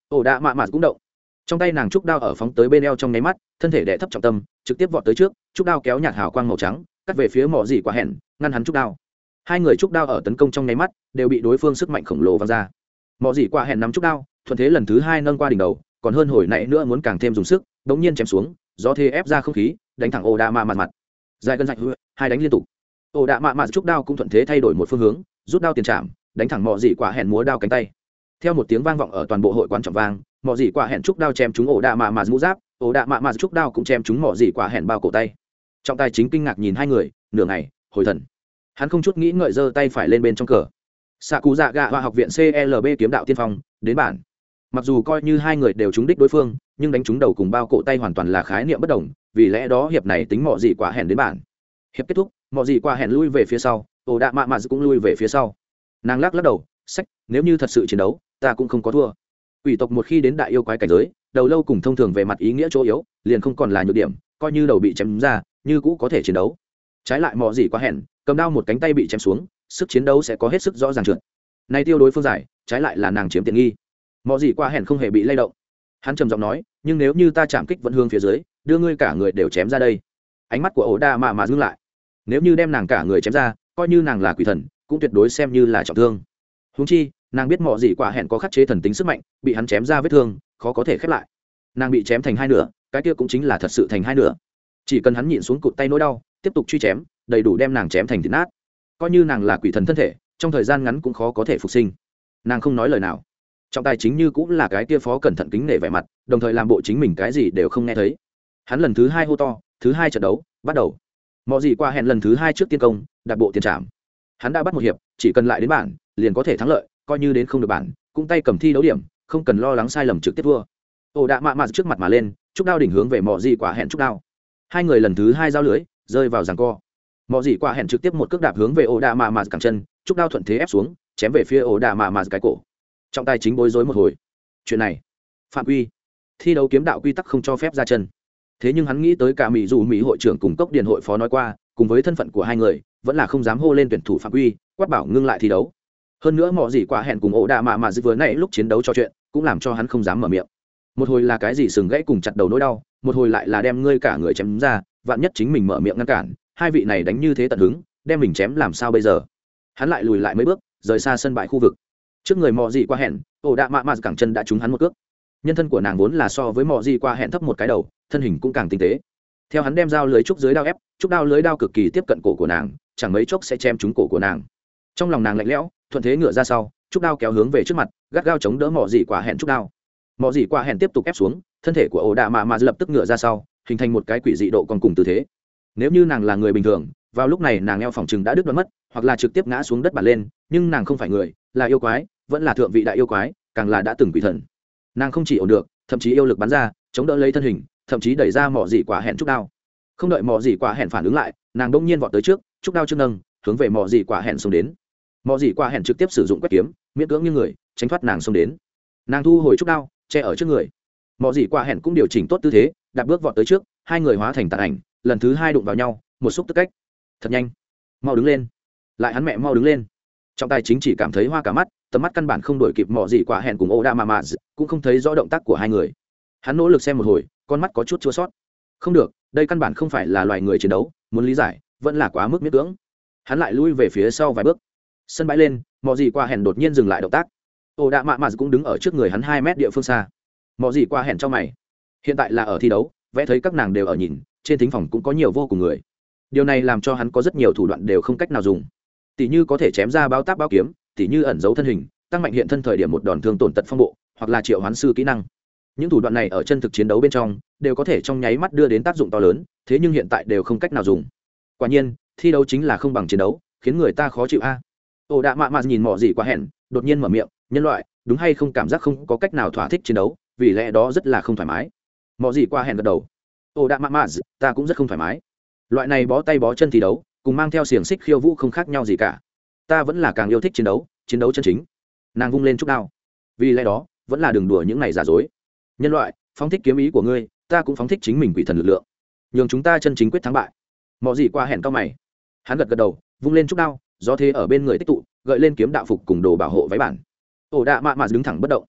ổ đạ mạ mạ cũng động, trong tay nàng trúc đao ở phóng tới bên eo trong nháy mắt, thân thể đè thấp trọng tâm, trực tiếp vọt tới trước, trúc đao kéo nhạt hào quang màu trắng, cắt về phía mỏ dị quả hẹn, ngăn hắn trúc đao. Hai người trúc đao ở tấn công trong nháy mắt đều bị đối phương sức mạnh khổng lồ văng ra. Mỏ dị quả hẹn nắm trúc đao, thuận thế lần thứ hai nâng qua đỉnh đầu, còn hơn hồi nãy nữa muốn càng thêm dùng sức, đống nhiên chém xuống, gió thế ép ra không khí, đánh thẳng ổ đạ mạ mặt. Dài gân rạch hai đánh liên tục. Ổ đạ mạ trúc đao cũng thuận thế thay đổi một phương hướng, rút đao tiền trảm, đánh thẳng mỏ dị quả hẹn múa đao cánh tay. Theo một tiếng vang vọng ở toàn bộ hội quán trọng vang, mỏ dị quả hẹn trúc đao chém trúng ổ đạ mạ mũ giáp, ổ đạ mạ trúc đao cũng chém trúng mỏ dị quả hẹn bao cổ tay. Trọng tài chính kinh ngạc nhìn hai người, nửa ngày, hồi thần. Hắn không chút nghĩ ngợi giơ tay phải lên bên trong cờ. Xạ Cụ Dạ Gạ và học viện CLB kiếm đạo tiên phong, đến bản. Mặc dù coi như hai người đều trúng đích đối phương, nhưng đánh trúng đầu cùng bao cổ tay hoàn toàn là khái niệm bất đồng, vì lẽ đó hiệp này tính mỏ dị quả hẹn đến bản. Hiệp kết thúc, mỏ dị quả hẹn lui về phía sau, ổ đạ mạ cũng lui về phía sau. Nàng lắc đầu, sách, nếu như thật sự chiến đấu, ta cũng không có thua. Quỷ tộc một khi đến đại yêu quái cảnh giới, đầu lâu cùng thông thường về mặt ý nghĩa chỗ yếu, liền không còn là nhược điểm, coi như đầu bị chém ra, như cũ có thể chiến đấu. Trái lại mỏ dị quả hẹn, cầm đao một cánh tay bị chém xuống, sức chiến đấu sẽ có hết sức rõ ràng trượt. Nay tiêu đối phương giải, trái lại là nàng chiếm tiện nghi. Mỏ dị quả hẹn không hề bị lay động. Hắn trầm giọng nói, nhưng nếu như ta chạm kích vẫn hướng phía dưới, đưa ngươi cả người đều chém ra đây. Ánh mắt của ổ đa mà dừng lại. Nếu như đem nàng cả người chém ra, coi như nàng là quỷ thần, cũng tuyệt đối xem như là trọng thương. Huống chi, nàng biết mỏ dị quả hẹn có khắc chế thần tính sức mạnh, bị hắn chém ra vết thương, khó có thể khép lại. Nàng bị chém thành hai nửa, cái kia cũng chính là thật sự thành hai nửa. Chỉ cần hắn nhịn xuống cụt tay nỗi đau, tiếp tục truy chém, đầy đủ đem nàng chém thành thịt nát. Coi như nàng là quỷ thần thân thể, trong thời gian ngắn cũng khó có thể phục sinh. Nàng không nói lời nào. Trọng tài chính như cũng là cái kia phó cẩn thận kính nể vẻ mặt, đồng thời làm bộ chính mình cái gì đều không nghe thấy. Hắn lần thứ hai hô to, thứ hai trận đấu bắt đầu. Mỏ dị quả hẹn lần thứ hai trước tiên công, đặt bộ tiền trảm. Hắn đã bắt một hiệp, chỉ cần lại đến bản, liền có thể thắng lợi, coi như đến không được bản, cũng tay cầm thi đấu điểm, không cần lo lắng sai lầm trực tiếp thua. Ổ đạ mạ trước mặt mà lên, trúc đao đỉnh hướng về mỏ dị quả hẹn trúc đao. Hai người lần thứ hai giao lưới, rơi vào giằng co. Mỏ dị quả hẹn trực tiếp một cước đạp hướng về ổ đạ mạ cẳng chân, trúc đao thuận thế ép xuống, chém về phía ổ đạ mạ cái cổ. Trọng tài chính bối rối một hồi. Chuyện này, phạm quy. Thi đấu kiếm đạo quy tắc không cho phép ra chân. Thế nhưng hắn nghĩ tới cả mỹ dù mỹ hội trưởng cùng cốc điền hội phó nói qua, cùng với thân phận của hai người, vẫn là không dám hô lên tuyển thủ phạm quy, quát bảo ngưng lại thi đấu. Hơn nữa mỏ dị quả hẹn cùng ổ đạ mạ vừa nãy lúc chiến đấu trò chuyện, cũng làm cho hắn không dám mở miệng. Một hồi là cái gì sừng gãy cùng chặt đầu nỗi đau, một hồi lại là đem ngươi cả người chém ra, vạn nhất chính mình mở miệng ngăn cản, hai vị này đánh như thế tận hứng, đem mình chém làm sao bây giờ? Hắn lại lùi lại mấy bước, rời xa sân bãi khu vực. Trước người mỏ dị quả hẹn, ổ đạ mạ cẳng chân đã trúng hắn một cước. Nhân thân của nàng vốn là so với mỏ dị quả hẹn thấp một cái đầu, thân hình cũng càng tinh tế. Theo hắn đem dao lưới trúc dưới đao ép, trúc đao lưới đao cực kỳ tiếp cận cổ của nàng, chẳng mấy chốc sẽ chém trúng cổ của nàng. Trong lòng nàng lạnh lẽo, thuận thế ngựa ra sau, trúc đao kéo hướng về trước mặt, gắt gao chống đỡ mỏ dị quả hẹn trúc đao. Mỏ dị quả hẹn tiếp tục ép xuống, thân thể của ổ đạ mạ lập tức ngựa ra sau, hình thành một cái quỷ dị độ còn cùng tư thế. Nếu như nàng là người bình thường, vào lúc này nàng eo phòng chừng đã đứt đoạn mất, hoặc là trực tiếp ngã xuống đất bật lên, nhưng nàng không phải người, là yêu quái, vẫn là thượng vị đại yêu quái, càng là đã từng quỷ thần. Nàng không chỉ ổn được, thậm chí yêu lực bắn ra, chống đỡ lấy thân hình, thậm chí đẩy ra mỏ dị quả hẹn trúc đao. Không đợi mỏ dị quả hẹn phản ứng lại, nàng đột nhiên vọt tới trước, trúc đao trước nâng, hướng về mỏ dị quả hẹn xông đến. Mỏ dị quả hẹn trực tiếp sử dụng quét kiếm, miễn cưỡng như người, tránh thoát nàng xông đến. Nàng thu hồi trúc đao, che ở trước người. Mỏ dị quả hẹn cũng điều chỉnh tốt tư thế, đạp bước vọt tới trước, hai người hóa thành tàn ảnh, lần thứ hai đụng vào nhau, một xúc tức cách. Thật nhanh, mau đứng lên. Lại hắn mẹ mau đứng lên. Trọng tài chính chỉ cảm thấy hoa cả mắt, tầm mắt căn bản không đổi kịp mỏ dị quả hẹn cùng Oda Mama, cũng không thấy rõ động tác của hai người. Hắn nỗ lực xem một hồi, con mắt có chút chua sót. Không được, đây căn bản không phải là loài người chiến đấu, muốn lý giải, vẫn là quá mức miễn cưỡng. Hắn lại lui về phía sau vài bước. Sân bãi lên, mỏ dị quả hẹn đột nhiên dừng lại động tác. Oda Mama cũng đứng ở trước người hắn 2 mét địa phương xa. Mỏ dị quả hẹn trong mày. Hiện tại là ở thi đấu, vẽ thấy các nàng đều ở nhìn, trên thính phòng cũng có nhiều vô cùng người. Điều này làm cho hắn có rất nhiều thủ đoạn đều không cách nào dùng. Tỷ như có thể chém ra báo táp báo kiếm, tỷ như ẩn giấu thân hình, tăng mạnh hiện thân thời điểm một đòn thương tổn tật phong bộ, hoặc là triệu hoán sư kỹ năng. Những thủ đoạn này ở chân thực chiến đấu bên trong đều có thể trong nháy mắt đưa đến tác dụng to lớn, thế nhưng hiện tại đều không cách nào dùng. Quả nhiên, thi đấu chính là không bằng chiến đấu, khiến người ta khó chịu a. Ổ đạ mạ nhìn mỏ dị quả hẹn, đột nhiên mở miệng, nhân loại, đúng hay không cảm giác không có cách nào thỏa thích chiến đấu, vì lẽ đó rất là không thoải mái. Mỏ dị quả hẹn gật đầu. Ổ đạ mạ, ta cũng rất không thoải mái. Loại này bó tay bó chân thi đấu, cùng mang theo xiềng xích khiêu vũ không khác nhau gì cả. Ta vẫn là càng yêu thích chiến đấu chân chính. Nàng vung lên trúc đao. Vì lẽ đó, vẫn là đừng đùa những này giả dối. Nhân loại, phóng thích kiếm ý của ngươi, ta cũng phóng thích chính mình quỷ thần lực lượng. Nhường chúng ta chân chính quyết thắng bại. Mọ gì qua hẹn cao mày. Hắn gật gật đầu, vung lên trúc đao, gió thế ở bên người tích tụ, gợi lên kiếm đạo phục cùng đồ bảo hộ váy bản. Ổ đạ mạ đứng thẳng bất động.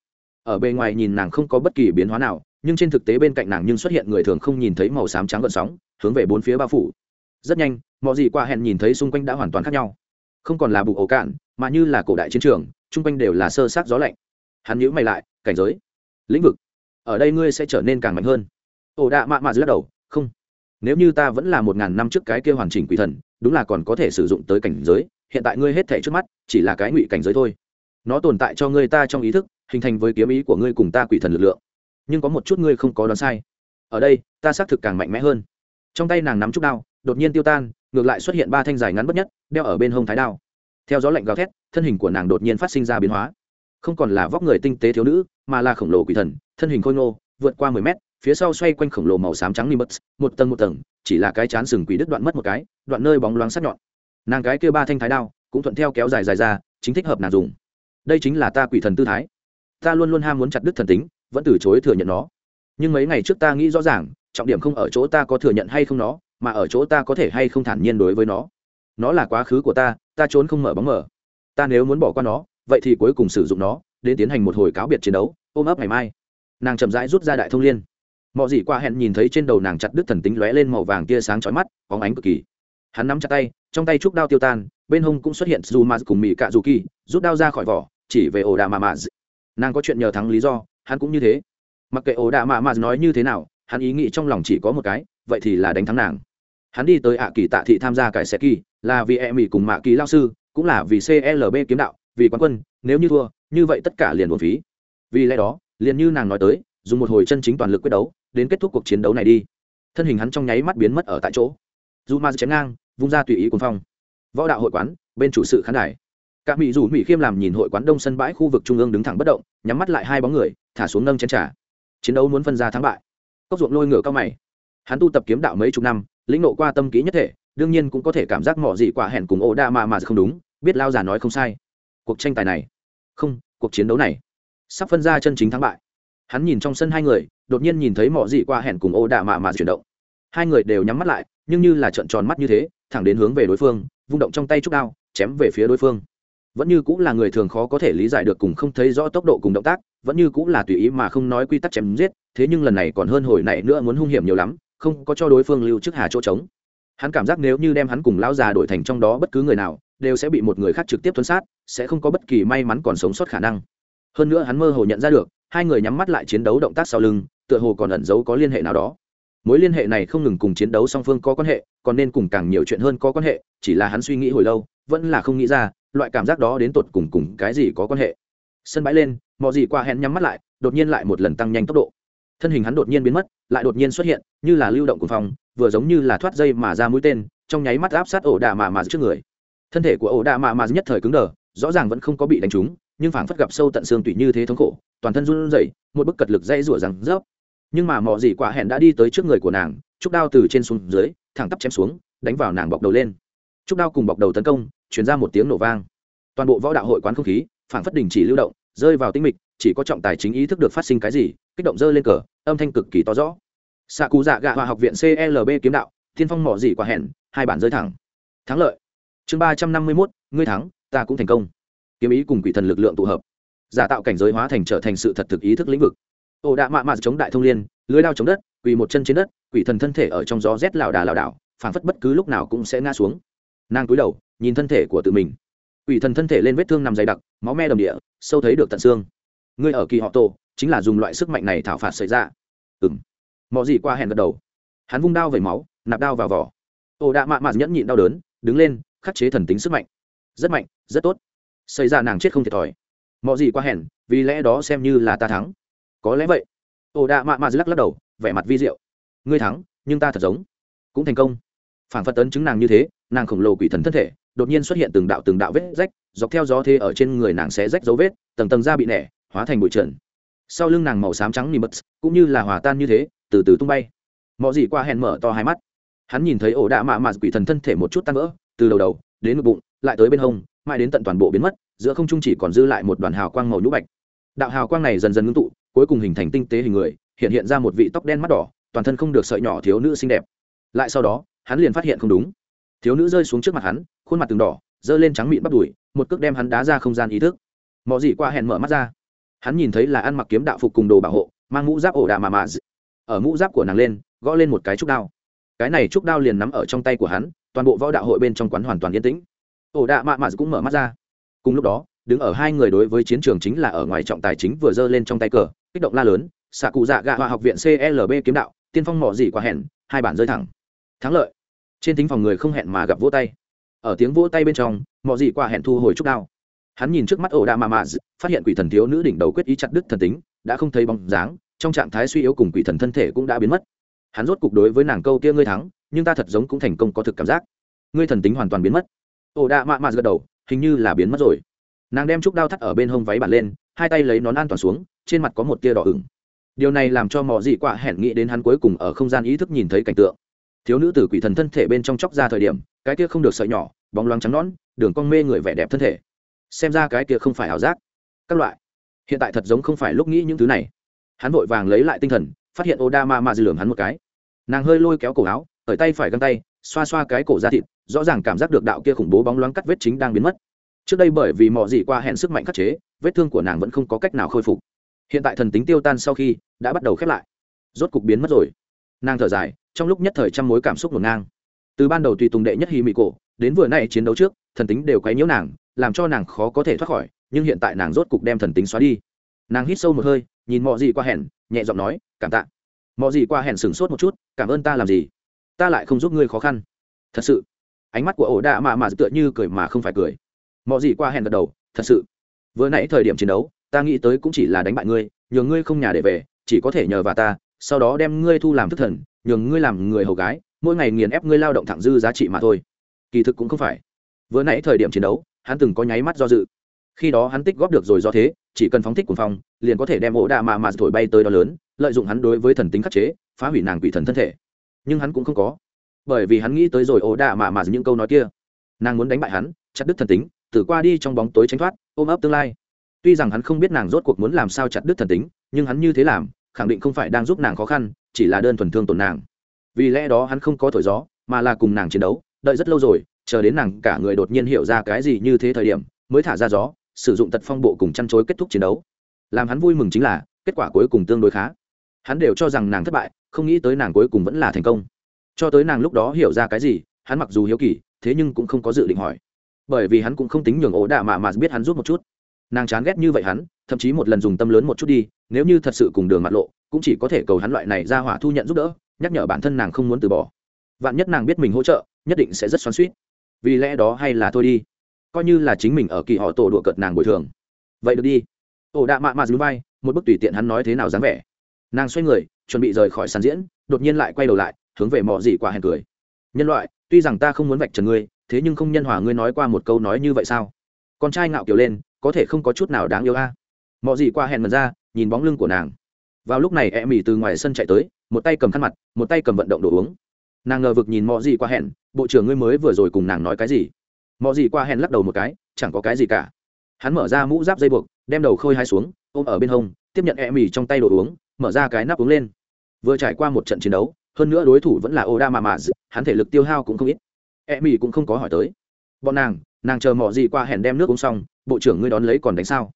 ở bề ngoài nhìn nàng không có bất kỳ biến hóa nào, nhưng trên thực tế bên cạnh nàng nhưng xuất hiện người thường không nhìn thấy màu xám trắng gợn sóng hướng về bốn phía bao phủ. Rất nhanh mọi gì qua hẹn nhìn thấy xung quanh đã hoàn toàn khác nhau, không còn là bục ổ cạn mà như là cổ đại chiến trường, chung quanh đều là sơ sát gió lạnh. Hắn nhíu mày lại, cảnh giới, lĩnh vực, ở đây ngươi sẽ trở nên càng mạnh hơn. Ổ đạ mạ lắc đầu, không, nếu như ta vẫn là 1000 năm trước cái kia hoàn chỉnh quỷ thần, đúng là còn có thể sử dụng tới cảnh giới, hiện tại ngươi hết thảy trước mắt chỉ là cái ngụy cảnh giới thôi. Nó tồn tại cho ngươi ta trong ý thức, hình thành với kiếm ý của ngươi cùng ta quỷ thần lực lượng. Nhưng có một chút ngươi không có đoán sai, ở đây ta xác thực càng mạnh mẽ hơn. Trong tay nàng nắm trúc đao đột nhiên tiêu tan, ngược lại xuất hiện 3 thanh dài ngắn bất nhất đeo ở bên hông thái đao. Theo gió lạnh gào thét, thân hình của nàng đột nhiên phát sinh ra biến hóa, không còn là vóc người tinh tế thiếu nữ, mà là khổng lồ quỷ thần, thân hình khôi ngô, vượt qua 10 mét, phía sau xoay quanh khổng lồ màu xám trắng nimbus, một tầng, chỉ là cái chán sừng quỷ đứt đoạn mất một cái, đoạn nơi bóng loáng sắc nhọn. Nàng cái kia 3 thanh thái đao cũng thuận theo kéo dài ra, chính thích hợp nàng dùng. Đây chính là ta quỷ thần tư thái. Ta luôn luôn ham muốn chặt đứt thần tính, vẫn từ chối thừa nhận nó. Nhưng mấy ngày trước ta nghĩ rõ ràng, trọng điểm không ở chỗ ta có thừa nhận hay không nó, mà ở chỗ ta có thể hay không thản nhiên đối với nó. Nó là quá khứ của ta trốn không mở bóng mở. Ta nếu muốn bỏ qua nó, vậy thì cuối cùng sử dụng nó đến tiến hành một hồi cáo biệt chiến đấu, ôm ấp ngày mai. Nàng chậm rãi rút ra đại thông liên. Mọi gì qua hẹn nhìn thấy trên đầu nàng chặt đứt thần tính lóe lên màu vàng tia sáng chói mắt, bóng ánh cực kỳ. Hắn nắm chặt tay, trong tay trúc đao tiêu tan, bên hông cũng xuất hiện Zuma cùng Mị Cạ Dù Kỳ, rút đao ra khỏi vỏ, chỉ về ổ đà mà. Nàng có chuyện nhờ thắng lý do, hắn cũng như thế. Mặc kệ ổ đà mà nói như thế nào, hắn ý nghĩ trong lòng chỉ có một cái, vậy thì là đánh thắng nàng. Hắn đi tới ạ kỳ tạ thị tham gia cải xe kỳ, là vì e mỹ cùng mạ kỳ lao sư, cũng là vì CLB kiếm đạo, vì quán quân, nếu như thua, như vậy tất cả liền uổng phí. Vì lẽ đó, liền như nàng nói tới, dùng một hồi chân chính toàn lực quyết đấu, đến kết thúc cuộc chiến đấu này đi. Thân hình hắn trong nháy mắt biến mất ở tại chỗ. Zuma chém ngang, vung ra tùy ý cuồng phong. Võ đạo hội quán, bên chủ sự khán đài. Cả mỹ dù mỹ khiêm làm nhìn hội quán đông sân bãi khu vực trung ương đứng thẳng bất động, nhắm mắt lại hai bóng người, thả xuống nâng chén trà. Chiến đấu muốn phân ra thắng bại. Cốc ruộng lôi ngựa cao mày. Hắn tu tập kiếm đạo mấy chục năm, lĩnh ngộ qua tâm kỹ nhất thể, đương nhiên cũng có thể cảm giác mỏ gì quả hẹn cùng ổ đa mà không đúng, biết lao già nói không sai. Cuộc tranh tài này, không, cuộc chiến đấu này sắp phân ra chân chính thắng bại. Hắn nhìn trong sân hai người, đột nhiên nhìn thấy mỏ gì quả hẹn cùng ổ đa mà chuyển động. Hai người đều nhắm mắt lại, nhưng như là trợn tròn mắt như thế, thẳng đến hướng về đối phương, vung động trong tay trúc đao, chém về phía đối phương. Vẫn như cũng là người thường khó có thể lý giải được cùng không thấy rõ tốc độ cùng động tác, vẫn như cũng là tùy ý mà không nói quy tắc chém giết, thế nhưng lần này còn hơn hồi này nữa, muốn hung hiểm nhiều lắm, không có cho đối phương lưu trước hà chỗ trống. Hắn cảm giác nếu như đem hắn cùng lão già đổi thành trong đó bất cứ người nào, đều sẽ bị một người khác trực tiếp tuân sát, sẽ không có bất kỳ may mắn còn sống sót khả năng. Hơn nữa hắn mơ hồ nhận ra được, hai người nhắm mắt lại chiến đấu động tác sau lưng, tựa hồ còn ẩn giấu có liên hệ nào đó. Mối liên hệ này không ngừng cùng chiến đấu song phương có quan hệ, còn nên cùng càng nhiều chuyện hơn có quan hệ, chỉ là hắn suy nghĩ hồi lâu, vẫn là không nghĩ ra, loại cảm giác đó đến tột cùng cái gì có quan hệ. Sân bãi lên, mọi gì qua hẹn nhắm mắt lại, đột nhiên lại một lần tăng nhanh tốc độ. Thân hình hắn đột nhiên biến mất, lại đột nhiên xuất hiện, như là lưu động của phòng, vừa giống như là thoát dây mà ra mũi tên, trong nháy mắt áp sát ổ đà mà trước người. Thân thể của ổ đà mà nhất thời cứng đờ, rõ ràng vẫn không có bị đánh trúng, nhưng phảng phất gặp sâu tận xương tủy như thế thống khổ, toàn thân run rẩy, một bức cật lực dây rủa rằng rớp. Nhưng mà mọi gì quả hẹn đã đi tới trước người của nàng, trúc đao từ trên xuống dưới, thẳng tắp chém xuống, đánh vào nàng bọc đầu lên. Trúc đao cùng bọc đầu tấn công, truyền ra một tiếng nổ vang. Toàn bộ võ đạo hội quán không khí phảng phất đình chỉ lưu động, rơi vào tĩnh mịch, chỉ có trọng tài chính ý thức được phát sinh cái gì, kích động giơ lên cờ, âm thanh cực kỳ to rõ. Xạ cụ dạ gạ hòa học viện CLB kiếm đạo, thiên phong mỏ gì quả hẹn, hai bản rơi thẳng. Thắng lợi. Chương 351, ngươi thắng, ta cũng thành công. Kiếm ý cùng quỷ thần lực lượng tụ hợp, giả tạo cảnh giới hóa thành trở thành sự thật thực ý thức lĩnh vực. Ổ đạ mạ chống đại thông liên, lưới đao chống đất, quỳ một chân trên đất, quỷ thần thân thể ở trong gió rét lảo đảo, phảng phất bất cứ lúc nào cũng sẽ ngã xuống. Nàng cúi đầu, nhìn thân thể của tự mình. Quỷ thần thân thể lên vết thương nằm dày đặc, máu me đầm địa, sâu thấy được tận xương. Ngươi ở kỳ họ tổ, chính là dùng loại sức mạnh này thảo phạt xảy ra. Mọ gì qua hẹn gật đầu. Hắn vung đao vẩy máu, nạp đao vào vỏ. Ổ đạ mạ nhẫn nhịn đau đớn, đứng lên, khắc chế thần tính sức mạnh. Rất mạnh, rất tốt. Xảy ra nàng chết không thiệt thòi. Mọ gì qua hẹn, vì lẽ đó xem như là ta thắng. Có lẽ vậy. Ổ đạ mạ lắc đầu, vẻ mặt vi diệu. Ngươi thắng, nhưng ta thật giống cũng thành công. Phảng phất tấn chứng nàng như thế, nàng khổng lồ quỷ thần thân thể đột nhiên xuất hiện từng đạo vết rách, dọc theo gió thế ở trên người nàng xé rách dấu vết, tầng tầng da bị nẻ, hóa thành bụi trần. Sau lưng nàng màu xám trắng nỉ bật, cũng như là hòa tan như thế, từ từ tung bay. Mọ gì qua hẹn mở to hai mắt. Hắn nhìn thấy ổ đạ mạ quỷ thần thân thể một chút tan vỡ, từ đầu đến ngực bụng, lại tới bên hông, mãi đến tận toàn bộ biến mất, giữa không trung chỉ còn dư lại một đoàn hào quang màu nhũ bạch. Đạo hào quang này dần dần ngưng tụ, cuối cùng hình thành tinh tế hình người, hiện ra một vị tóc đen mắt đỏ, toàn thân không được sợi nhỏ thiếu nữ xinh đẹp. Lại sau đó, hắn liền phát hiện không đúng. Thiếu nữ rơi xuống trước mặt hắn, khuôn mặt từng đỏ, giơ lên trắng mịn bắp đùi, một cước đem hắn đá ra không gian ý thức. Mọ gì qua hẹn mở mắt ra. hắn nhìn thấy là ăn mặc kiếm đạo phục cùng đồ bảo hộ mang mũ giáp ổ đạ mà ở mũ giáp của nàng lên gõ lên một cái trúc đao, cái này trúc đao liền nắm ở trong tay của hắn. Toàn bộ võ đạo hội bên trong quán hoàn toàn yên tĩnh. Ổ đạ mà cũng mở mắt ra. Cùng lúc đó đứng ở hai người đối với chiến trường chính là ở ngoài trọng tài chính vừa giơ lên trong tay cờ kích động la lớn xạ cụ dạ gạ hòa học viện CLB kiếm đạo tiên phong mỏ gì quá hẹn, hai bản rơi thẳng thắng lợi. Trên thính phòng người không hẹn mà gặp vỗ tay. Ở tiếng vỗ tay bên trong mỏ gì quá hẹn thu hồi trúc đao. Hắn nhìn trước mắt ổ đạ mà phát hiện quỷ thần thiếu nữ đỉnh đầu quyết ý chặt đứt thần tính đã không thấy bóng dáng, trong trạng thái suy yếu cùng quỷ thần thân thể cũng đã biến mất. Hắn rốt cục đối với nàng câu kia ngươi thắng, nhưng ta thật giống cũng thành công có thực cảm giác ngươi thần tính hoàn toàn biến mất. Ổ đạ mạ gật đầu, hình như là biến mất rồi. Nàng đem trúc đao thắt ở bên hông váy bản lên, hai tay lấy nón an toàn xuống, trên mặt có một tia đỏ ửng. Điều này làm cho mọ dị quạ hẹn nghĩ đến hắn cuối cùng ở không gian ý thức nhìn thấy cảnh tượng thiếu nữ từ quỷ thần thân thể bên trong chóc ra thời điểm, cái kia không được sợi nhỏ bóng loáng trắng nõn đường cong mê người vẻ đẹp thân thể, xem ra cái kia không phải ảo giác. Các loại hiện tại thật giống không phải lúc nghĩ những thứ này. Hắn vội vàng lấy lại tinh thần, phát hiện Oda ma dư lườm hắn một cái. Nàng hơi lôi kéo cổ áo, ở tay phải găng tay xoa xoa cái cổ da thịt, rõ ràng cảm giác được đạo kia khủng bố bóng loáng cắt vết chính đang biến mất. Trước đây bởi vì mọ dị qua hẹn sức mạnh khắc chế, vết thương của nàng vẫn không có cách nào khôi phục. Hiện tại thần tính tiêu tan sau khi đã bắt đầu khép lại, rốt cục biến mất rồi. Nàng thở dài, trong lúc nhất thời trăm mối cảm xúc ngổn ngang. Từ ban đầu tùy tùng đệ nhất hì mị cổ đến vừa nay chiến đấu trước, thần tính đều quấy nhiễu nàng, làm cho nàng khó có thể thoát khỏi. Nhưng hiện tại nàng rốt cục đem thần tính xóa đi. Nàng hít sâu một hơi, nhìn mọ dị qua hẹn, nhẹ giọng nói cảm tạ. Mọ dị qua hẹn sửng sốt một chút, cảm ơn ta làm gì? Ta lại không giúp ngươi khó khăn. Thật sự. Ánh mắt của ổ đạ mà tựa như cười mà không phải cười. Mọ gì qua hẹn gật đầu, thật sự. Vừa nãy thời điểm chiến đấu ta nghĩ tới cũng chỉ là đánh bại ngươi, nhường ngươi không nhà để về, chỉ có thể nhờ vào ta, sau đó đem ngươi thu làm thức thần, nhường ngươi làm người hầu gái, mỗi ngày nghiền ép ngươi lao động thẳng dư giá trị mà thôi. Kỳ thực cũng không phải. Vừa nãy thời điểm chiến đấu hắn từng có nháy mắt do dự, khi đó hắn tích góp được rồi do thế, chỉ cần phóng thích cuồng phong liền có thể đem ổ đạ mà thổi bay tới đó lớn, lợi dụng hắn đối với thần tính khắc chế, phá hủy nàng quỷ thần thân thể. Nhưng hắn cũng không có, bởi vì hắn nghĩ tới rồi ổ đạ mà những câu nói kia. Nàng muốn đánh bại hắn, chặt đứt thần tính, từ qua đi trong bóng tối tránh thoát, ôm ấp tương lai. Tuy rằng hắn không biết nàng rốt cuộc muốn làm sao chặt đứt thần tính, nhưng hắn như thế làm khẳng định không phải đang giúp nàng khó khăn, chỉ là đơn thuần thương tổn nàng. Vì lẽ đó hắn không có thổi gió, mà là cùng nàng chiến đấu, đợi rất lâu rồi, chờ đến nàng cả người đột nhiên hiểu ra cái gì như thế thời điểm, mới thả ra gió, sử dụng tật phong bộ cùng chăn chối kết thúc chiến đấu. Làm hắn vui mừng chính là kết quả cuối cùng tương đối khá. Hắn đều cho rằng nàng thất bại, không nghĩ tới nàng cuối cùng vẫn là thành công. Cho tới nàng lúc đó hiểu ra cái gì, hắn mặc dù hiếu kỳ, thế nhưng cũng không có dự định hỏi, bởi vì hắn cũng không tính nhường ổ đạ mà biết hắn giúp một chút. Nàng chán ghét như vậy hắn, thậm chí một lần dùng tâm lớn một chút đi, nếu như thật sự cùng đường mặt lộ, cũng chỉ có thể cầu hắn loại này ra hỏa thu nhận giúp đỡ, nhắc nhở bản thân nàng không muốn từ bỏ. Vạn nhất nàng biết mình hỗ trợ, nhất định sẽ rất xoắn xuýt. Vì lẽ đó hay là thôi đi, coi như là chính mình ở kỳ họ tổ đùa cợt nàng bồi thường. Vậy được đi. Ổ đạ mạ dưới vai, một bức tùy tiện hắn nói thế nào dáng vẻ. Nàng xoay người, chuẩn bị rời khỏi sàn diễn, đột nhiên lại quay đầu lại, hướng về mọ dị quả hèn cười. Nhân loại, tuy rằng ta không muốn vạch trần ngươi, thế nhưng không nhân hòa ngươi nói qua một câu nói như vậy sao? Con trai ngạo kiều lên, có thể không có chút nào đáng yêu a? Mọ dị quả hèn mần ra, nhìn bóng lưng của nàng. Vào lúc này e mỉ từ ngoài sân chạy tới, một tay cầm khăn mặt, một tay cầm vận động đồ uống. Nàng ngờ vực nhìn mọ dị quả hèn, bộ trưởng ngươi mới vừa rồi cùng nàng nói cái gì? Mọ dị quả hèn lắc đầu một cái, chẳng có cái gì cả. Hắn mở ra mũ giáp dây buộc, đem đầu khôi hai xuống, ôm ở bên hông, tiếp nhận e mỉ trong tay đồ uống, mở ra cái nắp uống lên. Vừa trải qua một trận chiến đấu, hơn nữa đối thủ vẫn là Oda mà hắn thể lực tiêu hao cũng không ít. E mỉ cũng không có hỏi tới. Bọn nàng chờ mọ gì qua hẹn đem nước uống xong, bộ trưởng ngươi đón lấy còn đánh sao?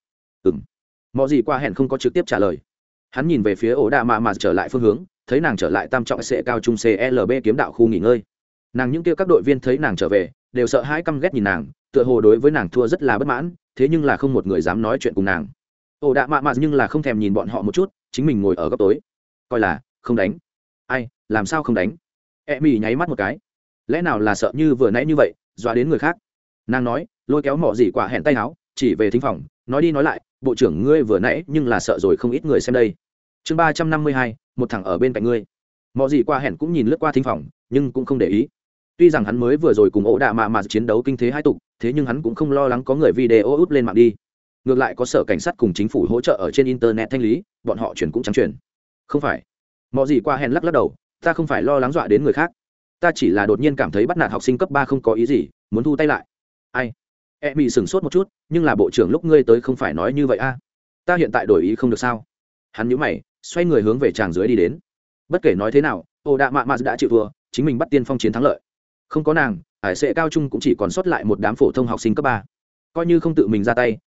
Mọ gì qua hẹn không có trực tiếp trả lời. Hắn nhìn về phía Oda mà trở lại phương hướng, thấy nàng trở lại tam trọng sẽ cao trung CLB kiếm đạo khu nghỉ ngơi. Nàng những kia các đội viên thấy nàng trở về, đều sợ hãi căm ghét nhìn nàng, tựa hồ đối với nàng thua rất là bất mãn, thế nhưng là không một người dám nói chuyện cùng nàng. Oda mà nhưng là không thèm nhìn bọn họ một chút, chính mình ngồi ở góc tối, coi là không đánh. Ai làm sao không đánh? E mỉ nháy mắt một cái, lẽ nào là sợ như vừa nãy như vậy dọa đến người khác? Nàng nói, lôi kéo mỏ dỉ quả hẹn tay áo, chỉ về thính phòng, nói đi nói lại, bộ trưởng ngươi vừa nãy nhưng là sợ rồi không ít người xem đây. Chương 352, một thằng ở bên cạnh ngươi. Mỏ dỉ quả hẹn cũng nhìn lướt qua thính phòng, nhưng cũng không để ý. Tuy rằng hắn mới vừa rồi cùng ổ đạ mà chiến đấu kinh thế hai tục, thế nhưng hắn cũng không lo lắng có người video út lên mạng đi. Ngược lại có sở cảnh sát cùng chính phủ hỗ trợ ở trên internet thanh lý, bọn họ chuyển cũng trắng chuyển. Không phải. Mọ gì qua hèn lắc đầu, ta không phải lo lắng dọa đến người khác, ta chỉ là đột nhiên cảm thấy bắt nạt học sinh cấp 3 không có ý gì, muốn thu tay lại. Ai? E bị sửng sốt một chút, nhưng là bộ trưởng lúc ngươi tới không phải nói như vậy a? Ta hiện tại đổi ý không được sao? Hắn nhíu mày, xoay người hướng về tràng dưới đi đến. Bất kể nói thế nào, Oda mạ đã chịu thua, chính mình bắt tiên phong chiến thắng lợi. Không có nàng, hải sẽ cao trung cũng chỉ còn sót lại một đám phổ thông học sinh cấp 3. Coi như không tự mình ra tay,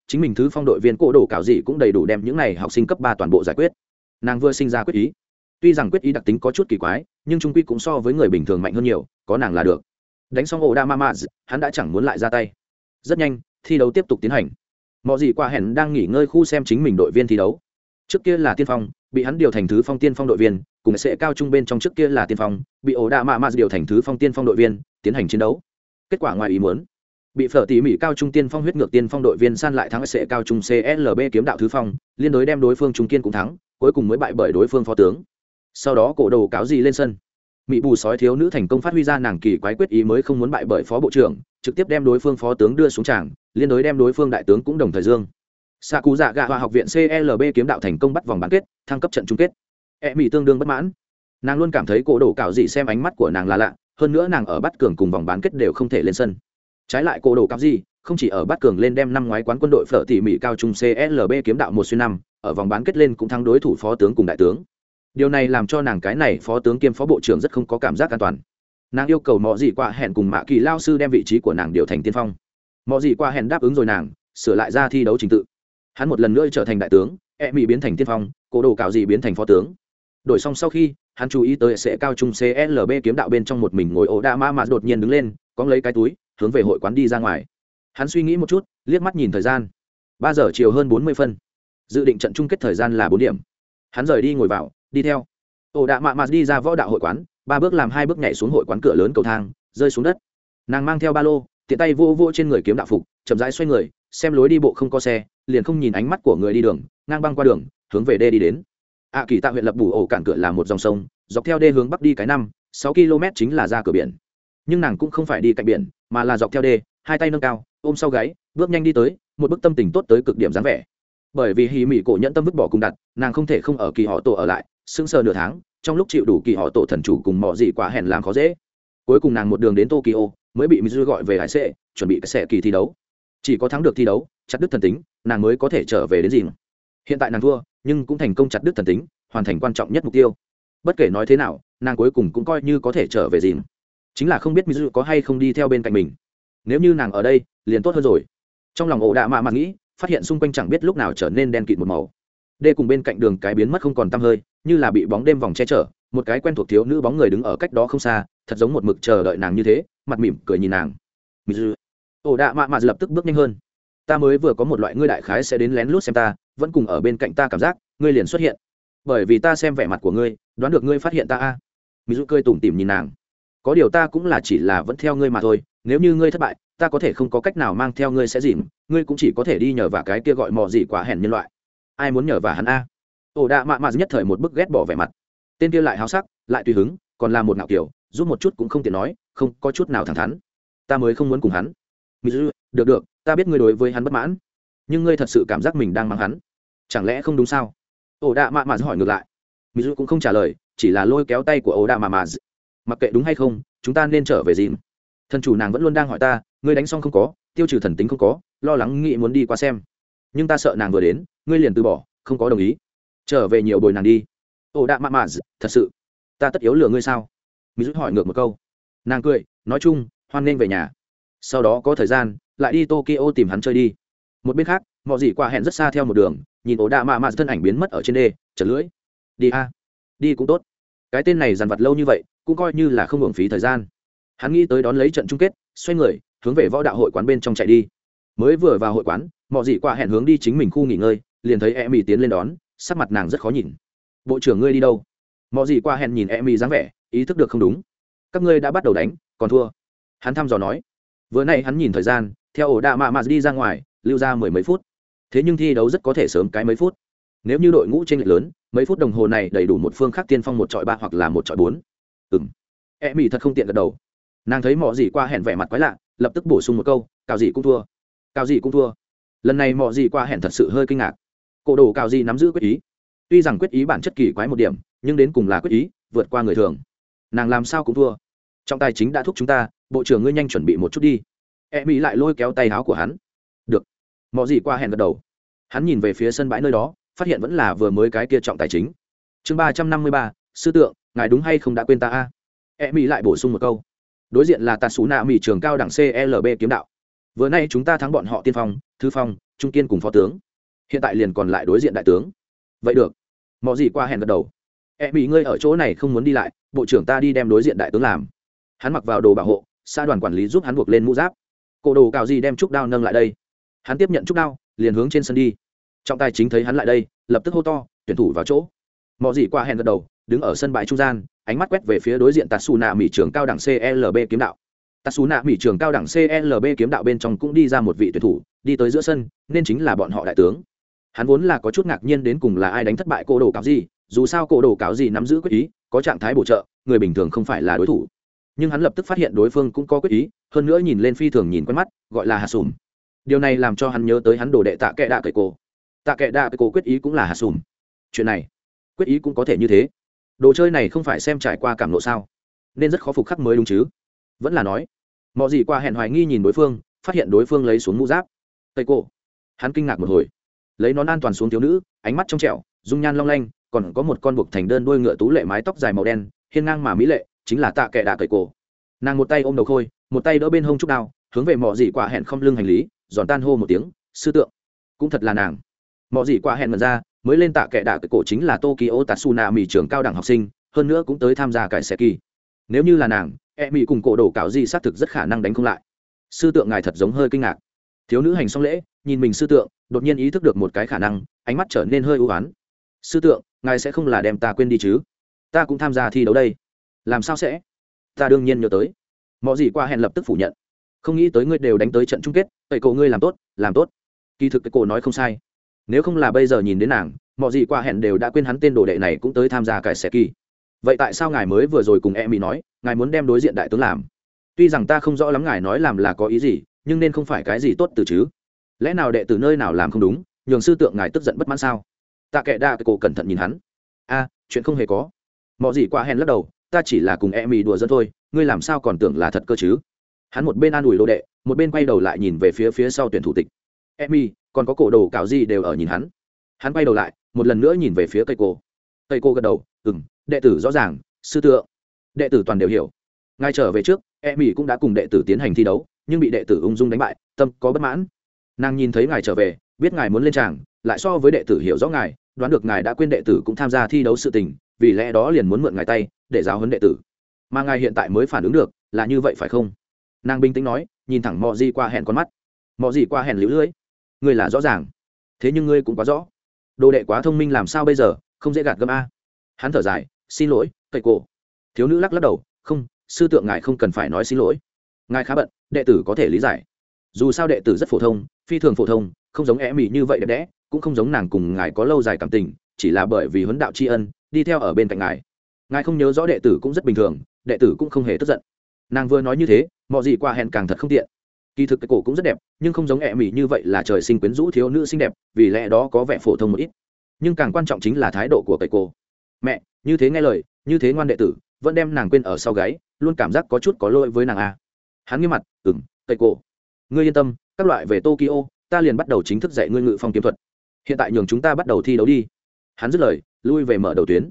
chính mình thứ phong đội viên cổ đồ cạo gì cũng đầy đủ đem những này học sinh cấp 3 toàn bộ giải quyết. Nàng vừa sinh ra quyết ý, tuy rằng quyết ý đặc tính có chút kỳ quái, nhưng trung quy cũng so với người bình thường mạnh hơn nhiều, có nàng là được. Đánh xong ổ đa mama, hắn đã chẳng muốn lại ra tay. Rất nhanh, thi đấu tiếp tục tiến hành. Mọi gì qua hẹn đang nghỉ ngơi khu xem chính mình đội viên thi đấu. Trước kia là tiên phong, bị hắn điều thành thứ phong tiên phong đội viên, cùng sẽ cao trung bên trong trước kia là tiên phong, bị ổ đa mama điều thành thứ phong tiên phong đội viên, tiến hành chiến đấu. Kết quả ngoài ý muốn, bị phở tỉ mỉ cao trung tiên phong huyết ngược tiên phong đội viên san lại thắng sẽ cao trung CLB kiếm đạo thứ phong, liên đối đem đối phương trung kiên cũng thắng, cuối cùng mới bại bởi đối phương phó tướng. Sau đó cổ đồ cáo gì lên sân, mỹ bù sói thiếu nữ thành công phát huy ra nàng kỳ quái quyết ý mới không muốn bại bởi phó bộ trưởng, trực tiếp đem đối phương phó tướng đưa xuống tràng, liên đối đem đối phương đại tướng cũng đồng thời dương. Xạ Cụ Dạ Gạ Hoa học viện CLB kiếm đạo thành công bắt vòng bán kết, thăng cấp trận chung kết. Mỹ tương đương bất mãn. Nàng luôn cảm thấy cổ đồ cạo gì xem ánh mắt của nàng là lạ, hơn nữa nàng ở bắt cường cùng vòng bán kết đều không thể lên sân. Trái lại cổ đồ cạo gì, không chỉ ở bắt cường lên đem năm ngoái quán quân đội phở tỉ mỉ cao trung CLB kiếm đạo 1/5, ở vòng bán kết lên cũng thắng đối thủ phó tướng cùng đại tướng. Điều này làm cho nàng cái này phó tướng kiêm phó bộ trưởng rất không có cảm giác an toàn. Nàng yêu cầu Mọ Dị Qua hẹn cùng Mạ Kỳ lao sư đem vị trí của nàng điều thành tiên phong. Mọ Dị Qua hẹn đáp ứng rồi, nàng sửa lại ra thi đấu trình tự. Hắn một lần nữa trở thành đại tướng, Mỹ biến thành tiên phong, cổ đồ cạo gì biến thành phó tướng. Đổi xong sau khi, hắn chú ý tới sẽ cao trung CLB kiếm đạo bên trong một mình ngồi ổ đa mà đột nhiên đứng lên, cóng lấy cái túi, hướng về hội quán đi ra ngoài. Hắn suy nghĩ một chút, liếc mắt nhìn thời gian, 3 giờ chiều hơn 40 phân. Dự định trận chung kết thời gian là 4 điểm. Hắn rời đi ngồi vào, đi theo ổ đạ mạ đi ra võ đạo hội quán, 3 bước làm 2 bước nhảy xuống hội quán cửa lớn cầu thang, rơi xuống đất. Nàng mang theo ba lô, tiện tay vô vô trên người kiếm đạo phục, chậm rãi xoay người, xem lối đi bộ không có xe, liền không nhìn ánh mắt của người đi đường, ngang băng qua đường, hướng về đê đi đến. Kỳ Tạ huyện lập bù ổ cản cửa là một dòng sông, dọc theo đê hướng bắc đi cái 5-6 km chính là ra cửa biển. Nhưng nàng cũng không phải đi cạnh biển, mà là dọc theo đê, hai tay nâng cao, ôm sau gáy, bước nhanh đi tới, một bức tâm tình tốt tới cực điểm dáng vẻ. Bởi vì hì mị cổ nhẫn tâm vứt bỏ cùng đặt, nàng không thể không ở kỳ họ tổ ở lại, sững sờ nửa tháng, trong lúc chịu đủ kỳ họ tổ thần chủ cùng Mọ Dị Quả hẹn làm khó dễ. Cuối cùng nàng một đường đến Tokyo, mới bị Mizu gọi về hải sệ, chuẩn bị cái sẽ kỳ thi đấu. Chỉ có thắng được thi đấu, chặt đứt thần tính, nàng mới có thể trở về đến Dìm. Hiện tại nàng thua, nhưng cũng thành công chặt đứt thần tính, hoàn thành quan trọng nhất mục tiêu. Bất kể nói thế nào, nàng cuối cùng cũng coi như có thể trở về Dìm. Chính là không biết Mizu có hay không đi theo bên cạnh mình. Nếu như nàng ở đây, liền tốt hơn rồi. Trong lòng ổ đạ mạ nghĩ, phát hiện xung quanh chẳng biết lúc nào trở nên đen kịt một màu. Đê cùng bên cạnh đường cái biến mất không còn tăm hơi, như là bị bóng đêm vòng che chở. Một cái quen thuộc thiếu nữ bóng người đứng ở cách đó không xa, thật giống một mực chờ đợi nàng như thế, mặt mỉm cười nhìn nàng. Mizu. Ổ đạ mạ lập tức bước nhanh hơn. Ta mới vừa có một loại ngươi đại khái sẽ đến lén lút xem ta, vẫn cùng ở bên cạnh ta cảm giác, ngươi liền xuất hiện. Bởi vì ta xem vẻ mặt của ngươi, đoán được ngươi phát hiện ta a. Mizu cười tủm tỉm nhìn nàng. Có điều ta cũng là chỉ là vẫn theo ngươi mà thôi, nếu như ngươi thất bại, ta có thể không có cách nào mang theo ngươi sẽ dìm, ngươi cũng chỉ có thể đi nhờ vả cái kia gọi Mọ Dị Quả hèn nhân loại. Ai muốn nhờ vả hắn a? Ổ đạ mạ nhất thời một bức ghét bỏ vẻ mặt. Tên kia lại háo sắc, lại tùy hứng, còn là một ngạo kiểu, giúp một chút cũng không tiện nói, không có chút nào thẳng thắn. Ta mới không muốn cùng hắn. Mizu, được, ta biết ngươi đối với hắn bất mãn, nhưng ngươi thật sự cảm giác mình đang mắng hắn, chẳng lẽ không đúng sao? Ổ đạ mạ hỏi ngược lại. Mizu cũng không trả lời, chỉ là lôi kéo tay của ổ đạ mạ. Mặc kệ đúng hay không, chúng ta nên trở về dìm. Thần chủ nàng vẫn luôn đang hỏi ta, ngươi đánh xong không có, tiêu trừ thần tính không có, lo lắng nghĩ muốn đi qua xem, nhưng ta sợ nàng vừa đến, ngươi liền từ bỏ, không có đồng ý. Trở về nhiều bồi nàng đi. Ổ đạ mạ thật sự, ta tất yếu lừa ngươi sao? Mizu hỏi ngược một câu. Nàng cười, nói chung, hoan nghênh về nhà. Sau đó có thời gian, lại đi Tokyo tìm hắn chơi đi. Một bên khác, Mọ Dị Quả hẹn rất xa theo một đường, nhìn ổ đạ mạ thân ảnh biến mất ở trên đê, chật lưỡi. Đi a, đi cũng tốt. Cái tên này dằn vặt lâu như vậy, cũng coi như là không hưởng phí thời gian. Hắn nghĩ tới đón lấy trận chung kết, xoay người hướng về võ đạo hội quán bên trong chạy đi. Mới vừa vào hội quán, Mọ Dị Quả hẹn hướng đi chính mình khu nghỉ ngơi, liền thấy Emmy tiến lên đón, sắc mặt nàng rất khó nhìn. Bộ trưởng ngươi đi đâu? Mọ Dị Quả hẹn nhìn Emmy dáng vẻ, ý thức được không đúng. Các ngươi đã bắt đầu đánh, còn thua. Hắn thăm dò nói. Vừa nãy hắn nhìn thời gian, theo ổ đạ mạ đi ra ngoài, lưu ra 10 mấy phút. Thế nhưng thi đấu rất có thể sớm cái mấy phút. Nếu như đội ngũ chênh lệch lớn, mấy phút đồng hồ này đầy đủ một phương khác tiên phong 1-3 hoặc là 1-4. Emmy thật không tiện gật đầu. Nàng thấy Mọ Dị Quả hẹn vẻ mặt quái lạ, lập tức bổ sung một câu, cào gì cũng thua. Cào gì cũng thua. Lần này Mọ Dị Quả hẹn thật sự hơi kinh ngạc. Cổ đồ cào gì nắm giữ quyết ý. Tuy rằng quyết ý bản chất kỳ quái một điểm, nhưng đến cùng là quyết ý, vượt qua người thường. Nàng làm sao cũng thua. Trọng tài chính đã thúc chúng ta, bộ trưởng ngươi nhanh chuẩn bị một chút đi. Emmy lại lôi kéo tay áo của hắn. Được. Mọ Dị Quả hẹn gật đầu. Hắn nhìn về phía sân bãi nơi đó, phát hiện vẫn là vừa mới cái kia trọng tài chính. Chương 353, sư tượng, ngài đúng hay không đã quên ta a? Emmy lại bổ sung một câu. Đối diện là Tatsuna Mỹ trường cao đẳng CLB kiếm đạo. vừa nay chúng ta thắng bọn họ tiên phong thư phong trung kiên cùng phó tướng, hiện tại liền còn lại đối diện đại tướng. Vậy được. Mọi gì qua hẹn gật đầu. Bị ngươi ở chỗ này không muốn đi lại, bộ trưởng ta đi đem đối diện đại tướng làm. Hắn mặc vào đồ bảo hộ, xã đoàn quản lý giúp hắn buộc lên mũ giáp. Cổ đồ cào gì đem trúc đao nâng lại đây. Hắn tiếp nhận trúc đao, liền hướng trên sân đi. Trọng tài chính thấy hắn lại đây, lập tức hô to, tuyển thủ vào chỗ. Mọi gì qua hẹn gật đầu, đứng ở sân bãi trung gian, ánh mắt quét về phía đối diện Tatsuna Mỹ trường cao đẳng CLB kiếm đạo. Tatsuna Mỹ trường cao đẳng CLB kiếm đạo bên trong cũng đi ra một vị tuyển thủ, đi tới giữa sân, nên chính là bọn họ đại tướng. Hắn vốn là có chút ngạc nhiên đến cùng là ai đánh thất bại cổ đồ cáo gì, dù sao cổ đồ cáo gì nắm giữ quyết ý, có trạng thái bổ trợ, người bình thường không phải là đối thủ. Nhưng hắn lập tức phát hiện đối phương cũng có quyết ý, hơn nữa nhìn lên phi thường nhìn quen mắt, gọi là Hà Sùm. Điều này làm cho hắn nhớ tới hắn đồ đệ Tạ Kệ Đạ Cậy Cổ. Tạ Kệ Đạ Cậy Cổ quyết ý cũng là Hà Sùm. Chuyện này, quyết ý cũng có thể như thế. Đồ chơi này không phải xem trải qua cảm ngộ sao? Nên rất khó phục khắc mới đúng chứ? Vẫn là nói, Mọ gì qua hẹn hoài nghi nhìn đối phương, phát hiện đối phương lấy xuống mũ giáp. Cậy Cổ. Hắn kinh ngạc một hồi, lấy nón an toàn xuống thiếu nữ, ánh mắt trong trẻo, dung nhan long lanh, còn có một con buộc thành đơn đuôi ngựa tú lệ mái tóc dài màu đen, hiên ngang mà mỹ lệ, chính là Tạ Kệ Đạ Cậy Cổ. Nàng một tay ôm đầu khôi, một tay đỡ bên hông trúc đao, hướng về Mọ gì qua hẹn không lưng hành lý, giòn tan hô một tiếng, sư tượng. Cũng thật là nàng. Mọ gì qua hẹn mật ra, mới lên Tạ Kệ Đạ Cậy Cổ chính là Tokyo Tatsuna Mỹ trường cao đẳng học sinh, hơn nữa cũng tới tham gia cải xe kỳ. Nếu như là nàng, Mỹ cùng cổ đồ cạo gì xác thực rất khả năng đánh không lại. Sư tượng ngài thật giống hơi kinh ngạc. Thiếu nữ hành xong lễ, nhìn mình sư tượng, đột nhiên ý thức được một cái khả năng, ánh mắt trở nên hơi u ám. Sư tượng, ngài sẽ không là đem ta quên đi chứ? Ta cũng tham gia thi đấu đây. Làm sao sẽ? Ta đương nhiên nhớ tới. Mọi gì qua hẹn lập tức phủ nhận. Không nghĩ tới ngươi đều đánh tới trận chung kết, vậy cổ ngươi làm tốt, làm tốt. Kỳ thực cái cổ nói không sai. Nếu không là bây giờ nhìn đến nàng, mọi gì qua hẹn đều đã quên hắn tên đồ đệ này cũng tới tham gia cải xe kỳ. Vậy tại sao ngài mới vừa rồi cùng Mỹ nói, ngài muốn đem đối diện đại tướng làm? Tuy rằng ta không rõ lắm ngài nói làm là có ý gì, nhưng nên không phải cái gì tốt từ chứ? Lẽ nào đệ tử nơi nào làm không đúng, nhường sư tượng ngài tức giận bất mãn sao? Tạ Kệ Đạ Cậy Cổ cẩn thận nhìn hắn. Chuyện không hề có. Mọi gì qua hẹn lắc đầu, ta chỉ là cùng Mỹ đùa giỡn thôi, ngươi làm sao còn tưởng là thật cơ chứ? Hắn một bên an ủi đồ đệ, một bên quay đầu lại nhìn về phía sau tuyển thủ tịch. Mỹ, còn có cổ đồ cạo gì đều ở nhìn hắn. Hắn quay đầu lại, một lần nữa nhìn về phía cây cô. Cây cô gật đầu, đệ tử rõ ràng, sư tượng. Đệ tử toàn đều hiểu. Ngài trở về trước, Mỹ cũng đã cùng đệ tử tiến hành thi đấu, nhưng bị đệ tử ung dung đánh bại, tâm có bất mãn. Nàng nhìn thấy ngài trở về, biết ngài muốn lên tràng, lại so với đệ tử hiểu rõ ngài, đoán được ngài đã quên đệ tử cũng tham gia thi đấu sự tình, vì lẽ đó liền muốn mượn ngài tay để giáo huấn đệ tử. Mà ngài hiện tại mới phản ứng được, là như vậy phải không? Nàng bình tĩnh nói, nhìn thẳng Mọ gì qua hẹn con mắt. Mọ gì qua hẹn liễu lưỡi. Ngươi là rõ ràng, thế nhưng ngươi cũng quá rõ. Đồ đệ quá thông minh làm sao bây giờ, không dễ gạt gẫm a. Hắn thở dài, xin lỗi, cậy cổ. Thiếu nữ lắc đầu, không, sư tượng ngài không cần phải nói xin lỗi. Ngài khá bận, đệ tử có thể lý giải. Dù sao đệ tử rất phổ thông, phi thường phổ thông, không giống Mỹ như vậy đẹp đẽ, cũng không giống nàng cùng ngài có lâu dài cảm tình, chỉ là bởi vì huấn đạo tri ân, đi theo ở bên cạnh ngài. Ngài không nhớ rõ đệ tử cũng rất bình thường, đệ tử cũng không hề tức giận. Nàng vừa nói như thế, mọi gì qua hẹn càng thật không tiện. Kỳ thực cái cổ cũng rất đẹp, nhưng không giống Mỹ như vậy là trời sinh quyến rũ thiếu nữ xinh đẹp, vì lẽ đó có vẻ phổ thông một ít. Nhưng càng quan trọng chính là thái độ của cái cô. Mẹ, như thế nghe lời, như thế ngoan đệ tử, vẫn đem nàng quên ở sau gáy, luôn cảm giác có chút có lỗi với nàng a. Hắn nghiêm mặt, cái cô, ngươi yên tâm, các loại về Tokyo, ta liền bắt đầu chính thức dạy ngươi ngự phong kiếm thuật. Hiện tại nhường chúng ta bắt đầu thi đấu đi. Hắn dứt lời, lui về mở đầu tuyến.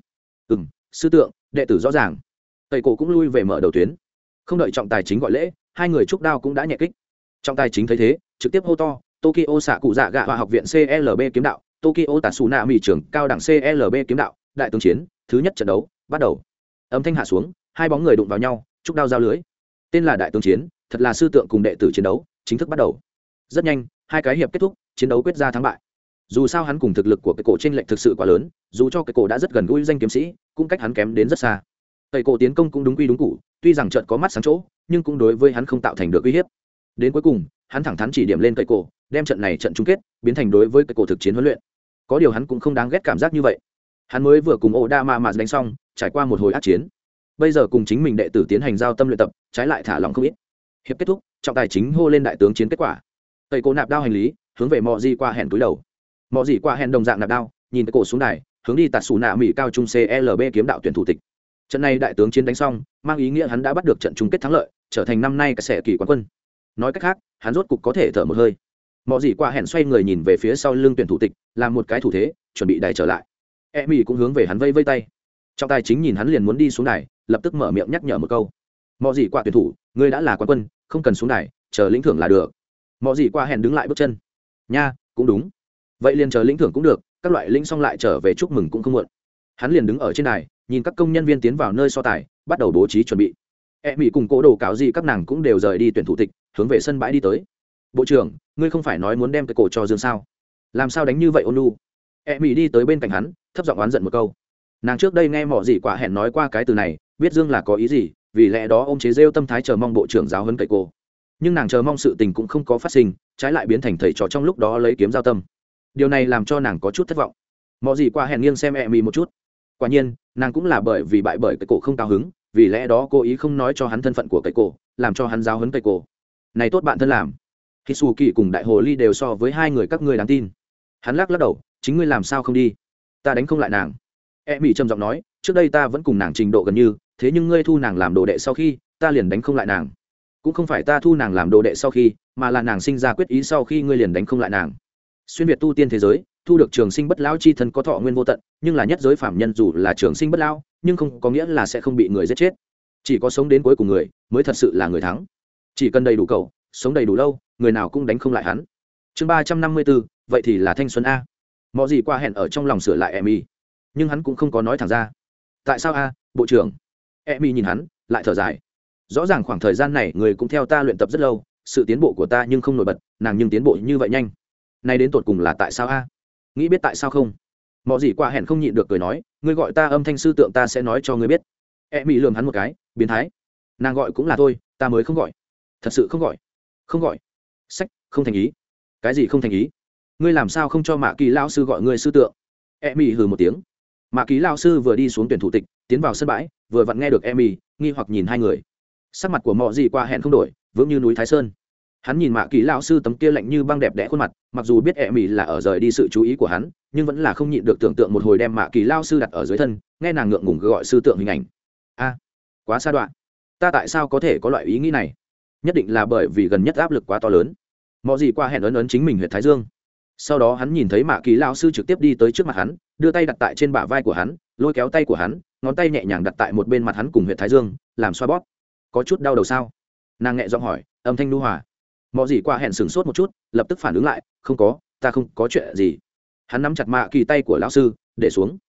Sư tượng, đệ tử rõ ràng. Tây cổ cũng lui về mở đầu tuyến. Không đợi trọng tài chính gọi lễ, hai người trúc đao cũng đã nhẹ kích. Trọng tài chính thấy thế, trực tiếp hô to, Tokyo xạ cụ dạ gạ và học viện CLB kiếm đạo, Tokyo Tatsuna Mỹ trường cao đẳng CLB kiếm đạo, đại tướng chiến, thứ nhất trận đấu, bắt đầu. Âm thanh hạ xuống, hai bóng người đụng vào nhau, trúc đao giao lưới. Tên là đại tướng chiến, thật là sư tượng cùng đệ tử chiến đấu, chính thức bắt đầu. Rất nhanh, hai cái hiệp kết thúc, chiến đấu quyết ra thắng bại. Dù sao hắn cùng thực lực của cái cổ chênh lệch thực sự quá lớn, dù cho cái cổ đã rất gần gũi danh kiếm sĩ, cũng cách hắn kém đến rất xa. Tây cổ tiến công cũng đúng quy đúng củ, tuy rằng trận có mắt sáng chỗ, nhưng cũng đối với hắn không tạo thành được uy hiếp. Đến cuối cùng, hắn thẳng thắn chỉ điểm lên Tây cổ, đem trận này trận chung kết biến thành đối với cái cổ thực chiến huấn luyện. Có điều hắn cũng không đáng ghét cảm giác như vậy. Hắn mới vừa cùng Odama mà đánh xong, trải qua một hồi ác chiến. Bây giờ cùng chính mình đệ tử tiến hành giao tâm luyện tập, trái lại thả lòng không ít. Hiệp kết thúc, trọng tài chính hô lên đại tướng chiến kết quả. Tây cổ nạp đao hành lý, hướng về Mọ Di qua hẹn túi đầu. Mọ Di qua hẹn đồng dạng nạp đao, nhìn Tây cổ xuống đài, hướng đi tạt sủ nạ Mỹ cao trung CLB kiếm đạo tuyển thủ tịch. Trận này đại tướng chiến đánh xong, mang ý nghĩa hắn đã bắt được trận chung kết thắng lợi, trở thành năm nay cái sẽ kỳ quán quân. Nói cách khác, hắn rốt cục có thể thở một hơi. Mọ Di qua hẹn xoay người nhìn về phía sau lưng tuyển thủ tịch, làm một cái thủ thế, chuẩn bị đài trở lại. Mỹ cũng hướng về hắn vây vây tay. Trọng tài chính nhìn hắn liền muốn đi xuống đài, lập tức mở miệng nhắc nhở một câu. Mọ Di qua tuyển thủ, ngươi đã là quán quân, không cần xuống đài, chờ lĩnh thưởng là được. mọi gì qua hẹn đứng lại bước chân. Nha, cũng đúng, vậy liền chờ lĩnh thưởng cũng được, các loại lĩnh xong lại trở về chúc mừng cũng không muộn. Hắn liền đứng ở trên đài nhìn các công nhân viên tiến vào nơi so tài, bắt đầu bố trí chuẩn bị. Mỹ cùng cố đồ cáo gì các nàng cũng đều rời đi tuyển thủ tịch, hướng về sân bãi đi tới. Bộ trưởng, ngươi không phải nói muốn đem cái cổ cho Dương sao? Làm sao đánh như vậy Onu? Mỹ đi tới bên cạnh hắn, thấp giọng oán giận một câu. Nàng trước đây nghe mỏ gì quả hẹn nói qua cái từ này, biết Dương là có ý gì, vì lẽ đó ôm chế rêu tâm thái chờ mong bộ trưởng giáo huấn cậy cô. Nhưng nàng chờ mong sự tình cũng không có phát sinh, trái lại biến thành thầy trò trong lúc đó lấy kiếm giao tâm. Điều này làm cho nàng có chút thất vọng. Mỏ gì quả hẹn nghiêng xem Mỹ một chút. Quả nhiên, nàng cũng là bởi vì bại bởi cái cổ không cao hứng, vì lẽ đó cố ý không nói cho hắn thân phận của cái cổ, làm cho hắn giáo huấn cái cổ. Này tốt bạn thân làm. Hisuki cùng Đại Hồ Ly đều so với hai người các ngươi đáng tin. Hắn lắc lắc đầu, chính ngươi làm sao không đi? Ta đánh không lại nàng. Mỹ trầm giọng nói, trước đây ta vẫn cùng nàng trình độ gần như, thế nhưng ngươi thu nàng làm đồ đệ sau khi, ta liền đánh không lại nàng. Cũng không phải ta thu nàng làm đồ đệ sau khi, mà là nàng sinh ra quyết ý sau khi ngươi liền đánh không lại nàng. Xuyên việt tu tiên thế giới, thu được trường sinh bất lão chi thân có thọ nguyên vô tận, nhưng là nhất giới phạm nhân dù là trường sinh bất lão, nhưng không có nghĩa là sẽ không bị người giết chết. Chỉ có sống đến cuối cùng người mới thật sự là người thắng. Chỉ cần đầy đủ cầu, sống đầy đủ lâu, người nào cũng đánh không lại hắn. Chương 354, vậy thì là thanh xuân a. Mọ gì qua hẹn ở trong lòng sửa lại Emmy, nhưng hắn cũng không có nói thẳng ra. Tại sao a, bộ trưởng? Emmy nhìn hắn, lại thở dài. Rõ ràng khoảng thời gian này người cũng theo ta luyện tập rất lâu, sự tiến bộ của ta nhưng không nổi bật, nàng nhưng tiến bộ như vậy nhanh. Nay đến tột cùng là tại sao a? Nghĩ biết tại sao không? Mọ gì qua hẹn không nhịn được cười nói, ngươi gọi ta âm thanh sư tượng ta sẽ nói cho ngươi biết. Emmy lườm hắn một cái, biến thái. Nàng gọi cũng là thôi, ta mới không gọi. Thật sự không gọi. Không gọi. Sách, không thành ý. Cái gì không thành ý? Ngươi làm sao không cho Mạ Kỳ lão sư gọi ngươi sư tượng? Emmy hừ một tiếng. Mạ Kỳ lão sư vừa đi xuống tuyển thủ tịch, tiến vào sân bãi, vừa vặn nghe được Emmy, nghi hoặc nhìn hai người. Sắc mặt của Mọ gì qua hẹn không đổi, vững như núi Thái Sơn. Hắn nhìn Mạ Kỳ lão sư tấm kia lạnh như băng đẹp đẽ khuôn mặt, mặc dù biết Emmy là ở rời đi sự chú ý của hắn, nhưng vẫn là không nhịn được tưởng tượng một hồi đem Mạ Kỳ lão sư đặt ở dưới thân, nghe nàng ngượng ngùng gọi sư tượng hình ảnh. A, quá xa đoạn. Ta tại sao có thể có loại ý nghĩ này? Nhất định là bởi vì gần nhất áp lực quá to lớn. Mọ gì qua hẹn ấn chính mình huyệt thái dương. Sau đó hắn nhìn thấy Mạ Kỳ lão sư trực tiếp đi tới trước mặt hắn, đưa tay đặt tại trên bả vai của hắn, lôi kéo tay của hắn, ngón tay nhẹ nhàng đặt tại một bên mặt hắn cùng huyệt thái dương, làm xoa bóp. Có chút đau đầu sao? Nàng nhẹ giọng hỏi, âm thanh nhu hòa. Mọ gì qua hẹn sửng sốt một chút, lập tức phản ứng lại, không có, ta không có chuyện gì. Hắn nắm chặt Mạ Kỳ tay của lão sư, để xuống.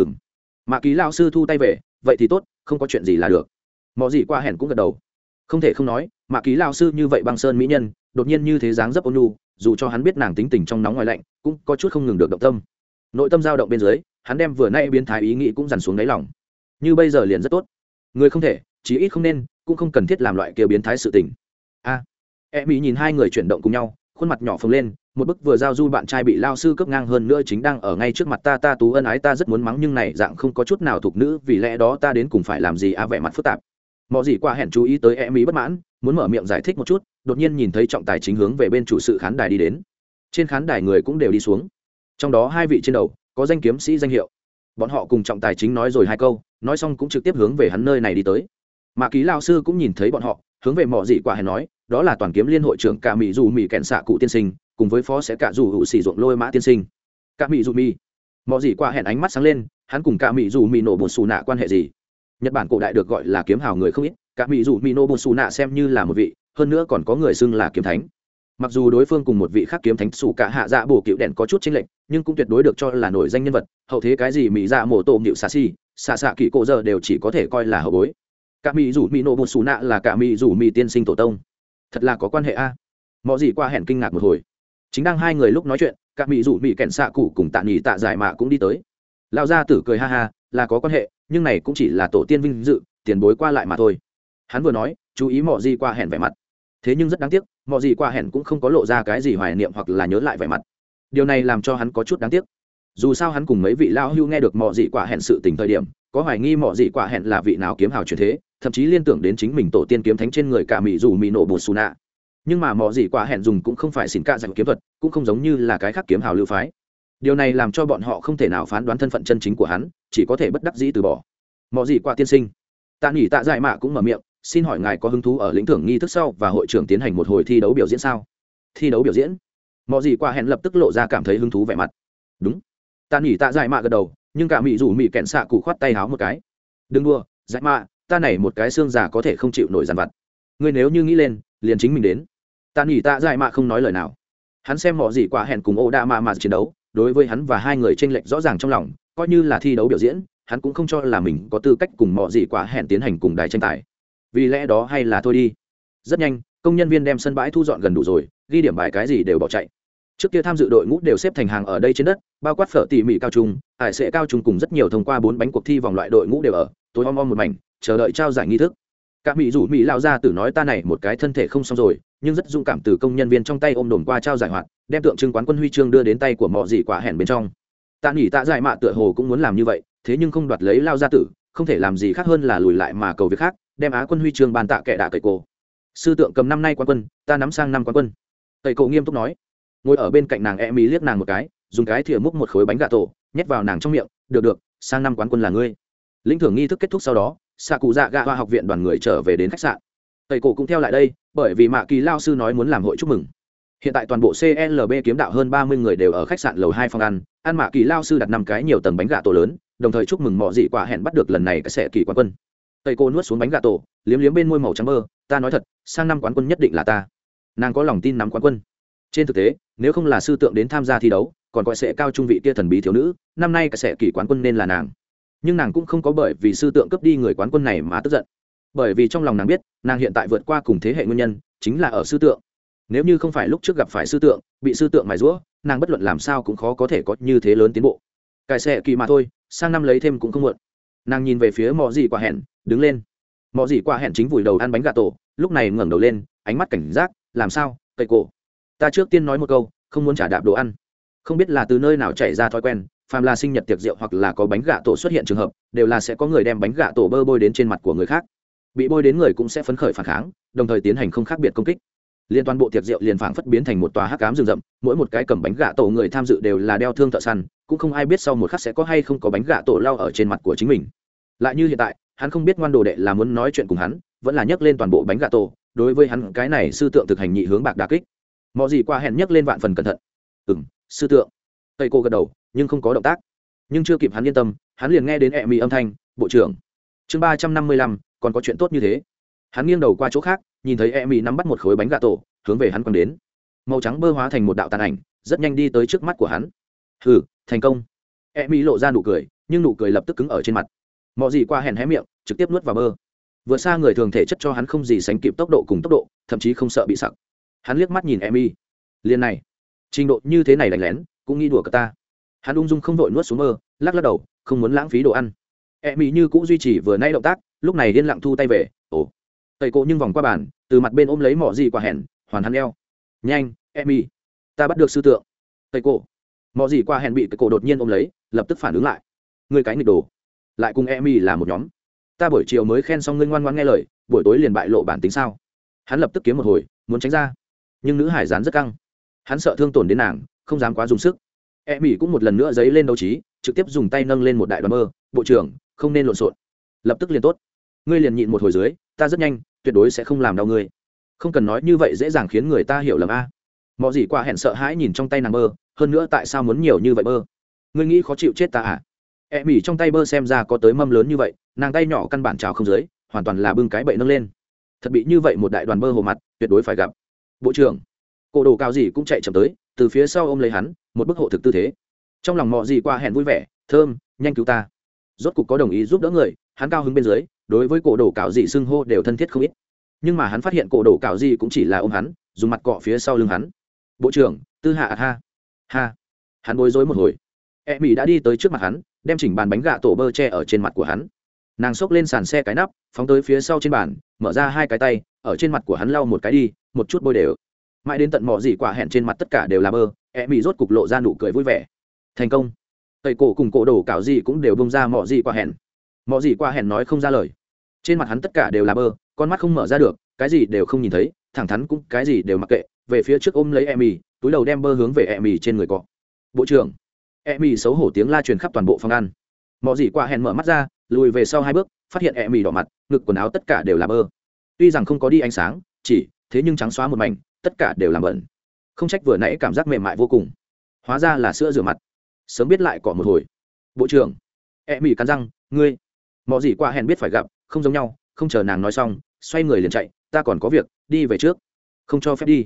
Mạ Kỳ lão sư thu tay về, vậy thì tốt, không có chuyện gì là được. Mọ gì qua hẹn cũng gật đầu. Không thể không nói, Mạ Kỳ lão sư như vậy băng sơn mỹ nhân, đột nhiên như thế dáng dấp ôn nhu, dù cho hắn biết nàng tính tình trong nóng ngoài lạnh, cũng có chút không ngừng được động tâm. Nội tâm dao động bên dưới, hắn đem vừa nay biến thái ý nghĩ cũng dằn xuống đáy lòng. Như bây giờ liền rất tốt. Người không thể, chí ít không nên, cũng không cần thiết làm loại kia biến thái sự tình. Mỹ nhìn hai người chuyển động cùng nhau, khuôn mặt nhỏ phồng lên, một bức vừa giao du bạn trai bị lao sư cướp ngang hơn nữa chính đang ở ngay trước mặt ta tú ân ái ta rất muốn mắng nhưng này dạng không có chút nào thuộc nữ vì lẽ đó ta đến cùng phải làm gì vẻ mặt phức tạp. Mọi gì qua hẹn chú ý tới Mỹ bất mãn, muốn mở miệng giải thích một chút, đột nhiên nhìn thấy trọng tài chính hướng về bên chủ sự khán đài đi đến. Trên khán đài người cũng đều đi xuống. Trong đó hai vị trên đầu có danh kiếm sĩ danh hiệu. Bọn họ cùng trọng tài chính nói rồi hai câu, nói xong cũng trực tiếp hướng về hắn nơi này đi tới. Mạ Kỳ lão sư cũng nhìn thấy bọn họ, hướng về Mọ gì qua hẹn nói, đó là toàn kiếm liên hội trưởng Cả Mỹ Dù Mị kẹn xạ cụ tiên sinh, cùng với phó sẽ Cả Dù hữu sử dụng lôi mã tiên sinh. Cả Mỹ Dù Mị. Mọ gì qua hẹn ánh mắt sáng lên, hắn cùng Cả Mỹ Dù Mị nổ bột xù nạ quan hệ gì? Nhật Bản cổ đại được gọi là kiếm hào người không ít, Cả Mỹ Dù Mị nổ bột xù nạ xem như là một vị, hơn nữa còn có người xưng là kiếm thánh. Mặc dù đối phương cùng một vị khác kiếm thánh sủ cả hạ dạ bổ cựu đèn có chút chênh lệch, nhưng cũng tuyệt đối được cho là nổi danh nhân vật, hậu thế cái gì Mỹ dạ mổ tổ nhịu xà xì, xạ kỳ cổ giờ đều chỉ có thể coi là hậu bối. Cả Mỹ Dù Mị nổ bột xù nạ là Cả Mỹ Dù Mị tiên sinh tổ tông. Thật là có quan hệ a. Mọi gì qua hẹn kinh ngạc một hồi. Chính đang hai người lúc nói chuyện, Cả Mỹ Dù Mị kẹn xạ cụ cùng Tạ Nhị Tạ Giải Mạ cũng đi tới. Lão gia tử cười ha ha, là có quan hệ, nhưng này cũng chỉ là tổ tiên vinh dự, tiền bối qua lại mà thôi. Hắn vừa nói, chú ý Mọ gì qua hẹn vẻ mặt. Thế nhưng rất đáng tiếc, Mọ gì qua hẹn cũng không có lộ ra cái gì hoài niệm hoặc là nhớ lại vẻ mặt. Điều này làm cho hắn có chút đáng tiếc. Dù sao hắn cùng mấy vị lão hưu nghe được Mọ gì qua hẹn sự tình thời điểm, có hoài nghi Mọ gì qua hẹn là vị nào kiếm hào truyền thế, thậm chí liên tưởng đến chính mình tổ tiên kiếm thánh trên người Cả Mỹ Dù Mị nổ bột xù nạ. Nhưng mà Mọ gì qua hẹn dùng cũng không phải xỉn cạ dạy kiếm thuật, cũng không giống như là cái khác kiếm hào lưu phái. Điều này làm cho bọn họ không thể nào phán đoán thân phận chân chính của hắn, chỉ có thể bất đắc dĩ từ bỏ. Mọ gì qua tiên sinh. Tạ Nhị Tạ Giải Mạ cũng mở miệng, xin hỏi ngài có hứng thú ở lĩnh thưởng nghi thức sau và hội trưởng tiến hành một hồi thi đấu biểu diễn sao? Thi đấu biểu diễn? Mọ gì qua hẹn lập tức lộ ra cảm thấy hứng thú vẻ mặt. Đúng. Tạ Nhị Tạ Giải Mạ gật đầu, nhưng Cả Mỹ Dù Mị kẹn xạ cụ khoát tay háo một cái. Đừng đùa, Giải Mạ, ta này một cái xương già có thể không chịu nổi dằn vặt. Ngươi nếu như nghĩ lên, liền chính mình đến. tạ nghỉ tạ dài mạ không nói lời nào. Hắn xem mọi gì quả hẹn cùng ô đa mà chiến đấu, đối với hắn và hai người tranh lệch rõ ràng trong lòng, coi như là thi đấu biểu diễn, hắn cũng không cho là mình có tư cách cùng mọi gì quả hẹn tiến hành cùng đài tranh tài. Vì lẽ đó hay là thôi đi. Rất nhanh, công nhân viên đem sân bãi thu dọn gần đủ rồi, ghi điểm bài cái gì đều bỏ chạy. Trước kia tham dự đội ngũ đều xếp thành hàng ở đây trên đất, bao quát phở tỉ mỉ cao trung, ải sẽ cao trung cùng rất nhiều thông qua 4 bánh cuộc thi vòng loại đội ngũ đều ở, tối om một mảnh, chờ đợi trao giải nghi thức. Cả mỹ rủ mỹ lao ra tử nói ta này một cái thân thể không xong rồi, nhưng rất dũng cảm từ công nhân viên trong tay ôm đồn qua trao giải hoạt, đem tượng trưng quán quân huy chương đưa đến tay của mọi gì quả hẹn bên trong. Tạ nghỉ tạ giải mạ tựa hồ cũng muốn làm như vậy, thế nhưng không đoạt lấy lao gia tử, không thể làm gì khác hơn là lùi lại mà cầu việc khác, đem á quân huy chương ban tạ kệ đạ cậy cô. Sư tượng cầm năm nay quán quân, ta nắm sang năm quán quân. Tẩy cổ nghiêm túc nói. Ngồi ở bên cạnh nàng Emmy liếc nàng một cái, dùng cái thìa múc một khối bánh gà tổ, nhét vào nàng trong miệng, được, sang năm quán quân là ngươi. Lĩnh thưởng nghi thức kết thúc sau đó, xạ cụ dạ gạ hoa học viện đoàn người trở về đến khách sạn. Tẩy cổ cũng theo lại đây, bởi vì mạ kỳ lao sư nói muốn làm hội chúc mừng. Hiện tại toàn bộ CLB kiếm đạo hơn 30 người đều ở khách sạn lầu 2 phòng ăn mạ kỳ lao sư đặt 5 cái nhiều tầng bánh gà tổ lớn, đồng thời chúc mừng mọi dị quả hẹn bắt được lần này cái sẽ kỳ quán quân. Tẩy cổ nuốt xuống bánh gà tổ, liếm liếm bên môi màu trắng bơ, ta nói thật, sang năm quán quân nhất định là ta. Nàng có lòng tin nắm quán quân. Trên thực tế, nếu không là sư tượng đến tham gia thi đấu, còn gọi sẽ cao trung vị kia thần bí thiếu nữ, năm nay cái sẽ kỳ quán quân nên là nàng. Nhưng nàng cũng không có bởi vì sư tượng cướp đi người quán quân này mà tức giận, bởi vì trong lòng nàng biết, nàng hiện tại vượt qua cùng thế hệ nguyên nhân chính là ở sư tượng. Nếu như không phải lúc trước gặp phải sư tượng, bị sư tượng mài giũa, nàng bất luận làm sao cũng khó có thể có như thế lớn tiến bộ. Cái sẽ kỳ mà thôi, sang năm lấy thêm cũng không muộn. Nàng nhìn về phía mọ gì quả hẹn, đứng lên. Mọ gì quả hẹn chính vùi đầu ăn bánh gà tổ, lúc này ngẩng đầu lên, ánh mắt cảnh giác, làm sao, Tẩy cổ. Ta trước tiên nói một câu, không muốn trả đạp đồ ăn. Không biết là từ nơi nào chảy ra thói quen, phàm là sinh nhật tiệc rượu hoặc là có bánh gà tổ xuất hiện trường hợp, đều là sẽ có người đem bánh gà tổ bơ bôi đến trên mặt của người khác. Bị bôi đến người cũng sẽ phấn khởi phản kháng, đồng thời tiến hành không khác biệt công kích. Liên toàn bộ tiệc rượu liền phảng phất biến thành một tòa hắc ám rừng rậm, mỗi một cái cầm bánh gà tổ người tham dự đều là đeo thương thợ săn, cũng không ai biết sau một khắc sẽ có hay không có bánh gà tổ lao ở trên mặt của chính mình. Lại như hiện tại, hắn không biết ngoan đồ đệ là muốn nói chuyện cùng hắn, vẫn là nhấc lên toàn bộ bánh gà tổ, đối với hắn cái này sư tượng thực hành nhị hướng bạc đả kích. Mọi gì qua hẹn nhấc lên vạn phần cẩn thận. Sư tượng. Tây cô gật đầu, nhưng không có động tác. Nhưng chưa kịp hắn yên tâm, hắn liền nghe đến Emmy âm thanh, bộ trưởng. Chương 355, còn có chuyện tốt như thế. Hắn nghiêng đầu qua chỗ khác, nhìn thấy Emmy nắm bắt một khối bánh gà tổ, hướng về hắn quăng đến. Màu trắng bơ hóa thành một đạo tàn ảnh, rất nhanh đi tới trước mắt của hắn. Hừ, thành công. Emmy lộ ra nụ cười, nhưng nụ cười lập tức cứng ở trên mặt. Mọi gì qua hẹn hé miệng, trực tiếp nuốt vào bơ. Vượt xa người thường thể chất cho hắn không gì sánh kịp tốc độ cùng tốc độ, thậm chí không sợ bị sặc. Hắn liếc mắt nhìn Emmy. Liên này, trình độ như thế này đánh lén, cũng nghĩ đùa cả ta. Hắn ung dung không vội nuốt xuống mơ, lắc lắc đầu, không muốn lãng phí đồ ăn. Emmy như cũ duy trì vừa nãy động tác, lúc này điên lặng thu tay về. Ồ. Tẩy cổ nhưng vòng qua bàn, từ mặt bên ôm lấy mỏ gì quả hẹn, hoàn hắn eo. Nhanh, Emmy, ta bắt được sư tượng. Tẩy cổ. Mỏ gì quả hẹn bị cái cổ đột nhiên ôm lấy, lập tức phản ứng lại. Ngươi cái nghịch đồ, lại cùng Emmy là một nhóm. Ta buổi chiều mới khen xong ngươi ngoan ngoãn nghe lời, buổi tối liền bại lộ bản tính sao? Hắn lập tức kiếm một hồi, muốn tránh ra, nhưng nữ hải gián rất căng, hắn sợ thương tổn đến nàng, không dám quá dùng sức. Emmy cũng một lần nữa giấy lên đấu trí, trực tiếp dùng tay nâng lên một đại đoàn mơ. Bộ trưởng, không nên lộn xộn, lập tức liền tốt. Ngươi liền nhịn một hồi dưới, ta rất nhanh, tuyệt đối sẽ không làm đau ngươi. Không cần nói như vậy dễ dàng khiến người ta hiểu lầm a. Mọi gì qua hẹn sợ hãi nhìn trong tay nàng bơ, hơn nữa tại sao muốn nhiều như vậy bơ? Ngươi nghĩ khó chịu chết ta à? Emmy trong tay bơ xem ra có tới mâm lớn như vậy, nàng tay nhỏ căn bản trào không dưới, hoàn toàn là bưng cái bậy nâng lên. Thật bị như vậy một đại đoàn bơ hồ mặt, tuyệt đối phải gặp. Bộ trưởng, cổ đồ cao gì cũng chạy chậm tới, từ phía sau ôm lấy hắn, một bức hộ thực tư thế. Trong lòng mọi gì qua hẹn vui vẻ, thơm, nhanh cứu ta. Rốt cục có đồng ý giúp đỡ người, hắn cao hứng bên dưới, đối với cổ đồ cạo gì xưng hô đều thân thiết không ít. Nhưng mà hắn phát hiện cổ đồ cạo gì cũng chỉ là ôm hắn, dùng mặt cọ phía sau lưng hắn. Bộ trưởng, tư hạ ha. Hắn bối rối một hồi. Emmy đã đi tới trước mặt hắn, đem chỉnh bàn bánh gà tổ bơ che ở trên mặt của hắn. Nàng xốc lên sàn xe cái nắp, phóng tới phía sau trên bàn, mở ra hai cái tay, ở trên mặt của hắn lau một cái đi, một chút bôi đều. Mãi đến tận mỏ gì quả hẹn trên mặt tất cả đều là bơ, Emmy rốt cục lộ ra nụ cười vui vẻ. Thành công. Tẩy cổ cùng cổ đồ cạo gì cũng đều bông ra mỏ gì quả hẹn. Mỏ gì quả hẹn nói không ra lời. Trên mặt hắn tất cả đều là bơ, con mắt không mở ra được, cái gì đều không nhìn thấy, thẳng thắn cũng cái gì đều mặc kệ, về phía trước ôm lấy Emmy, túi đầu đem bơ hướng về Emmy trên người cọ. Bộ trưởng. Emmy xấu hổ tiếng la truyền khắp toàn bộ phòng ăn. Mỏ gì quả hẹn mở mắt ra, lùi về sau hai bước, phát hiện Emmy đỏ mặt, ngực quần áo tất cả đều là bơ. Tuy rằng không có đi ánh sáng, chỉ thế nhưng trắng xóa một mảnh, tất cả đều làm bẩn. Không trách vừa nãy cảm giác mềm mại vô cùng. Hóa ra là sữa rửa mặt. Sớm biết lại cọ một hồi. Bộ trưởng. Emmy cắn răng, ngươi. Mỏ gì quả hẹn biết phải gặp, không giống nhau, không chờ nàng nói xong, xoay người liền chạy, ta còn có việc, đi về trước. Không cho phép đi.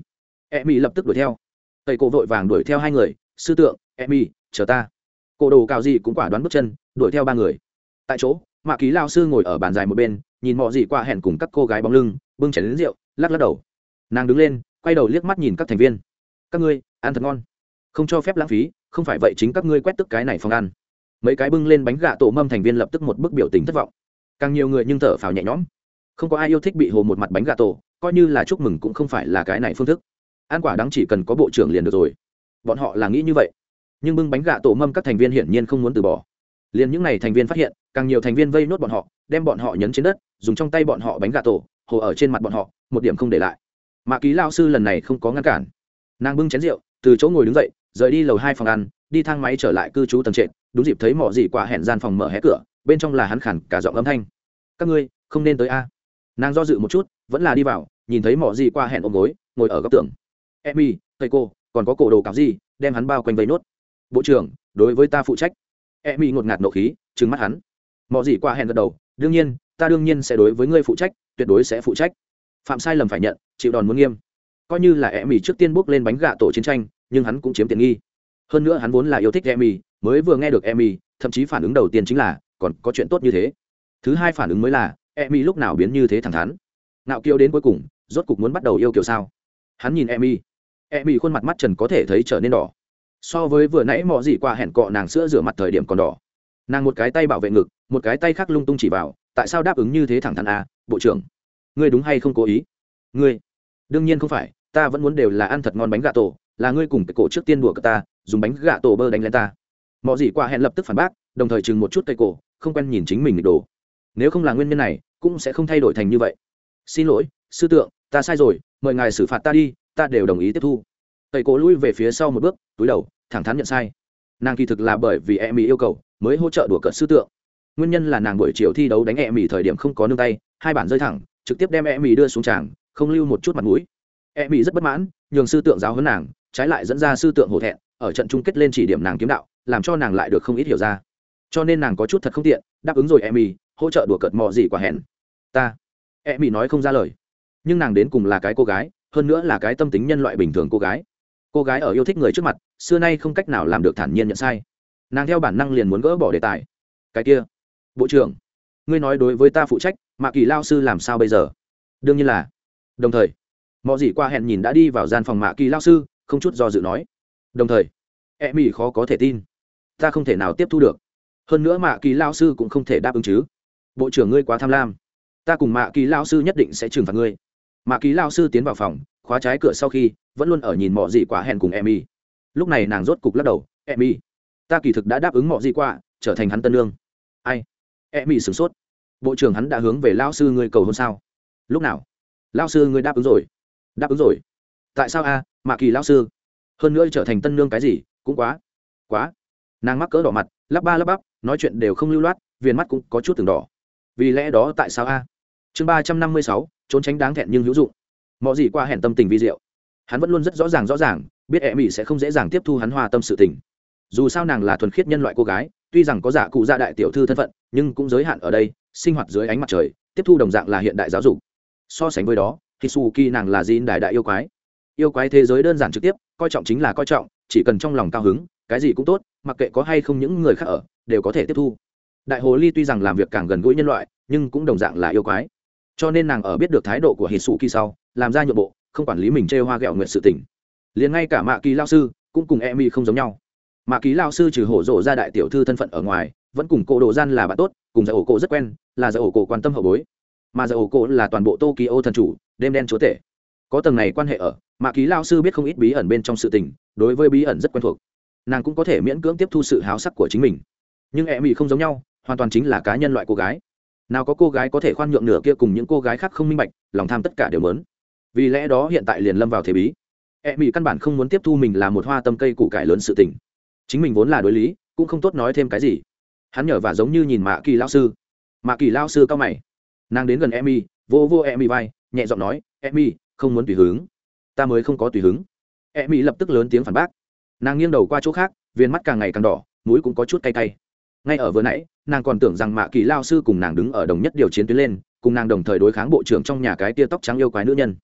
e mỹ lập tức đuổi theo. tây cổ vội vàng đuổi theo hai người. Sư tượng, e mỹ, chờ ta. Cổ đồ cào gì cũng quả đoán bước chân đuổi theo ba người. Tại chỗ mạ ký lao sư ngồi ở bàn dài một bên, nhìn mọi gì qua hẹn cùng các cô gái bóng lưng bưng chén đến rượu lắc lắc đầu. Nàng đứng lên quay đầu liếc mắt nhìn các thành viên. Các ngươi ăn thật ngon, không cho phép lãng phí, không phải vậy chính các ngươi quét tức cái này phòng ăn. Mấy cái bưng lên bánh gà tổ mâm thành viên lập tức một bức biểu tình thất vọng. Càng nhiều người nhưng thở phào nhẹ nhõm. Không có ai yêu thích bị hồ một mặt bánh gà tổ, coi như là chúc mừng cũng không phải là cái này phương thức. Ăn quả đắng chỉ cần có bộ trưởng liền được rồi. Bọn họ là nghĩ như vậy. Nhưng bưng bánh gà tổ mâm các thành viên hiển nhiên không muốn từ bỏ. Liền những này thành viên phát hiện, càng nhiều thành viên vây nốt bọn họ, đem bọn họ nhấn trên đất, dùng trong tay bọn họ bánh gà tổ hồ ở trên mặt bọn họ, một điểm không để lại. Mạ ký lao sư lần này không có ngăn cản. Nàng bưng chén rượu từ chỗ ngồi đứng dậy, rời đi lầu 2 phòng ăn, đi thang máy trở lại cư trú tầng trệt. Đúng dịp thấy mọ gì quả hẹn gian phòng mở hé cửa, bên trong là hắn khản cả giọng âm thanh. Các ngươi không nên tới a. Nàng do dự một chút vẫn là đi vào, nhìn thấy mọ gì quả hẹn ôm gối ngồi ở góc tường. Emmy, thầy cô còn có cổ đồ cào gì đem hắn bao quanh vây nốt. Bộ trưởng đối với ta phụ trách. Emmy ngột ngạt nộ khí trừng mắt hắn. Mọ gì quả hẹn gật đầu, đương nhiên ta đương nhiên sẽ đối với ngươi phụ trách, tuyệt đối sẽ phụ trách. Phạm sai lầm phải nhận, chịu đòn muốn nghiêm. Coi như là Emmy trước tiên bước lên bánh gạ tổ chiến tranh, nhưng hắn cũng chiếm tiện nghi. Hơn nữa hắn vốn là yêu thích Emmy, mới vừa nghe được Emmy, thậm chí phản ứng đầu tiên chính là còn có chuyện tốt như thế. Thứ hai phản ứng mới là Emmy lúc nào biến như thế thẳng thắn. Ngạo kiêu đến cuối cùng, rốt cục muốn bắt đầu yêu kiều sao? Hắn nhìn Emmy khuôn mặt mắt trần có thể thấy trở nên đỏ. So với vừa nãy mọ gì qua hẹn cọ nàng sữa rửa mặt thời điểm còn đỏ. Nàng một cái tay bảo vệ ngực, một cái tay khác lung tung chỉ vào, tại sao đáp ứng như thế thẳng thắn a, bộ trưởng? Ngươi đúng hay không cố ý? Ngươi? Đương nhiên không phải, ta vẫn muốn đều là ăn thật ngon bánh gà tổ, là ngươi cùng cái cổ trước tiên đùa cợt ta, dùng bánh gà tổ bơ đánh lên ta. Mọ gì qua hẹn lập tức phản bác, đồng thời chừng một chút cây cổ, không quen nhìn chính mình nghịch đồ. Nếu không là nguyên nhân này, cũng sẽ không thay đổi thành như vậy. Xin lỗi, sư tượng, ta sai rồi, mời ngài xử phạt ta đi, ta đều đồng ý tiếp thu. Cây cổ lui về phía sau một bước, túi đầu, thẳng thắn nhận sai. Nàng kỳ thực là bởi vì Emmy yêu cầu, mới hỗ trợ đùa cợt sư tượng. Nguyên nhân là nàng buổi chiều thi đấu đánh Emmy thời điểm không có nương tay, hai bản rơi thẳng, trực tiếp đem Emmy đưa xuống tràng, không lưu một chút mặt mũi. Emmy rất bất mãn, nhường sư tượng giáo huấn nàng, trái lại dẫn ra sư tượng hổ thẹn, ở trận chung kết lên chỉ điểm nàng kiếm đạo, làm cho nàng lại được không ít hiểu ra. Cho nên nàng có chút thật không tiện, đáp ứng rồi Emmy, hỗ trợ đùa cợt mò gì quả hẹn. Ta. Emmy nói không ra lời. Nhưng nàng đến cùng là cái cô gái, hơn nữa là cái tâm tính nhân loại bình thường cô gái. Cô gái ở yêu thích người trước mặt, xưa nay không cách nào làm được thản nhiên nhận sai. Nàng theo bản năng liền muốn gỡ bỏ đề tài. Cái kia, bộ trưởng, ngươi nói đối với ta phụ trách, Mạ Kỳ lao sư làm sao bây giờ? Đương nhiên là. Đồng thời, mọi gì qua hẹn nhìn đã đi vào gian phòng Mạ Kỳ lao sư, không chút do dự nói. Đồng thời, Emmy khó có thể tin, ta không thể nào tiếp thu được. Hơn nữa Mạ Kỳ lao sư cũng không thể đáp ứng chứ. Bộ trưởng ngươi quá tham lam, ta cùng Mạ Kỳ lao sư nhất định sẽ trừng phạt ngươi. Mạ Kỳ lao sư tiến vào phòng, khóa trái cửa sau khi vẫn luôn ở nhìn mọi gì quả hẹn cùng Emmy. Lúc này nàng rốt cục lắc đầu. Emmy, ta kỳ thực đã đáp ứng mọi gì qua, trở thành hắn tân lương. Ai? Emmy sửng sốt. Bộ trưởng hắn đã hướng về lao sư ngươi cầu hôn sao? Lúc nào? Lao sư ngươi đáp ứng rồi. Đáp ứng rồi. Tại sao a, Mạ Kỳ lao sư? Hơn nữa trở thành tân lương cái gì? Cũng quá. Nàng mắc cỡ đỏ mặt, lắp ba lắp bắp, nói chuyện đều không lưu loát, viền mắt cũng có chút từng đỏ. Vì lẽ đó tại sao a? Chương 356, trốn tránh đáng thẹn nhưng hữu dụng. Mọi gì qua hẹn tâm tình vi diệu. Hắn vẫn luôn rất rõ ràng, biết Emmy sẽ không dễ dàng tiếp thu hắn hòa tâm sự tình. Dù sao nàng là thuần khiết nhân loại cô gái, tuy rằng có giả cụ gia đại tiểu thư thân phận, nhưng cũng giới hạn ở đây, sinh hoạt dưới ánh mặt trời, tiếp thu đồng dạng là hiện đại giáo dục. So sánh với đó, Hitsuki nàng là Jin đại yêu quái. Yêu quái thế giới đơn giản trực tiếp, coi trọng chính là coi trọng, chỉ cần trong lòng cao hứng, cái gì cũng tốt, mặc kệ có hay không những người khác ở, đều có thể tiếp thu. Đại hồ ly tuy rằng làm việc càng gần gũi nhân loại, nhưng cũng đồng dạng là yêu quái. Cho nên nàng ở biết được thái độ của Hitsuki sau, làm ra nhượng bộ, không quản lý mình trêu hoa ghẹo nguyệt sự tình. Liền ngay cả Mạ Kỳ lao sư cũng cùng Emmy không giống nhau. Mạ Kỳ lao sư trừ hổ rộ ra đại tiểu thư thân phận ở ngoài, vẫn cùng cô đồ gian là bạn tốt, cùng giải ổ cổ rất quen, là giải ổ cổ quan tâm hậu bối. Mà giải ổ cổ là toàn bộ Tokyo thần chủ, đêm đen chúa tể. Có tầng này quan hệ ở, Mạ Kỳ lao sư biết không ít bí ẩn bên trong sự tình, đối với bí ẩn rất quen thuộc. Nàng cũng có thể miễn cưỡng tiếp thu sự háo sắc của chính mình. Nhưng Emmy không giống nhau, hoàn toàn chính là cá nhân loại cô gái. Nào có cô gái có thể khoan nhượng nửa kia cùng những cô gái khác không minh bạch, lòng tham tất cả đều mớn. Vì lẽ đó hiện tại liền lâm vào thế bí. Emmy căn bản không muốn tiếp thu mình là một hoa tâm cây củ cải lớn sự tình. Chính mình vốn là đối lý, cũng không tốt nói thêm cái gì. Hắn nhở và giống như nhìn Mạ Kỳ lao sư. Mạ Kỳ lao sư cao mày. Nàng đến gần Emmy, vô Emmy vai, nhẹ giọng nói, Emmy, không muốn tùy hứng. Ta mới không có tùy hứng. Emmy lập tức lớn tiếng phản bác. Nàng nghiêng đầu qua chỗ khác, viên mắt càng ngày càng đỏ, mũi cũng có chút cay cay. Ngay ở vừa nãy, nàng còn tưởng rằng Mạ Kỳ lao sư cùng nàng đứng ở đồng nhất điều chiến tuyến lên, cùng nàng đồng thời đối kháng bộ trưởng trong nhà cái tia tóc trắng yêu quái nữ nhân.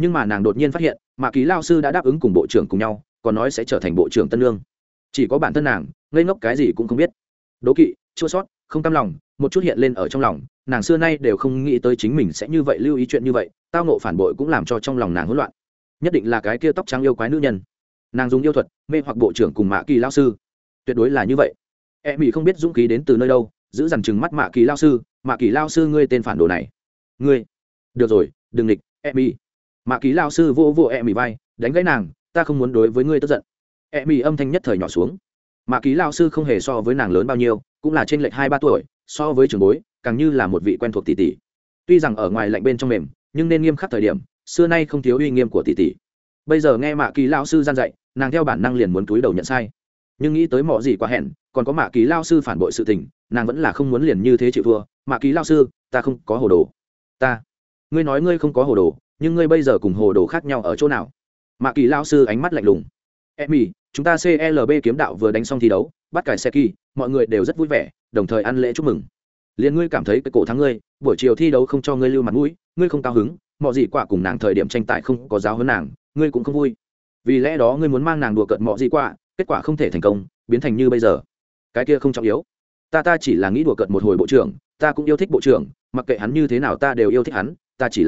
nhưng mà nàng đột nhiên phát hiện mạ kỳ lao sư đã đáp ứng cùng bộ trưởng cùng nhau, còn nói sẽ trở thành bộ trưởng tân lương. Chỉ có bản thân nàng ngây ngốc cái gì cũng không biết. Đố kỵ, chua sót, không cam lòng một chút hiện lên ở trong lòng. Nàng xưa nay đều không nghĩ tới chính mình sẽ như vậy lưu ý chuyện như vậy, tao nộ phản bội cũng làm cho trong lòng nàng hỗn loạn. Nhất định là cái kia tóc trắng yêu quái nữ nhân. Nàng dùng yêu thuật mê hoặc bộ trưởng cùng mạ kỳ lao sư, tuyệt đối là như vậy. E mỹ không biết dũng khí đến từ nơi đâu, giữ dằn chừng mắt mạ kỳ lao sư. Mạ kỳ lao sư, ngươi tên phản đồ này, ngươi được rồi, đừng địch. E mỹ, mạ kỳ lao sư vô vô E mỹ vai, đánh gãy nàng. Ta không muốn đối với ngươi tức giận. E mỹ âm thanh nhất thời nhỏ xuống. Mạ kỳ lao sư không hề so với nàng lớn bao nhiêu, cũng là trên lệch 2-3 tuổi, so với trưởng bối càng như là một vị quen thuộc tỷ tỷ. Tuy rằng ở ngoài lạnh bên trong mềm, nhưng nên nghiêm khắc thời điểm xưa nay không thiếu uy nghiêm của tỷ tỷ. Bây giờ nghe mạ kỳ lao sư gian dạy, nàng theo bản năng liền muốn túi đầu nhận sai, nhưng nghĩ tới mọ gì quá hẹn, còn có mạ kỳ lao sư phản bội sự tình, nàng vẫn là không muốn liền như thế chịu thua. Mạ kỳ lao sư, ta không có hồ đồ. Ngươi nói ngươi không có hồ đồ, nhưng ngươi bây giờ cùng hồ đồ khác nhau ở chỗ nào? Mạ kỳ lao sư ánh mắt lạnh lùng. Emmy, chúng ta CLB kiếm đạo vừa đánh xong thi đấu, bắt cải Seki, mọi người đều rất vui vẻ, đồng thời ăn lễ chúc mừng. Liên ngươi cảm thấy cái cổ thắng ngươi, buổi chiều thi đấu không cho ngươi lưu mặt mũi, ngươi không cao hứng, mọ gì quả cùng nàng thời điểm tranh tài không có giáo huấn nàng, ngươi cũng không vui. Vì lẽ đó ngươi muốn mang nàng đùa cợt mọ gì quả, kết quả không thể thành công, biến thành như bây giờ. Cái kia không trọng yếu. Ta chỉ là nghĩ đùa cợt một hồi bộ trưởng, ta cũng yêu thích bộ trưởng, mặc kệ hắn như thế nào ta đều yêu thích hắn,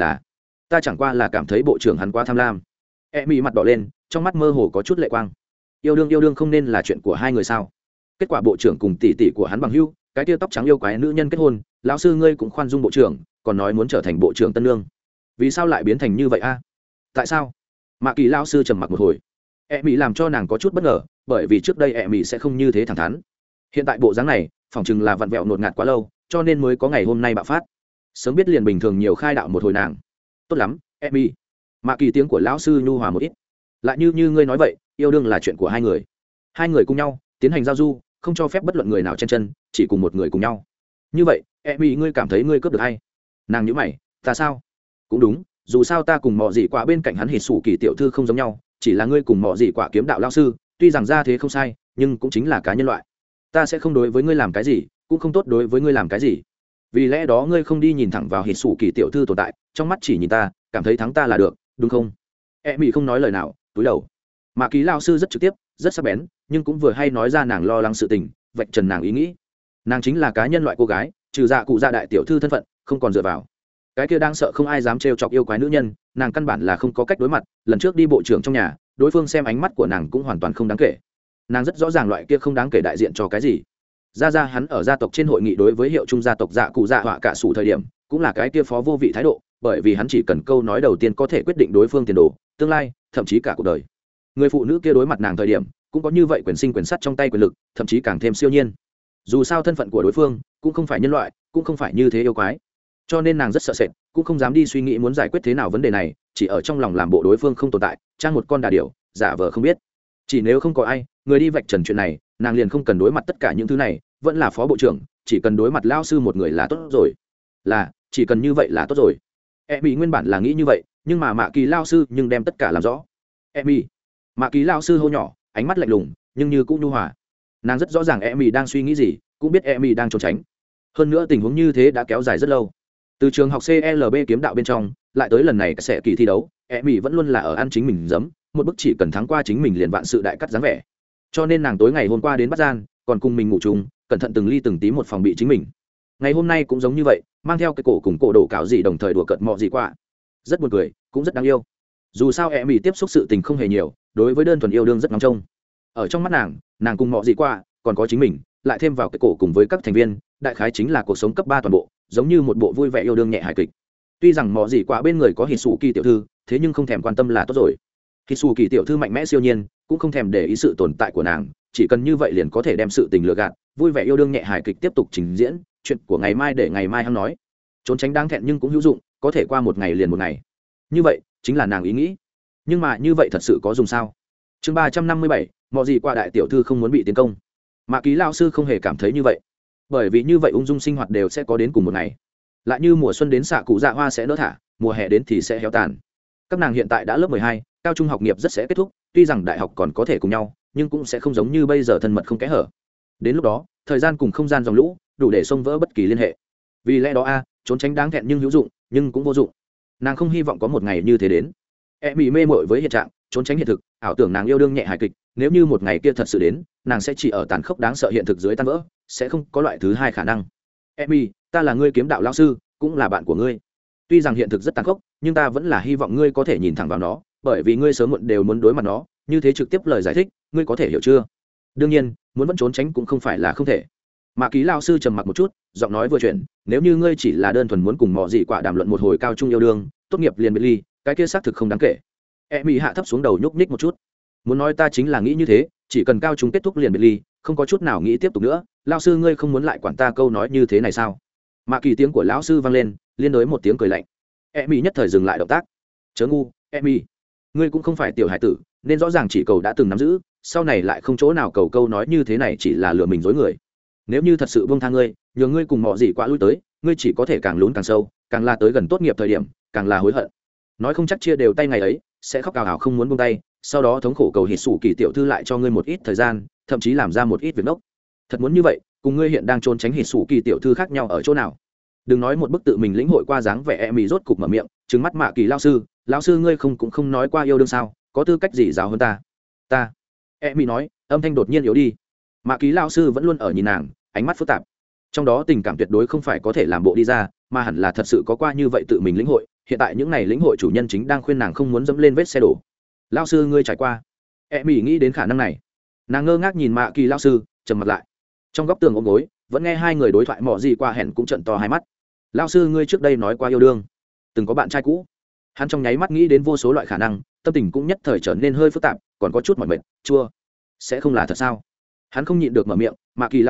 ta chẳng qua là cảm thấy bộ trưởng hắn quá tham lam. Emmy mặt đỏ lên, trong mắt mơ hồ có chút lệ quang. Yêu đương không nên là chuyện của hai người sao? Kết quả bộ trưởng cùng tỷ tỷ của hắn bằng hữu, cái tia tóc trắng yêu quái nữ nhân kết hôn, lão sư ngươi cũng khoan dung bộ trưởng, còn nói muốn trở thành bộ trưởng tân lương. Vì sao lại biến thành như vậy a? Tại sao? Mạ kỳ lão sư trầm mặc một hồi. Emmy làm cho nàng có chút bất ngờ, bởi vì trước đây Emmy sẽ không như thế thẳng thắn. Hiện tại bộ dáng này, phỏng chừng là vặn vẹo nột ngạt quá lâu, cho nên mới có ngày hôm nay bạo phát. Sớm biết liền bình thường nhiều khai đạo một hồi nàng. Tốt lắm, Emmy. Mạ kỳ tiếng của lão sư nhu hòa một ít. Lại như ngươi nói vậy, yêu đương là chuyện của hai người cùng nhau tiến hành giao du, không cho phép bất luận người nào chen chân, chỉ cùng một người cùng nhau. Như vậy Emmy, ngươi cảm thấy ngươi cướp được hay? Nàng nhíu mày. Ta sao? Cũng đúng, dù sao ta cùng mọ dị quả bên cạnh hắn hít sủ kỳ tiểu thư không giống nhau, chỉ là ngươi cùng mọ dị quả kiếm đạo lao sư, tuy rằng ra thế không sai, nhưng cũng chính là cá nhân loại. Ta sẽ không đối với ngươi làm cái gì, cũng không tốt đối với ngươi làm cái gì. Vì lẽ đó ngươi không đi nhìn thẳng vào hít sủ kỳ tiểu thư tồn tại, trong mắt chỉ nhìn ta, cảm thấy thắng ta là được, đúng không? Emmy không nói lời nào, túi đầu. Mạ kỳ lao sư rất trực tiếp, rất sắc bén, nhưng cũng vừa hay nói ra nàng lo lắng sự tình, vạch trần nàng ý nghĩ. Nàng chính là cá nhân loại cô gái, trừ dạ cụ dạ đại tiểu thư thân phận, không còn dựa vào. Cái kia đang sợ không ai dám trêu chọc yêu quái nữ nhân, nàng căn bản là không có cách đối mặt. Lần trước đi bộ trưởng trong nhà, đối phương xem ánh mắt của nàng cũng hoàn toàn không đáng kể. Nàng rất rõ ràng loại kia không đáng kể đại diện cho cái gì. Ra hắn ở gia tộc trên hội nghị đối với hiệu trung gia tộc dạ cụ dạ họa cả sủ thời điểm, cũng là cái kia phó vô vị thái độ, bởi vì hắn chỉ cần câu nói đầu tiên có thể quyết định đối phương tiền đồ, tương lai, thậm chí cả cuộc đời. Người phụ nữ kia đối mặt nàng thời điểm cũng có như vậy quyền sinh quyền sắt trong tay quyền lực, thậm chí càng thêm siêu nhiên. Dù sao thân phận của đối phương cũng không phải nhân loại, cũng không phải như thế yêu quái, cho nên nàng rất sợ sệt, cũng không dám đi suy nghĩ muốn giải quyết thế nào vấn đề này, chỉ ở trong lòng làm bộ đối phương không tồn tại, trang một con đà điểu, giả vờ không biết. Chỉ nếu không có ai người đi vạch trần chuyện này, nàng liền không cần đối mặt tất cả những thứ này, vẫn là phó bộ trưởng, chỉ cần đối mặt lao sư một người là tốt rồi. Chỉ cần như vậy là tốt rồi. Emmy nguyên bản là nghĩ như vậy, nhưng mà mạ kỳ lao sư nhưng đem tất cả làm rõ. Emmy. Mạ kỳ lao sư hô nhỏ, ánh mắt lạnh lùng, nhưng như cũng nhu hòa. Nàng rất rõ ràng Emmy đang suy nghĩ gì, cũng biết Emmy đang trốn tránh. Hơn nữa tình huống như thế đã kéo dài rất lâu. Từ trường học CLB kiếm đạo bên trong, lại tới lần này sẽ kỳ thi đấu, Emmy vẫn luôn là ở ăn chính mình giấm, một bức chỉ cần thắng qua chính mình liền vạn sự đại cắt dáng vẻ. Cho nên nàng tối ngày hôm qua đến bắt gian, còn cùng mình ngủ chung, cẩn thận từng ly từng tí một phòng bị chính mình. Ngày hôm nay cũng giống như vậy, mang theo cái cổ cùng cổ đổ cạo gì đồng thời đùa cợt mọ gì qua. Rất buồn cười, cũng rất đáng yêu. Dù sao Emmy tiếp xúc sự tình không hề nhiều, đối với đơn thuần yêu đương rất ngóng trông. Ở trong mắt nàng cùng mọ gì qua, còn có chính mình, lại thêm vào cái cổ cùng với các thành viên, đại khái chính là cuộc sống cấp 3 toàn bộ, giống như một bộ vui vẻ yêu đương nhẹ hài kịch. Tuy rằng mọ gì qua bên người có Hisuki tiểu thư, thế nhưng không thèm quan tâm là tốt rồi. Hisuki tiểu thư mạnh mẽ siêu nhiên, cũng không thèm để ý sự tồn tại của nàng, chỉ cần như vậy liền có thể đem sự tình lừa gạt, vui vẻ yêu đương nhẹ hài kịch tiếp tục trình diễn, chuyện của ngày mai để ngày mai hắn nói. Trốn tránh đáng thẹn nhưng cũng hữu dụng, có thể qua một ngày liền một ngày. Như vậy chính là nàng ý nghĩ. Nhưng mà như vậy thật sự có dùng sao? Chương 357, mọ gì qua đại tiểu thư không muốn bị tiến công. Mạ Ký lão sư không hề cảm thấy như vậy, bởi vì như vậy ung dung sinh hoạt đều sẽ có đến cùng một ngày. Lại như mùa xuân đến xạ cụ dạ hoa sẽ nở thả, mùa hè đến thì sẽ héo tàn. Các nàng hiện tại đã lớp 12, cao trung học nghiệp rất sẽ kết thúc, tuy rằng đại học còn có thể cùng nhau, nhưng cũng sẽ không giống như bây giờ thân mật không kẽ hở. Đến lúc đó, thời gian cùng không gian dòng lũ đủ để xông vỡ bất kỳ liên hệ. Vì lẽ đó trốn tránh đáng thẹn nhưng hữu dụng, nhưng cũng vô dụng. Nàng không hy vọng có một ngày như thế đến. e mỹ mê mội với hiện trạng, trốn tránh hiện thực, ảo tưởng nàng yêu đương nhẹ hài kịch. Nếu như một ngày kia thật sự đến, nàng sẽ chỉ ở tàn khốc đáng sợ hiện thực dưới tan vỡ, sẽ không có loại thứ hai khả năng. Emmy, ta là ngươi kiếm đạo lão sư, cũng là bạn của ngươi. Tuy rằng hiện thực rất tàn khốc, nhưng ta vẫn là hy vọng ngươi có thể nhìn thẳng vào nó, bởi vì ngươi sớm muộn đều muốn đối mặt nó, như thế trực tiếp lời giải thích, ngươi có thể hiểu chưa? Đương nhiên, muốn vẫn trốn tránh cũng không phải là không thể. Mạ Ký lão sư trầm mặc một chút, giọng nói vừa chuyển, nếu như ngươi chỉ là đơn thuần muốn cùng Mọ Dị Quả đàm luận một hồi cao trung yêu đương, tốt nghiệp liền biệt ly, cái kia xác thực không đáng kể. Emmy hạ thấp xuống đầu nhúc nhích một chút. Muốn nói ta chính là nghĩ như thế, chỉ cần cao trung kết thúc liền biệt ly, không có chút nào nghĩ tiếp tục nữa. Lão sư ngươi không muốn lại quản ta câu nói như thế này sao? Mạ Kỳ tiếng của lão sư vang lên, liên đối một tiếng cười lạnh. Emmy nhất thời dừng lại động tác. Chớ ngu, Emmy, ngươi cũng không phải tiểu hải tử, nên rõ ràng chỉ cầu đã từng nắm giữ, sau này lại không chỗ nào cầu câu nói như thế này chỉ là lừa mình dối người. Nếu như thật sự buông tha ngươi, nhờ ngươi cùng Mọ Dị Quả lui tới, ngươi chỉ có thể càng lún càng sâu, càng là tới gần tốt nghiệp thời điểm, càng là hối hận. Nói không chắc chia đều tay ngày ấy, sẽ khóc ào ào không muốn buông tay, sau đó thống khổ cầu hít sủ kỳ tiểu thư lại cho ngươi một ít thời gian, thậm chí làm ra một ít việc ngốc. Thật muốn như vậy, cùng ngươi hiện đang trốn tránh hít sủ kỳ tiểu thư khác nhau ở chỗ nào? Đừng nói một bức tự mình lĩnh hội qua dáng vẻ Emmy rốt cục mở miệng, trừng mắt Mạ Kỳ lão sư ngươi không cũng không nói qua yêu đương sao, có tư cách gì giáo hơn ta? Emmy nói, âm thanh đột nhiên yếu đi. Mạ Kỳ lão sư vẫn luôn ở nhìn nàng, ánh mắt phức tạp. Trong đó tình cảm tuyệt đối không phải có thể làm bộ đi ra, mà hẳn là thật sự có qua như vậy tự mình lĩnh hội. Hiện tại những này lĩnh hội chủ nhân chính đang khuyên nàng không muốn dẫm lên vết xe đổ. Lão sư ngươi trải qua. Emmy nghĩ đến khả năng này, nàng ngơ ngác nhìn Mạ Kỳ lão sư, trầm mặt lại. Trong góc tường ôm gối, vẫn nghe hai người đối thoại Mọ Dị Quả hẹn cũng trợn to hai mắt. Lão sư ngươi trước đây nói qua yêu đương, từng có bạn trai cũ. Hắn trong nháy mắt nghĩ đến vô số loại khả năng, tâm tình cũng nhất thời trở nên hơi phức tạp, còn có chút mỏi mệt, chua. Sẽ không là thật sao? Hắn không nhịn được mở miệng, Mạ Kỳ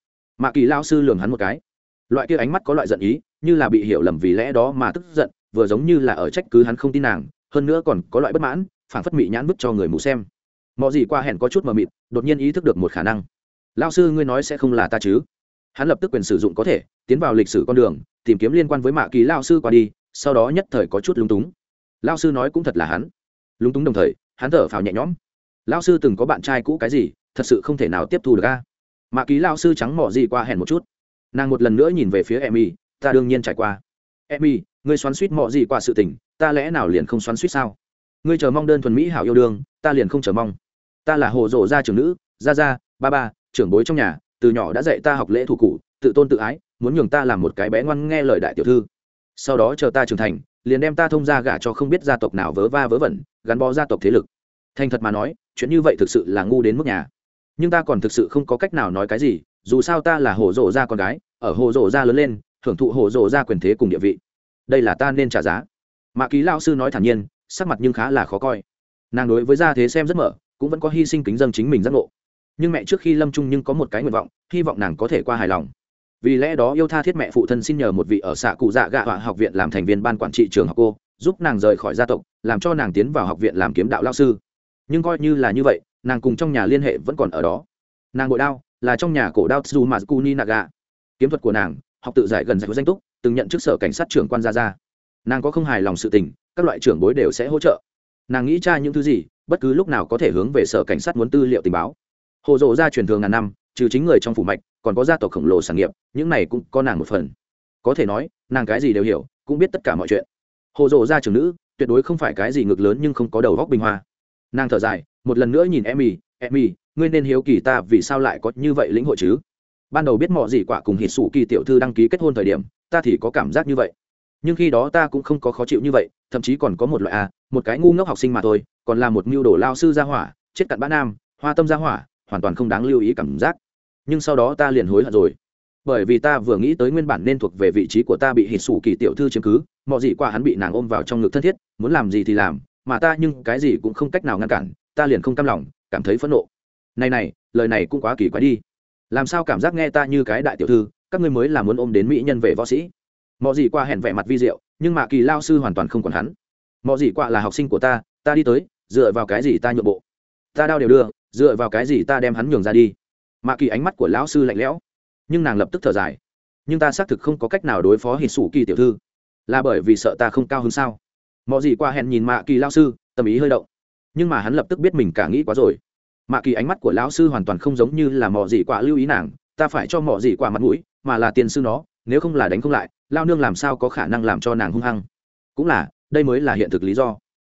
lão sư lườm hắn một cái. Loại kia ánh mắt có loại giận ý, như là bị hiểu lầm vì lẽ đó mà tức giận, vừa giống như là ở trách cứ hắn không tin nàng, hơn nữa còn có loại bất mãn, phảng phất mị nhãn bức cho người mù xem. Mọ Dị Quả hẹn có chút mờ mịt, đột nhiên ý thức được một khả năng. Lão sư ngươi nói sẽ không là ta chứ? Hắn lập tức quyền sử dụng có thể tiến vào lịch sử con đường, tìm kiếm liên quan với Mạ Kỳ lão sư qua đi, sau đó nhất thời có chút lúng túng. Lão sư nói cũng thật là hắn. Lúng túng đồng thời, hắn thở phào nhẹ nhõm. Lão sư từng có bạn trai cũ cái gì, thật sự không thể nào tiếp thu được a. Mạ Kỳ lão sư trắng Mọ Dị Quả hẹn một chút. Nàng một lần nữa nhìn về phía Emmy, ta đương nhiên trải qua. Emmy, ngươi xoắn xuýt Mọ Dị Quả sự tình, ta lẽ nào liền không xoắn xuýt sao? Ngươi chờ mong đơn thuần mỹ hảo yêu đương, ta liền không chờ mong. Ta là hồ dỗ gia trưởng nữ, gia ba trưởng bối trong nhà, từ nhỏ đã dạy ta học lễ thủ cụ, tự tôn tự ái, muốn nhường ta làm một cái bé ngoan nghe lời đại tiểu thư. Sau đó chờ ta trưởng thành, liền đem ta thông gia gả cho không biết gia tộc nào vớ va vớ vẩn, gắn bó gia tộc thế lực. Thành thật mà nói, chuyện như vậy thực sự là ngu đến mức nhà. Nhưng ta còn thực sự không có cách nào nói cái gì, dù sao ta là hồ dỗ gia con gái, ở hồ dỗ gia lớn lên, hưởng thụ hồ dỗ gia quyền thế cùng địa vị. Đây là ta nên trả giá. Mạ Kỳ lão sư nói thản nhiên, sắc mặt nhưng khá là khó coi. Nàng đối với gia thế xem rất mở, cũng vẫn có hy sinh kính dâng chính mình giác ngộ. Nhưng mẹ trước khi lâm chung nhưng có một cái nguyện vọng, hy vọng nàng có thể qua hài lòng. Vì lẽ đó yêu tha thiết mẹ phụ thân xin nhờ một vị ở xạ cụ dạ gạ họa học viện làm thành viên ban quản trị trường học cô, giúp nàng rời khỏi gia tộc, làm cho nàng tiến vào học viện làm kiếm đạo lao sư. Nhưng coi như là như vậy, nàng cùng trong nhà liên hệ vẫn còn ở đó. Nàng bội đao là trong nhà cổ đao Tsumazukuni Naga. Kiếm thuật của nàng học tự giải gần giải danh túc, từng nhận chức sở cảnh sát trưởng quan gia. Nàng có không hài lòng sự tình, các loại trưởng bối đều sẽ hỗ trợ. Nàng nghĩ tra những thứ gì, bất cứ lúc nào có thể hướng về sở cảnh sát muốn tư liệu tình báo. Hồ dỗ gia truyền thường ngàn năm, trừ chính người trong phủ mạch, còn có gia tộc khổng lồ sản nghiệp, những này cũng có nàng một phần. Có thể nói, nàng cái gì đều hiểu, cũng biết tất cả mọi chuyện. Hồ dỗ gia trưởng nữ, tuyệt đối không phải cái gì ngực lớn nhưng không có đầu góc bình hoa. Nàng thở dài, một lần nữa nhìn Emmy, ngươi nên hiếu kỳ ta vì sao lại có như vậy lĩnh hội chứ? Ban đầu biết Mọ Dị Quả cùng hít sủ kỳ tiểu thư đăng ký kết hôn thời điểm, ta thì có cảm giác như vậy. Nhưng khi đó ta cũng không có khó chịu như vậy, thậm chí còn có một loại một cái ngu ngốc học sinh mà thôi, còn là một mưu đồ lao sư gia hỏa, chết cặn bã nam, hoa tâm gia hỏa, hoàn toàn không đáng lưu ý cảm giác. Nhưng sau đó ta liền hối hận rồi, bởi vì ta vừa nghĩ tới nguyên bản nên thuộc về vị trí của ta bị hít sủ kỳ tiểu thư chiếm cứ, Mọ Dị Quả hắn bị nàng ôm vào trong ngực thân thiết, muốn làm gì thì làm, mà ta nhưng cái gì cũng không cách nào ngăn cản, ta liền không cam lòng, cảm thấy phẫn nộ. Này, lời này cũng quá kỳ quái đi. Làm sao cảm giác nghe ta như cái đại tiểu thư, các ngươi mới là muốn ôm đến mỹ nhân về võ sĩ? Mọ Dị Quả hẹn vẻ mặt vi diệu, nhưng Mạ Kỳ lao sư hoàn toàn không còn hắn. Mọ Dị Quả là học sinh của ta đi tới, dựa vào cái gì ta nhượng bộ? Ta đao đều đưa, dựa vào cái gì ta đem hắn nhường ra đi? Mạ Kỳ ánh mắt của lão sư lạnh lẽo, nhưng nàng lập tức thở dài. Nhưng ta xác thực không có cách nào đối phó hít sủ kỳ tiểu thư, là bởi vì sợ ta không cao hơn sao? Mọ Dị Quả hẹn nhìn Mạ Kỳ lao sư, tâm ý hơi động, nhưng mà hắn lập tức biết mình cả nghĩ quá rồi. Mạ Kỳ ánh mắt của lão sư hoàn toàn không giống như là Mọ Dị Quả lưu ý nàng, ta phải cho Mọ Dị Quả mặt mũi, mà là tiền sư nó, nếu không là đánh không lại, lao nương làm sao có khả năng làm cho nàng hung hăng. Cũng là, đây mới là hiện thực lý do.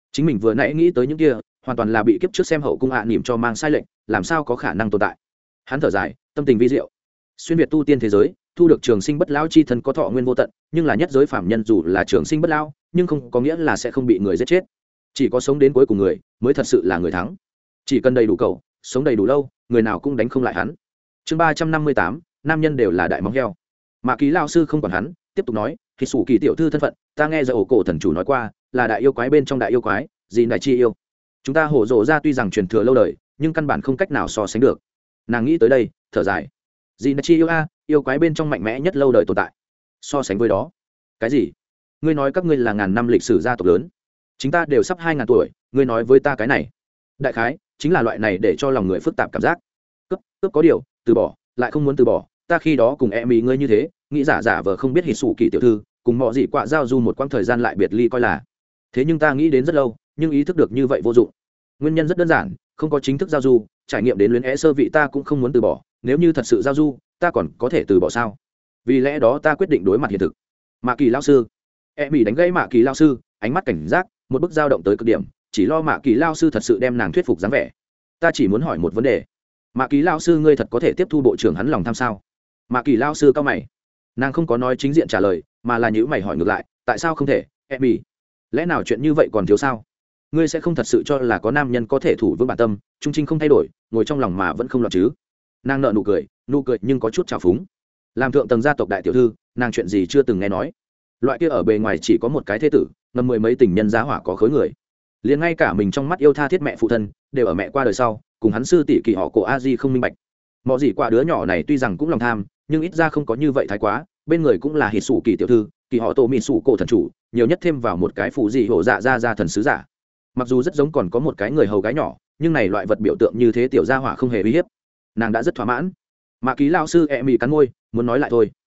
chính mình vừa nãy nghĩ tới những kia hoàn toàn là bị kiếp trước xem hậu cung ạ nỉm cho mang sai lệch, làm sao có khả năng tồn tại. Hắn thở dài, tâm tình vi diệu. Xuyên việt tu tiên thế giới, thu được trường sinh bất lão chi thân có thọ nguyên vô tận, nhưng là nhất giới phạm nhân dù là trường sinh bất lão, nhưng không có nghĩa là sẽ không bị người giết chết. Chỉ có sống đến cuối cùng người mới thật sự là người thắng. Chỉ cần đầy đủ cầu, sống đầy đủ lâu, người nào cũng đánh không lại hắn. Chương 358, nam nhân đều là đại móng heo. Mạ Kỳ lão sư không quản hắn, tiếp tục nói, "Khi sủ kỳ tiểu thư thân phận, ta nghe giờ ổ cổ thần chủ nói qua, là đại yêu quái bên trong đại yêu quái, gì đại chi yêu. Chúng ta hổ rồ ra tuy rằng truyền thừa lâu đời, nhưng căn bản không cách nào so sánh được." Nàng nghĩ tới đây, thở dài. Gì đại chi yêu a, yêu quái bên trong mạnh mẽ nhất lâu đời tồn tại. So sánh với đó, cái gì? Ngươi nói các ngươi là ngàn năm lịch sử gia tộc lớn, chúng ta đều sắp 2000 tuổi, ngươi nói với ta cái này? Đại khái chính là loại này để cho lòng người phức tạp cảm giác. Cướp có điều, từ bỏ, lại không muốn từ bỏ. Ta khi đó cùng em ý ngươi như thế, nghĩ giả vờ không biết hít sủ kỳ tiểu thư, cùng mọi gì quạ giao du một quãng thời gian lại biệt ly coi là. Thế nhưng ta nghĩ đến rất lâu, nhưng ý thức được như vậy vô dụng. Nguyên nhân rất đơn giản, không có chính thức giao du, trải nghiệm đến luyến é sơ vị ta cũng không muốn từ bỏ. Nếu như thật sự giao du, ta còn có thể từ bỏ sao? Vì lẽ đó ta quyết định đối mặt hiện thực. Mạ Kỳ lão sư, em ý đánh gãy Mạ Kỳ lão sư, ánh mắt cảnh giác, một bức dao động tới cực điểm, chỉ lo Mạ Kỳ lão sư thật sự đem nàng thuyết phục dáng vẻ. Ta chỉ muốn hỏi một vấn đề. Mạ Kỳ lão sư, ngươi thật có thể tiếp thu bộ trưởng hắn lòng tham sao? Mạ Kỳ lão sư cau mày. Nàng không có nói chính diện trả lời, mà là nhíu mày hỏi ngược lại, tại sao không thể? Em ý, lẽ nào chuyện như vậy còn thiếu sao? Ngươi sẽ không thật sự cho là có nam nhân có thể thủ vững bản tâm, trung trinh không thay đổi, ngồi trong lòng mà vẫn không loạn chứ? Nàng nợ nụ cười nhưng có chút trào phúng. Làm thượng tầng gia tộc đại tiểu thư, nàng chuyện gì chưa từng nghe nói. Loại kia ở bề ngoài chỉ có một cái thế tử, ngầm mười mấy tình nhân giá hỏa có khối người, liền ngay cả mình trong mắt yêu tha thiết mẹ phụ thân đều ở mẹ qua đời sau cùng hắn sư tỷ kỳ họ cổ a di không minh bạch. Mọi gì qua đứa nhỏ này tuy rằng cũng lòng tham, nhưng ít ra không có như vậy thái quá, bên người cũng là hít sủ kỳ tiểu thư, kỳ họ tổ mỹ sủ cổ thần chủ, nhiều nhất thêm vào một cái phụ gì hổ dạ ra thần sứ giả. Mặc dù rất giống còn có một cái người hầu gái nhỏ, nhưng này loại vật biểu tượng như thế tiểu gia hỏa không hề uy hiếp, nàng đã rất thỏa mãn. Mạ Kỳ lao sư e mị cắn môi, muốn nói lại thôi.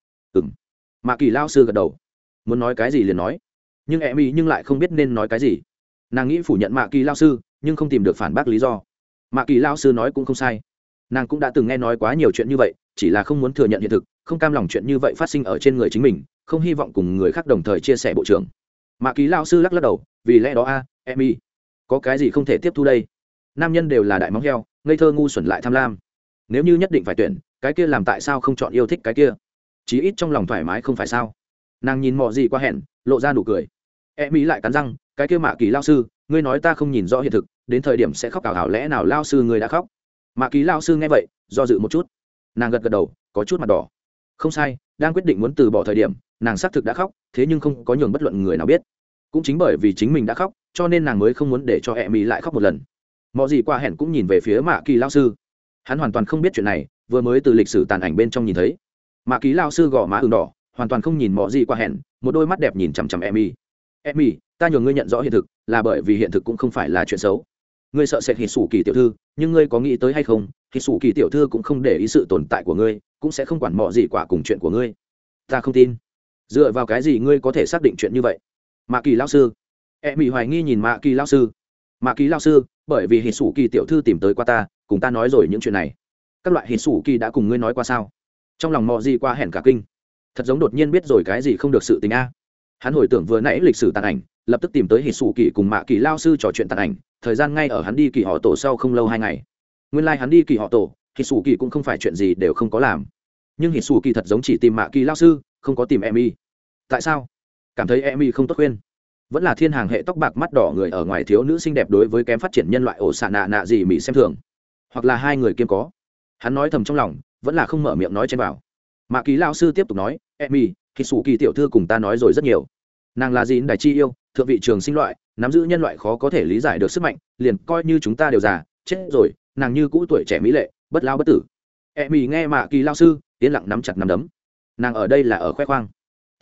Mạ Kỳ lao sư gật đầu, muốn nói cái gì liền nói, nhưng e mị nhưng lại không biết nên nói cái gì. Nàng nghĩ phủ nhận Mạ Kỳ lao sư, nhưng không tìm được phản bác lý do. Mạ Kỳ lao sư nói cũng không sai, nàng cũng đã từng nghe nói quá nhiều chuyện như vậy, chỉ là không muốn thừa nhận hiện thực, không cam lòng chuyện như vậy phát sinh ở trên người chính mình, không hy vọng cùng người khác đồng thời chia sẻ bộ trưởng. Mạ Kỳ lao sư lắc lắc đầu, vì lẽ đó em y có cái gì không thể tiếp thu đây? Nam nhân đều là đại móng heo, ngây thơ ngu xuẩn lại tham lam. Nếu như nhất định phải tuyển, cái kia làm tại sao không chọn yêu thích cái kia? Chí ít trong lòng thoải mái không phải sao? Nàng nhìn Mọ gì qua hẹn, lộ ra nụ cười. Em y lại cắn răng, cái kia Mạ Kỳ lao sư, ngươi nói ta không nhìn rõ hiện thực, đến thời điểm sẽ khóc ảo ảo, lẽ nào lao sư ngươi đã khóc? Mạ Kỳ lao sư nghe vậy, do dự một chút. Nàng gật gật đầu, có chút mặt đỏ. Không sai, đang quyết định muốn từ bỏ thời điểm, nàng xác thực đã khóc, thế nhưng không có nhường bất luận người nào biết. Cũng chính bởi vì chính mình đã khóc, cho nên nàng mới không muốn để cho em y lại khóc một lần. Mọi gì qua hẹn cũng nhìn về phía Mạ Kỳ lao sư. Hắn hoàn toàn không biết chuyện này, vừa mới từ lịch sử tàn ảnh bên trong nhìn thấy. Mạ Kỳ lao sư gò má ửng đỏ, hoàn toàn không nhìn mọi gì qua hẹn, một đôi mắt đẹp nhìn chằm chằm em y. Em y, ta nhường ngươi nhận rõ hiện thực, là bởi vì hiện thực cũng không phải là chuyện xấu. Ngươi sợ sệt hít sủ kỳ tiểu thư, nhưng ngươi có nghĩ tới hay không, hít sủ kỳ tiểu thư cũng không để ý sự tồn tại của ngươi, cũng sẽ không quản mọi gì quả cùng chuyện của ngươi. Ta không tin. Dựa vào cái gì ngươi có thể xác định chuyện như vậy? Mạ Kỳ lao sư. Em bị hoài nghi nhìn Mạ Kỳ lao sư. Mạ Kỳ lao sư, bởi vì hít sủ kỳ tiểu thư tìm tới qua ta, cùng ta nói rồi những chuyện này. Các loại hít sủ kỳ đã cùng ngươi nói qua sao? Trong lòng mọi gì qua hẹn cả kinh, thật giống đột nhiên biết rồi cái gì không được sự tình a. Hắn hồi tưởng vừa nãy lịch sử tàn ảnh, lập tức tìm tới hít sủ kỳ cùng Mạ Kỳ lao sư trò chuyện tàn ảnh, thời gian ngay ở hắn đi kỳ họ tổ sau không lâu 2 ngày. Nguyên lai hắn đi kỳ họ tổ, hít sủ kỳ cũng không phải chuyện gì đều không có làm, nhưng hít sủ kỳ thật giống chỉ tìm Mạ Kỳ lao sư, không có tìm Emi. Tại sao? Cảm thấy Emi không tốt khuyên? Vẫn là thiên hàng hệ tóc bạc mắt đỏ người ở ngoài thiếu nữ xinh đẹp đối với kém phát triển nhân loại ổ xạ nạ gì mỹ xem thường, hoặc là hai người kiêm có? Hắn nói thầm trong lòng, vẫn là không mở miệng nói trên vào. Mạ Kỳ lao sư tiếp tục nói, Emi, hít sủ kỳ tiểu thư cùng ta nói rồi rất nhiều. Nàng là gì đại chi yêu, thượng vị trường sinh loại, nắm giữ nhân loại khó có thể lý giải được sức mạnh, liền coi như chúng ta đều già chết rồi, nàng như cũ tuổi trẻ mỹ lệ, bất lao bất tử. Emi nghe Mạ Kỳ lao sư yên lặng nắm chặt nắm đấm. Nàng ở đây là ở khoe khoang.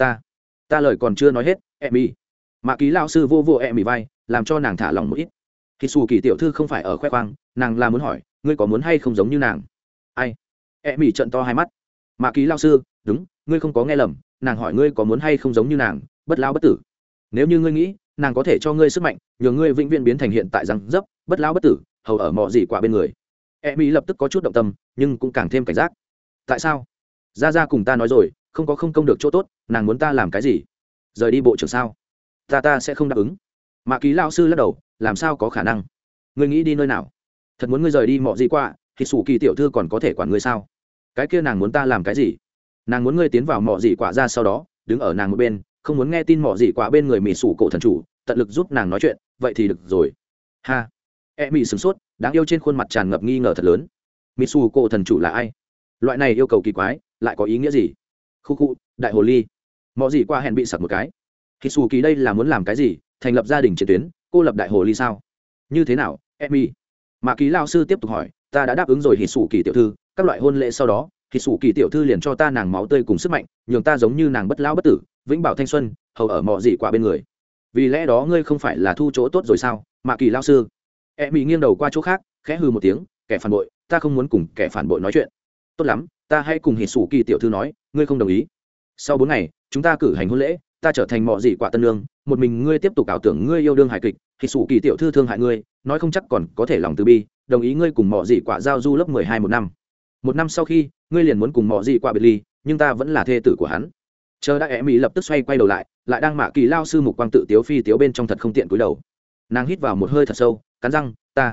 Ta lời còn chưa nói hết. Emi. Mạ Kỳ lao sư vô Emi vai, làm cho nàng thả lòng một ít. Khi xù kỳ tiểu thư không phải ở khoe khoang, nàng là muốn hỏi, ngươi có muốn hay không giống như nàng? Ai? Emi trợn to hai mắt. Mạ Kỳ lao sư, đúng, ngươi không có nghe lầm, nàng hỏi ngươi có muốn hay không giống như nàng, bất lao bất tử. Nếu như ngươi nghĩ nàng có thể cho ngươi sức mạnh, nhờ ngươi vĩnh viễn biến thành hiện tại răng dấp bất lao bất tử, hầu ở mọi gì quả bên người. Emi lập tức có chút động tâm, nhưng cũng càng thêm cảnh giác. Tại sao? Ra cùng ta nói rồi, không có không công được chỗ tốt, nàng muốn ta làm cái gì? Rời đi bộ trưởng sao? Ta sẽ không đáp ứng. mạ kỳ lao sư lắc đầu, làm sao có khả năng? Ngươi nghĩ đi nơi nào? Thật muốn ngươi rời đi mọ gì qua thì sủ kỳ tiểu thư còn có thể quản ngươi sao? Cái kia nàng muốn ta làm cái gì? Nàng muốn ngươi tiến vào mọ gì quả ra sau đó đứng ở nàng một bên, không muốn nghe tin mọ gì quả bên người mỹ sủ cổ thần chủ tận lực giúp nàng nói chuyện, vậy thì được rồi. Ha. Mỹ sửng sốt, đáng yêu trên khuôn mặt tràn ngập nghi ngờ thật lớn. Mỹ sủ cổ thần chủ là ai? Loại này yêu cầu kỳ quái lại có ý nghĩa gì? Khu khu, đại hồ ly. Mọ gì qua hẹn bị sặc một cái. Thì sủ kỳ đây là muốn làm cái gì? Thành lập gia đình chiến tuyến, cô lập đại hồ ly sao? Như thế nào? Mỹ. Mạ kỳ lao sư tiếp tục hỏi, ta đã đáp ứng rồi hỉ sủ kỳ tiểu thư, các loại hôn lễ sau đó hỉ sủ kỳ tiểu thư liền cho ta nàng máu tươi cùng sức mạnh, nhường ta giống như nàng bất lão bất tử, vĩnh bảo thanh xuân, hầu ở mọ gì quả bên người. Vì lẽ đó ngươi không phải là thu chỗ tốt rồi sao? Mạ kỳ lao sư. Mỹ nghiêng đầu qua chỗ khác, khẽ hừ một tiếng, kẻ phản bội, ta không muốn cùng kẻ phản bội nói chuyện. Tốt lắm, ta hãy cùng hỉ sủ kỳ tiểu thư nói, ngươi không đồng ý. Sau 4 ngày chúng ta cử hành hôn lễ, ta trở thành mọ gì quả tân lương, một mình ngươi tiếp tục ảo tưởng ngươi yêu đương hài kịch, hỉ sủ kỳ tiểu thư thương hại ngươi, nói không chắc còn có thể lòng từ bi, đồng ý ngươi cùng mọ gì quả giao du lớp 12 một năm. Một năm sau khi ngươi liền muốn cùng mọ gì quả biệt ly, nhưng ta vẫn là thê tử của hắn. Chờ đã Mỹ lập tức xoay quay đầu lại, lại đang mạ kỳ lao sư mục quang tự tiếu phi tiếu bên trong thật không tiện cúi đầu. Nàng hít vào một hơi thật sâu, cắn răng,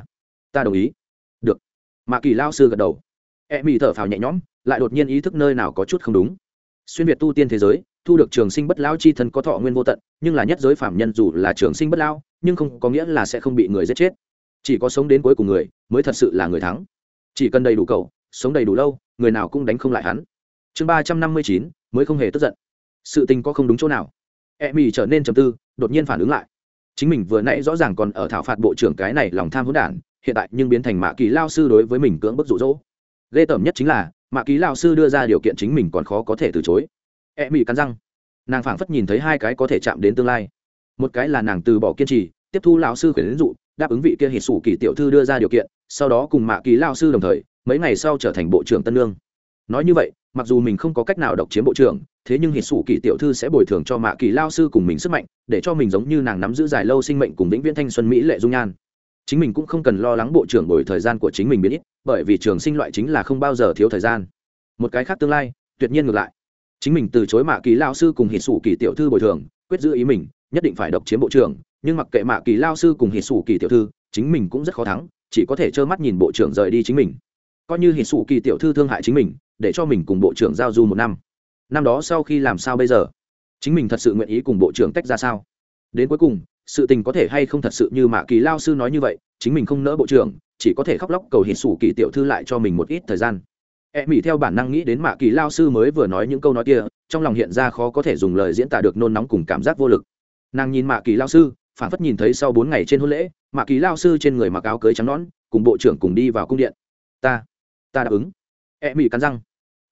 ta đồng ý. Được. Mạ kỳ lao sư gật đầu. Mỹ thở phào nhẹ nhõm, lại đột nhiên ý thức nơi nào có chút không đúng. Xuyên việt tu tiên thế giới, thu được trường sinh bất lão chi thân có thọ nguyên vô tận, nhưng là nhất giới phạm nhân dù là trường sinh bất lão, nhưng không có nghĩa là sẽ không bị người giết chết. Chỉ có sống đến cuối cùng người mới thật sự là người thắng. Chỉ cần đầy đủ cầu, sống đầy đủ lâu, người nào cũng đánh không lại hắn. Chương 359, mới không hề tức giận. Sự tình có không đúng chỗ nào? Mỹ trở nên trầm tư, đột nhiên phản ứng lại. Chính mình vừa nãy rõ ràng còn ở thảo phạt bộ trưởng cái này lòng tham hỗn đản, hiện tại nhưng biến thành Mạ Kỳ lao sư đối với mình cưỡng bức dụ dỗ. Ghê tởm nhất chính là Mạ Kỳ lao sư đưa ra điều kiện chính mình còn khó có thể từ chối. Mỹ cắn răng, nàng phảng phất nhìn thấy hai cái có thể chạm đến tương lai. Một cái là nàng từ bỏ kiên trì, tiếp thu lão sư khuyến dụ, đáp ứng vị kia hỉ sủ kỳ tiểu thư đưa ra điều kiện, sau đó cùng Mạ Kỳ lao sư đồng thời mấy ngày sau trở thành bộ trưởng tân lương. Nói như vậy, mặc dù mình không có cách nào độc chiếm bộ trưởng, thế nhưng hỉ sủ kỳ tiểu thư sẽ bồi thường cho Mạ Kỳ lao sư cùng mình sức mạnh, để cho mình giống như nàng nắm giữ dài lâu sinh mệnh cùng vĩnh viễn thanh xuân mỹ lệ dung nhan. Chính mình cũng không cần lo lắng bộ trưởng bồi thời gian của chính mình biến ít, bởi vì trường sinh loại chính là không bao giờ thiếu thời gian. Một cái khác tương lai tuyệt nhiên ngược lại, chính mình từ chối Mạ Kỳ lao sư cùng hỉ sủ kỳ tiểu thư bồi thường, quyết giữ ý mình nhất định phải độc chiếm bộ trưởng, nhưng mặc kệ Mạ Kỳ lao sư cùng hỉ sủ kỳ tiểu thư, chính mình cũng rất khó thắng, chỉ có thể trơ mắt nhìn bộ trưởng rời đi chính mình. Coi như hỉ sủ kỳ tiểu thư thương hại chính mình, để cho mình cùng bộ trưởng giao du 1 năm. Năm đó sau khi làm sao bây giờ? Chính mình thật sự nguyện ý cùng bộ trưởng tách ra sao? Đến cuối cùng, sự tình có thể hay không thật sự như Mạ Kỳ lao sư nói như vậy, chính mình không nỡ bộ trưởng, chỉ có thể khóc lóc cầu hỉ sủ kỳ tiểu thư lại cho mình một ít thời gian. Mỹ theo bản năng nghĩ đến Mạ Kỳ lao sư mới vừa nói những câu nói kia, trong lòng hiện ra khó có thể dùng lời diễn tả được nôn nóng cùng cảm giác vô lực. Nàng nhìn Mạ Kỳ lao sư, phảng phất nhìn thấy sau 4 ngày trên hôn lễ, Mạ Kỳ lao sư trên người mặc áo cưới trắng nõn, cùng bộ trưởng cùng đi vào cung điện. Ta đáp ứng. Mỹ cắn răng.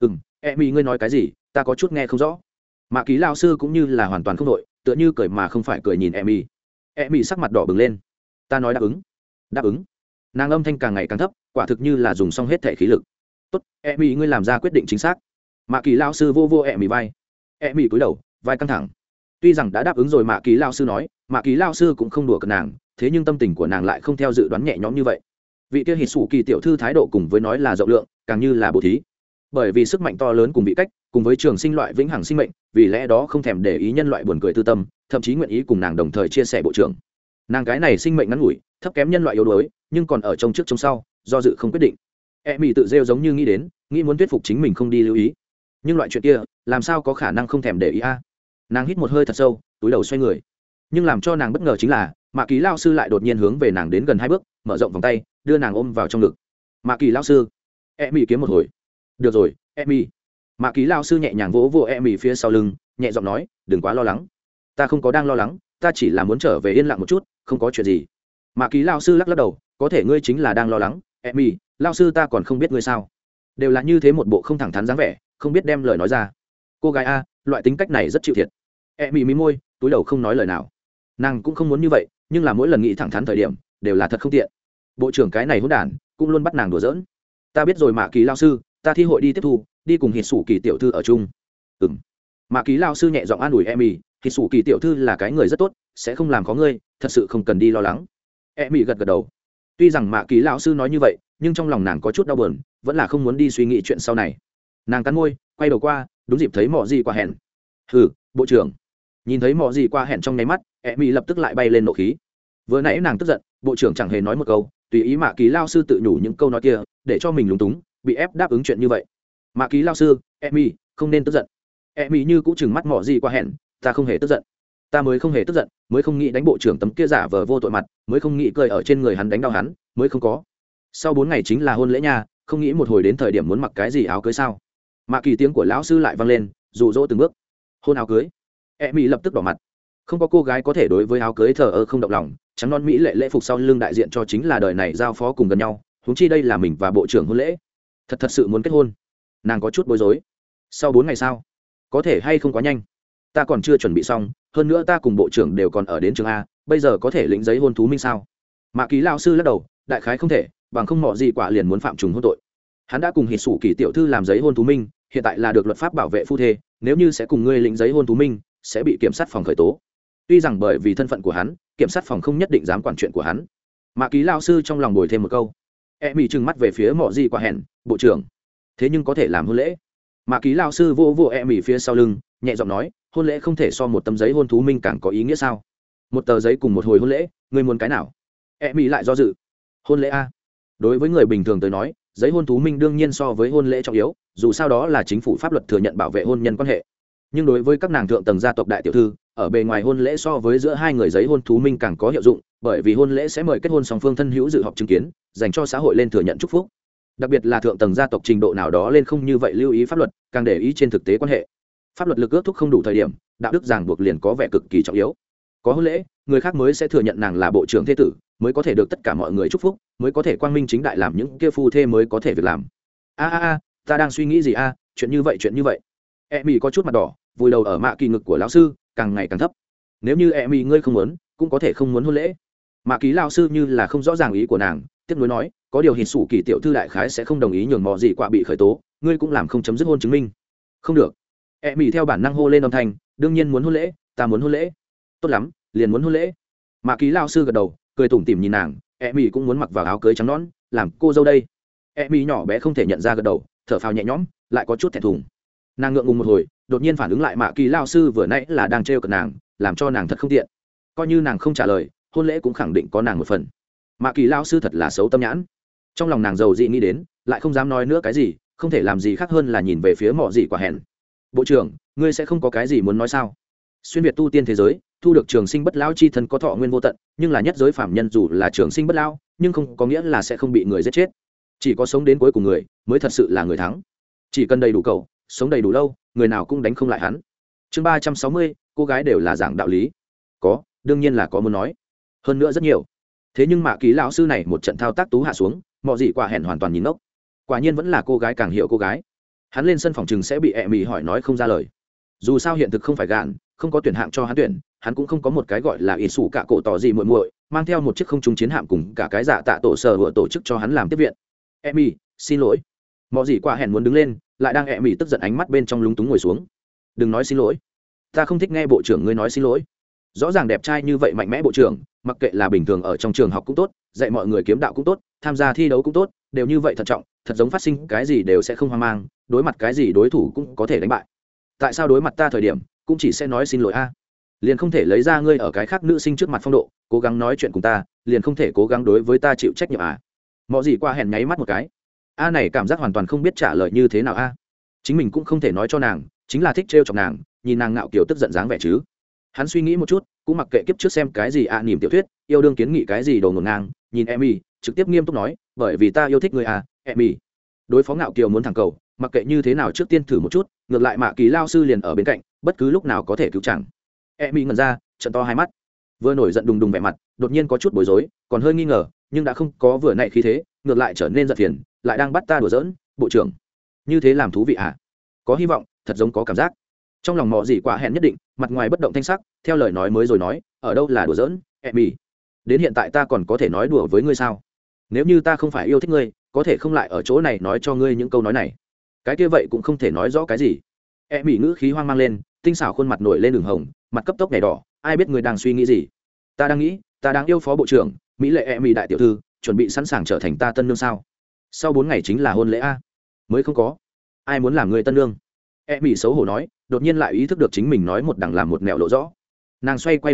Mỹ ngươi nói cái gì, ta có chút nghe không rõ. Mạ Kỳ lao sư cũng như là hoàn toàn không đội, tựa như cười mà không phải cười nhìn Mỹ. Mỹ sắc mặt đỏ bừng lên. Ta nói đáp ứng. Đáp ứng. Nàng âm thanh càng ngày càng thấp, quả thực như là dùng xong hết thể khí lực. Tốt, Mỹ ngươi làm ra quyết định chính xác. Mạ Kỳ lao sư vô Mỹ vai. Mỹ cúi đầu, vai căng thẳng. Tuy rằng đã đáp ứng rồi, Mạ Kỳ lao sư nói, Mạ Kỳ lao sư cũng không đùa cợt nàng, thế nhưng tâm tình của nàng lại không theo dự đoán nhẹ nhõm như vậy. Vị kia hỉ sủ kỳ tiểu thư thái độ cùng với nói là rộng lượng, càng như là bố thí. Bởi vì sức mạnh to lớn cùng vị cách, cùng với trường sinh loại vĩnh hằng sinh mệnh, vì lẽ đó không thèm để ý nhân loại buồn cười tư tâm, thậm chí nguyện ý cùng nàng đồng thời chia sẻ bộ trưởng. Nàng cái này sinh mệnh ngắn ngủi, thấp kém nhân loại yếu đuối, nhưng còn ở trong trước trong sau, do dự không quyết định. Mỹ tự rêu giống như nghĩ muốn thuyết phục chính mình không đi lưu ý, nhưng loại chuyện kia làm sao có khả năng không thèm để ý a. Nàng hít một hơi thật sâu, túi đầu xoay người, nhưng làm cho nàng bất ngờ chính là Mạ Kỳ lao sư lại đột nhiên hướng về nàng đến gần 2 bước, mở rộng vòng tay, đưa nàng ôm vào trong ngực. Mạ Kỳ lao sư. Mỹ kiếm một hồi. Được rồi, Mỹ. Mạ Kỳ lao sư nhẹ nhàng vỗ vỗ Mỹ phía sau lưng, nhẹ giọng nói, đừng quá lo lắng. Ta không có đang lo lắng, ta chỉ là muốn trở về yên lặng một chút, không có chuyện gì. Mạ Kỳ lao sư lắc lắc đầu, có thể ngươi chính là đang lo lắng. Mỹ, lao sư ta còn không biết ngươi sao? Đều là như thế một bộ không thẳng thắn dáng vẻ, không biết đem lời nói ra. Cô gái a, loại tính cách này rất chịu thiệt. Mỹ mí môi, túi đầu không nói lời nào. Nàng cũng không muốn như vậy, nhưng là mỗi lần nghĩ thẳng thắn thời điểm đều là thật không tiện. Bộ trưởng cái này hỗn đản cũng luôn bắt nàng đùa giỡn. Ta biết rồi Mạ Kỳ lao sư, ta thi hội đi tiếp thu, đi cùng hỉ sủ kỳ tiểu thư ở chung. Mạ Kỳ lao sư nhẹ giọng an ủi Mỹ, hỉ sủ kỳ tiểu thư là cái người rất tốt, sẽ không làm khó ngươi, thật sự không cần đi lo lắng. Mỹ gật gật đầu. Tuy rằng Mạ Kỳ lao sư nói như vậy, nhưng trong lòng nàng có chút đau buồn, vẫn là không muốn đi suy nghĩ chuyện sau này. Nàng cắn môi, quay đầu qua, đúng dịp thấy Mọ Gì qua hẹn. Bộ trưởng. Nhìn thấy Mọ Gì qua hẹn trong nháy mắt, Mỹ lập tức lại bay lên nộ khí. vừa nãy nàng tức giận bộ trưởng chẳng hề nói một câu, tùy ý mạ kỳ lao sư tự nhủ những câu nói kia để cho mình lúng túng, bị ép đáp ứng chuyện như vậy. Mạ kỳ lao sư, Emmy không nên tức giận. Emmy như cũng chừng mắt mỏ gì qua hẹn, ta không hề tức giận, ta mới không hề tức giận, mới không nghĩ đánh bộ trưởng tấm kia giả vờ vô tội mặt, mới không nghĩ cười ở trên người hắn đánh đau hắn, mới không có. Sau 4 ngày chính là hôn lễ nha, không nghĩ một hồi đến thời điểm muốn mặc cái gì áo cưới sao? Mạ kỳ tiếng của lão sư lại vang lên, dụ dỗ từng bước. Hôn áo cưới. Emmy lập tức đỏ mặt. Không có cô gái có thể đối với áo cưới thờ ơ không động lòng, trắng non mỹ lệ lễ phục sau lưng đại diện cho chính là đời này giao phó cùng gần nhau, huống chi đây là mình và bộ trưởng hôn lễ. Thật sự muốn kết hôn. Nàng có chút bối rối. Sau 4 ngày sao? Có thể hay không quá nhanh? Ta còn chưa chuẩn bị xong, hơn nữa ta cùng bộ trưởng đều còn ở đến trường A, bây giờ có thể lĩnh giấy hôn thú minh sao? Mạ kỳ lão sư lắc đầu, đại khái không thể, bằng không mọ gì quả liền muốn phạm trùng hôn tội. Hắn đã cùng hít sủ kỳ tiểu thư làm giấy hôn thú minh, hiện tại là được luật pháp bảo vệ phu thê, nếu như sẽ cùng ngươi lĩnh giấy hôn thú minh sẽ bị kiểm sát phòng khởi tố. Tuy rằng bởi vì thân phận của hắn, kiểm sát phòng không nhất định dám quản chuyện của hắn. Mạ ký lao sư trong lòng bồi thêm một câu. Mỹ trừng mắt về phía mọ gì quả hẹn, bộ trưởng, thế nhưng có thể làm hôn lễ. Mạ ký lao sư vô vô Mỹ phía sau lưng, nhẹ giọng nói, hôn lễ không thể so một tấm giấy hôn thú minh càng có ý nghĩa sao? Một tờ giấy cùng một hồi hôn lễ, ngươi muốn cái nào? Mỹ lại do dự. Hôn lễ a. Đối với người bình thường tới nói, giấy hôn thú minh đương nhiên so với hôn lễ trọng yếu, dù sao đó là chính phủ pháp luật thừa nhận bảo vệ hôn nhân quan hệ. Nhưng đối với các nàng thượng tầng gia tộc đại tiểu thư, ở bề ngoài hôn lễ so với giữa hai người giấy hôn thú minh càng có hiệu dụng, bởi vì hôn lễ sẽ mời kết hôn song phương thân hữu dự họp chứng kiến, dành cho xã hội lên thừa nhận chúc phúc. Đặc biệt là thượng tầng gia tộc trình độ nào đó lên không như vậy lưu ý pháp luật, càng để ý trên thực tế quan hệ. Pháp luật lực ước thúc không đủ thời điểm, đạo đức ràng buộc liền có vẻ cực kỳ trọng yếu. Có hôn lễ, người khác mới sẽ thừa nhận nàng là bộ trưởng thế tử, mới có thể được tất cả mọi người chúc phúc, mới có thể quang minh chính đại làm những kia phu thê mới có thể việc làm. Ta đang suy nghĩ gì a? Chuyện như vậy. Mỹ có chút mặt đỏ, vùi đầu ở mạ kỳ ngực của lão sư, càng ngày càng thấp. Nếu như Mỹ ngươi không muốn, cũng có thể không muốn hôn lễ. Mạ kỳ lão sư như là không rõ ràng ý của nàng, tiếp nối nói, có điều hít sủ kỳ tiểu thư đại khái sẽ không đồng ý nhường mò gì quả bị khởi tố, ngươi cũng làm không chấm dứt hôn chứng minh. Không được. Mỹ theo bản năng hô lên âm thanh, đương nhiên muốn hôn lễ, ta muốn hôn lễ. Tốt lắm, liền muốn hôn lễ. Mạ kỳ lão sư gật đầu, cười tủm tỉm nhìn nàng, Mỹ cũng muốn mặc vào áo cưới trắng nõn, làm cô dâu đây. Mỹ nhỏ bé không thể nhận ra gật đầu, thở phào nhẹ nhõm, lại có chút thẹn thùng. Nàng ngượng ngùng một hồi, đột nhiên phản ứng lại mạ kỳ lao sư vừa nãy là đang trêu cợt nàng, làm cho nàng thật không tiện. Coi như nàng không trả lời, hôn lễ cũng khẳng định có nàng một phần. Mạ kỳ lao sư thật là xấu tâm nhãn. Trong lòng nàng giàu dị nghĩ đến, lại không dám nói nữa cái gì, không thể làm gì khác hơn là nhìn về phía mọ dị quả hẹn. Bộ trưởng, ngươi sẽ không có cái gì muốn nói sao? Xuyên việt tu tiên thế giới, thu được trường sinh bất lão chi thân có thọ nguyên vô tận, nhưng là nhất giới phạm nhân dù là trường sinh bất lão, nhưng không có nghĩa là sẽ không bị người giết chết. Chỉ có sống đến cuối cùng người mới thật sự là người thắng. Chỉ cần đầy đủ cầu, sống đầy đủ lâu, người nào cũng đánh không lại hắn. Chương 360, cô gái đều là giảng đạo lý. Có, đương nhiên là có muốn nói. Hơn nữa rất nhiều. Thế nhưng mà ký lão sư này một trận thao tác tú hạ xuống, mọi gì quả hẹn hoàn toàn nhìn ngốc. Quả nhiên vẫn là cô gái càng hiểu cô gái. Hắn lên sân phòng trừng sẽ bị Mỹ hỏi nói không ra lời. Dù sao hiện thực không phải gạn, không có tuyển hạng cho hắn tuyển, hắn cũng không có một cái gọi là ít sủ cả cổ tỏ gì muội muội, mang theo một chiếc không trung chiến hạm cùng cả cái dạ tạ tổ sở vừa tổ chức cho hắn làm tiếp viện. Mỹ, xin lỗi. Mọi gì quả hẹn muốn đứng lên, lại đang Mỹ tức giận ánh mắt bên trong lúng túng ngồi xuống. Đừng nói xin lỗi, ta không thích nghe bộ trưởng ngươi nói xin lỗi. Rõ ràng đẹp trai như vậy mạnh mẽ bộ trưởng, mặc kệ là bình thường ở trong trường học cũng tốt, dạy mọi người kiếm đạo cũng tốt, tham gia thi đấu cũng tốt, đều như vậy thận trọng, thật giống phát sinh cái gì đều sẽ không hoang mang, đối mặt cái gì đối thủ cũng có thể đánh bại. Tại sao đối mặt ta thời điểm cũng chỉ sẽ nói xin lỗi a? Liền không thể lấy ra ngươi ở cái khác nữ sinh trước mặt phong độ, cố gắng nói chuyện cùng ta, liền không thể cố gắng đối với ta chịu trách nhiệm à? Mọi gì qua hẹn nháy mắt một cái. A này cảm giác hoàn toàn không biết trả lời như thế nào a. Chính mình cũng không thể nói cho nàng, chính là thích trêu chọc nàng, nhìn nàng ngạo kiều tức giận dáng vẻ chứ. Hắn suy nghĩ một chút, cũng mặc kệ kiếp trước xem cái gì niềm tiểu thuyết, yêu đương kiến nghị cái gì đồ ngổn ngang, nhìn Emmy, trực tiếp nghiêm túc nói, bởi vì ta yêu thích người Emmy. Đối phó ngạo kiều muốn thẳng cầu, mặc kệ như thế nào trước tiên thử một chút, ngược lại mạ kỳ lao sư liền ở bên cạnh, bất cứ lúc nào có thể cứu chẳng. Emmy ngẩn ra, trợn to hai mắt, vừa nổi giận đùng đùng vẻ mặt, đột nhiên có chút bối rối, còn hơi nghi ngờ, nhưng đã không có vừa nãy khí thế, ngược lại trở nên giận phiền, lại đang bắt ta đùa giỡn, bộ trưởng, như thế làm thú vị à? Có hy vọng, thật giống có cảm giác. Trong lòng mọ gì quả hẹn nhất định, mặt ngoài bất động thanh sắc, theo lời nói mới rồi nói, ở đâu là đùa giỡn, Emmy. Đến hiện tại ta còn có thể nói đùa với ngươi sao? Nếu như ta không phải yêu thích ngươi, có thể không lại ở chỗ này nói cho ngươi những câu nói này. Cái kia vậy cũng không thể nói rõ cái gì. Emmy ngữ khí hoang mang lên, tinh xảo khuôn mặt nổi lên đường hồng, mặt cấp tốc nhảy đỏ, ai biết ngươi đang suy nghĩ gì? Ta đang nghĩ, ta đang yêu phó bộ trưởng, mỹ lệ Emmy đại tiểu thư, chuẩn bị sẵn sàng trở thành ta tân nương sao? Sau 4 ngày chính là hôn lễ a. Mới không có. Ai muốn làm người tân nương? Emmy xấu hổ nói, đột nhiên lại ý thức được chính mình nói một đằng làm một nẻo lộ rõ. Nàng xoay quay đầu lại,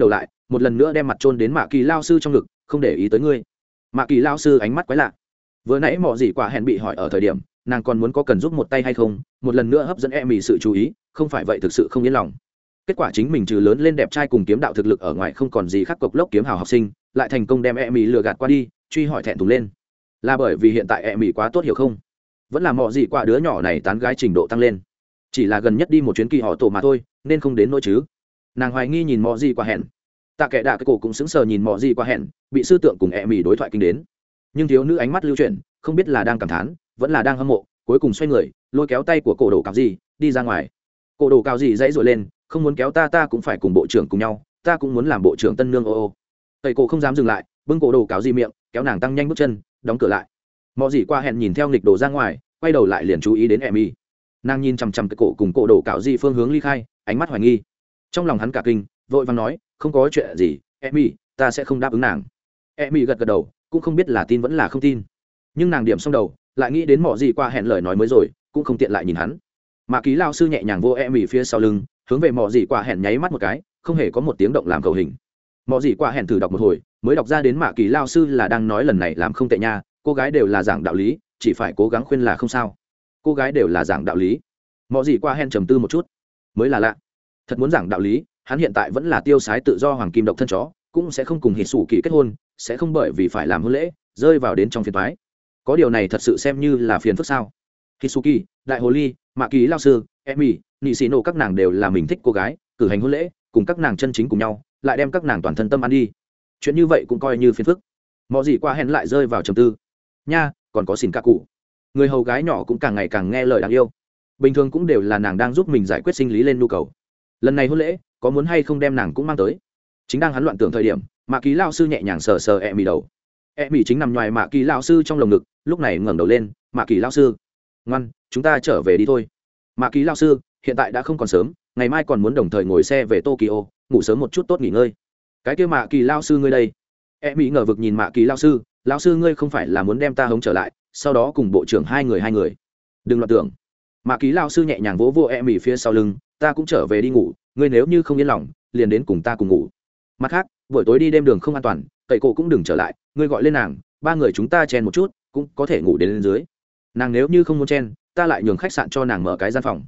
một lần nữa đem mặt trôn đến mạ kỳ lao sư trong ngực, không để ý tới ngươi. Mạ kỳ lao sư ánh mắt quái lạ. Vừa nãy mọ gì quả hẹn bị hỏi ở thời điểm, nàng còn muốn có cần giúp một tay hay không, một lần nữa hấp dẫn em mì sự chú ý, không phải vậy thực sự không yên lòng. Kết quả chính mình trừ lớn lên đẹp trai cùng kiếm đạo thực lực ở ngoài không còn gì khác, cộc lốc kiếm hào học sinh lại thành công đem em mì lừa gạt qua đi, truy hỏi thẹn thùng lên. Là bởi vì hiện tại em mì quá tốt hiểu không, vẫn là mọ gì quả đứa nhỏ này tán gái trình độ tăng lên, chỉ là gần nhất đi một chuyến kỳ họ tổ mà thôi, nên không đến nỗi chứ. Nàng hoài nghi nhìn mọ gì quả hẹn. Tạ Kệ Đạ cái cổ cũng sững sờ nhìn mọ gì quả hẹn, bị sư tượng cùng em mì đối thoại kinh đến. Nhưng thiếu nữ ánh mắt lưu chuyển, không biết là đang cảm thán vẫn là đang hâm mộ, cuối cùng xoay người lôi kéo tay của cổ đồ cào gì đi ra ngoài. Cổ đồ cào gì dãy rồi lên, không muốn kéo ta cũng phải cùng bộ trưởng cùng nhau, ta cũng muốn làm bộ trưởng tân nương. Ô tẩy cổ không dám dừng lại, bưng cổ đồ cào gì miệng, kéo nàng tăng nhanh bước chân, đóng cửa lại. Mọ gì qua hẹn nhìn theo nghịch đồ ra ngoài, quay đầu lại liền chú ý đến Emmy. Nàng nhìn chằm chằm cái cổ cùng cổ đồ cào gì phương hướng ly khai, ánh mắt hoài nghi. Trong lòng hắn cả kinh, vội vàng nói, không có chuyện gì, Emmy, ta sẽ không đáp ứng nàng. Emmy gật gật đầu, cũng không biết là tin vẫn là không tin, nhưng nàng điểm xong đầu lại nghĩ đến mọ gì qua hẹn lời nói mới rồi, cũng không tiện lại nhìn hắn. Mạ Ký lao sư nhẹ nhàng vô Emmy phía sau lưng, hướng về mọ gì qua hẹn nháy mắt một cái, không hề có một tiếng động làm cầu hình. Mọ gì qua hẹn thử đọc một hồi, mới đọc ra đến Mạ Ký lao sư là đang nói lần này làm không tệ nha, cô gái đều là giảng đạo lý, chỉ phải cố gắng khuyên là không sao. Cô gái đều là giảng đạo lý. Mọ gì qua hẹn trầm tư một chút, mới là lạ. Thật muốn giảng đạo lý, hắn hiện tại vẫn là tiêu sái tự do hoàng kim độc thân chó, cũng sẽ không cùng hít sủ kỳ kết hôn, sẽ không bởi vì phải làm hôn lễ rơi vào đến trong phiền toái. Có điều này thật sự xem như là phiền phức sao? Hisuki, đại hồ ly, Mạ Kỳ lao sư, Emmy, Nishino các nàng đều là mình thích cô gái, cử hành hôn lễ, cùng các nàng chân chính cùng nhau, lại đem các nàng toàn thân tâm ăn đi. Chuyện như vậy cũng coi như phiền phức. Mọ gì qua hẹn lại rơi vào trầm tư. Nha, còn có xỉn ca cụ. Người hầu gái nhỏ cũng càng ngày càng nghe lời đáng yêu. Bình thường cũng đều là nàng đang giúp mình giải quyết sinh lý lên nhu cầu. Lần này hôn lễ, có muốn hay không đem nàng cũng mang tới. Chính đang hắn loạn tưởng thời điểm, Mạ Kỳ lao sư nhẹ nhàng sờ sờ Emmy đầu. Emmy chính nằm ngoài Mạ Kỳ lao sư trong lồng ngực, lúc này ngẩng đầu lên, Mạ Kỳ lao sư, ngoan, chúng ta trở về đi thôi. Mạ Kỳ lao sư, hiện tại đã không còn sớm, ngày mai còn muốn đồng thời ngồi xe về Tokyo, ngủ sớm một chút tốt nghỉ ngơi. Cái kia Mạ Kỳ lao sư ngươi đây? Emmy ngờ vực nhìn Mạ Kỳ lao sư ngươi không phải là muốn đem ta hống trở lại, sau đó cùng bộ trưởng hai người. Đừng loạn tưởng. Mạ Kỳ lao sư nhẹ nhàng vỗ vỗ Emmy phía sau lưng, ta cũng trở về đi ngủ, ngươi nếu như không yên lòng, liền đến cùng ta cùng ngủ. Mặt khác, buổi tối đi đêm đường không an toàn, cậy cổ cũng đừng trở lại, ngươi gọi lên nàng, ba người chúng ta chen một chút, cũng có thể ngủ đến lên dưới. Nàng nếu như không muốn chen, ta lại nhường khách sạn cho nàng mở cái gian phòng.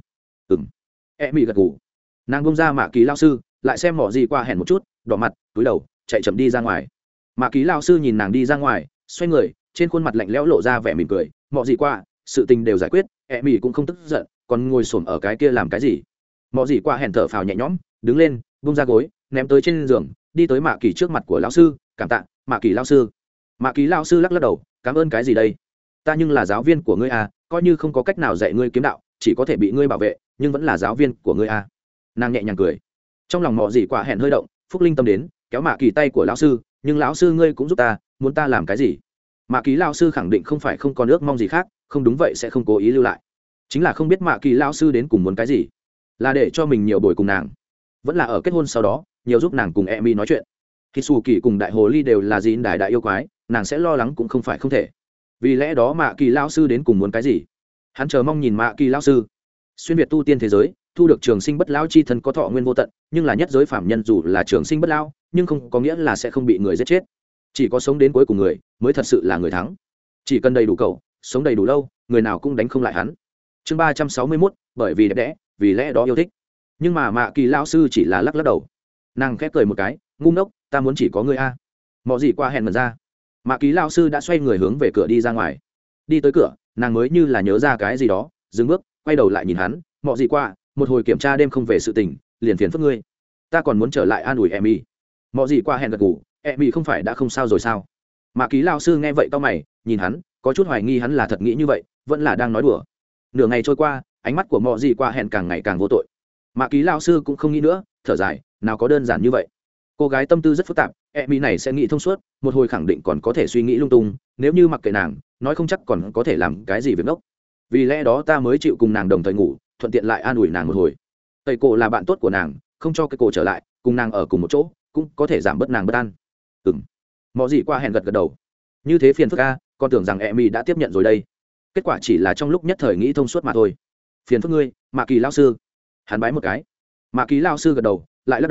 Emmy gật gù. Nàng bông ra Mạ Kỳ lao sư, lại xem mỏ gì qua hẹn một chút, đỏ mặt, túi đầu, chạy chậm đi ra ngoài. Mạ Kỳ lao sư nhìn nàng đi ra ngoài, xoay người, trên khuôn mặt lạnh lẽo lộ ra vẻ mỉm cười, mọ gì qua, sự tình đều giải quyết, Emmy cũng không tức giận, còn ngồi xổm ở cái kia làm cái gì? Mọ gì qua hẹn thở phào nhẹ nhõm, đứng lên, bung ra gối, ném tới trên giường, đi tới Mạ Kỳ trước mặt của lão sư, cảm tạ, Mạ Kỳ lao sư. Mạ Kỳ lao sư lắc lắc đầu, cảm ơn cái gì đây? Ta nhưng là giáo viên của ngươi à, coi như không có cách nào dạy ngươi kiếm đạo, chỉ có thể bị ngươi bảo vệ, nhưng vẫn là giáo viên của ngươi à. Nàng nhẹ nhàng cười, trong lòng mọ gì quả hẹn hơi động, phúc linh tâm đến, kéo Mạ Kỳ tay của lão sư, nhưng lão sư ngươi cũng giúp ta, muốn ta làm cái gì? Mạ Kỳ lao sư khẳng định không phải không có ước mong gì khác, không đúng vậy sẽ không cố ý lưu lại, chính là không biết Mạ Kỳ lao sư đến cùng muốn cái gì, là để cho mình nhiều buổi cùng nàng, vẫn là ở kết hôn sau đó nhiều giúp nàng cùng Emmy nói chuyện. Khi Sù Kỳ cùng đại hồ ly đều là dịn đại yêu quái, nàng sẽ lo lắng cũng không phải không thể. Vì lẽ đó Mạ Kỳ lao sư đến cùng muốn cái gì, hắn chờ mong nhìn Mạ Kỳ lao sư. Xuyên việt tu tiên thế giới, thu được trường sinh bất lão chi thân có thọ nguyên vô tận, nhưng là nhất giới phạm nhân dù là trường sinh bất lão, nhưng không có nghĩa là sẽ không bị người giết chết. Chỉ có sống đến cuối cùng người mới thật sự là người thắng. Chỉ cần đầy đủ cầu, sống đầy đủ lâu, người nào cũng đánh không lại hắn. Chương 361, bởi vì đẹp đẽ, vì lẽ đó yêu thích. Nhưng mà Mạ Kỳ lao sư chỉ là lắc lắc đầu. Nàng khép cười một cái, ngu ngốc, ta muốn chỉ có ngươi a. Mọ gì qua hẹn mật ra. Mạ Kỳ lao sư đã xoay người hướng về cửa đi ra ngoài. Đi tới cửa, nàng mới như là nhớ ra cái gì đó, dừng bước, quay đầu lại nhìn hắn, mọ gì qua, một hồi kiểm tra đêm không về sự tình, liền phiền phức ngươi. Ta còn muốn trở lại an ủi Emmy. Mọ gì qua hẹn gật gù, Emmy không phải đã không sao rồi sao? Mạ Kỳ lao sư nghe vậy cau mày, nhìn hắn, có chút hoài nghi hắn là thật nghĩ như vậy, vẫn là đang nói đùa. Nửa ngày trôi qua, ánh mắt của mọ gì qua hẹn càng ngày càng vô tội. Mạ Kỳ lao sư cũng không nghĩ nữa, thở dài, nào có đơn giản như vậy. Cô gái tâm tư rất phức tạp, Emmy này sẽ nghĩ thông suốt, một hồi khẳng định còn có thể suy nghĩ lung tung, nếu như mặc kệ nàng, nói không chắc còn có thể làm cái gì việc ngốc. Vì lẽ đó ta mới chịu cùng nàng đồng thời ngủ, thuận tiện lại an ủi nàng một hồi. Tây cổ là bạn tốt của nàng, không cho cái cổ trở lại, cùng nàng ở cùng một chỗ, cũng có thể giảm bớt nàng bất an. Mọ gì qua hẹn gật gật đầu. Như thế phiền phức a, con tưởng rằng Emmy đã tiếp nhận rồi đây. Kết quả chỉ là trong lúc nhất thời nghĩ thông suốt mà thôi. Phiền phức ngươi, Mạ Kỳ lão sư. Hắn bái một cái. Mạ Kỳ lão sư gật đầu, lại lắc đầu,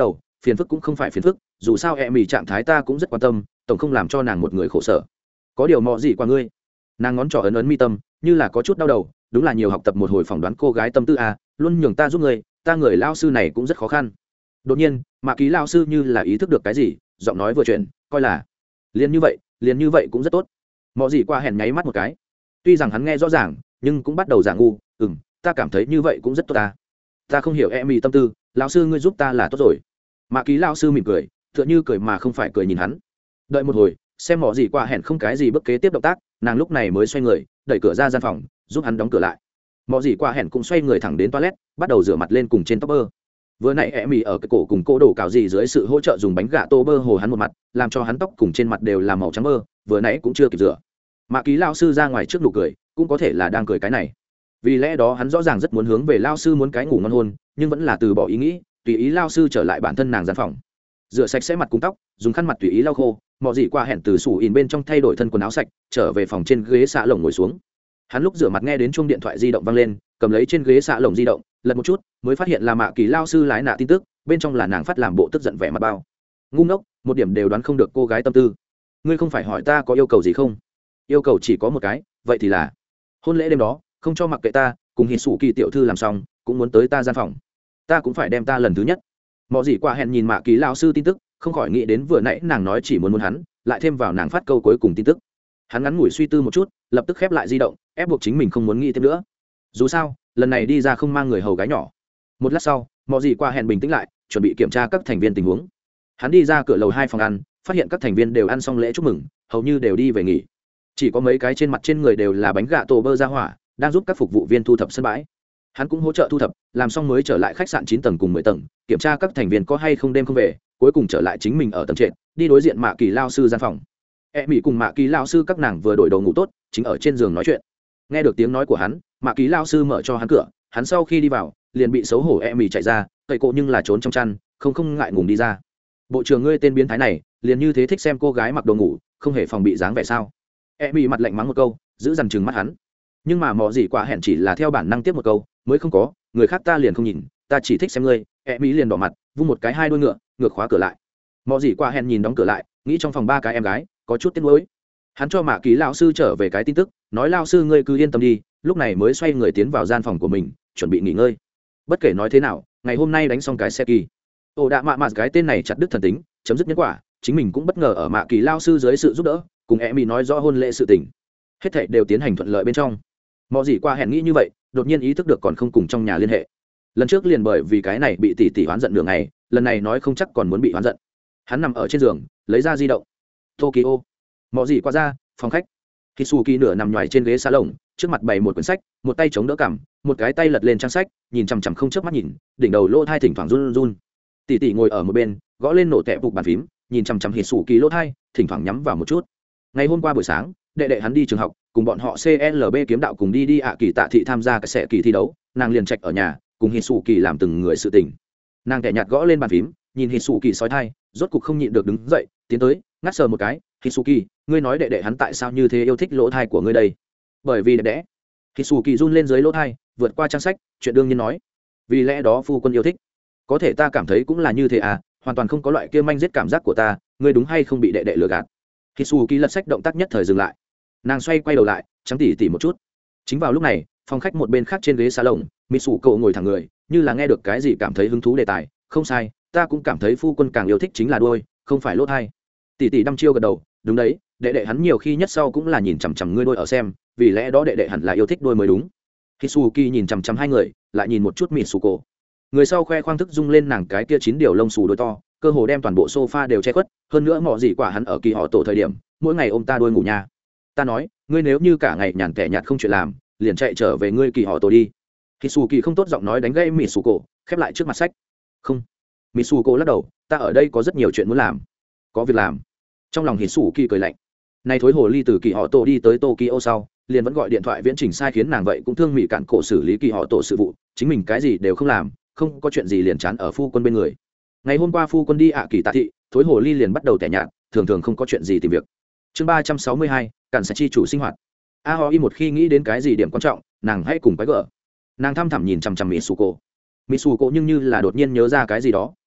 phiền phức cũng không phải phiền phức, dù sao e mỹ trạng thái ta cũng rất quan tâm, tổng không làm cho nàng một người khổ sở. Có điều mọ gì qua ngươi. Nàng ngón trỏ ấn ấn mi tâm, như là có chút đau đầu, đúng là nhiều học tập một hồi phỏng đoán cô gái tâm tư à, luôn nhường ta giúp ngươi, ta người lao sư này cũng rất khó khăn. Đột nhiên, Mạ Ký lao sư như là ý thức được cái gì, giọng nói vừa chuyển, coi là liền như vậy cũng rất tốt. Mọ gì qua hèn nháy mắt một cái. Tuy rằng hắn nghe rõ ràng, nhưng cũng bắt đầu giả ngu, ta cảm thấy như vậy cũng rất tốt ta. Ta không hiểu em tâm tư, lão sư ngươi giúp ta là tốt rồi. Mạ Ký lao sư mỉm cười, tựa như cười mà không phải cười nhìn hắn. Đợi một hồi, xem mọ gì qua hẹn không cái gì bước kế tiếp động tác, nàng lúc này mới xoay người, đẩy cửa ra gian phòng, giúp hắn đóng cửa lại. Mọ gì qua hẹn cũng xoay người thẳng đến toilet, bắt đầu rửa mặt lên cùng trên tóc bơ. Vừa nãy em ở cái cổ cùng cô đổ cào gì dưới sự hỗ trợ dùng bánh gà tô bơ hồ hắn một mặt, làm cho hắn tóc cùng trên mặt đều là màu trắng bơ, vừa nãy cũng chưa kịp rửa. Mạ Ký lao sư ra ngoài trước nụ cười, cũng có thể là đang cười cái này. Vì lẽ đó hắn rõ ràng rất muốn hướng về lao sư muốn cái ngủ ngon hôn, nhưng vẫn là từ bỏ ý nghĩ, tùy ý lao sư trở lại bản thân nàng gian phòng. Rửa sạch sẽ mặt cùng tóc, dùng khăn mặt tùy ý lau khô, mọ gì qua hẹn từ sủ in bên trong thay đổi thân quần áo sạch, trở về phòng trên ghế xạ lồng ngồi xuống. Hắn lúc rửa mặt nghe đến chuông điện thoại di động vang lên, cầm lấy trên ghế xạ lồng di động, lật một chút mới phát hiện là Mạ Kỳ lao sư lái nạ tin tức, bên trong là nàng phát làm bộ tức giận vẻ mặt bao. Ngu ngốc, một điểm đều đoán không được cô gái tâm tư. Ngươi không phải hỏi ta có yêu cầu gì không? Yêu cầu chỉ có một cái, vậy thì là hôn lễ đêm đó không cho mặc kệ ta, cùng Hỉ Sủ Kỳ tiểu thư làm xong cũng muốn tới ta gian phòng, ta cũng phải đem ta lần thứ nhất. Mọ gì qua hẹn nhìn Mạ Kỳ lao sư tin tức, không khỏi nghĩ đến vừa nãy nàng nói chỉ muốn hắn, lại thêm vào nàng phát câu cuối cùng tin tức. Hắn ngắn ngủi suy tư một chút, lập tức khép lại di động, ép buộc chính mình không muốn nghĩ thêm nữa. Dù sao lần này đi ra không mang người hầu gái nhỏ. Một lát sau, mọ gì qua hẹn bình tĩnh lại, chuẩn bị kiểm tra các thành viên tình huống. Hắn đi ra cửa lầu 2 phòng ăn, phát hiện các thành viên đều ăn xong lễ chúc mừng, hầu như đều đi về nghỉ. Chỉ có mấy cái trên mặt trên người đều là bánh gà tổ bơ ra hỏa, đang giúp các phục vụ viên thu thập sân bãi. Hắn cũng hỗ trợ thu thập, làm xong mới trở lại khách sạn 9 tầng cùng 10 tầng, kiểm tra các thành viên có hay không đêm không về, cuối cùng trở lại chính mình ở tầng trệt, đi đối diện Mạ Kỳ lao sư gian phòng. Mỹ cùng Mạ Kỳ lao sư các nàng vừa đổi đồ ngủ tốt, chính ở trên giường nói chuyện. Nghe được tiếng nói của hắn, Mạ Kỳ lao sư mở cho hắn cửa, hắn sau khi đi vào liền bị xấu hổ Mỹ chạy ra, cậy cộ nhưng là trốn trong chăn, không ngại ngùng đi ra. Bộ trưởng ngươi tên biến thái này liền như thế thích xem cô gái mặc đồ ngủ, không hề phòng bị dáng vẻ sao? Mỹ mặt lạnh mắng một câu, giữ dằn chừng mắt hắn. Nhưng mà mọ gì quả hẹn chỉ là theo bản năng tiếp một câu, mới không có, người khác ta liền không nhìn, ta chỉ thích xem ngươi. Mỹ liền đỏ mặt, vung một cái hai đuôi ngựa khóa cửa lại. Mọ gì quả hẹn nhìn đóng cửa lại, nghĩ trong phòng 3 cái em gái có chút tiếc nuối. Hắn cho Mạ Kỳ lão sư trở về cái tin tức, nói lão sư ngươi cứ yên tâm đi, lúc này mới xoay người tiến vào gian phòng của mình, chuẩn bị nghỉ ngơi. Bất kể nói thế nào, ngày hôm nay đánh xong cái xe kỳ. Ồ đã mạ cái tên này chặt đứt thần tính, chấm dứt nhân quả, chính mình cũng bất ngờ ở Mạ Kỳ lão sư dưới sự giúp đỡ, cùng Mỹ nói rõ hôn lễ sự tình. Hết thảy đều tiến hành thuận lợi bên trong. Mọ gì qua hẹn nghĩ như vậy, đột nhiên ý thức được còn không cùng trong nhà liên hệ. Lần trước liền bởi vì cái này bị tỷ oán giận nửa ngày, lần này nói không chắc còn muốn bị oán giận. Hắn nằm ở trên giường, lấy ra di động. Tokyo. Mọ gì qua ra, phòng khách. Hisuki nửa nằm nhoài trên ghế salon, trước mặt bày một quyển sách, một tay chống đỡ cằm, một cái tay lật lên trang sách, nhìn chằm chằm không chớp mắt nhìn, đỉnh đầu lỗ thai thỉnh thoảng run run. Tỷ ngồi ở một bên, gõ lên nổ tẹp bục bàn phím, nhìn chằm chằm Hisuki lỗ thai, thỉnh thoảng nhắm vào một chút. Ngày hôm qua buổi sáng, đệ hắn đi trường học, cùng bọn họ CLB kiếm đạo cùng đi ạ kỳ tạ thị tham gia cái sẽ kỳ thi đấu, nàng liền trạch ở nhà, cùng Hisuki làm từng người sự tình. Nàng kẻ nhạt gõ lên bàn phím, nhìn Hisuki sói thai, rốt cục không nhịn được đứng dậy, tiến tới, ngắt sờ một cái. Hisuki, ngươi nói đệ hắn tại sao như thế yêu thích lỗ thai của ngươi đây? Bởi vì đẹp đẽ. Hisuki run lên dưới lỗ thai, vượt qua trang sách, chuyện đương nhiên nói. Vì lẽ đó phu quân yêu thích. Có thể ta cảm thấy cũng là như thế à, hoàn toàn không có loại kia manh giết cảm giác của ta, ngươi đúng hay không bị đệ lừa gạt? Hisuki lật sách động tác nhất thời dừng lại. Nàng xoay quay đầu lại, trắng tỉ một chút. Chính vào lúc này, phòng khách một bên khác trên ghế salon, Mitsuko ngồi thẳng người, như là nghe được cái gì cảm thấy hứng thú đề tài. Không sai, ta cũng cảm thấy phu quân càng yêu thích chính là đuôi, không phải lỗ thai. Tỷ đăm chiêu gật đầu, đúng đấy, đệ hắn nhiều khi nhất sau cũng là nhìn chằm chằm ngươi đôi ở xem, vì lẽ đó đệ hẳn là yêu thích đôi mới đúng. Hisuki nhìn chằm chằm hai người, lại nhìn một chút Mitsuko. Người sau khoe khoang thức rung lên nàng cái kia 9 điều lông xù đôi to, cơ hồ đem toàn bộ sofa đều che khuất, hơn nữa mọ gì quả hắn ở kỳ họ tổ thời điểm, mỗi ngày ôm ta đôi ngủ nha. Ta nói, ngươi nếu như cả ngày nhàn tẻ nhạt không chuyện làm, liền chạy trở về ngươi kỳ họ tổ đi. Hisuki không tốt giọng nói đánh gãy Mitsuko, khép lại trước mặt sách. Không. Mitsuko lắc đầu, ta ở đây có rất nhiều chuyện muốn làm. Có việc làm. Trong lòng Hisuki cười lạnh. Nay thối hồ ly từ kỳ họ tổ đi tới Tokyo sau, liền vẫn gọi điện thoại viễn trình sai khiến nàng vậy cũng thương mỹ cản cổ xử lý kỳ họ tổ sự vụ, chính mình cái gì đều không làm, không có chuyện gì liền chán ở phu quân bên người. Ngày hôm qua phu quân đi ạ kỳ tạ thị, thối hồ ly liền bắt đầu tẻ nhạt, thường không có chuyện gì tìm việc. Chương 362, cản sẽ chi chủ sinh hoạt. Aoi một khi nghĩ đến cái gì điểm quan trọng, nàng hãy cùng quái gở. Nàng thăm thẳm nhìn chằm chằm Mitsuko nhưng như là đột nhiên nhớ ra cái gì đó,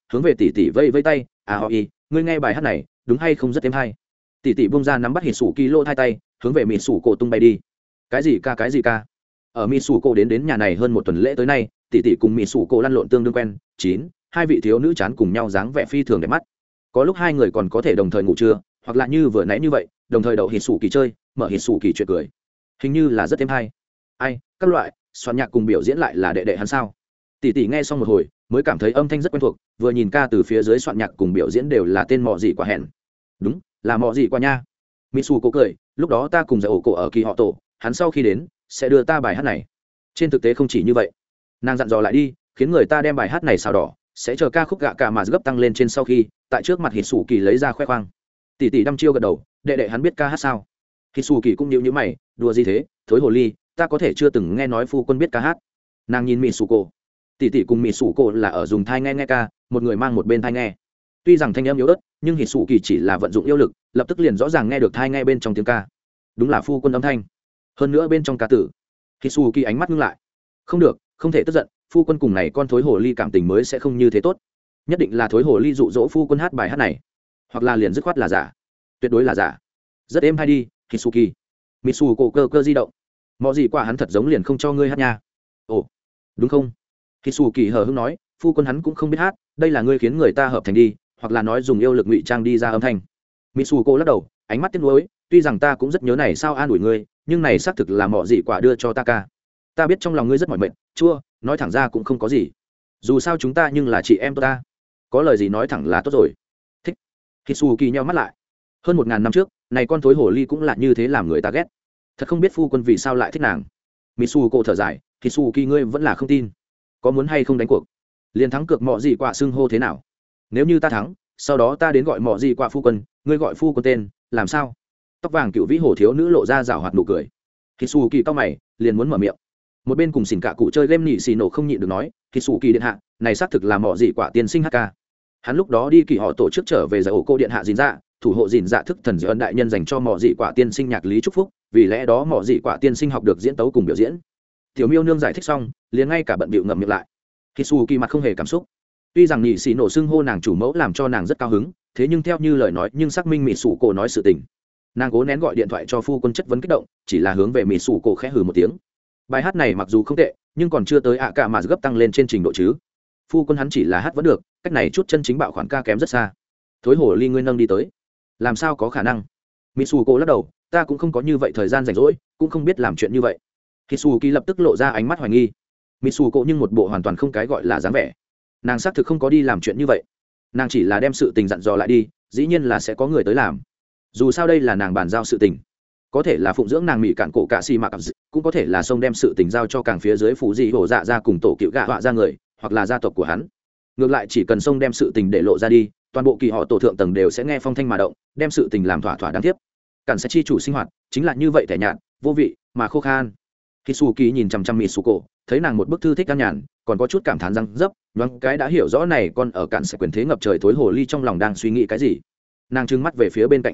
hướng về tỷ tỷ vây vây tay. À họ y, ngươi nghe bài hát này đúng hay không rất êm hay. Tỷ tỷ bung ra nắm bắt hít sủ kỳ lỗ hai tay, hướng về mịt sủ cổ tung bay đi. Cái gì ca. Ở mịt sủ cổ đến nhà này hơn một tuần lễ tới nay, tỷ tỷ cùng mịt sủ cổ lăn lộn tương đương quen. Hai vị thiếu nữ chán cùng nhau dáng vẻ phi thường đẹp mắt. Có lúc hai người còn có thể đồng thời ngủ trưa, hoặc là như vừa nãy như vậy, đồng thời đậu hít sủ kỳ chơi, mở hít sủ kỳ chuyện cười. Hình như là rất êm hay. Ai, các loại soạn nhạc cùng biểu diễn lại là đệ đệ hắn sao? Tỷ tỷ nghe xong một hồi mới cảm thấy âm thanh rất quen thuộc, vừa nhìn ca từ phía dưới soạn nhạc cùng biểu diễn đều là tên mọ gì quả hẹn. Đúng, là mọ gì quả nha. Mitsu cố cười, lúc đó ta cùng giải ổ cổ ở kỳ họ tổ, hắn sau khi đến sẽ đưa ta bài hát này. Trên thực tế không chỉ như vậy, nàng dặn dò lại đi, khiến người ta đem bài hát này xào đỏ, sẽ chờ ca khúc gạ cả mà gấp tăng lên trên sau khi, tại trước mặt Hitsuki lấy ra khoe khoang. Tỷ tỷ đăm chiêu gật đầu, đệ đệ hắn biết ca hát sao? Hitsuki cũng nhíu nhíu mày, đùa gì thế, thối hồ ly, ta có thể chưa từng nghe nói phu quân biết ca hát. Nàng nhìn Mitsuko. Tỷ tỷ cùng Mitsuko là ở dùng thai nghe ca, một người mang một bên thai nghe. Tuy rằng thanh âm yếu ớt, nhưng Hitsuki chỉ là vận dụng yêu lực, lập tức liền rõ ràng nghe được thai nghe bên trong tiếng ca. Đúng là phu quân âm thanh. Hơn nữa bên trong ca tử. Hitsuki ánh mắt ngưng lại. Không được, không thể tức giận, phu quân cùng này con thối hồ ly cảm tình mới sẽ không như thế tốt. Nhất định là thối hồ ly dụ dỗ phu quân hát bài hát này, hoặc là liền dứt khoát là giả. Tuyệt đối là giả. Rất êm hay đi, Hitsuki. Mitsuko cơ di động. Mọi gì quả hắn thật giống liền không cho ngươi hát nha. Ồ, đúng không? Hitsuki hờ hững nói, phu quân hắn cũng không biết hát, đây là ngươi khiến người ta hợp thành đi, hoặc là nói dùng yêu lực ngụy trang đi ra âm thanh. Mitsuko lắc đầu, ánh mắt tiếc nuối, tuy rằng ta cũng rất nhớ này sao an ủi ngươi, nhưng này xác thực là mọi gì quả đưa cho ta ca. Ta biết trong lòng ngươi rất mỏi mệt, chua, nói thẳng ra cũng không có gì. Dù sao chúng ta nhưng là chị em tôi ta, có lời gì nói thẳng là tốt rồi. Thích. Hitsuki nheo mắt lại. Hơn 1000 năm trước, này con thối hồ ly cũng là như thế làm người ta ghét. Thật không biết phu quân vì sao lại thích nàng. Mitsuko thở dài, Hitsuki ngươi vẫn là không tin. Có muốn hay không đánh cuộc? Liền thắng cược mọi gì quả xưng hô thế nào? Nếu như ta thắng, sau đó ta đến gọi mọi gì quả phu quân, ngươi gọi phu quân tên, làm sao? Tóc vàng cựu vĩ hồ thiếu nữ lộ ra rảo hoạt nụ cười. Hitsuki cau mày, liền muốn mở miệng. Một bên cùng xỉn cả cụ chơi game nhị xì nổ không nhịn được nói, Hitsuki điện hạ, này xác thực là mọi gì quả tiên sinh HK. Hắn lúc đó đi kỳ họ tổ chức trở về giải ổ cô điện hạ gìn dạ, thủ hộ gìn dạ thức thần diệu ân đại nhân dành cho mọi dị quả tiên sinh nhạc lý chúc phúc, vì lẽ đó mọi dị quả tiên sinh học được diễn tấu cùng biểu diễn. Tiểu miêu nương giải thích xong, liền ngay cả bận bịu ngậm miệng lại. Hitsuki mặt không hề cảm xúc. Tuy rằng nhị xì nổ xưng hô nàng chủ mẫu làm cho nàng rất cao hứng, thế nhưng theo như lời nói nhưng xác minh Mitsuko nói sự tình. Nàng cố nén gọi điện thoại cho phu quân chất vấn kích động, chỉ là hướng về Mitsuko khẽ hừ một tiếng. Bài hát này mặc dù không tệ, nhưng còn chưa tới ạ cả mà gấp tăng lên trên trình độ chứ. Phu quân hắn chỉ là hát vẫn được, cách này chút chân chính bạo khoản ca kém rất xa. Thối hồ ly ngươi nâng đi tới, làm sao có khả năng? Mitsuko lắc đầu, ta cũng không có như vậy thời gian rảnh rỗi, cũng không biết làm chuyện như vậy. Hitsuki lập tức lộ ra ánh mắt hoài nghi. Mitsuko nhưng một bộ hoàn toàn không cái gọi là dáng vẻ. Nàng xác thực không có đi làm chuyện như vậy, nàng chỉ là đem sự tình dặn dò lại đi, dĩ nhiên là sẽ có người tới làm. Dù sao đây là nàng bàn giao sự tình, có thể là phụng dưỡng nàng mỹ cạn cổ cả xì mạc, cũng có thể là xông đem sự tình giao cho càng phía dưới phủ dị hổ dạ ra cùng tổ cựu gạ họa ra người, hoặc là gia tộc của hắn. Ngược lại chỉ cần xông đem sự tình để lộ ra đi, toàn bộ kỳ họ tổ thượng tầng đều sẽ nghe phong thanh mà động, đem sự tình làm thỏa thỏa đáng tiếc. Cản sẽ chi chủ sinh hoạt chính là như vậy, tẻ nhạt vô vị mà khô khan. Hitsuki nhìn chằm chằm Mitsuko, thấy nàng một bức thư thích ăn nhàn, còn có chút cảm thán răng dấp, nhoáng cái đã hiểu rõ này con ở cản sẽ quyền thế ngập trời thối hồ ly trong lòng đang suy nghĩ cái gì. Nàng trừng mắt về phía bên cạnh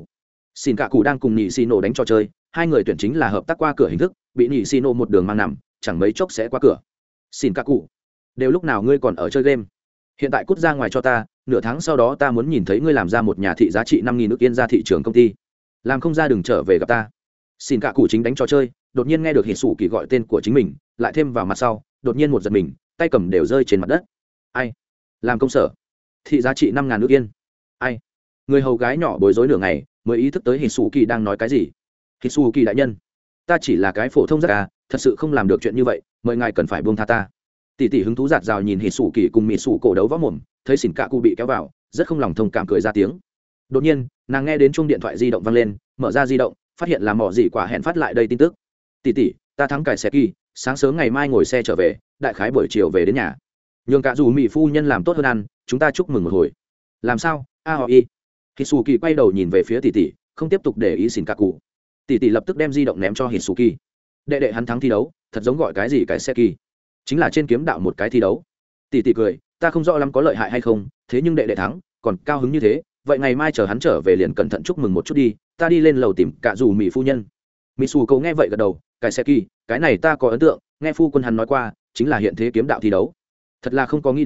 Shinkaku đang cùng nhị Shino đánh trò chơi, hai người tuyển chính là hợp tác qua cửa hình thức, bị nhị Shino một đường mang nằm, chẳng mấy chốc sẽ qua cửa. Shinkaku, đều lúc nào ngươi còn ở chơi game? Hiện tại cút ra ngoài cho ta, nửa tháng sau đó ta muốn nhìn thấy ngươi làm ra một nhà thị giá trị 5.000 nước yên ra thị trường công ty. Làm không ra đừng trở về gặp ta. Shinkaku chính đánh trò chơi, đột nhiên nghe được Hitsuki gọi tên của chính mình, lại thêm vào mặt sau, đột nhiên một giật mình, tay cầm đều rơi trên mặt đất. Ai? Làm công sở? Thị giá trị 5.000 nước yên? Ai? Người hầu gái nhỏ bối rối nửa ngày, mới ý thức tới Hitsuki đang nói cái gì. Hitsuki đại nhân, ta chỉ là cái phổ thông giác ca, thật sự không làm được chuyện như vậy, mời ngài cần phải buông tha ta. Tỷ tỷ hứng thú giạt rào nhìn Hitsuki cùng Mitsuko đấu võ mồm, thấy Shinkaku bị kéo vào, rất không lòng thông cảm cười ra tiếng. Đột nhiên, nàng nghe đến chuông điện thoại di động vang lên, mở ra di động, phát hiện là mỏ gì quả hẹn phát lại đây tin tức. Tỷ tỷ, ta thắng cải xe kỳ, sáng sớm ngày mai ngồi xe trở về, đại khái buổi chiều về đến nhà. Nhường cả dù mỹ phu nhân làm tốt hơn ăn, chúng ta chúc mừng một hồi. Làm sao? Aoi. Hitsuki quay đầu nhìn về phía tỷ tỷ, không tiếp tục để ý Shinkaku. Tỷ tỷ lập tức đem di động ném cho Hitsuki. Đệ đệ hắn thắng thi đấu, thật giống gọi cái gì cái xe kỳ, chính là trên kiếm đạo một cái thi đấu. Tỷ tỷ cười, ta không rõ lắm có lợi hại hay không, thế nhưng đệ đệ thắng, còn cao hứng như thế, vậy ngày mai chờ hắn trở về liền cẩn thận chúc mừng một chút đi, ta đi lên lầu tìm cả dù mỹ phu nhân. Mitsuko nghe vậy gật đầu, cái xe kỳ, cái này ta có ấn tượng, nghe phu quân hắn nói qua, chính là hiện thế kiếm đạo thi đấu. Thật là không có nghĩ đến,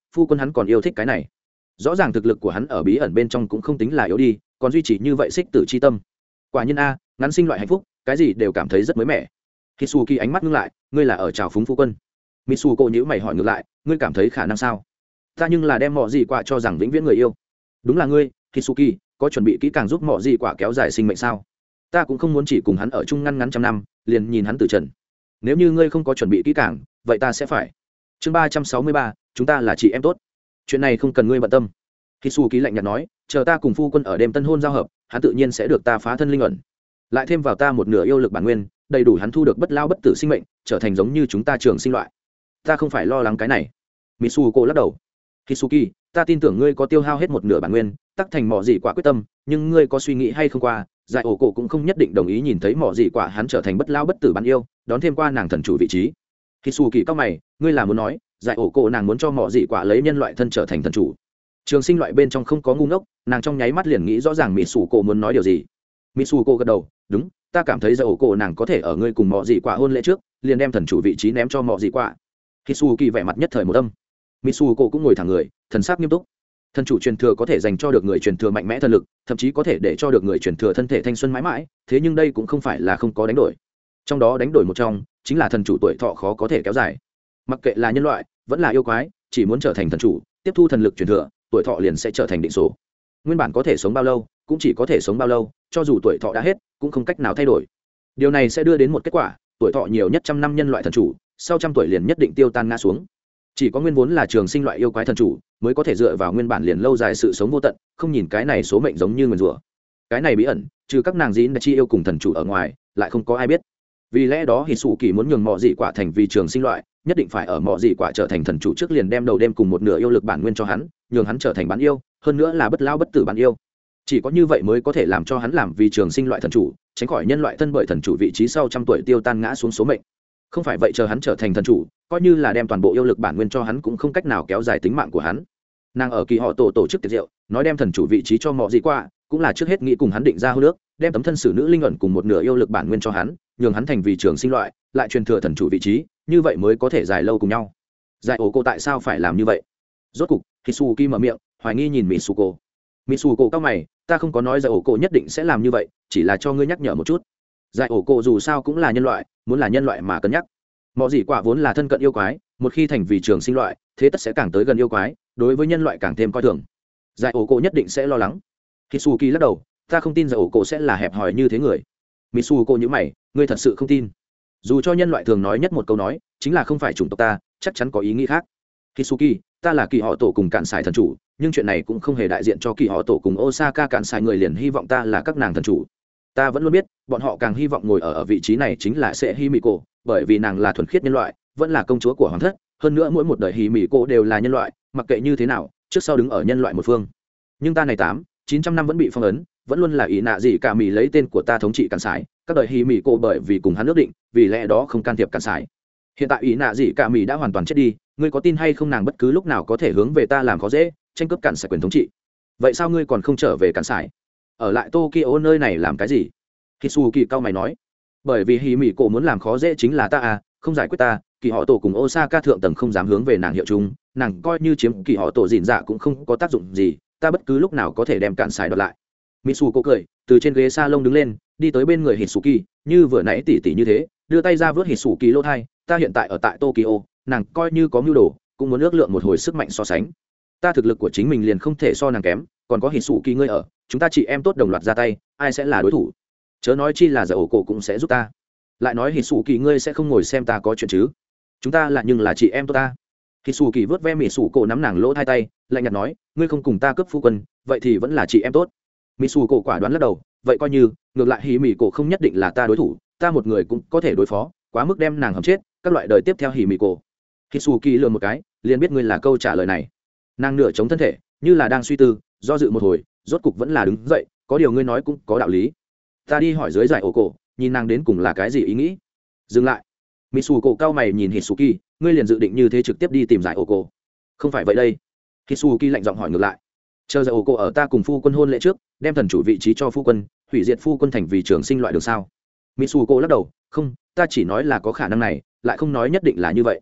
phu quân hắn còn yêu thích cái này. Rõ ràng thực lực của hắn ở bí ẩn bên trong cũng không tính là yếu đi, còn duy trì như vậy xích tử chi tâm. Quả nhiên a, ngắn sinh loại hạnh phúc, cái gì đều cảm thấy rất mới mẻ. Hisuki ánh mắt ngưng lại, ngươi là ở trào phúng phu quân. Mitsuko nhíu mày hỏi ngược lại, ngươi cảm thấy khả năng sao? Ta nhưng là đem mọ gì quả cho rằng vĩnh viễn người yêu. Đúng là ngươi, Hisuki, có chuẩn bị kỹ càng giúp mọ gì quả kéo dài sinh mệnh sao? Ta cũng không muốn chỉ cùng hắn ở chung ngăn ngắn trăm năm, liền nhìn hắn từ trần. Nếu như ngươi không có chuẩn bị kỹ càng, vậy ta sẽ phải. Chương 363, chúng ta là chị em tốt. Chuyện này không cần ngươi bận tâm. Hisuki lạnh nhạt nói, chờ ta cùng phu quân ở đêm tân hôn giao hợp, hắn tự nhiên sẽ được ta phá thân linh ẩn. Lại thêm vào ta một nửa yêu lực bản nguyên, đầy đủ hắn thu được bất lao bất tử sinh mệnh, trở thành giống như chúng ta trường sinh loại. Ta không phải lo lắng cái này. Mitsuko lắc đầu. Hisuki, ta tin tưởng ngươi có tiêu hao hết một nửa bản nguyên, tắc thành mỏ dị quả quyết tâm, nhưng ngươi có suy nghĩ hay không qua, giải ổ cổ cũng không nhất định đồng ý nhìn thấy mỏ dị quả hắn trở thành bất lao bất tử bản yêu, đón thêm qua nàng thần chủ vị trí. Hisuki cao mày, ngươi là muốn nói, giải ổ cổ nàng muốn cho mỏ dị quả lấy nhân loại thân trở thành thần chủ. Trường sinh loại bên trong không có ngu ngốc, nàng trong nháy mắt liền nghĩ rõ ràng Mitsuko muốn nói điều gì. Mitsuko gật đầu, đúng, ta cảm thấy giải ổ cổ nàng có thể ở ngươi cùng mỏ dị quả hôn lễ trước, liền đem thần chủ vị trí ném cho mỏ dị quả. Hisuki vẻ mặt nhất thời một âm. Mitsuko cũng ngồi thẳng người, thần sắc nghiêm túc. Thần chủ truyền thừa có thể dành cho được người truyền thừa mạnh mẽ thần lực, thậm chí có thể để cho được người truyền thừa thân thể thanh xuân mãi mãi, thế nhưng đây cũng không phải là không có đánh đổi. Trong đó đánh đổi một trong, chính là thần chủ tuổi thọ khó có thể kéo dài. Mặc kệ là nhân loại, vẫn là yêu quái, chỉ muốn trở thành thần chủ, tiếp thu thần lực truyền thừa, tuổi thọ liền sẽ trở thành định số. Nguyên bản có thể sống bao lâu, cũng chỉ có thể sống bao lâu, cho dù tuổi thọ đã hết, cũng không cách nào thay đổi. Điều này sẽ đưa đến một kết quả, tuổi thọ nhiều nhất trăm năm nhân loại thần chủ, sau trăm tuổi liền nhất định tiêu tan ngã xuống. Chỉ có nguyên vốn là trường sinh loại yêu quái thần chủ mới có thể dựa vào nguyên bản liền lâu dài sự sống vô tận, không nhìn cái này số mệnh giống như nguyền rủa. Cái này bí ẩn, trừ các nàng dín chi yêu cùng thần chủ ở ngoài, lại không có ai biết. Vì lẽ đó Hisuki muốn nhường mọ dị quả thành vì trường sinh loại, nhất định phải ở mọ dị quả trở thành thần chủ trước liền đem đầu đêm cùng một nửa yêu lực bản nguyên cho hắn, nhường hắn trở thành bán yêu, hơn nữa là bất lao bất tử bán yêu. Chỉ có như vậy mới có thể làm cho hắn làm vì trường sinh loại thần chủ, tránh khỏi nhân loại thân bởi thần chủ vị trí sau trăm tuổi tiêu tan ngã xuống số mệnh. Không phải vậy chờ hắn trở thành thần chủ, coi như là đem toàn bộ yêu lực bản nguyên cho hắn cũng không cách nào kéo dài tính mạng của hắn. Nàng ở kỳ họ tổ chức tiệc rượu, nói đem thần chủ vị trí cho mọ gì qua, cũng là trước hết nghĩ cùng hắn định ra hôn ước, đem tấm thân sử nữ linh ẩn cùng một nửa yêu lực bản nguyên cho hắn, nhường hắn thành vì trường sinh loại, lại truyền thừa thần chủ vị trí, như vậy mới có thể dài lâu cùng nhau. Giải ổ cô tại sao phải làm như vậy? Rốt cục, Hisuki mở miệng, hoài nghi nhìn Mitsuko. Mitsuko cao mày, ta không có nói giải ổ cô nhất định sẽ làm như vậy, chỉ là cho ngươi nhắc nhở một chút. Giải ổ cổ dù sao cũng là nhân loại, muốn là nhân loại mà cân nhắc. Mọ dị quả vốn là thân cận yêu quái, một khi thành vì trường sinh loại, thế tất sẽ càng tới gần yêu quái, đối với nhân loại càng thêm coi thường. Giải ổ cổ nhất định sẽ lo lắng. Hisuki lắc đầu, ta không tin giải ổ cổ sẽ là hẹp hòi như thế người. Mitsuko nhíu mày, ngươi thật sự không tin? Dù cho nhân loại thường nói nhất một câu nói, chính là không phải chủng tộc ta, chắc chắn có ý nghĩ khác. Hisuki, ta là kỳ họ tổ cùng cạn sải thần chủ, nhưng chuyện này cũng không hề đại diện cho kỳ họ tổ cùng Osaka cạn sải người liền hy vọng ta là các nàng thần chủ. Ta vẫn luôn biết, bọn họ càng hy vọng ngồi ở vị trí này chính là sẽ Himiko, bởi vì nàng là thuần khiết nhân loại, vẫn là công chúa của hoàng thất, hơn nữa mỗi một đời Himiko đều là nhân loại, mặc kệ như thế nào, trước sau đứng ở nhân loại một phương. Nhưng ta này 900 năm vẫn bị phong ấn, vẫn luôn là ý nạ gì cả mì lấy tên của ta thống trị càn sải, các đời Himiko bởi vì cùng hắn ước định, vì lẽ đó không can thiệp càn sải. Hiện tại ý nạ gì cả mì đã hoàn toàn chết đi, ngươi có tin hay không nàng bất cứ lúc nào có thể hướng về ta làm khó dễ, tranh cướp càn sải quyền thống trị. Vậy sao ngươi còn không trở về càn sải? Ở lại Tokyo nơi này làm cái gì? Hisuki cao mày nói, bởi vì Himiko muốn làm khó dễ chính là ta à, không giải quyết ta, kỳ họ tổ cùng Osaka thượng tầng không dám hướng về nàng hiệu chung, nàng coi như chiếm kỳ họ tổ dịn dạ cũng không có tác dụng gì, ta bất cứ lúc nào có thể đem cạn xài đoạt lại. Mitsuko cười, từ trên ghế salon đứng lên, đi tới bên người Hisuki, như vừa nãy tỉ tỉ như thế, đưa tay ra vớt Hisuki lỗ tai, ta hiện tại ở tại Tokyo, nàng coi như có mưu đồ, cũng muốn ước lượng một hồi sức mạnh so sánh. Ta thực lực của chính mình liền không thể so nàng kém, còn có Hisuki ngươi ở, chúng ta chị em tốt đồng loạt ra tay, ai sẽ là đối thủ? Chớ nói chi là giờ ổ cổ cũng sẽ giúp ta. Lại nói Hisuki ngươi sẽ không ngồi xem ta có chuyện chứ? Chúng ta là nhưng là chị em tốt ta. Hisuki vớt ve Mitsuko nắm nàng lỗ hai tay, lạnh nhạt nói, ngươi không cùng ta cướp phu quân, vậy thì vẫn là chị em tốt. Mitsuko quả đoán lắc đầu, vậy coi như, ngược lại Himiko không nhất định là ta đối thủ, ta một người cũng có thể đối phó, quá mức đem nàng hầm chết, các loại đời tiếp theo Himiko. Hisuki lườm một cái, liền biết ngươi là câu trả lời này. Nàng nửa chống thân thể, như là đang suy tư, do dự một hồi, rốt cục vẫn là đứng dậy, có điều ngươi nói cũng có đạo lý. Ta đi hỏi dưới giải ổ cổ, nhìn nàng đến cùng là cái gì ý nghĩ. Dừng lại. Mitsuko cao mày nhìn Hisuki, ngươi liền dự định như thế trực tiếp đi tìm giải ổ cổ? Không phải vậy đây. Hisuki lạnh giọng hỏi ngược lại. Chờ giải ổ cổ ở ta cùng phu quân hôn lễ trước, đem thần chủ vị trí cho phu quân, hủy diệt phu quân thành vì trường sinh loại được sao? Mitsuko lắc đầu, không, ta chỉ nói là có khả năng này, lại không nói nhất định là như vậy.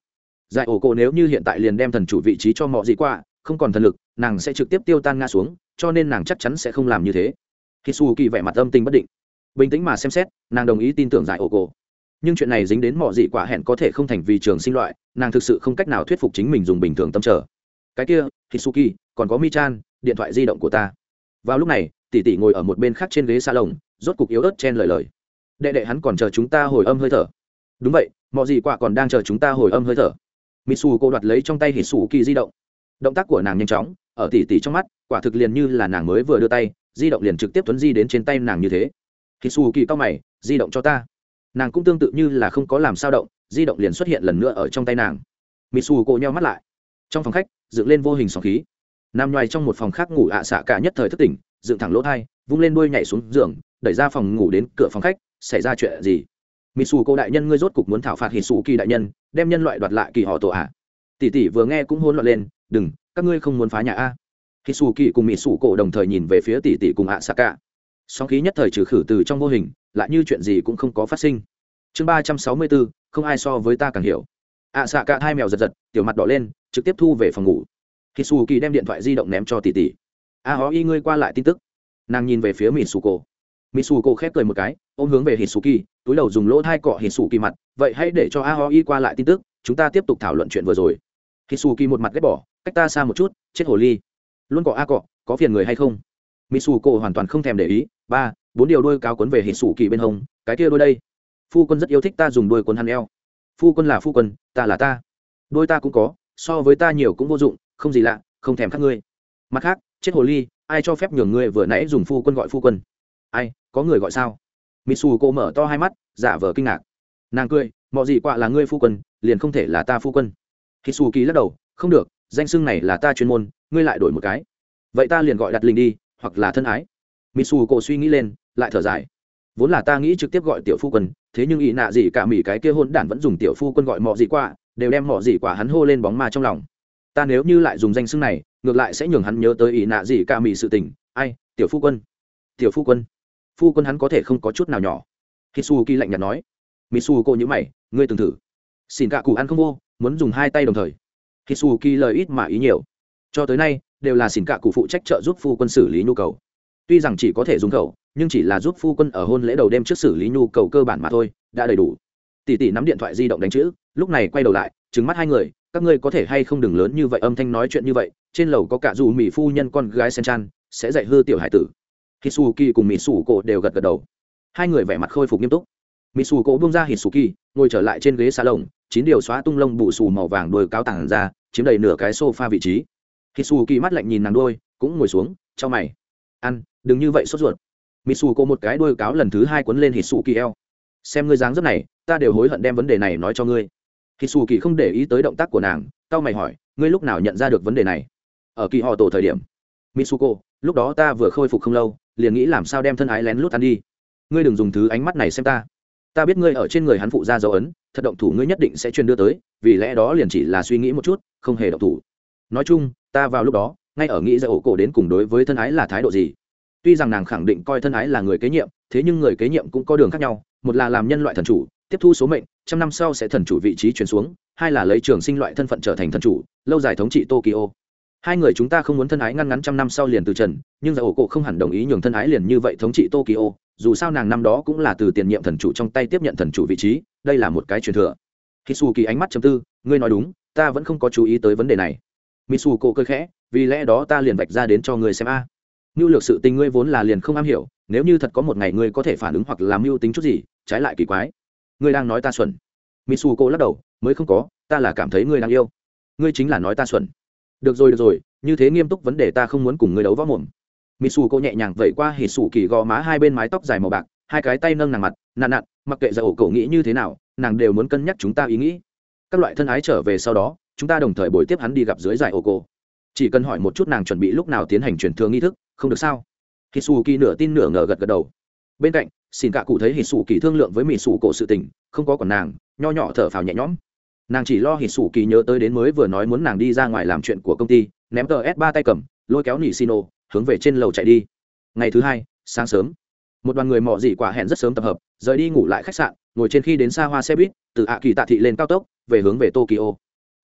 giải ổ cổ nếu như hiện tại liền đem thần chủ vị trí cho mọi gì qua không còn thần lực nàng sẽ trực tiếp tiêu tan ngã xuống, cho nên nàng chắc chắn sẽ không làm như thế. Hisuki vẻ mặt âm tình bất định, bình tĩnh mà xem xét, nàng đồng ý tin tưởng giải ổ cổ, nhưng chuyện này dính đến mọi gì quả hẹn có thể không thành vì trường sinh loại, nàng thực sự không cách nào thuyết phục chính mình dùng bình thường tâm trở. Cái kia Hisuki, còn có Mi-chan, điện thoại di động của ta. Vào lúc này tỷ tỷ ngồi ở một bên khác trên ghế salon, rốt cục yếu ớt chen lời. Đệ đệ hắn còn chờ chúng ta hồi âm hơi thở. Đúng vậy, mọi gì quả còn đang chờ chúng ta hồi âm hơi thở. Mitsuko đoạt lấy trong tay Hisuki di động, động tác của nàng nhanh chóng, ở tỷ tỷ trong mắt quả thực liền như là nàng mới vừa đưa tay, di động liền trực tiếp tuấn di đến trên tay nàng như thế. Hisuki cau mày, di động cho ta. Nàng cũng tương tự như là không có làm sao động, di động liền xuất hiện lần nữa ở trong tay nàng. Mitsuko nheo mắt lại. Trong phòng khách dựng lên vô hình sóng khí, nằm ngoài trong một phòng khác ngủ ạ xạ cả nhất thời thức tỉnh, dựng thẳng lỗ thai, vung lên đuôi nhảy xuống giường, đẩy ra phòng ngủ đến cửa phòng khách. Xảy ra chuyện gì? Mitsuko đại nhân, ngươi rốt cục muốn thảo phạt Hisuki đại nhân, đem nhân loại đoạt lại kỳ họ tổ ạ? Tỷ tỷ vừa nghe cũng hỗn loạn lên, đừng, các ngươi không muốn phá nhà a? Hisuki cùng Mitsuko đồng thời nhìn về phía tỷ tỷ cùng ạ xạ cả. Sóng khí nhất thời trừ khử từ trong vô hình, lại như chuyện gì cũng không có phát sinh. Chương 364, không ai so với ta càng hiểu. ạ xạ cả hai mèo giật giật, tiểu mặt đỏ lên, trực tiếp thu về phòng ngủ. Hisuki đem điện thoại di động ném cho tỷ tỷ. Aoi, ngươi qua lại tin tức. Nàng nhìn về phía Mitsuko khép cười một cái, ôm hướng về Hisuki, túi đầu dùng lỗ thai cọ Hisuki mặt, vậy hãy để cho Aoi qua lại tin tức, chúng ta tiếp tục thảo luận chuyện vừa rồi. Hisuki một mặt ghét bỏ, cách ta xa một chút, chết hồ ly. Luôn cọ cọ, có phiền người hay không? Mitsuko hoàn toàn không thèm để ý, 4 điều đuôi cáo cuốn về Hisuki bên hông, cái kia đuôi đây. Phu quân rất yêu thích ta dùng đuôi cuốn hắn eo. Phu quân là phu quân, ta là ta. Đuôi ta cũng có, so với ta nhiều cũng vô dụng, không gì lạ, không thèm các ngươi. Mặt khác, chết hồ ly, ai cho phép nhường ngươi vừa nãy dùng phu quân gọi phu quân? Ai, có người gọi sao? Mitsuko mở to hai mắt, giả vờ kinh ngạc. Nàng cười, mọi gì quạ là ngươi phu quân, liền không thể là ta phu quân. Hisuki lắc đầu, không được, danh xưng này là ta chuyên môn, ngươi lại đổi một cái. Vậy ta liền gọi đặt linh đi, hoặc là thân ái. Mitsuko suy nghĩ lên, lại thở dài. Vốn là ta nghĩ trực tiếp gọi tiểu phu quân, thế nhưng ý nạ gì cả mỉ cái kia hôn đản vẫn dùng tiểu phu quân gọi mọi gì quạ, đều đem mọi gì quạ hắn hô lên bóng ma trong lòng. Ta nếu như lại dùng danh xưng này, ngược lại sẽ nhường hắn nhớ tới ý nạ gì cả mỉ sự tình. Ai, tiểu phu quân, tiểu phu quân, phu quân hắn có thể không có chút nào nhỏ. Hisuki lạnh nhạt nói. Mitsuko nhíu mày, ngươi từng thử? Xin cả cụ ăn không vô, muốn dùng hai tay đồng thời. Hisuki lời ít mà ý nhiều. Cho tới nay đều là xin cả cụ phụ trách trợ giúp phu quân xử lý nhu cầu. Tuy rằng chỉ có thể dùng khẩu, nhưng chỉ là giúp phu quân ở hôn lễ đầu đêm trước xử lý nhu cầu cơ bản mà thôi, đã đầy đủ. Tỷ tỷ nắm điện thoại di động đánh chữ, lúc này quay đầu lại, trừng mắt hai người, các ngươi có thể hay không đừng lớn như vậy âm thanh nói chuyện như vậy, trên lầu có cả dù mỹ phu nhân con gái Senchan, sẽ dạy hư tiểu hải tử. Hisuki cùng Mitsuko đều gật gật đầu. Hai người vẻ mặt khôi phục nghiêm túc. Mitsuko buông ra Hisuki, ngồi trở lại trên ghế salon, 9 điều xóa tung lông bù xù màu vàng đuôi cáo tàng ra, chiếm đầy nửa cái sofa vị trí. Hisuki mắt lạnh nhìn nàng đuôi, cũng ngồi xuống, chau mày. Ăn, đừng như vậy sốt ruột. Mitsuko một cái đuôi cáo lần thứ 2 quấn lên Hisuki eo. Xem ngươi dáng dấp này, ta đều hối hận đem vấn đề này nói cho ngươi. Hisuki không để ý tới động tác của nàng, cau mày hỏi, ngươi lúc nào nhận ra được vấn đề này? Ở kỳ họ tổ thời điểm. Mitsuko, lúc đó ta vừa khôi phục không lâu, liền nghĩ làm sao đem thân ái lén lút ăn đi. Ngươi đừng dùng thứ ánh mắt này xem ta. Ta biết ngươi ở trên người hắn phụ ra dấu ấn, thật động thủ ngươi nhất định sẽ truyền đưa tới, vì lẽ đó liền chỉ là suy nghĩ một chút, không hề động thủ. Nói chung, ta vào lúc đó, ngay ở nghĩ ra ổ cổ đến cùng đối với thân ái là thái độ gì. Tuy rằng nàng khẳng định coi thân ái là người kế nhiệm, thế nhưng người kế nhiệm cũng có đường khác nhau, một là làm nhân loại thần chủ, tiếp thu số mệnh, trăm năm sau sẽ thần chủ vị trí truyền xuống, hai là lấy trường sinh loại thân phận trở thành thần chủ, lâu dài thống trị Tokyo. Hai người chúng ta không muốn thân ái ngăn ngắn trăm năm sau liền từ trần, nhưng giải ổ cổ không hẳn đồng ý nhường thân ái liền như vậy thống trị Tokyo, dù sao nàng năm đó cũng là từ tiền nhiệm thần chủ trong tay tiếp nhận thần chủ vị trí, đây là một cái truyền thừa. Hisuki ánh mắt trầm tư, ngươi nói đúng, ta vẫn không có chú ý tới vấn đề này. Mitsuko cười khẽ, vì lẽ đó ta liền vạch ra đến cho ngươi xem a. Mưu lược sự tình ngươi vốn là liền không am hiểu, nếu như thật có một ngày ngươi có thể phản ứng hoặc làm mưu tính chút gì, trái lại kỳ quái. Ngươi đang nói ta xuẩn? Mitsuko lắc đầu, mới không có, ta là cảm thấy ngươi đang yêu. Ngươi chính là nói ta xuẩn. Được rồi, như thế nghiêm túc vấn đề ta không muốn cùng ngươi đấu võ mồm. Mitsuko nhẹ nhàng vẩy qua Hisuki gò má hai bên mái tóc dài màu bạc, hai cái tay nâng nàng mặt, nặn, mặc kệ giải ổ cổ nghĩ như thế nào, nàng đều muốn cân nhắc chúng ta ý nghĩ. Các loại thân ái trở về sau đó, chúng ta đồng thời bồi tiếp hắn đi gặp dưới giải ổ cổ. Chỉ cần hỏi một chút nàng chuẩn bị lúc nào tiến hành truyền thừa nghi thức, không được sao? Hisuki nửa tin nửa ngờ gật đầu. Bên cạnh, xin cả cụ thấy Hisuki thương lượng với Mitsuko sự tình, không có còn nàng, nho nhỏ thở phào nhẹ nhõm. Nàng chỉ lo Hisuki nhớ tới đến mới vừa nói muốn nàng đi ra ngoài làm chuyện của công ty, ném tờ S3 tay cầm, lôi kéo Nishino, hướng về trên lầu chạy đi. Ngày thứ hai, sáng sớm, một đoàn người mọ dị quả hẹn rất sớm tập hợp, rời đi ngủ lại khách sạn, ngồi trên khi đến xa hoa xe buýt, từ ạ kỳ tạ thị lên cao tốc, về hướng về Tokyo.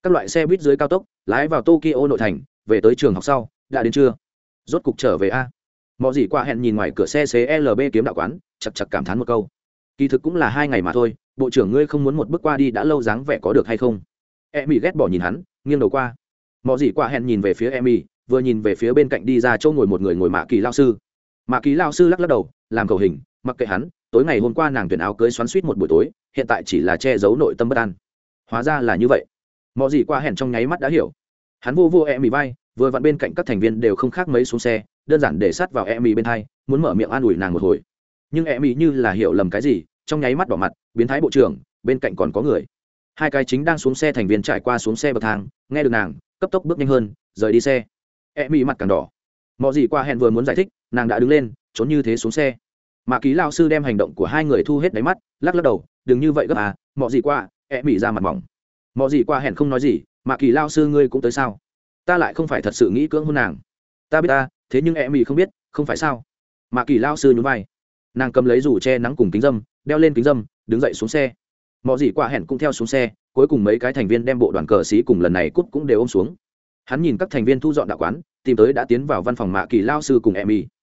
các loại xe buýt dưới cao tốc lái vào Tokyo nội thành, về tới trường học sau đã đến trưa. Rốt cục trở về a. Mọi gì qua hẹn nhìn ngoài cửa xe CLB kiếm đạo quán, chật chật cảm thán một câu. Kỳ thực cũng là 2 ngày mà thôi, bộ trưởng ngươi không muốn một bước qua đi đã lâu dáng vẻ có được hay không? Emi ghét bỏ nhìn hắn, nghiêng đầu qua. Mọi gì qua hẹn nhìn về phía Emi, vừa nhìn về phía bên cạnh đi ra chỗ ngồi một người ngồi Mạ Kỳ lao sư. Mạ Kỳ lao sư lắc lắc đầu, làm cầu hình, mặc kệ hắn, tối ngày hôm qua nàng tuyển áo cưới xoắn xuýt một buổi tối, hiện tại chỉ là che giấu nội tâm bất an. Hóa ra là như vậy. Mọi gì qua hẹn trong nháy mắt đã hiểu. Hắn vô Emi vai, vừa vặn bên cạnh các thành viên đều không khác mấy xuống xe, đơn giản để sát vào Emi bên hai, muốn mở miệng an ủi nàng một hồi. Nhưng Emi như là hiểu lầm cái gì, trong nháy mắt đỏ mặt, biến thái bộ trưởng, bên cạnh còn có người. Hai cái chính đang xuống xe thành viên trải qua xuống xe bậc thang, nghe được nàng, cấp tốc bước nhanh hơn, rời đi xe. Emi mặt càng đỏ. Mọi gì qua hẹn vừa muốn giải thích, nàng đã đứng lên, trốn như thế xuống xe. Mạ Ký lao sư đem hành động của hai người thu hết đáy mắt, lắc lắc đầu, đừng như vậy gấp à, mọi gì qua, Emi ra mặt mỏng. Mọi gì qua hẹn không nói gì, Mạ Ký lao sư ngươi cũng tới sao? Ta lại không phải thật sự nghĩ cưỡng hôn nàng. Ta biết ta, thế nhưng Emi không biết, không phải sao? Mạ Ký lao sư nhún vai. Nàng cầm lấy dù che nắng cùng kính dâm, đeo lên kính dâm, đứng dậy xuống xe. Mọi gì qua hẹn cũng theo xuống xe, cuối cùng mấy cái thành viên đem bộ đoàn cờ xí cùng lần này cúp cũng đều ôm xuống. Hắn nhìn các thành viên thu dọn đạo quán, tìm tới đã tiến vào văn phòng Mạ Kỳ lao sư cùng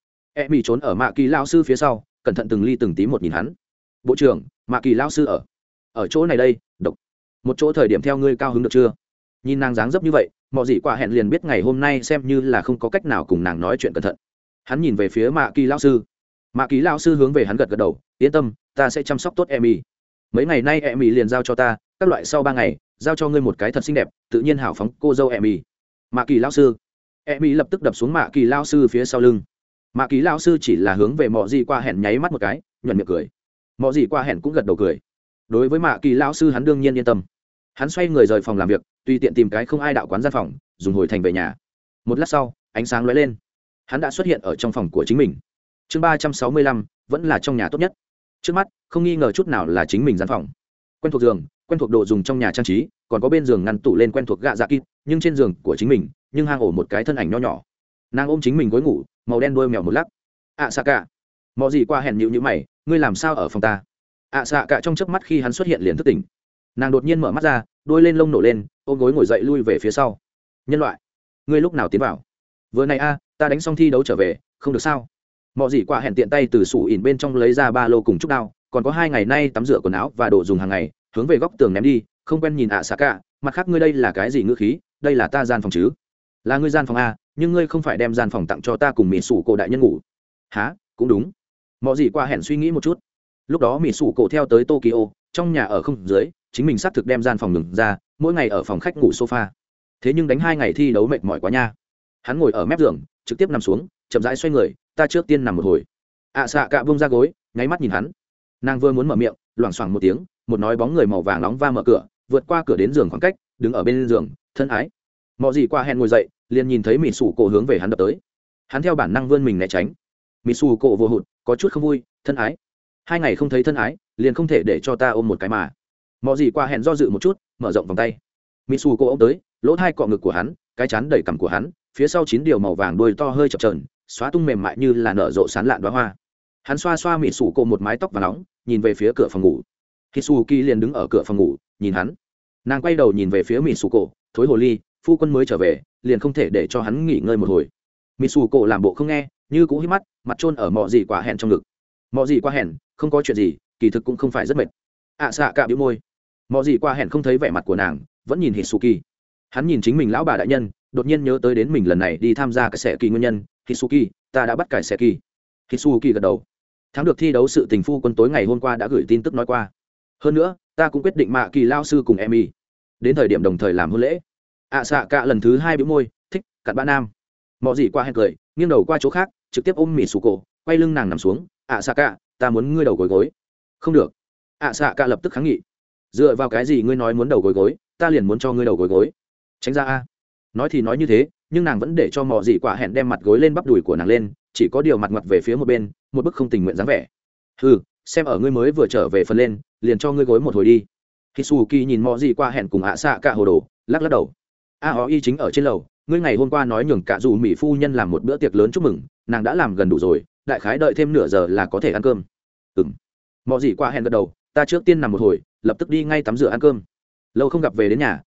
Emi trốn ở Mạ Kỳ lao sư phía sau, cẩn thận từng ly từng tí một nhìn hắn. Bộ trưởng, Mạ Kỳ lao sư ở chỗ này đây, độc một chỗ thời điểm theo ngươi cao hứng được chưa? Nhìn nàng dáng dấp như vậy, mọi gì quả hẹn liền biết ngày hôm nay xem như là không có cách nào cùng nàng nói chuyện cẩn thận. Hắn nhìn về phía Mạ Kỳ lao sư. Mạ Kỳ lao sư hướng về hắn gật gật đầu, yên tâm, ta sẽ chăm sóc tốt Emi. Mấy ngày nay Emi liền giao cho ta, các loại sau 3 ngày giao cho ngươi một cái thật xinh đẹp, tự nhiên hảo phóng cô dâu Emi. Mạ Kỳ lao sư. Emi lập tức đập xuống Mạ Kỳ lao sư phía sau lưng. Mạ Kỳ lao sư chỉ là hướng về mọi gì qua hẹn nháy mắt một cái, nhuận miệng cười. Mọi gì qua hẹn cũng gật đầu cười. Đối với Mạ Kỳ lao sư hắn đương nhiên yên tâm. Hắn xoay người rời phòng làm việc, tùy tiện tìm cái không ai đạo quán gian phòng, dùng hồi thành về nhà. Một lát sau, ánh sáng lóe lên, hắn đã xuất hiện ở trong phòng của chính mình. Chương 365, vẫn là trong nhà tốt nhất. Trước mắt, không nghi ngờ chút nào là chính mình gian phòng. Quen thuộc giường, quen thuộc đồ dùng trong nhà trang trí, còn có bên giường ngăn tủ lên quen thuộc gạ dạ kít, nhưng trên giường của chính mình, nhưng hang ổ một cái thân ảnh nho nhỏ. Nàng ôm chính mình gối ngủ, màu đen đuôi mèo một lắc. Xạ cả, mọi gì qua hẹn nhíu mày, ngươi làm sao ở phòng ta? Xạ cả trong chớp mắt khi hắn xuất hiện liền thức tỉnh. Nàng đột nhiên mở mắt ra, đuôi lên lông nổ lên, ôm gối ngồi dậy lui về phía sau. Nhân loại, ngươi lúc nào tiến vào? Vừa này ta đánh xong thi đấu trở về, không được sao? Mọi gì qua hẹn tiện tay từ sủ ỉn bên trong lấy ra ba lô cùng trúc đao, còn có 2 ngày nay tắm rửa quần áo và đồ dùng hàng ngày, hướng về góc tường ném đi, không quen nhìn xạ cả, mặt khác ngươi đây là cái gì ngữ khí? Đây là ta gian phòng chứ? Là ngươi gian phòng a, nhưng ngươi không phải đem gian phòng tặng cho ta cùng mỹ sủ cổ đại nhân ngủ? Hả? Cũng đúng. Mọi gì qua hẹn suy nghĩ một chút. Lúc đó mỹ sủ cổ theo tới Tokyo, trong nhà ở không dưới, chính mình xác thực đem gian phòng ngừng ra, mỗi ngày ở phòng khách ngủ sofa. Thế nhưng đánh 2 ngày thi đấu mệt mỏi quá nha. Hắn ngồi ở mép giường, trực tiếp nằm xuống, chậm rãi xoay người, ta trước tiên nằm một hồi. Xạ cả buông ra gối, nháy mắt nhìn hắn. Nàng vừa muốn mở miệng, loảng xoảng một tiếng, một nói bóng người màu vàng nóng va mở cửa, vượt qua cửa đến giường khoảng cách, đứng ở bên giường, thân ái. Mọi gì qua hẹn ngồi dậy, liền nhìn thấy mỹ sủ cổ hướng về hắn đập tới. Hắn theo bản năng vươn mình né tránh. Mỹ sủ cổ vô hụt, có chút không vui, thân ái. 2 ngày không thấy thân ái, liền không thể để cho ta ôm một cái mà. Mọi gì qua hẹn do dự một chút, mở rộng vòng tay. Mỹ sủ cổ ôm tới, lỗ hai cọ ngực của hắn, cái chán đầy cằm của hắn, phía sau 9 điều màu vàng đuôi to hơi chập chờn, xóa tung mềm mại như là nở rộ sán lạn đóa hoa. Hắn xoa xoa mỹ sủ cổ một mái tóc vàng nóng, nhìn về phía cửa phòng ngủ. Hitsuki liền đứng ở cửa phòng ngủ, nhìn hắn. Nàng quay đầu nhìn về phía mỹ sủ cổ, thối hồ ly, phu quân mới trở về, liền không thể để cho hắn nghỉ ngơi một hồi. Mỹ sủ cổ làm bộ không nghe, như cũ hít mắt, mặt trôn ở mọ gì quả hẹn trong ngực. Mọ gì qua hẹn, không có chuyện gì, kỳ thực cũng không phải rất mệt. Xạ cả bĩu môi. Mọ gì qua hẹn không thấy vẻ mặt của nàng, vẫn nhìn Hitsuki. Hắn nhìn chính mình lão bà đại nhân, đột nhiên nhớ tới đến mình lần này đi tham gia cái sẻ kỳ nguyên nhân. Hitsuki, ta đã bắt cải sẻ kỳ. Hitsuki gật đầu. Thắng được thi đấu sự tình phu quân tối ngày hôm qua đã gửi tin tức nói qua. Hơn nữa, ta cũng quyết định Mạ Kỳ lao sư cùng Emi đến thời điểm đồng thời làm hôn lễ. Xạ cả lần thứ 2 bĩu môi, thích cặn bã nam. Mọi gì qua hẹn cười, nghiêng đầu qua chỗ khác, trực tiếp ôm mỹ sủ cổ, quay lưng nàng nằm xuống. Xạ cả, ta muốn ngươi đầu gối gối. Không được. Xạ cả lập tức kháng nghị. Dựa vào cái gì ngươi nói muốn đầu gối gối, ta liền muốn cho ngươi đầu gối gối. Tránh ra a. Nói thì nói như thế, nhưng nàng vẫn để cho mọi gì quả hẹn đem mặt gối lên bắp đùi của nàng lên, chỉ có điều mặt ngoặt về phía một bên, một bức không tình nguyện dáng vẻ. Hừ, xem ở ngươi mới vừa trở về phần lên, liền cho ngươi gối một hồi đi. Hitsuki nhìn mọi gì qua hẹn cùng xạ cả hồ đồ, lắc lắc đầu. Aoi chính ở trên lầu, ngươi ngày hôm qua nói nhường cả dù mỹ phu nhân làm một bữa tiệc lớn chúc mừng, nàng đã làm gần đủ rồi, đại khái đợi thêm nửa giờ là có thể ăn cơm. Mọi gì qua hẹn gật đầu, ta trước tiên nằm một hồi, lập tức đi ngay tắm rửa ăn cơm. Lâu không gặp về đến nhà,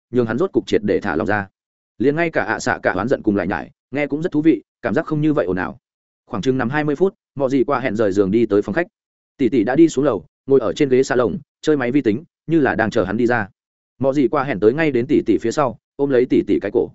nhường hắn rốt cục triệt để thả lòng ra. Liền ngay cả ạ xạ cả oán giận cùng lại nhải nghe cũng rất thú vị, cảm giác không như vậy ồn ào. Khoảng chừng nằm 20 phút, mọi gì qua hẹn rời giường đi tới phòng khách. Tỷ tỷ đã đi xuống lầu, ngồi ở trên ghế salon chơi máy vi tính, như là đang chờ hắn đi ra. Mọi gì qua hẹn tới ngay đến tỷ tỷ phía sau, ôm lấy tỷ tỷ cái cổ.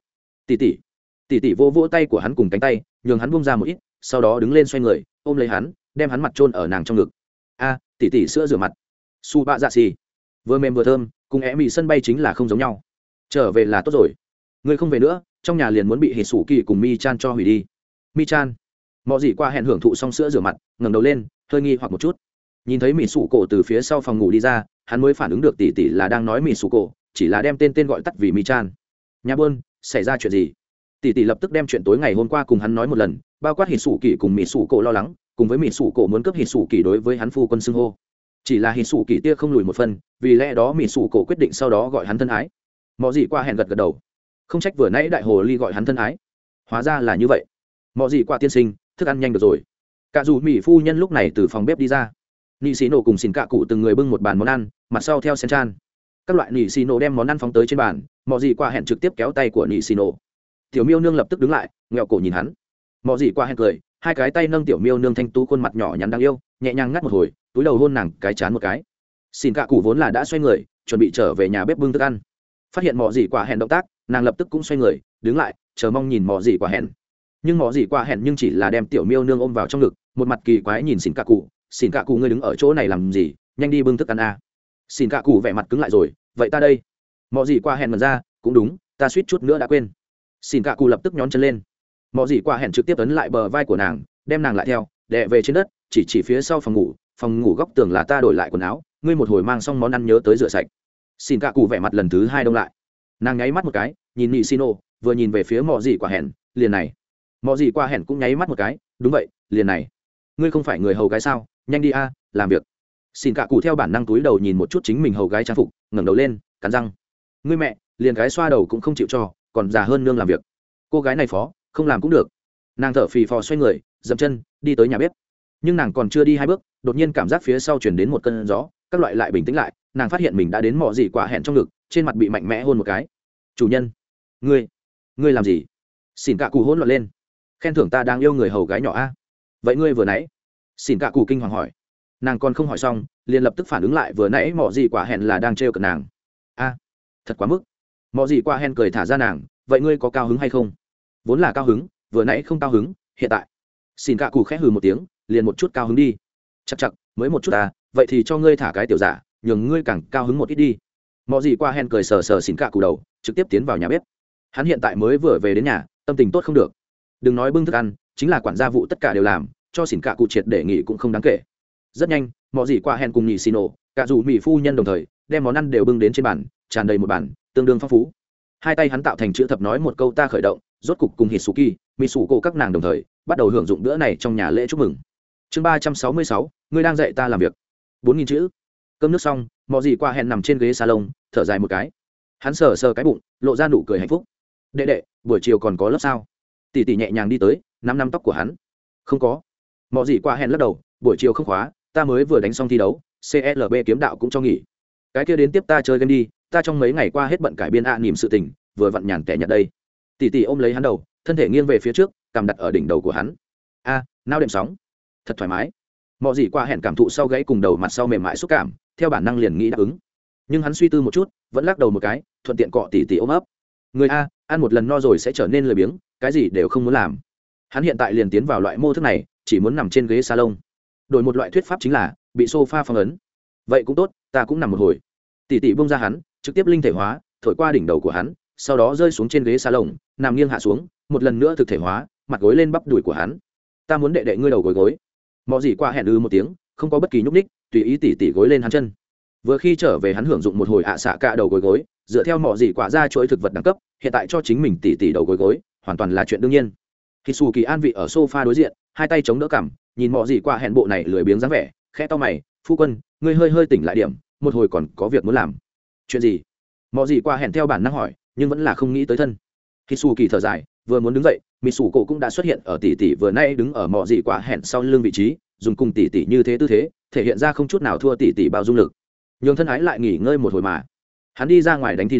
Tỷ tỷ vô vỗ tay của hắn cùng cánh tay, nhường hắn buông ra một ít, sau đó đứng lên xoay người, ôm lấy hắn, đem hắn mặt chôn ở nàng trong ngực. A, tỷ tỷ sữa rửa mặt. Su bạ dạ xì, vừa mềm vừa thơm, cùng é mì sân bay chính là không giống nhau. Trở về là tốt rồi. Ngươi không về nữa, trong nhà liền muốn bị hỉ sủ kỳ cùng mi chan cho hủy đi. Mi chan. Mọi gì qua hẹn hưởng thụ xong sữa rửa mặt, ngẩng đầu lên, hơi nghi hoặc một chút. Nhìn thấy mỹ sủ cổ từ phía sau phòng ngủ đi ra, hắn mới phản ứng được tỷ tỷ là đang nói mỹ sủ cổ, chỉ là đem tên gọi tắt vì mi chan. Nhà buôn, xảy ra chuyện gì? Tỷ tỷ lập tức đem chuyện tối ngày hôm qua cùng hắn nói một lần, bao quát hỉ sủ kỳ cùng mỹ sủ cổ lo lắng, cùng với mỹ sủ cổ muốn cướp hỉ sủ kỳ đối với hắn phu quân xưng hô. Chỉ là hỉ sủ kỳ tia không lùi một phần, vì lẽ đó mỹ sủ cổ quyết định sau đó gọi hắn thân ái. Mọi gì qua hẹn gật gật đầu, không trách vừa nãy đại hồ ly gọi hắn thân ái, hóa ra là như vậy. Mọi gì qua tiên sinh, thức ăn nhanh được rồi. Cả dù mỹ phu nhân lúc này từ phòng bếp đi ra, nị xì nổ cùng xin cạ cụ từng người bưng một bàn món ăn, mặt sau theo sen chan. Các loại nị xì nổ đem món ăn phóng tới trên bàn, mọi gì qua hẹn trực tiếp kéo tay của nị xì nổ. Tiểu miêu nương lập tức đứng lại, nghẹo cổ nhìn hắn. Mọi gì qua hẹn cười, hai cái tay nâng tiểu miêu nương thanh tú khuôn mặt nhỏ nhắn đáng yêu, nhẹ nhàng ngắt một hồi, túi đầu hôn nàng cái chán một cái. Xin cạ cụ vốn là đã xoay người, chuẩn bị trở về nhà bếp bưng thức ăn. Phát hiện mọi gì qua hẹn động tác, nàng lập tức cũng xoay người, đứng lại, chờ mong nhìn mọi gì qua hẹn. Nhưng mọi gì qua hẹn nhưng chỉ là đem tiểu miêu nương ôm vào trong ngực, một mặt kỳ quái nhìn xin cạ cụ ngươi đứng ở chỗ này làm gì, nhanh đi bưng thức ăn a. Xin cạ cụ vẻ mặt cứng lại rồi, vậy ta đây. Mọi gì qua hẹn mần ra, cũng đúng, ta suýt chút nữa đã quên. Xin cạ cụ lập tức nhón chân lên, mọi gì qua hẹn trực tiếp ấn lại bờ vai của nàng, đem nàng lại theo, đè về trên đất, chỉ phía sau phòng ngủ góc tường là ta đổi lại quần áo, ngươi một hồi mang xong món ăn nhớ tới rửa sạch. Xin cạ cụ vẻ mặt lần thứ hai đông lại, nàng nháy mắt một cái, nhìn nị xì nổ, vừa nhìn về phía mọi gì qua hẹn, liền này. Mọi gì qua hẹn cũng nháy mắt một cái, đúng vậy, liền này. Ngươi không phải người hầu gái sao, nhanh đi a, làm việc. Xin cạ cụ theo bản năng túi đầu nhìn một chút chính mình hầu gái trang phục, ngẩng đầu lên, cắn răng. Ngươi mẹ, liền gái xoa đầu cũng không chịu cho, còn già hơn nương làm việc. Cô gái này phó, không làm cũng được. Nàng thở phì phò xoay người, dậm chân, đi tới nhà bếp. Nhưng nàng còn chưa đi hai bước, đột nhiên cảm giác phía sau chuyển đến một cơn gió, các loại lại bình tĩnh lại, nàng phát hiện mình đã đến mọ gì quả hẹn trong ngực, trên mặt bị mạnh mẽ hôn một cái. Chủ nhân, ngươi làm gì? Xin cạ cụ hỗn loạn lên. Khen thưởng ta đang yêu người hầu gái nhỏ a. Vậy ngươi vừa nãy? Xin cạ cụ kinh hoàng hỏi. Nàng còn không hỏi xong, liền lập tức phản ứng lại vừa nãy mọ gì quả hẹn là đang trêu cợt nàng. A, thật quá mức. Mọ gì quả hẹn cười thả ra nàng, vậy ngươi có cao hứng hay không? Vốn là cao hứng, vừa nãy không cao hứng, hiện tại. Xin cạ cụ khẽ hừ một tiếng, liền một chút cao hứng đi. Chậc, mới một chút à, vậy thì cho ngươi thả cái tiểu giả, nhường ngươi càng cao hứng một ít đi. Mọ gì quả hẹn cười sờ xin cạ cụ đầu, trực tiếp tiến vào nhà bếp. Hắn hiện tại mới vừa về đến nhà, tâm tình tốt không được. Đừng nói bưng thức ăn, chính là quản gia vụ tất cả đều làm, cho xỉn cạ cụ triệt để nghỉ cũng không đáng kể. Rất nhanh, mọi gì qua hẹn cùng nhị xì nổ, cả dù mỹ phu nhân đồng thời đem món ăn đều bưng đến trên bàn, tràn đầy một bàn, tương đương phong phú. Hai tay hắn tạo thành chữ thập nói một câu ta khởi động, rốt cục cùng Hitsuki, Mitsuko các nàng đồng thời bắt đầu hưởng dụng bữa này trong nhà lễ chúc mừng. Chương 366, ngươi đang dạy ta làm việc. 4000 chữ. Cơm nước xong, mọi gì qua hẹn nằm trên ghế salon, thở dài một cái. Hắn sờ sờ cái bụng, lộ ra nụ cười hạnh phúc. Đệ đệ, buổi chiều còn có lớp sao? Tỷ tỷ nhẹ nhàng đi tới, nắm tóc của hắn. Không có. Mọi gì qua hẹn lắc đầu, buổi chiều không khóa, ta mới vừa đánh xong thi đấu, CLB kiếm đạo cũng cho nghỉ. Cái kia đến tiếp ta chơi game đi, ta trong mấy ngày qua hết bận cải biên niềm sự tình, vừa vặn nhàn tẻ nhặt đây. Tỷ tỷ ôm lấy hắn đầu, thân thể nghiêng về phía trước, cằm đặt ở đỉnh đầu của hắn. A, nao đệm sóng, thật thoải mái. Mọi gì qua hẹn cảm thụ sau gãy cùng đầu mặt sau mềm mại xúc cảm, theo bản năng liền nghĩ đáp ứng. Nhưng hắn suy tư một chút, vẫn lắc đầu một cái, thuận tiện cọ tỷ tỷ ôm ấp. Người a, ăn một lần no rồi sẽ trở nên lười biếng, cái gì đều không muốn làm. Hắn hiện tại liền tiến vào loại mô thức này, chỉ muốn nằm trên ghế salon. Đổi một loại thuyết pháp chính là bị sofa phong ấn. Vậy cũng tốt, ta cũng nằm một hồi. Tỷ tỷ buông ra hắn, trực tiếp linh thể hóa, thổi qua đỉnh đầu của hắn, sau đó rơi xuống trên ghế salon, nằm nghiêng hạ xuống, một lần nữa thực thể hóa, mặt gối lên bắp đùi của hắn. Ta muốn đệ đệ ngươi đầu gối gối. Mọi gì qua hẹn một tiếng, không có bất kỳ nhúc nhích, tùy ý tỷ tỷ gối lên hắn chân. Vừa khi trở về hắn hưởng dụng một hồi xạ cả đầu gối gối, dựa theo mọi gì quả ra chuỗi thực vật đẳng cấp, hiện tại cho chính mình tỷ tỷ đầu gối gối, hoàn toàn là chuyện đương nhiên. Hitsuki an vị ở sofa đối diện, hai tay chống đỡ cằm, nhìn mọi gì qua hẹn bộ này lười biếng dáng vẻ, khẽ to mày, phu quân, ngươi hơi tỉnh lại điểm, một hồi còn có việc muốn làm. Chuyện gì? Mọi gì qua hẹn theo bản năng hỏi, nhưng vẫn là không nghĩ tới thân. Hitsuki thở dài, vừa muốn đứng dậy, Mitsuko cũng đã xuất hiện ở tỷ tỷ vừa nay đứng ở mọi gì qua hẹn sau lưng vị trí, dùng cùng tỷ tỷ như thế tư thế, thể hiện ra không chút nào thua tỷ tỷ bao dung lực. Nhưng thân ái lại nghỉ ngơi một hồi mà. Hắn đi ra ngoài đánh thi đấu,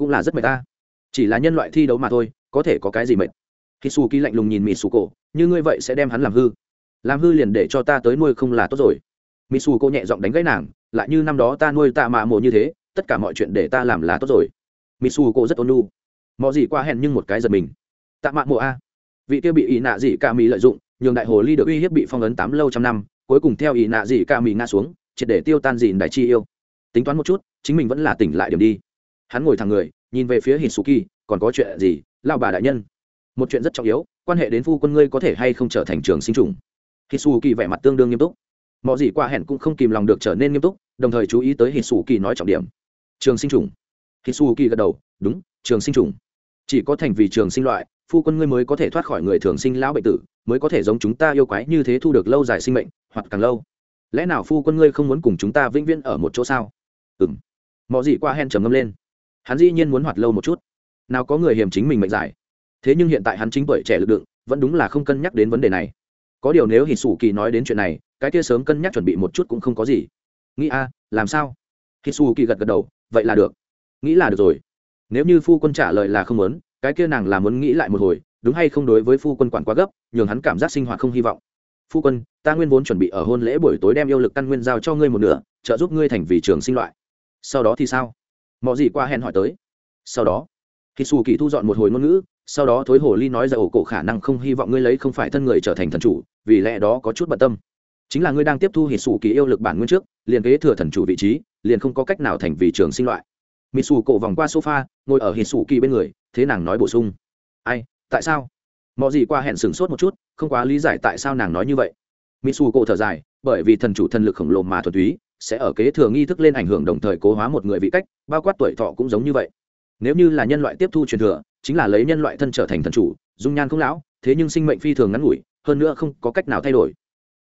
cũng là rất mệt ta. Chỉ là nhân loại thi đấu mà thôi, có thể có cái gì mệt. Hisuki lạnh lùng nhìn Mitsuko, như ngươi vậy sẽ đem hắn làm hư liền để cho ta tới nuôi không là tốt rồi. Mitsuko nhẹ giọng đánh gãy nàng, lại như năm đó ta nuôi Tạ Mạ Mộ như thế, tất cả mọi chuyện để ta làm là tốt rồi. Mitsuko rất ôn nhu. Mọ gì qua hẹn nhưng một cái giật mình. Tạ Mạ Mộ a, vị kia bị ý nạ gì cả mì lợi dụng, nhường đại hồ ly được uy hiếp bị phong ấn 8 lâu trăm năm, cuối cùng theo ý nạ gì cả mì ngã xuống, triệt để tiêu tan dìn đại chi yêu. Tính toán một chút, chính mình vẫn là tỉnh lại điểm đi. Hắn ngồi thẳng người, nhìn về phía Hisuki, còn có chuyện gì, lão bà đại nhân? Một chuyện rất trọng yếu, quan hệ đến phu quân ngươi có thể hay không trở thành trường sinh trùng. Hisuki vẻ mặt tương đương nghiêm túc. Mọi gì qua hẹn cũng không kìm lòng được trở nên nghiêm túc, đồng thời chú ý tới Hisuki nói trọng điểm. Trường sinh trùng. Hisuki gật đầu, đúng, trường sinh trùng. Chỉ có thành vì trường sinh loại, phu quân ngươi mới có thể thoát khỏi người thường sinh lão bệnh tử, mới có thể giống chúng ta yêu quái như thế thu được lâu dài sinh mệnh, hoặc càng lâu. Lẽ nào phu quân ngươi không muốn cùng chúng ta vĩnh viễn ở một chỗ sao? Ừm. Mọi gì qua hẹn trầm ngâm lên. Hắn dĩ nhiên muốn hoạt lâu một chút. Nào có người hiểm chính mình mệnh dài. Thế nhưng hiện tại hắn chính tuổi trẻ lực lượng, vẫn đúng là không cân nhắc đến vấn đề này. Có điều nếu Hisuki nói đến chuyện này, cái kia sớm cân nhắc chuẩn bị một chút cũng không có gì. Nghĩ a, làm sao? Hisuki gật gật đầu, vậy là được. Nghĩ là được rồi. Nếu như phu quân trả lời là không muốn, cái kia nàng là muốn nghĩ lại một hồi, đúng hay không đối với phu quân quản quá gấp, nhường hắn cảm giác sinh hoạt không hy vọng. Phu quân, ta nguyên vốn chuẩn bị ở hôn lễ buổi tối đem yêu lực căn nguyên giao cho ngươi một nửa, trợ giúp ngươi thành vì trường sinh loại. Sau đó thì sao? Mọi gì qua hẹn hỏi tới. Sau đó, Hisuki thu dọn một hồi ngôn ngữ, sau đó thối hồ ly nói ra ổ cổ khả năng không hy vọng ngươi lấy không phải thân người trở thành thần chủ, vì lẽ đó có chút bận tâm. Chính là ngươi đang tiếp thu Hisuki yêu lực bản nguyên trước, liền kế thừa thần chủ vị trí, liền không có cách nào thành vì trường sinh loại. Mitsuko vòng qua sofa, ngồi ở Hisuki bên người, thế nàng nói bổ sung. Ai, tại sao? Mọi gì qua hẹn sửng sốt một chút, không quá lý giải tại sao nàng nói như vậy. Mitsuko thở dài, bởi vì thần chủ thần lực khổng lồ mà thuần túy, sẽ ở kế thừa nghi thức lên ảnh hưởng đồng thời cố hóa một người vị cách, bao quát tuổi thọ cũng giống như vậy. Nếu như là nhân loại tiếp thu truyền thừa, chính là lấy nhân loại thân trở thành thần chủ, dung nhan không lão, thế nhưng sinh mệnh phi thường ngắn ngủi, hơn nữa không có cách nào thay đổi.